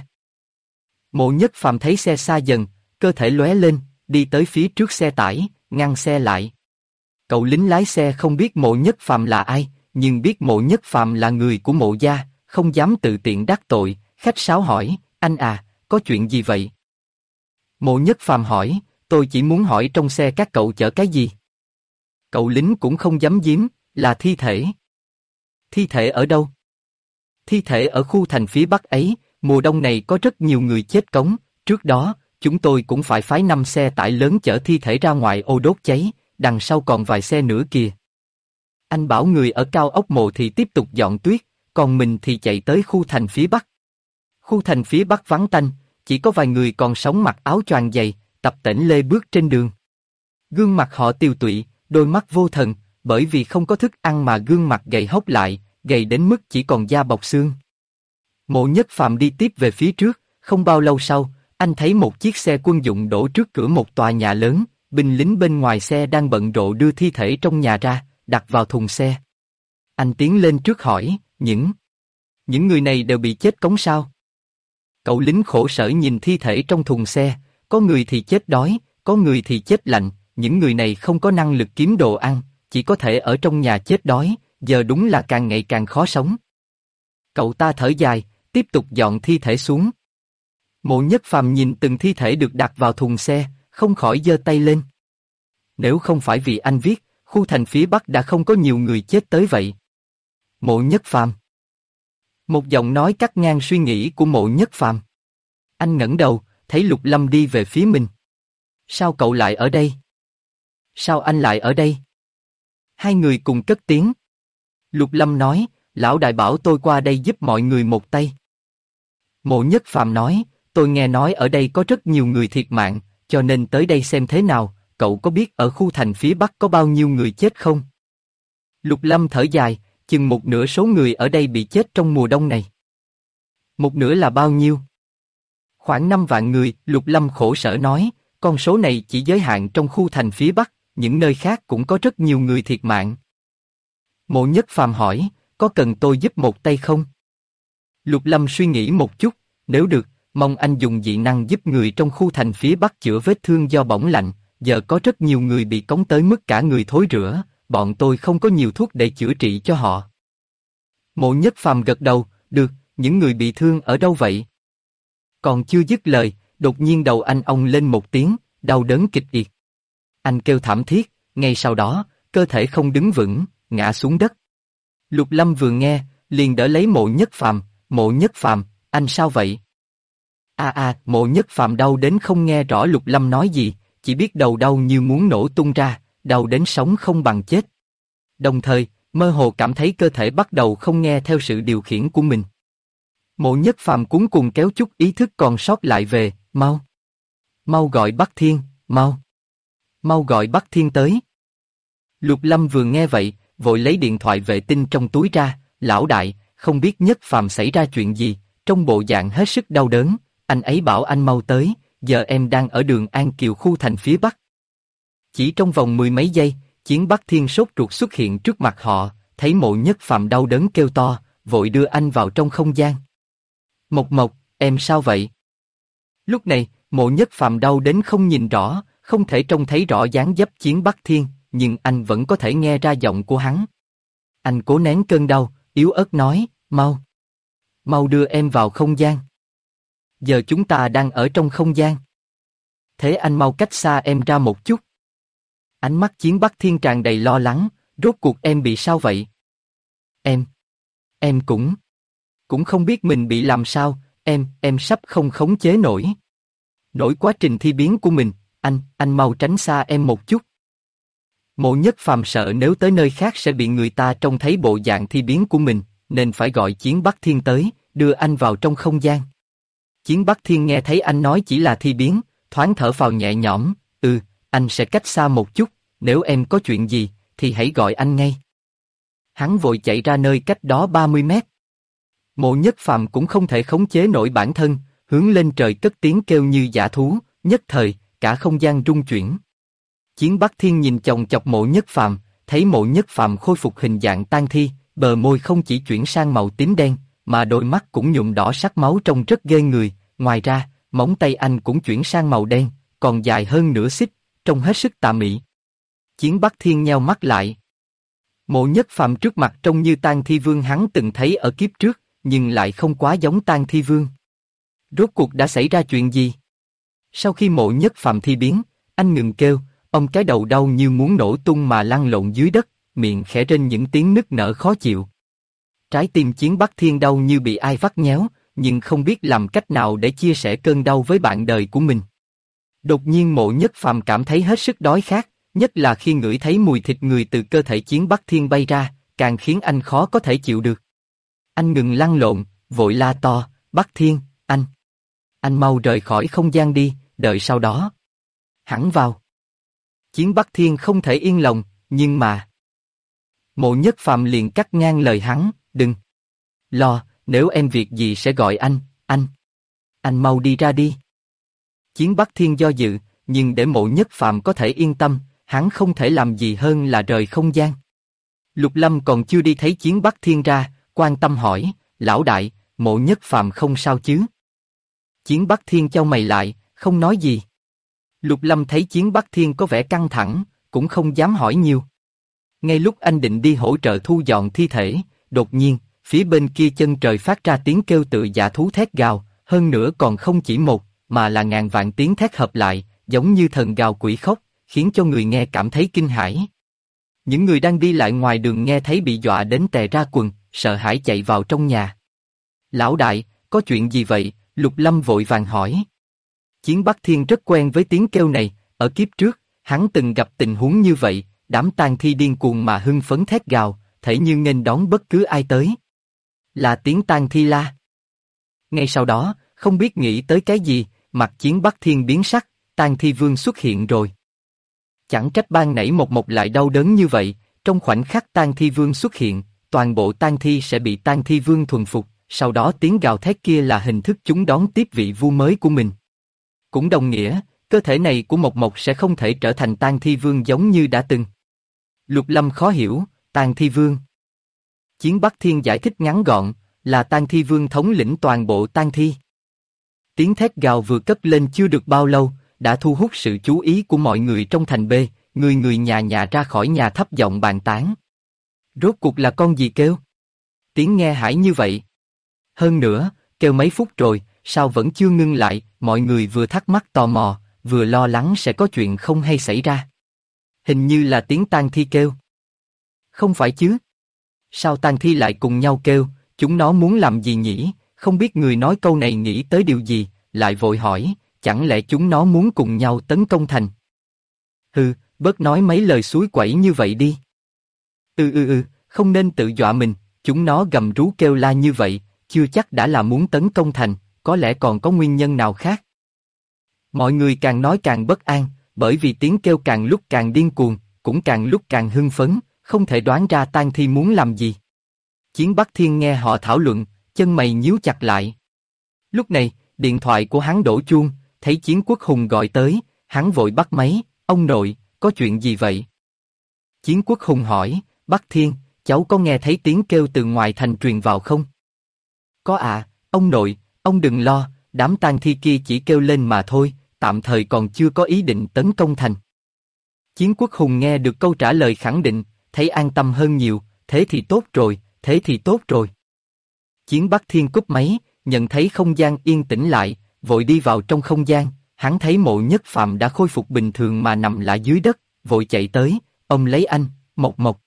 A: Mộ Nhất Phàm thấy xe xa dần, cơ thể lóe lên, đi tới phía trước xe tải, ngăn xe lại. Cậu lính lái xe không biết Mộ Nhất Phàm là ai, nhưng biết Mộ Nhất Phàm là người của Mộ gia, không dám tự tiện đắc tội, khách sáo hỏi, anh à, có chuyện gì vậy? Mộ Nhất Phàm hỏi, tôi chỉ muốn hỏi trong xe các cậu chở cái gì? Cậu lính cũng không dám giếm, là thi thể. Thi thể ở đâu? Thi thể ở khu thành phía Bắc ấy, mùa đông này có rất nhiều người chết cống, trước đó, chúng tôi cũng phải phái 5 xe tải lớn chở thi thể ra ngoài ô đốt cháy, đằng sau còn vài xe nữa kìa. Anh bảo người ở cao ốc Mộ thì tiếp tục dọn tuyết, còn mình thì chạy tới khu thành phía Bắc. Khu thành phía Bắc vắng tanh, chỉ có vài người còn sống mặc áo choàng dày, tập tễnh lê bước trên đường. Gương mặt họ tiều tụy, đôi mắt vô thần, bởi vì không có thức ăn mà gương mặt gầy hốc lại, gầy đến mức chỉ còn da bọc xương. Mộ Nhất Phàm đi tiếp về phía trước, không bao lâu sau, anh thấy một chiếc xe quân dụng đổ trước cửa một tòa nhà lớn, binh lính bên ngoài xe đang bận rộn đưa thi thể trong nhà ra, đặt vào thùng xe. Anh tiến lên trước hỏi, những người này đều bị chết cống sao? Cậu lính khổ sở nhìn thi thể trong thùng xe, có người thì chết đói, có người thì chết lạnh, những người này không có năng lực kiếm đồ ăn, chỉ có thể ở trong nhà chết đói, giờ đúng là càng ngày càng khó sống. Cậu ta thở dài, tiếp tục dọn thi thể xuống. Mộ Nhất Phàm nhìn từng thi thể được đặt vào thùng xe, không khỏi giơ tay lên. Nếu không phải vì anh viết, khu thành phía Bắc đã không có nhiều người chết tới vậy. Mộ Nhất Phàm. Một giọng nói cắt ngang suy nghĩ của Mộ Nhất Phàm. Anh ngẩng đầu, thấy Lục Lâm đi về phía mình. Sao cậu lại ở đây? Sao anh lại ở đây? Hai người cùng cất tiếng. Lục Lâm nói, lão đại bảo tôi qua đây giúp mọi người một tay. Mộ Nhất Phàm nói, tôi nghe nói ở đây có rất nhiều người thiệt mạng, cho nên tới đây xem thế nào, cậu có biết ở khu thành phía Bắc có bao nhiêu người chết không? Lục Lâm thở dài, chừng một nửa số người ở đây bị chết trong mùa đông này. Một nửa là bao nhiêu? Khoảng 5 vạn người, Lục Lâm khổ sở nói, con số này chỉ giới hạn trong khu thành phía Bắc, những nơi khác cũng có rất nhiều người thiệt mạng. Mộ Nhất Phàm hỏi, có cần tôi giúp một tay không? Lục Lâm suy nghĩ một chút, nếu được, mong anh dùng dị năng giúp người trong khu thành phía Bắc chữa vết thương do bỏng lạnh, giờ có rất nhiều người bị cống tới mức cả người thối rữa, bọn tôi không có nhiều thuốc để chữa trị cho họ. Mộ Nhất Phàm gật đầu, được, những người bị thương ở đâu vậy? Còn chưa dứt lời, đột nhiên đầu anh ong lên một tiếng, đau đớn kịch liệt. Anh kêu thảm thiết, ngay sau đó, cơ thể không đứng vững, ngã xuống đất. Lục Lâm vừa nghe, liền đỡ lấy Mộ Nhất Phàm, Mộ Nhất Phàm, anh sao vậy? Mộ Nhất Phàm đau đến không nghe rõ Lục Lâm nói gì, chỉ biết đầu đau như muốn nổ tung ra, đau đến sống không bằng chết. Đồng thời, mơ hồ cảm thấy cơ thể bắt đầu không nghe theo sự điều khiển của mình. Mộ Nhất Phàm cuống cuồng kéo chút ý thức còn sót lại về, mau. Mau gọi Bắc Thiên, mau. Mau gọi Bắc Thiên tới. Lục Lâm vừa nghe vậy, vội lấy điện thoại vệ tinh trong túi ra, lão đại, không biết Nhất Phàm xảy ra chuyện gì, trong bộ dạng hết sức đau đớn, anh ấy bảo anh mau tới, giờ em đang ở đường An Kiều khu thành phía Bắc. Chỉ trong vòng mười mấy giây, Chiến Bắc Thiên sốt ruột xuất hiện trước mặt họ, thấy Mộ Nhất Phàm đau đớn kêu to, vội đưa anh vào trong không gian. Mộc Mộc, em sao vậy? Lúc này, Mộ Nhất Phàm đau đến không nhìn rõ, không thể trông thấy rõ dáng dấp Chiến Bắc Thiên, nhưng anh vẫn có thể nghe ra giọng của hắn. Anh cố nén cơn đau, yếu ớt nói, mau. Mau đưa em vào không gian. Giờ chúng ta đang ở trong không gian. Thế anh mau cách xa em ra một chút. Ánh mắt Chiến Bắc Thiên tràn đầy lo lắng, rốt cuộc em bị sao vậy? Em cũng không biết mình bị làm sao, em sắp không khống chế nổi. Nổi quá trình thi biến của mình, anh mau tránh xa em một chút. Mộ Nhất Phàm sợ nếu tới nơi khác sẽ bị người ta trông thấy bộ dạng thi biến của mình, nên phải gọi Chiến Bắc Thiên tới, đưa anh vào trong không gian. Chiến Bắc Thiên nghe thấy anh nói chỉ là thi biến, thoáng thở phào nhẹ nhõm, anh sẽ cách xa một chút, nếu em có chuyện gì, thì hãy gọi anh ngay. Hắn vội chạy ra nơi cách đó 30 mét. Mộ Nhất Phàm cũng không thể khống chế nổi bản thân, hướng lên trời cất tiếng kêu như dã thú, nhất thời, cả không gian rung chuyển. Chiến Bắc Thiên nhìn chòng chọc Mộ Nhất Phàm, thấy Mộ Nhất Phàm khôi phục hình dạng tang thi, bờ môi không chỉ chuyển sang màu tím đen, mà đôi mắt cũng nhuộm đỏ sắc máu trông rất ghê người, ngoài ra, móng tay anh cũng chuyển sang màu đen, còn dài hơn nửa xích, trông hết sức tà mị. Chiến Bắc Thiên nheo mắt lại. Mộ Nhất Phàm trước mặt trông như Tang Thi Vương hắn từng thấy ở kiếp trước, nhưng lại không quá giống Tang Thi Vương. Rốt cuộc đã xảy ra chuyện gì? Sau khi Mộ Nhất Phàm thi biến, anh ngừng kêu, ông cái đầu đau như muốn nổ tung mà lăn lộn dưới đất, miệng khẽ rên những tiếng nức nở khó chịu. Trái tim Chiến Bắc Thiên đau như bị ai vắt nhéo, nhưng không biết làm cách nào để chia sẻ cơn đau với bạn đời của mình. Đột nhiên Mộ Nhất Phàm cảm thấy hết sức đói khát, nhất là khi ngửi thấy mùi thịt người từ cơ thể Chiến Bắc Thiên bay ra, càng khiến anh khó có thể chịu được. Anh ngừng lăn lộn, vội la to, Bắc Thiên, anh mau rời khỏi không gian đi, đợi sau đó. Hẳn vào. Chiến Bắc Thiên không thể yên lòng, nhưng mà... Mộ Nhất Phàm liền cắt ngang lời hắn, đừng lo, nếu em việc gì sẽ gọi anh mau đi ra đi. Chiến Bắc Thiên do dự, nhưng để Mộ Nhất Phàm có thể yên tâm, hắn không thể làm gì hơn là rời không gian. Lục Lâm còn chưa đi thấy Chiến Bắc Thiên ra, quan tâm hỏi, lão đại, Mộ Nhất Phàm không sao chứ? Chiến Bắc Thiên chau mày lại, không nói gì. Lục Lâm thấy Chiến Bắc Thiên có vẻ căng thẳng, cũng không dám hỏi nhiều. Ngay lúc anh định đi hỗ trợ thu dọn thi thể, đột nhiên, phía bên kia chân trời phát ra tiếng kêu tựa dã thú thét gào, hơn nữa còn không chỉ một, mà là ngàn vạn tiếng thét hợp lại, giống như thần gào quỷ khóc, khiến cho người nghe cảm thấy kinh hãi. Những người đang đi lại ngoài đường nghe thấy bị dọa đến tè ra quần, sợ hãi chạy vào trong nhà. Lão đại, có chuyện gì vậy? Lục Lâm vội vàng hỏi. Chiến Bắc Thiên rất quen với tiếng kêu này, ở kiếp trước, hắn từng gặp tình huống như vậy, đám tang thi điên cuồng mà hưng phấn thét gào, thể như nghênh đón bất cứ ai tới. Là tiếng tang thi la. Ngay sau đó, không biết nghĩ tới cái gì, mặt Chiến Bắc Thiên biến sắc, tang thi vương xuất hiện rồi. Chẳng trách ban nãy một lại đau đớn như vậy, trong khoảnh khắc tang thi vương xuất hiện, toàn bộ tang thi sẽ bị tang thi vương thuần phục, sau đó tiếng gào thét kia là hình thức chúng đón tiếp vị vua mới của mình. Cũng đồng nghĩa, cơ thể này của Mộc sẽ không thể trở thành tang thi vương giống như đã từng. Lục Lâm khó hiểu, tang thi vương. Chiến Bắc Thiên giải thích ngắn gọn, là tang thi vương thống lĩnh toàn bộ tang thi. Tiếng thét gào vừa cất lên chưa được bao lâu, đã thu hút sự chú ý của mọi người trong thành B, người nhà ra khỏi nhà thấp giọng bàn tán. Rốt cuộc là con gì kêu? Tiếng nghe hãi như vậy. Hơn nữa, kêu mấy phút rồi, sao vẫn chưa ngưng lại, mọi người vừa thắc mắc tò mò, vừa lo lắng sẽ có chuyện không hay xảy ra. Hình như là tiếng tang thi kêu. Không phải chứ? Sao tang thi lại cùng nhau kêu, chúng nó muốn làm gì nhỉ? Không biết người nói câu này nghĩ tới điều gì, lại vội hỏi, chẳng lẽ chúng nó muốn cùng nhau tấn công thành? Hừ, bớt nói mấy lời suối quẩy như vậy đi. Không nên tự dọa mình, chúng nó gầm rú kêu la như vậy, chưa chắc đã là muốn tấn công thành, có lẽ còn có nguyên nhân nào khác. Mọi người càng nói càng bất an, bởi vì tiếng kêu càng lúc càng điên cuồng, cũng càng lúc càng hưng phấn, không thể đoán ra tang thi muốn làm gì. Chiến Bắc Thiên nghe họ thảo luận, chân mày nhíu chặt lại. Lúc này, điện thoại của hắn đổ chuông, thấy Chiến Quốc Hùng gọi tới, hắn vội bắt máy, ông nội, có chuyện gì vậy? Chiến Quốc Hùng hỏi, Bắc Thiên, cháu có nghe thấy tiếng kêu từ ngoài thành truyền vào không? Có ạ, ông nội, ông đừng lo, đám tang thi kia chỉ kêu lên mà thôi, tạm thời còn chưa có ý định tấn công thành. Chiến Quốc Hùng nghe được câu trả lời khẳng định, thấy an tâm hơn nhiều, thế thì tốt rồi, thế thì tốt rồi. Chiến Bắc Thiên cúp máy, nhận thấy không gian yên tĩnh lại, vội đi vào trong không gian, hắn thấy Mộ Nhất Phàm đã khôi phục bình thường mà nằm lại dưới đất, vội chạy tới, ông lấy anh, Mộc.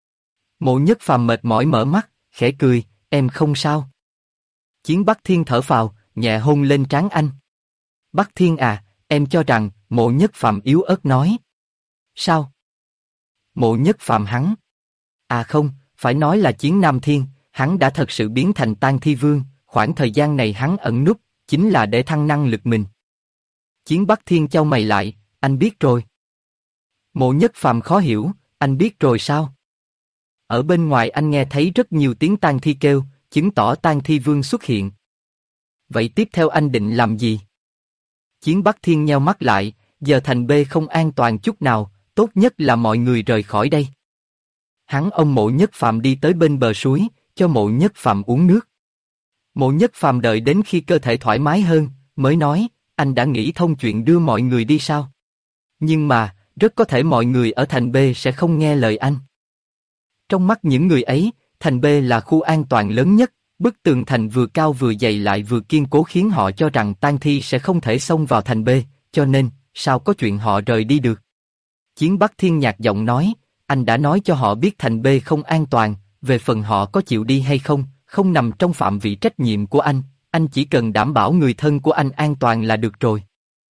A: Mộ Nhất Phàm mệt mỏi mở mắt, khẽ cười, em không sao. Chiến Bắc Thiên thở phào, nhẹ hôn lên trán anh. Bắc Thiên à, em cho rằng, Mộ Nhất Phàm yếu ớt nói. Sao? Mộ Nhất Phàm hắn. À không, phải nói là Chiến Nam Thiên, hắn đã thật sự biến thành tang thi vương, khoảng thời gian này hắn ẩn núp, chính là để thăng năng lực mình. Chiến Bắc Thiên chau mày lại, anh biết rồi. Mộ Nhất Phàm khó hiểu, anh biết rồi sao? Ở bên ngoài anh nghe thấy rất nhiều tiếng tang thi kêu, chứng tỏ tang thi vương xuất hiện. Vậy tiếp theo anh định làm gì? Chiến Bắc Thiên nheo mắt lại, giờ thành B không an toàn chút nào, tốt nhất là mọi người rời khỏi đây. Hắn ôm Mộ Nhất Phàm đi tới bên bờ suối, cho Mộ Nhất Phàm uống nước. Mộ Nhất Phàm đợi đến khi cơ thể thoải mái hơn, mới nói, anh đã nghĩ thông chuyện đưa mọi người đi sao? Nhưng mà, rất có thể mọi người ở thành B sẽ không nghe lời anh. Trong mắt những người ấy, thành B là khu an toàn lớn nhất, bức tường thành vừa cao vừa dày lại vừa kiên cố khiến họ cho rằng tang thi sẽ không thể xông vào thành B, cho nên, sao có chuyện họ rời đi được? Chiến Bắc Thiên nhạt giọng nói, anh đã nói cho họ biết thành B không an toàn, về phần họ có chịu đi hay không, không nằm trong phạm vị trách nhiệm của anh chỉ cần đảm bảo người thân của anh an toàn là được rồi.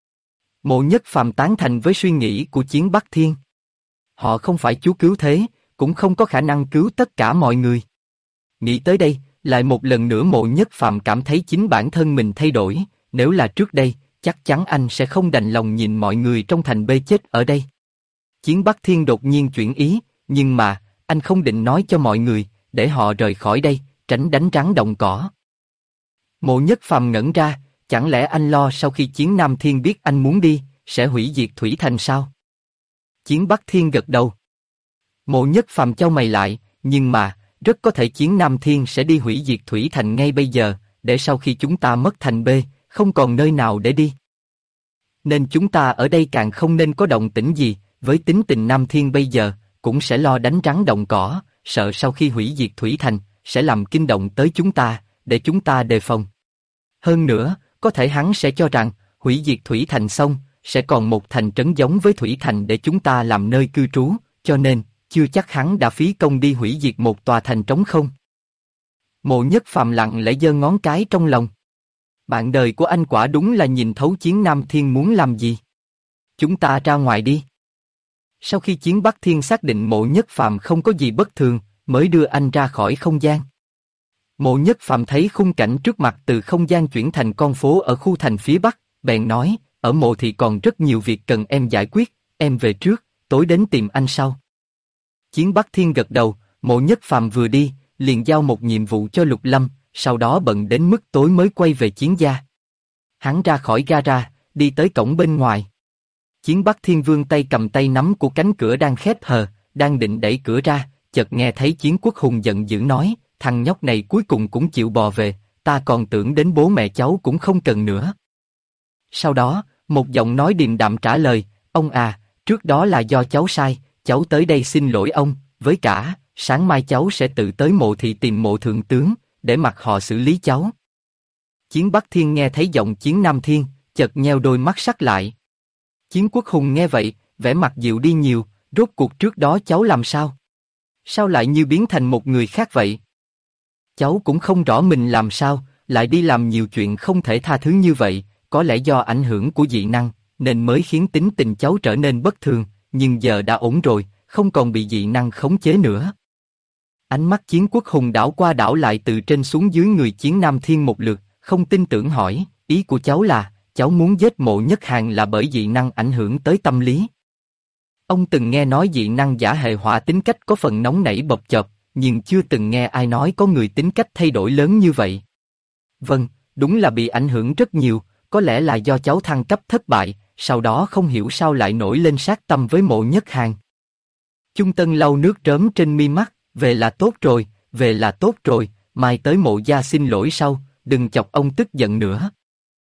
A: Mộ Nhất Phàm tán thành với suy nghĩ của Chiến Bắc Thiên. Họ không phải chúa cứu thế, cũng không có khả năng cứu tất cả mọi người. Nghĩ tới đây, lại một lần nữa Mộ Nhất Phàm cảm thấy chính bản thân mình thay đổi, nếu là trước đây, chắc chắn anh sẽ không đành lòng nhìn mọi người trong thành B chết ở đây. Chiến Bắc Thiên đột nhiên chuyển ý, nhưng mà, anh không định nói cho mọi người, để họ rời khỏi đây, tránh đánh rắn động cỏ. Mộ Nhất Phàm ngẩn ra, chẳng lẽ anh lo sau khi Chiến Nam Thiên biết anh muốn đi, sẽ hủy diệt Thủy Thành sao? Chiến Bắc Thiên gật đầu. Mộ Nhất Phàm chau mày lại, nhưng mà, rất có thể Chiến Nam Thiên sẽ đi hủy diệt Thủy Thành ngay bây giờ, để sau khi chúng ta mất thành B, không còn nơi nào để đi. Nên chúng ta ở đây càng không nên có động tĩnh gì, với tính tình Nam Thiên bây giờ, cũng sẽ lo đánh rắn động cỏ, sợ sau khi hủy diệt Thủy Thành, sẽ làm kinh động tới chúng ta, để chúng ta đề phòng. Hơn nữa, có thể hắn sẽ cho rằng, hủy diệt Thủy Thành xong, sẽ còn một thành trấn giống với Thủy Thành để chúng ta làm nơi cư trú, cho nên, chưa chắc hắn đã phí công đi hủy diệt một tòa thành trống không. Mộ Nhất Phàm lặng lẽ giơ ngón cái trong lòng. Bạn đời của anh quả đúng là nhìn thấu Chiến Nam Thiên muốn làm gì. Chúng ta ra ngoài đi. Sau khi Chiến Bắc Thiên xác định Mộ Nhất Phàm không có gì bất thường, mới đưa anh ra khỏi không gian. Mộ Nhất Phàm thấy khung cảnh trước mặt từ không gian chuyển thành con phố ở khu thành phía Bắc, bèn nói, ở mộ thì còn rất nhiều việc cần em giải quyết, em về trước, tối đến tìm anh sau. Chiến Bắc Thiên gật đầu, Mộ Nhất Phàm vừa đi, liền giao một nhiệm vụ cho Lục Lâm, sau đó bận đến mức tối mới quay về Chiến gia. Hắn ra khỏi gara, đi tới cổng bên ngoài. Chiến Bắc Thiên vươn tay cầm tay nắm của cánh cửa đang khép hờ, đang định đẩy cửa ra, chợt nghe thấy Chiến Quốc Hùng giận dữ nói, thằng nhóc này cuối cùng cũng chịu bò về, ta còn tưởng đến bố mẹ cháu cũng không cần nữa. Sau đó, một giọng nói điềm đạm trả lời, ông à, trước đó là do cháu sai, cháu tới đây xin lỗi ông, với cả, sáng mai cháu sẽ tự tới mộ thị tìm Mộ thượng tướng, để mặc họ xử lý cháu. Chiến Bắc Thiên nghe thấy giọng Chiến Nam Thiên, chợt nheo đôi mắt sắc lại. Chiến Quốc Hùng nghe vậy, vẻ mặt dịu đi nhiều, rốt cuộc trước đó cháu làm sao? Sao lại như biến thành một người khác vậy? Cháu cũng không rõ mình làm sao, lại đi làm nhiều chuyện không thể tha thứ như vậy, có lẽ do ảnh hưởng của dị năng, nên mới khiến tính tình cháu trở nên bất thường, nhưng giờ đã ổn rồi, không còn bị dị năng khống chế nữa. Ánh mắt Chiến Quốc Hùng đảo qua đảo lại từ trên xuống dưới người Chiến Nam Thiên một lượt, không tin tưởng hỏi, ý của cháu là, cháu muốn giết Mộ Nhất Hàn là bởi dị năng ảnh hưởng tới tâm lý. Ông từng nghe nói dị năng giả hệ hỏa tính cách có phần nóng nảy bập chợp, nhưng chưa từng nghe ai nói có người tính cách thay đổi lớn như vậy. Vâng, đúng là bị ảnh hưởng rất nhiều, có lẽ là do cháu thăng cấp thất bại, sau đó không hiểu sao lại nổi lên sát tâm với Mộ Nhất Hàn. Chung Tân lau nước trớm trên mi mắt, về là tốt rồi, về là tốt rồi, mai tới Mộ gia xin lỗi sau, đừng chọc ông tức giận nữa.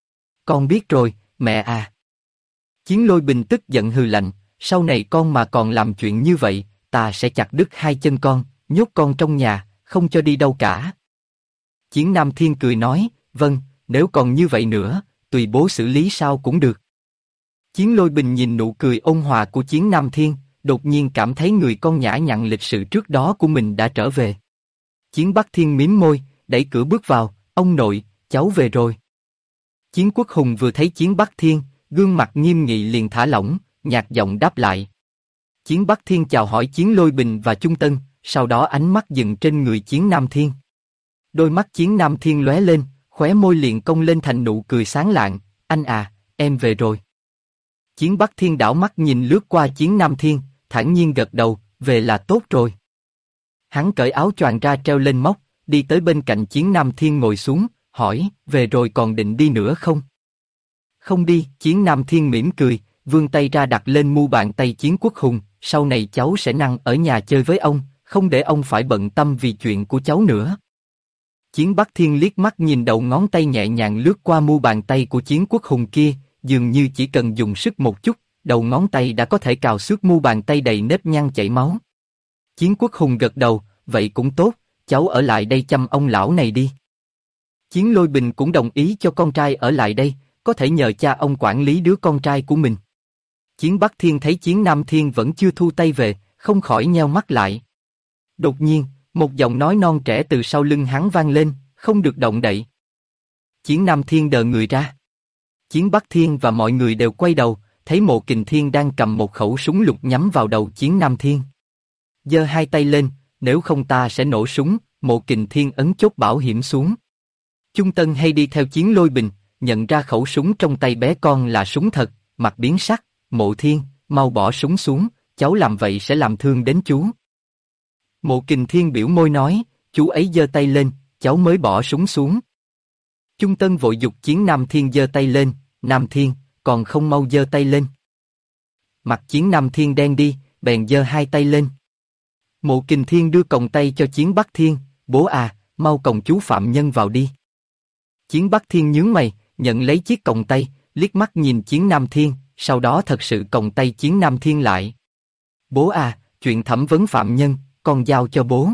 A: Con biết rồi, mẹ à. Chiến Lôi Bình tức giận hừ lạnh, sau này con mà còn làm chuyện như vậy, ta sẽ chặt đứt hai chân con, nhốt con trong nhà, không cho đi đâu cả. Chiến Nam Thiên cười nói, vâng, nếu còn như vậy nữa, tùy bố xử lý sao cũng được. Chiến Lôi Bình nhìn nụ cười ôn hòa của Chiến Nam Thiên, đột nhiên cảm thấy người con nhã nhặn lịch sự trước đó của mình đã trở về. Chiến Bắc Thiên mím môi, đẩy cửa bước vào, ông nội, cháu về rồi. Chiến Quốc Hùng vừa thấy Chiến Bắc Thiên, gương mặt nghiêm nghị liền thả lỏng, nhạt giọng đáp lại. Chiến Bắc Thiên chào hỏi Chiến Lôi Bình và Chung Tân, sau đó ánh mắt dừng trên người Chiến Nam Thiên. Đôi mắt Chiến Nam Thiên lóe lên, khóe môi liền cong lên thành nụ cười sáng lạng, anh à, em về rồi. Chiến Bắc Thiên đảo mắt nhìn lướt qua Chiến Nam Thiên, thản nhiên gật đầu, về là tốt rồi. Hắn cởi áo choàng ra treo lên móc, đi tới bên cạnh Chiến Nam Thiên ngồi xuống, hỏi, về rồi còn định đi nữa không? Không đi, Chiến Nam Thiên mỉm cười, vươn tay ra đặt lên mu bàn tay Chiến Quốc Hùng, sau này cháu sẽ năng ở nhà chơi với ông, không để ông phải bận tâm vì chuyện của cháu nữa. Chiến Bắc Thiên liếc mắt nhìn đầu ngón tay nhẹ nhàng lướt qua mu bàn tay của Chiến Quốc Hùng kia, dường như chỉ cần dùng sức một chút, đầu ngón tay đã có thể cào xước mu bàn tay đầy nếp nhăn chảy máu. Chiến Quốc Hùng gật đầu, vậy cũng tốt, cháu ở lại đây chăm ông lão này đi. Chiến Lôi Bình cũng đồng ý cho con trai ở lại đây, có thể nhờ cha ông quản lý đứa con trai của mình. Chiến Bắc Thiên thấy Chiến Nam Thiên vẫn chưa thu tay về, không khỏi nheo mắt lại. Đột nhiên, một giọng nói non trẻ từ sau lưng hắn vang lên, không được động đậy. Chiến Nam Thiên đờ người ra. Chiến Bắc Thiên và mọi người đều quay đầu, thấy Mộ Kình Thiên đang cầm một khẩu súng lục nhắm vào đầu Chiến Nam Thiên. Giơ hai tay lên, nếu không ta sẽ nổ súng, Mộ Kình Thiên ấn chốt bảo hiểm xuống. Chung Tân hay đi theo Chiến Lôi Bình, nhận ra khẩu súng trong tay bé con là súng thật, mặt biến sắc, Mộ Thiên, mau bỏ súng xuống, cháu làm vậy sẽ làm thương đến chú. Mộ Kình Thiên biểu môi nói, chú ấy giơ tay lên, cháu mới bỏ súng xuống. Chung Tân vội giục Chiến Nam Thiên giơ tay lên, Nam Thiên, còn không mau giơ tay lên. Mặt Chiến Nam Thiên đen đi, bèn giơ hai tay lên. Mộ Kình Thiên đưa còng tay cho Chiến Bắc Thiên, bố à, mau còng chú phạm nhân vào đi. Chiến Bắc Thiên nhướng mày, nhận lấy chiếc còng tay, liếc mắt nhìn Chiến Nam Thiên, sau đó thật sự còng tay Chiến Nam Thiên lại. Bố à, chuyện thẩm vấn phạm nhân, con giao cho bố.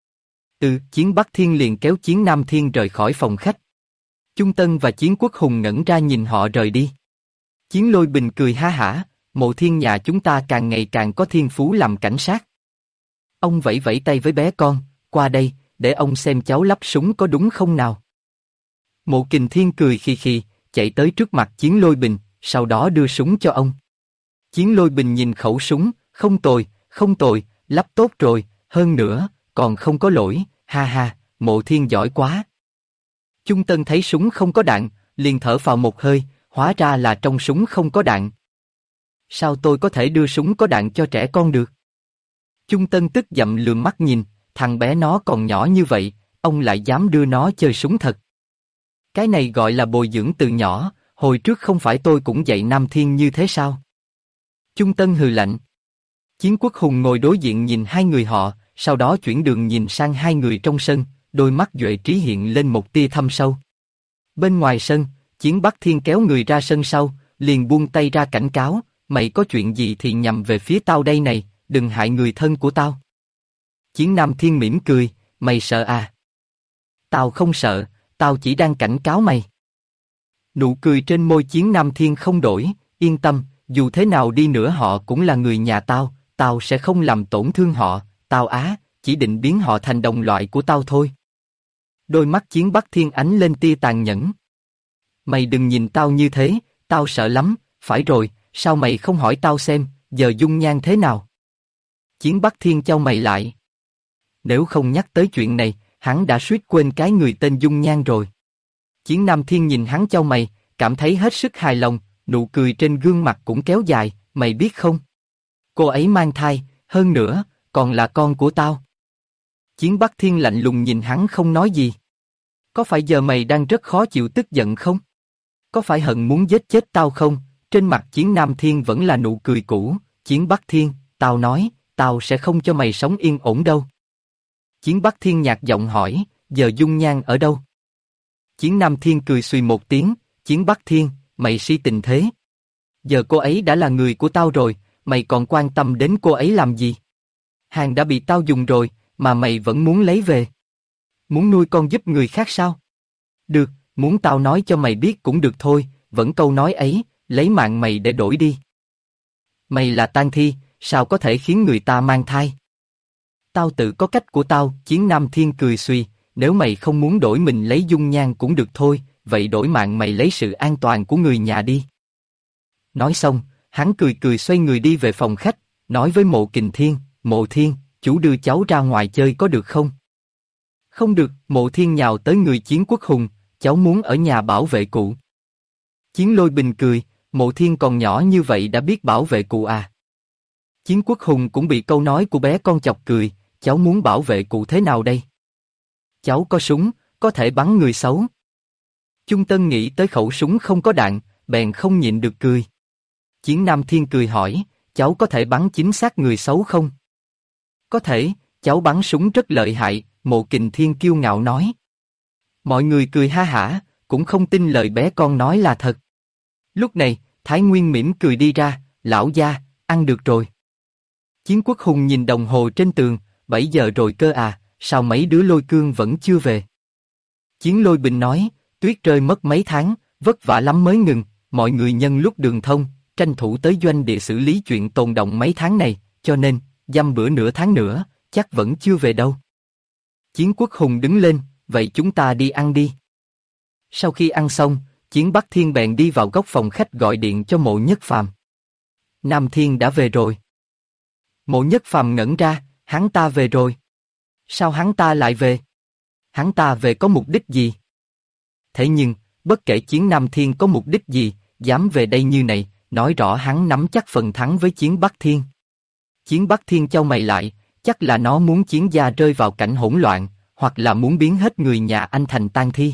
A: Chiến Bắc Thiên liền kéo Chiến Nam Thiên rời khỏi phòng khách. Chung Tân và Chiến Quốc Hùng ngẩn ra nhìn họ rời đi. Chiến Lôi Bình cười ha hả, Mộ Thiên nhà chúng ta càng ngày càng có thiên phú làm cảnh sát. Ông vẫy vẫy tay với bé con, qua đây, để ông xem cháu lắp súng có đúng không nào. Mộ Kình Thiên cười khì khì, chạy tới trước mặt Chiến Lôi Bình, sau đó đưa súng cho ông. Chiến Lôi Bình nhìn khẩu súng, không tồi, lắp tốt rồi, hơn nữa, còn không có lỗi, ha ha, Mộ Thiên giỏi quá. Chung Tân thấy súng không có đạn, liền thở phào một hơi, hóa ra là trong súng không có đạn. Sao tôi có thể đưa súng có đạn cho trẻ con được? Chung Tân tức giận lườm mắt nhìn, thằng bé nó còn nhỏ như vậy, ông lại dám đưa nó chơi súng thật. Cái này gọi là bồi dưỡng từ nhỏ, hồi trước không phải tôi cũng dạy Nam Thiên như thế sao? Chung Tân hừ lạnh. Chiến Quốc Hùng ngồi đối diện nhìn hai người họ, sau đó chuyển đường nhìn sang hai người trong sân, đôi mắt Duệ Trí hiện lên một tia thâm sâu. Bên ngoài sân, Chiến Bắc Thiên kéo người ra sân sau, liền buông tay ra cảnh cáo, mày có chuyện gì thì nhằm về phía tao đây này, đừng hại người thân của tao. Chiến Nam Thiên mỉm cười, mày sợ à? Tao không sợ, tao chỉ đang cảnh cáo mày. Nụ cười trên môi Chiến Nam Thiên không đổi, yên tâm, dù thế nào đi nữa họ cũng là người nhà tao, tao sẽ không làm tổn thương họ, tao chỉ định biến họ thành đồng loại của tao thôi. Đôi mắt Chiến Bắc Thiên ánh lên tia tàn nhẫn. Mày đừng nhìn tao như thế, tao sợ lắm, phải rồi, sao mày không hỏi tao xem, giờ dung nhan thế nào? Chiến Bắc Thiên chau mày lại. Nếu không nhắc tới chuyện này, hắn đã suýt quên cái người tên Dung Nhan rồi. Chiến Nam Thiên nhìn hắn chau mày, cảm thấy hết sức hài lòng, nụ cười trên gương mặt cũng kéo dài, mày biết không? Cô ấy mang thai, hơn nữa, còn là con của tao. Chiến Bắc Thiên lạnh lùng nhìn hắn không nói gì. Có phải giờ mày đang rất khó chịu tức giận không? Có phải hận muốn giết chết tao không? Trên mặt Chiến Nam Thiên vẫn là nụ cười cũ. Chiến Bắc Thiên, tao nói, tao sẽ không cho mày sống yên ổn đâu. Chiến Bắc Thiên nhạt giọng hỏi, giờ Dung Nhan ở đâu? Chiến Nam Thiên cười xùy một tiếng, Chiến Bắc Thiên, mày si tình thế. Giờ cô ấy đã là người của tao rồi, mày còn quan tâm đến cô ấy làm gì? Hàng đã bị tao dùng rồi, mà mày vẫn muốn lấy về. Muốn nuôi con giúp người khác sao? Được, muốn tao nói cho mày biết cũng được thôi, vẫn câu nói ấy, lấy mạng mày để đổi đi. Mày là tang thi, sao có thể khiến người ta mang thai? Tao tự có cách của tao, Chiến Nam Thiên cười suy, nếu mày không muốn đổi mình lấy Dung Nhan cũng được thôi, vậy đổi mạng mày lấy sự an toàn của người nhà đi. Nói xong, hắn cười cười xoay người đi về phòng khách, nói với Mộ Kình Thiên, Mộ Thiên, chú đưa cháu ra ngoài chơi có được không? Không được, Mộ Thiên nhào tới người Chiến Quốc Hùng, cháu muốn ở nhà bảo vệ cụ. Chiến Lôi Bình cười, Mộ Thiên còn nhỏ như vậy đã biết bảo vệ cụ à? Chiến Quốc Hùng cũng bị câu nói của bé con chọc cười, cháu muốn bảo vệ cụ thế nào đây? Cháu có súng, có thể bắn người xấu. Chung Tân nghĩ tới khẩu súng không có đạn, bèn không nhịn được cười. Chiến Nam Thiên cười hỏi, cháu có thể bắn chính xác người xấu không? Có thể, cháu bắn súng rất lợi hại, Mộ Kình Thiên kiêu ngạo nói. Mọi người cười ha hả, cũng không tin lời bé con nói là thật. Lúc này, Thái Nguyên mỉm cười đi ra, lão gia, ăn được rồi. Chiến Quốc Hùng nhìn đồng hồ trên tường, 7 giờ rồi cơ à, sao mấy đứa Lôi Cương vẫn chưa về? Chiến Lôi Bình nói, tuyết rơi mất mấy tháng, vất vả lắm mới ngừng, mọi người nhân lúc đường thông, tranh thủ tới doanh địa xử lý chuyện tồn động mấy tháng này, cho nên, dăm bữa nửa tháng nữa, chắc vẫn chưa về đâu. Chiến Quốc Hùng đứng lên, vậy chúng ta đi ăn đi. Sau khi ăn xong, Chiến Bắc Thiên bèn đi vào góc phòng khách gọi điện cho Mộ Nhất Phàm. Nam Thiên đã về rồi. Mộ Nhất Phàm ngẩn ra, hắn ta về rồi. Sao hắn ta lại về? Hắn ta về có mục đích gì? Thế nhưng, bất kể Chiến Nam Thiên có mục đích gì, dám về đây như này, nói rõ hắn nắm chắc phần thắng với Chiến Bắc Thiên. Chiến Bắc Thiên chau mày lại, chắc là nó muốn Chiến gia rơi vào cảnh hỗn loạn, hoặc là muốn biến hết người nhà anh thành tang thi.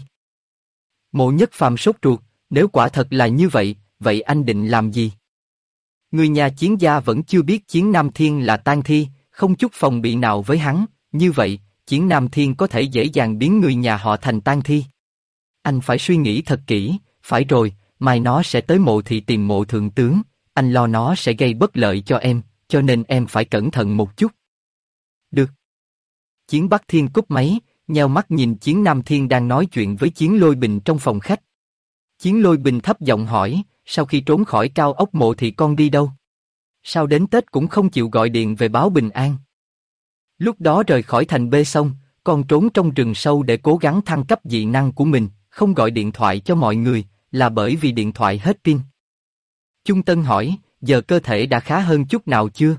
A: Mộ Nhất Phàm sốt ruột, nếu quả thật là như vậy, vậy anh định làm gì? Người nhà Chiến gia vẫn chưa biết Chiến Nam Thiên là tang thi, không chút phòng bị nào với hắn, như vậy, Chiến Nam Thiên có thể dễ dàng biến người nhà họ thành tang thi. Anh phải suy nghĩ thật kỹ, phải rồi, mai nó sẽ tới mộ thị tìm Mộ thượng tướng, anh lo nó sẽ gây bất lợi cho em, cho nên em phải cẩn thận một chút. Được. Chiến Bắc Thiên cúp máy, nheo mắt nhìn Chiến Nam Thiên đang nói chuyện với Chiến Lôi Bình trong phòng khách. Chiến Lôi Bình thấp giọng hỏi, sau khi trốn khỏi cao ốc mộ thì con đi đâu? Sao đến Tết cũng không chịu gọi điện về báo bình an? Lúc đó rời khỏi thành B xong, con trốn trong rừng sâu để cố gắng thăng cấp dị năng của mình, không gọi điện thoại cho mọi người, là bởi vì điện thoại hết pin. Chung Tân hỏi, giờ cơ thể đã khá hơn chút nào chưa?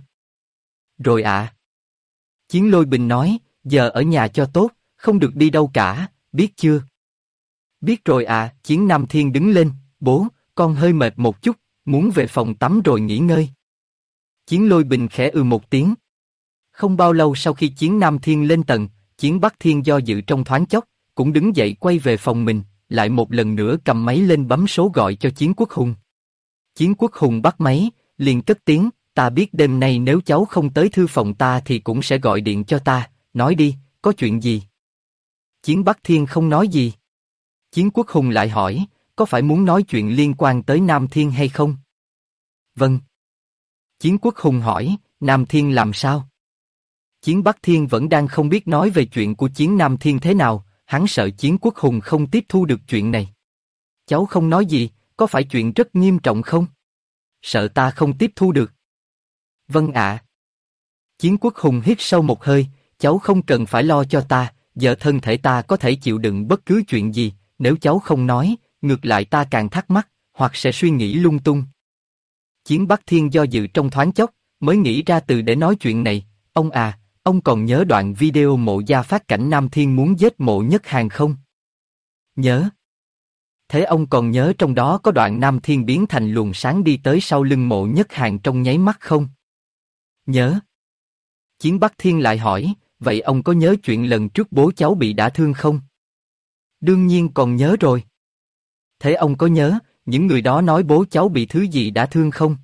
A: Rồi ạ. Chiến Lôi Bình nói, giờ ở nhà cho tốt, không được đi đâu cả, biết chưa? Biết rồi ạ. Chiến Nam Thiên đứng lên, bố, con hơi mệt một chút, muốn về phòng tắm rồi nghỉ ngơi. Chiến Lôi Bình khẽ một tiếng. Không bao lâu sau khi Chiến Nam Thiên lên tầng, Chiến Bắc Thiên do dự trong thoáng chốc, cũng đứng dậy quay về phòng mình, lại một lần nữa cầm máy lên bấm số gọi cho Chiến Quốc Hùng. Chiến Quốc Hùng bắt máy, liền cất tiếng, ta biết đêm nay nếu cháu không tới thư phòng ta thì cũng sẽ gọi điện cho ta, nói đi, có chuyện gì? Chiến Bắc Thiên không nói gì. Chiến Quốc Hùng lại hỏi, có phải muốn nói chuyện liên quan tới Nam Thiên hay không? Vâng. Chiến Quốc Hùng hỏi, Nam Thiên làm sao? Chiến Bắc Thiên vẫn đang không biết nói về chuyện của Chiến Nam Thiên thế nào, hắn sợ Chiến Quốc Hùng không tiếp thu được chuyện này. Cháu không nói gì, có phải chuyện rất nghiêm trọng không? Sợ ta không tiếp thu được. Vâng ạ. Chiến Quốc Hùng hít sâu một hơi, cháu không cần phải lo cho ta, giờ thân thể ta có thể chịu đựng bất cứ chuyện gì, nếu cháu không nói, ngược lại ta càng thắc mắc, hoặc sẽ suy nghĩ lung tung. Chiến Bắc Thiên do dự trong thoáng chốc, mới nghĩ ra từ để nói chuyện này, ông à, ông còn nhớ đoạn video Mộ Gia phát cảnh Nam Thiên muốn giết Mộ Nhất Hàn không? Nhớ. Thế ông còn nhớ trong đó có đoạn Nam Thiên biến thành luồng sáng đi tới sau lưng Mộ Nhất Hàn trong nháy mắt không? Nhớ. Chiến Bắc Thiên lại hỏi, vậy ông có nhớ chuyện lần trước bố cháu bị đả thương không? Đương nhiên còn nhớ rồi. Thế ông có nhớ, những người đó nói bố cháu bị thứ gì đả thương không?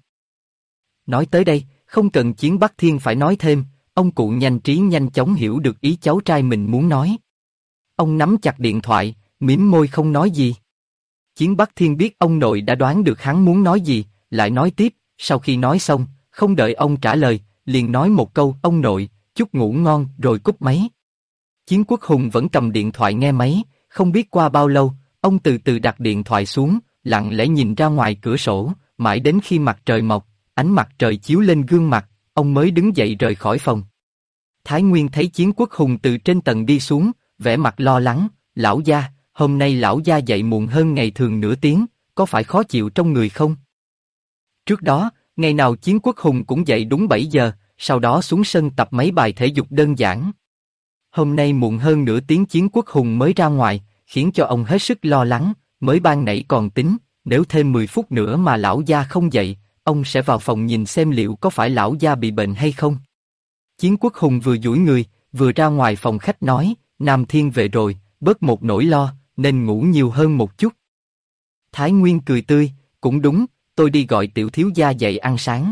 A: Nói tới đây, không cần Chiến Bắc Thiên phải nói thêm, ông cụ nhanh trí nhanh chóng hiểu được ý cháu trai mình muốn nói. Ông nắm chặt điện thoại, mím môi không nói gì. Chiến Bắc Thiên biết ông nội đã đoán được hắn muốn nói gì, lại nói tiếp, sau khi nói xong, không đợi ông trả lời, liền nói một câu, ông nội, chúc ngủ ngon, rồi cúp máy. Chiến Quốc Hùng vẫn cầm điện thoại nghe máy, không biết qua bao lâu, ông từ từ đặt điện thoại xuống, lặng lẽ nhìn ra ngoài cửa sổ, mãi đến khi mặt trời mọc, ánh mặt trời chiếu lên gương mặt, ông mới đứng dậy rời khỏi phòng. Thái Nguyên thấy Chiến Quốc Hùng từ trên tầng đi xuống, vẻ mặt lo lắng, lão gia, hôm nay lão gia dậy muộn hơn ngày thường nửa tiếng, có phải khó chịu trong người không? Trước đó, ngày nào Chiến Quốc Hùng cũng dậy đúng 7 giờ, sau đó xuống sân tập mấy bài thể dục đơn giản. Hôm nay muộn hơn nửa tiếng Chiến Quốc Hùng mới ra ngoài, khiến cho ông hết sức lo lắng, mới ban nãy còn tính, nếu thêm 10 phút nữa mà lão gia không dậy, ông sẽ vào phòng nhìn xem liệu có phải lão gia bị bệnh hay không. Chiến Quốc Hùng vừa duỗi người, vừa ra ngoài phòng khách nói, Nam Thiên về rồi, bớt một nỗi lo, nên ngủ nhiều hơn một chút. Thái Nguyên cười tươi, cũng đúng, tôi đi gọi tiểu thiếu gia dậy ăn sáng.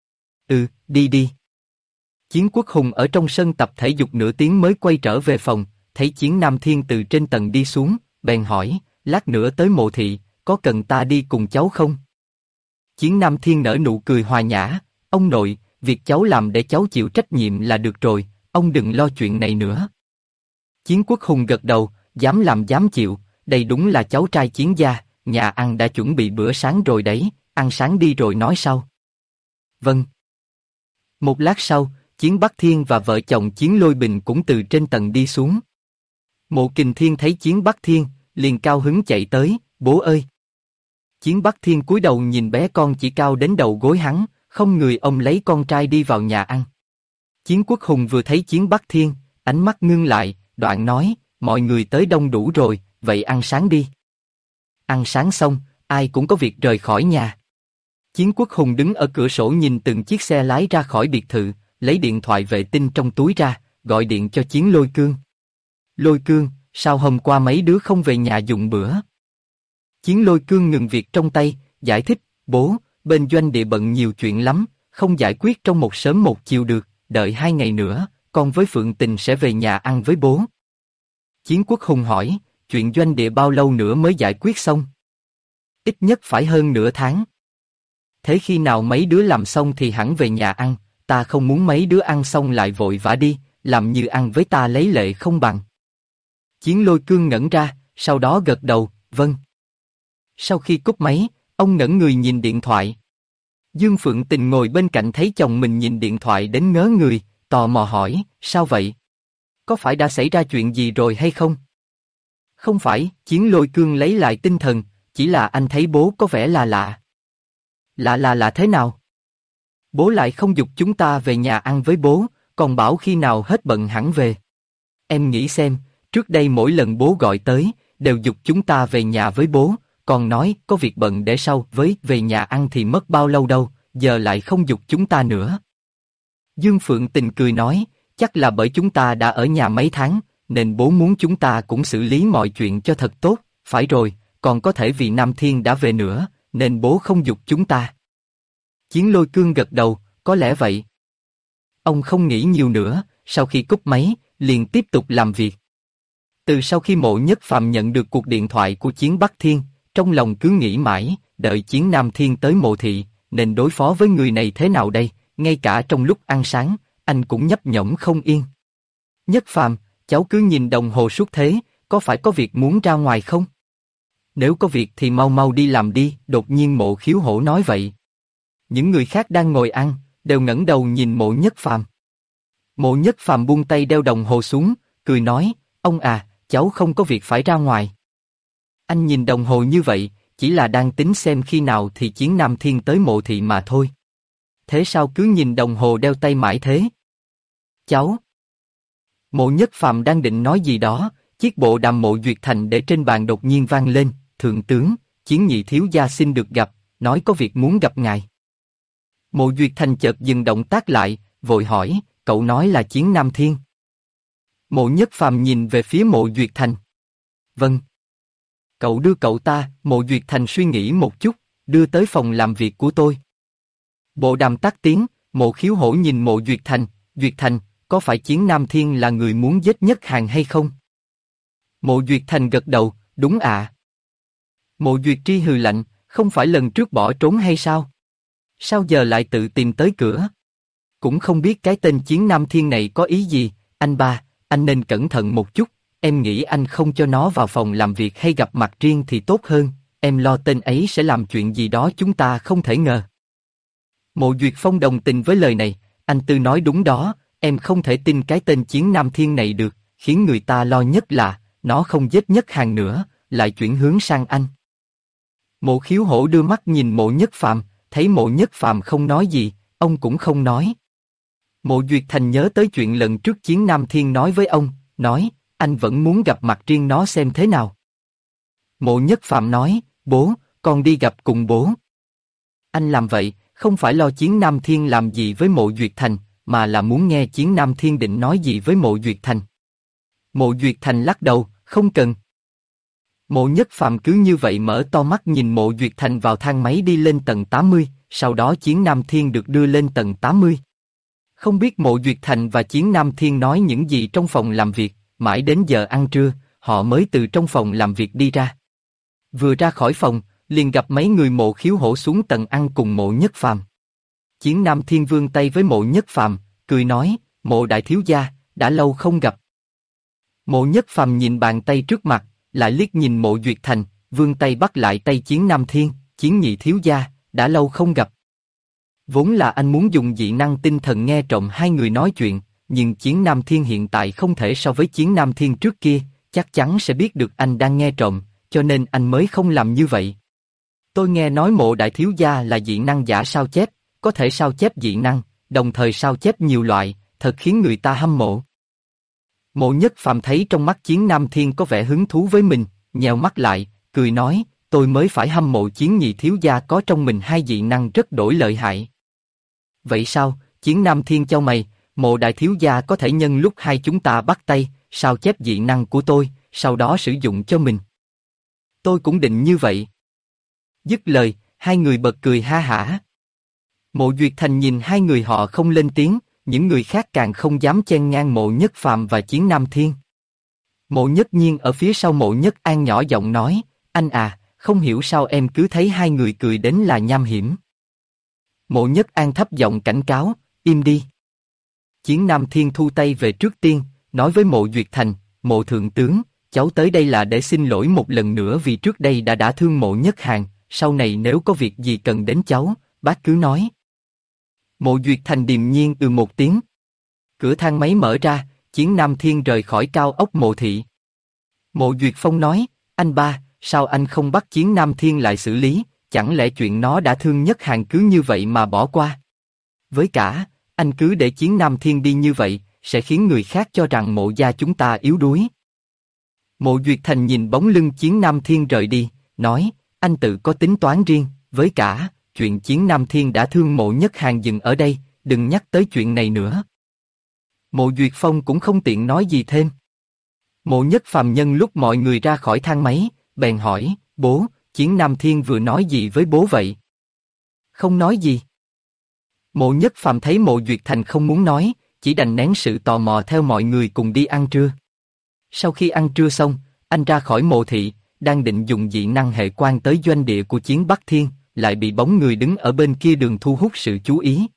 A: Đi đi. Chiến Quốc Hùng ở trong sân tập thể dục nửa tiếng mới quay trở về phòng, thấy Chiến Nam Thiên từ trên tầng đi xuống, bèn hỏi, lát nữa tới Mộ thị, có cần ta đi cùng cháu không? Chiến Nam Thiên nở nụ cười hòa nhã, ông nội, việc cháu làm để cháu chịu trách nhiệm là được rồi, ông đừng lo chuyện này nữa. Chiến Quốc Hùng gật đầu, dám làm dám chịu, đây đúng là cháu trai Chiến gia, nhà ăn đã chuẩn bị bữa sáng rồi đấy, ăn sáng đi rồi nói sau. Vâng. Một lát sau, Chiến Bắc Thiên và vợ chồng Chiến Lôi Bình cũng từ trên tầng đi xuống. Mộ Kình Thiên thấy Chiến Bắc Thiên, liền cao hứng chạy tới, bố ơi. Chiến Bắc Thiên cúi đầu nhìn bé con chỉ cao đến đầu gối hắn, không người ông lấy con trai đi vào nhà ăn. Chiến Quốc Hùng vừa thấy Chiến Bắc Thiên, ánh mắt ngưng lại, đoạn nói, mọi người tới đông đủ rồi, vậy ăn sáng đi. Ăn sáng xong, ai cũng có việc rời khỏi nhà. Chiến Quốc Hùng đứng ở cửa sổ nhìn từng chiếc xe lái ra khỏi biệt thự, lấy điện thoại vệ tinh trong túi ra, gọi điện cho Chiến Lôi Cương. Lôi Cương, sao hôm qua mấy đứa không về nhà dùng bữa? Chiến Lôi Cương ngừng việc trong tay, giải thích, bố, bên doanh địa bận nhiều chuyện lắm, không giải quyết trong một sớm một chiều được, đợi 2 ngày nữa, con với Phượng Tình sẽ về nhà ăn với bố. Chiến Quốc Hùng hỏi, chuyện doanh địa bao lâu nữa mới giải quyết xong? Ít nhất phải hơn nửa tháng. Thế khi nào mấy đứa làm xong thì hẳn về nhà ăn, ta không muốn mấy đứa ăn xong lại vội vã đi, làm như ăn với ta lấy lệ không bằng. Chiến Lôi Cương ngẩn ra, sau đó gật đầu, vâng. Sau khi cúp máy, ông ngẩn người nhìn điện thoại. Dương Phượng Tình ngồi bên cạnh thấy chồng mình nhìn điện thoại đến ngớ người, tò mò hỏi, sao vậy? có phải đã xảy ra chuyện gì rồi hay không? Không phải, Chiến Lôi Cương lấy lại tinh thần, chỉ là anh thấy bố có vẻ là lạ. Lạ thế nào? Bố lại không giục chúng ta về nhà ăn với bố, còn bảo khi nào hết bận hẳn về. Em nghĩ xem, trước đây mỗi lần bố gọi tới, đều giục chúng ta về nhà với bố, còn nói có việc bận để sau với về nhà ăn thì mất bao lâu đâu, giờ lại không giục chúng ta nữa. Dương Phượng Tình cười nói, chắc là bởi chúng ta đã ở nhà mấy tháng, nên bố muốn chúng ta cũng xử lý mọi chuyện cho thật tốt, phải rồi, còn có thể vì Nam Thiên đã về nữa, nên bố không giục chúng ta. Chiến Lôi Cương gật đầu, có lẽ vậy. Ông không nghĩ nhiều nữa, sau khi cúp máy, liền tiếp tục làm việc. Từ sau khi Mộ Nhất Phàm nhận được cuộc điện thoại của Chiến Bắc Thiên, trong lòng cứ nghĩ mãi, đợi Chiến Nam Thiên tới Mộ Thị, nên đối phó với người này thế nào đây, ngay cả trong lúc ăn sáng, anh cũng nhấp nhổm không yên. Nhất Phàm, cháu cứ nhìn đồng hồ suốt thế, có phải có việc muốn ra ngoài không? Nếu có việc thì mau mau đi làm đi, đột nhiên Mộ Khiếu Hổ nói vậy. Những người khác đang ngồi ăn, đều ngẩng đầu nhìn Mộ Nhất Phàm. Mộ Nhất Phàm buông tay đeo đồng hồ xuống, cười nói, ông à, cháu không có việc phải ra ngoài. Anh nhìn đồng hồ như vậy, chỉ là đang tính xem khi nào thì Chiến Nam Thiên tới Mộ Thị mà thôi. Thế sao cứ nhìn đồng hồ đeo tay mãi thế? Cháu. Mộ Nhất Phàm đang định nói gì đó, chiếc bộ đàm Mộ Duyệt Thành để trên bàn đột nhiên vang lên, thượng tướng, Chiến nhị thiếu gia xin được gặp, nói có việc muốn gặp ngài. Mộ Duyệt Thành chợt dừng động tác lại, vội hỏi, cậu nói là Chiến Nam Thiên. Mộ Nhất Phàm nhìn về phía Mộ Duyệt Thành. Vâng. Cậu đưa cậu ta, Mộ Duyệt Thành suy nghĩ một chút, đưa tới phòng làm việc của tôi. Bộ đàm tắt tiếng, Mộ Khiếu Hổ nhìn Mộ Duyệt Thành, có phải Chiến Nam Thiên là người muốn giết Nhất Hàn hay không? Mộ Duyệt Thành gật đầu, đúng ạ. Mộ Duyệt Tri hừ lạnh, không phải lần trước bỏ trốn hay sao? Sao giờ lại tự tìm tới cửa? Cũng không biết cái tên Chiến Nam Thiên này có ý gì, anh ba, anh nên cẩn thận một chút, em nghĩ anh không cho nó vào phòng làm việc hay gặp mặt riêng thì tốt hơn, em lo tên ấy sẽ làm chuyện gì đó chúng ta không thể ngờ. Mộ Duyệt Phong đồng tình với lời này, anh Tư nói đúng đó, em không thể tin cái tên Chiến Nam Thiên này được, khiến người ta lo nhất là, nó không giết Nhất Hàn nữa, lại chuyển hướng sang anh. Mộ Khiếu Hổ đưa mắt nhìn Mộ Nhất Phàm, thấy Mộ Nhất Phàm không nói gì, ông cũng không nói. Mộ Duyệt Thành nhớ tới chuyện lần trước Chiến Nam Thiên nói với ông, nói, anh vẫn muốn gặp mặt riêng nó xem thế nào. Mộ Nhất Phàm nói, bố, con đi gặp cùng bố. Anh làm vậy, không phải lo Chiến Nam Thiên làm gì với Mộ Duyệt Thành, mà là muốn nghe Chiến Nam Thiên định nói gì với Mộ Duyệt Thành. Mộ Duyệt Thành lắc đầu, không cần. Mộ Nhất Phàm cứ như vậy mở to mắt nhìn Mộ Duyệt Thành vào thang máy đi lên tầng 80, sau đó Chiến Nam Thiên được đưa lên tầng 80. Không biết Mộ Duyệt Thành và Chiến Nam Thiên nói những gì trong phòng làm việc, mãi đến giờ ăn trưa, họ mới từ trong phòng làm việc đi ra. Vừa ra khỏi phòng, liền gặp mấy người Mộ Khiếu Hổ xuống tầng ăn cùng Mộ Nhất Phàm. Chiến Nam Thiên vươn tay với Mộ Nhất Phàm, cười nói, Mộ đại thiếu gia, đã lâu không gặp. Mộ Nhất Phàm nhìn bàn tay trước mặt, lại liếc nhìn Mộ Duyệt Thành, vươn tay bắt lại tay Chiến Nam Thiên, Chiến nhị thiếu gia, đã lâu không gặp. Vốn là anh muốn dùng dị năng tinh thần nghe trộm hai người nói chuyện, nhưng Chiến Nam Thiên hiện tại không thể so với Chiến Nam Thiên trước kia, chắc chắn sẽ biết được anh đang nghe trộm, cho nên anh mới không làm như vậy. Tôi nghe nói Mộ đại thiếu gia là dị năng giả sao chép, có thể sao chép dị năng, đồng thời sao chép nhiều loại, thật khiến người ta hâm mộ. Mộ Nhất Phàm thấy trong mắt Chiến Nam Thiên có vẻ hứng thú với mình, nheo mắt lại, cười nói, tôi mới phải hâm mộ Chiến nhị thiếu gia có trong mình hai dị năng rất đổi lợi hại. Vậy sao? Chiến Nam Thiên chau mày, Mộ đại thiếu gia có thể nhân lúc hai chúng ta bắt tay, sao chép dị năng của tôi, sau đó sử dụng cho mình. Tôi cũng định như vậy. Dứt lời, hai người bật cười ha hả. Mộ Duyệt Thành nhìn hai người họ không lên tiếng, những người khác càng không dám chen ngang Mộ Nhất Phàm và Chiến Nam Thiên. Mộ Nhất Nhiên ở phía sau Mộ Nhất An nhỏ giọng nói, anh à, không hiểu sao em cứ thấy hai người cười đến là nham hiểm. Mộ Nhất An thấp giọng cảnh cáo, im đi. Chiến Nam Thiên thu tay về trước tiên, nói với Mộ Duyệt Thành, Mộ thượng tướng, cháu tới đây là để xin lỗi một lần nữa vì trước đây đã thương Mộ Nhất Hàn, sau này nếu có việc gì cần đến cháu, bác cứ nói. Mộ Duyệt Thành điềm nhiên một tiếng. Cửa thang máy mở ra, Chiến Nam Thiên rời khỏi cao ốc Mộ Thị. Mộ Duyệt Phong nói, anh ba, sao anh không bắt Chiến Nam Thiên lại xử lý, chẳng lẽ chuyện nó đã thương Nhất Hàn cứ như vậy mà bỏ qua? Với cả, anh cứ để Chiến Nam Thiên đi như vậy, sẽ khiến người khác cho rằng Mộ gia chúng ta yếu đuối. Mộ Duyệt Thành nhìn bóng lưng Chiến Nam Thiên rời đi, nói, anh tự có tính toán riêng, với cả, chuyện Chiến Nam Thiên đã thương Mộ Nhất Hàn dừng ở đây, đừng nhắc tới chuyện này nữa. Mộ Duyệt Phong cũng không tiện nói gì thêm. Mộ Nhất Phàm nhân lúc mọi người ra khỏi thang máy, bèn hỏi, bố, Chiến Nam Thiên vừa nói gì với bố vậy? Không nói gì. Mộ Nhất Phàm thấy Mộ Duyệt Thành không muốn nói, chỉ đành nén sự tò mò theo mọi người cùng đi ăn trưa. Sau khi ăn trưa xong, anh ra khỏi Mộ Thị, đang định dùng dị năng hệ quan tới doanh địa của Chiến Bắc Thiên, lại bị bóng người đứng ở bên kia đường thu hút sự chú ý.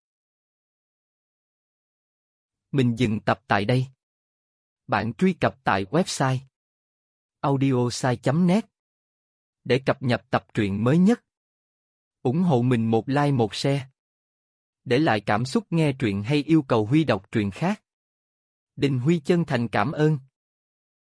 A: Mình dừng tập tại đây. Bạn truy cập tại website audiosai.net để cập nhật tập truyện mới nhất. Ủng hộ mình một like một share. Để lại cảm xúc nghe truyện hay yêu cầu Huy đọc truyện khác. Đình Huy chân thành cảm ơn.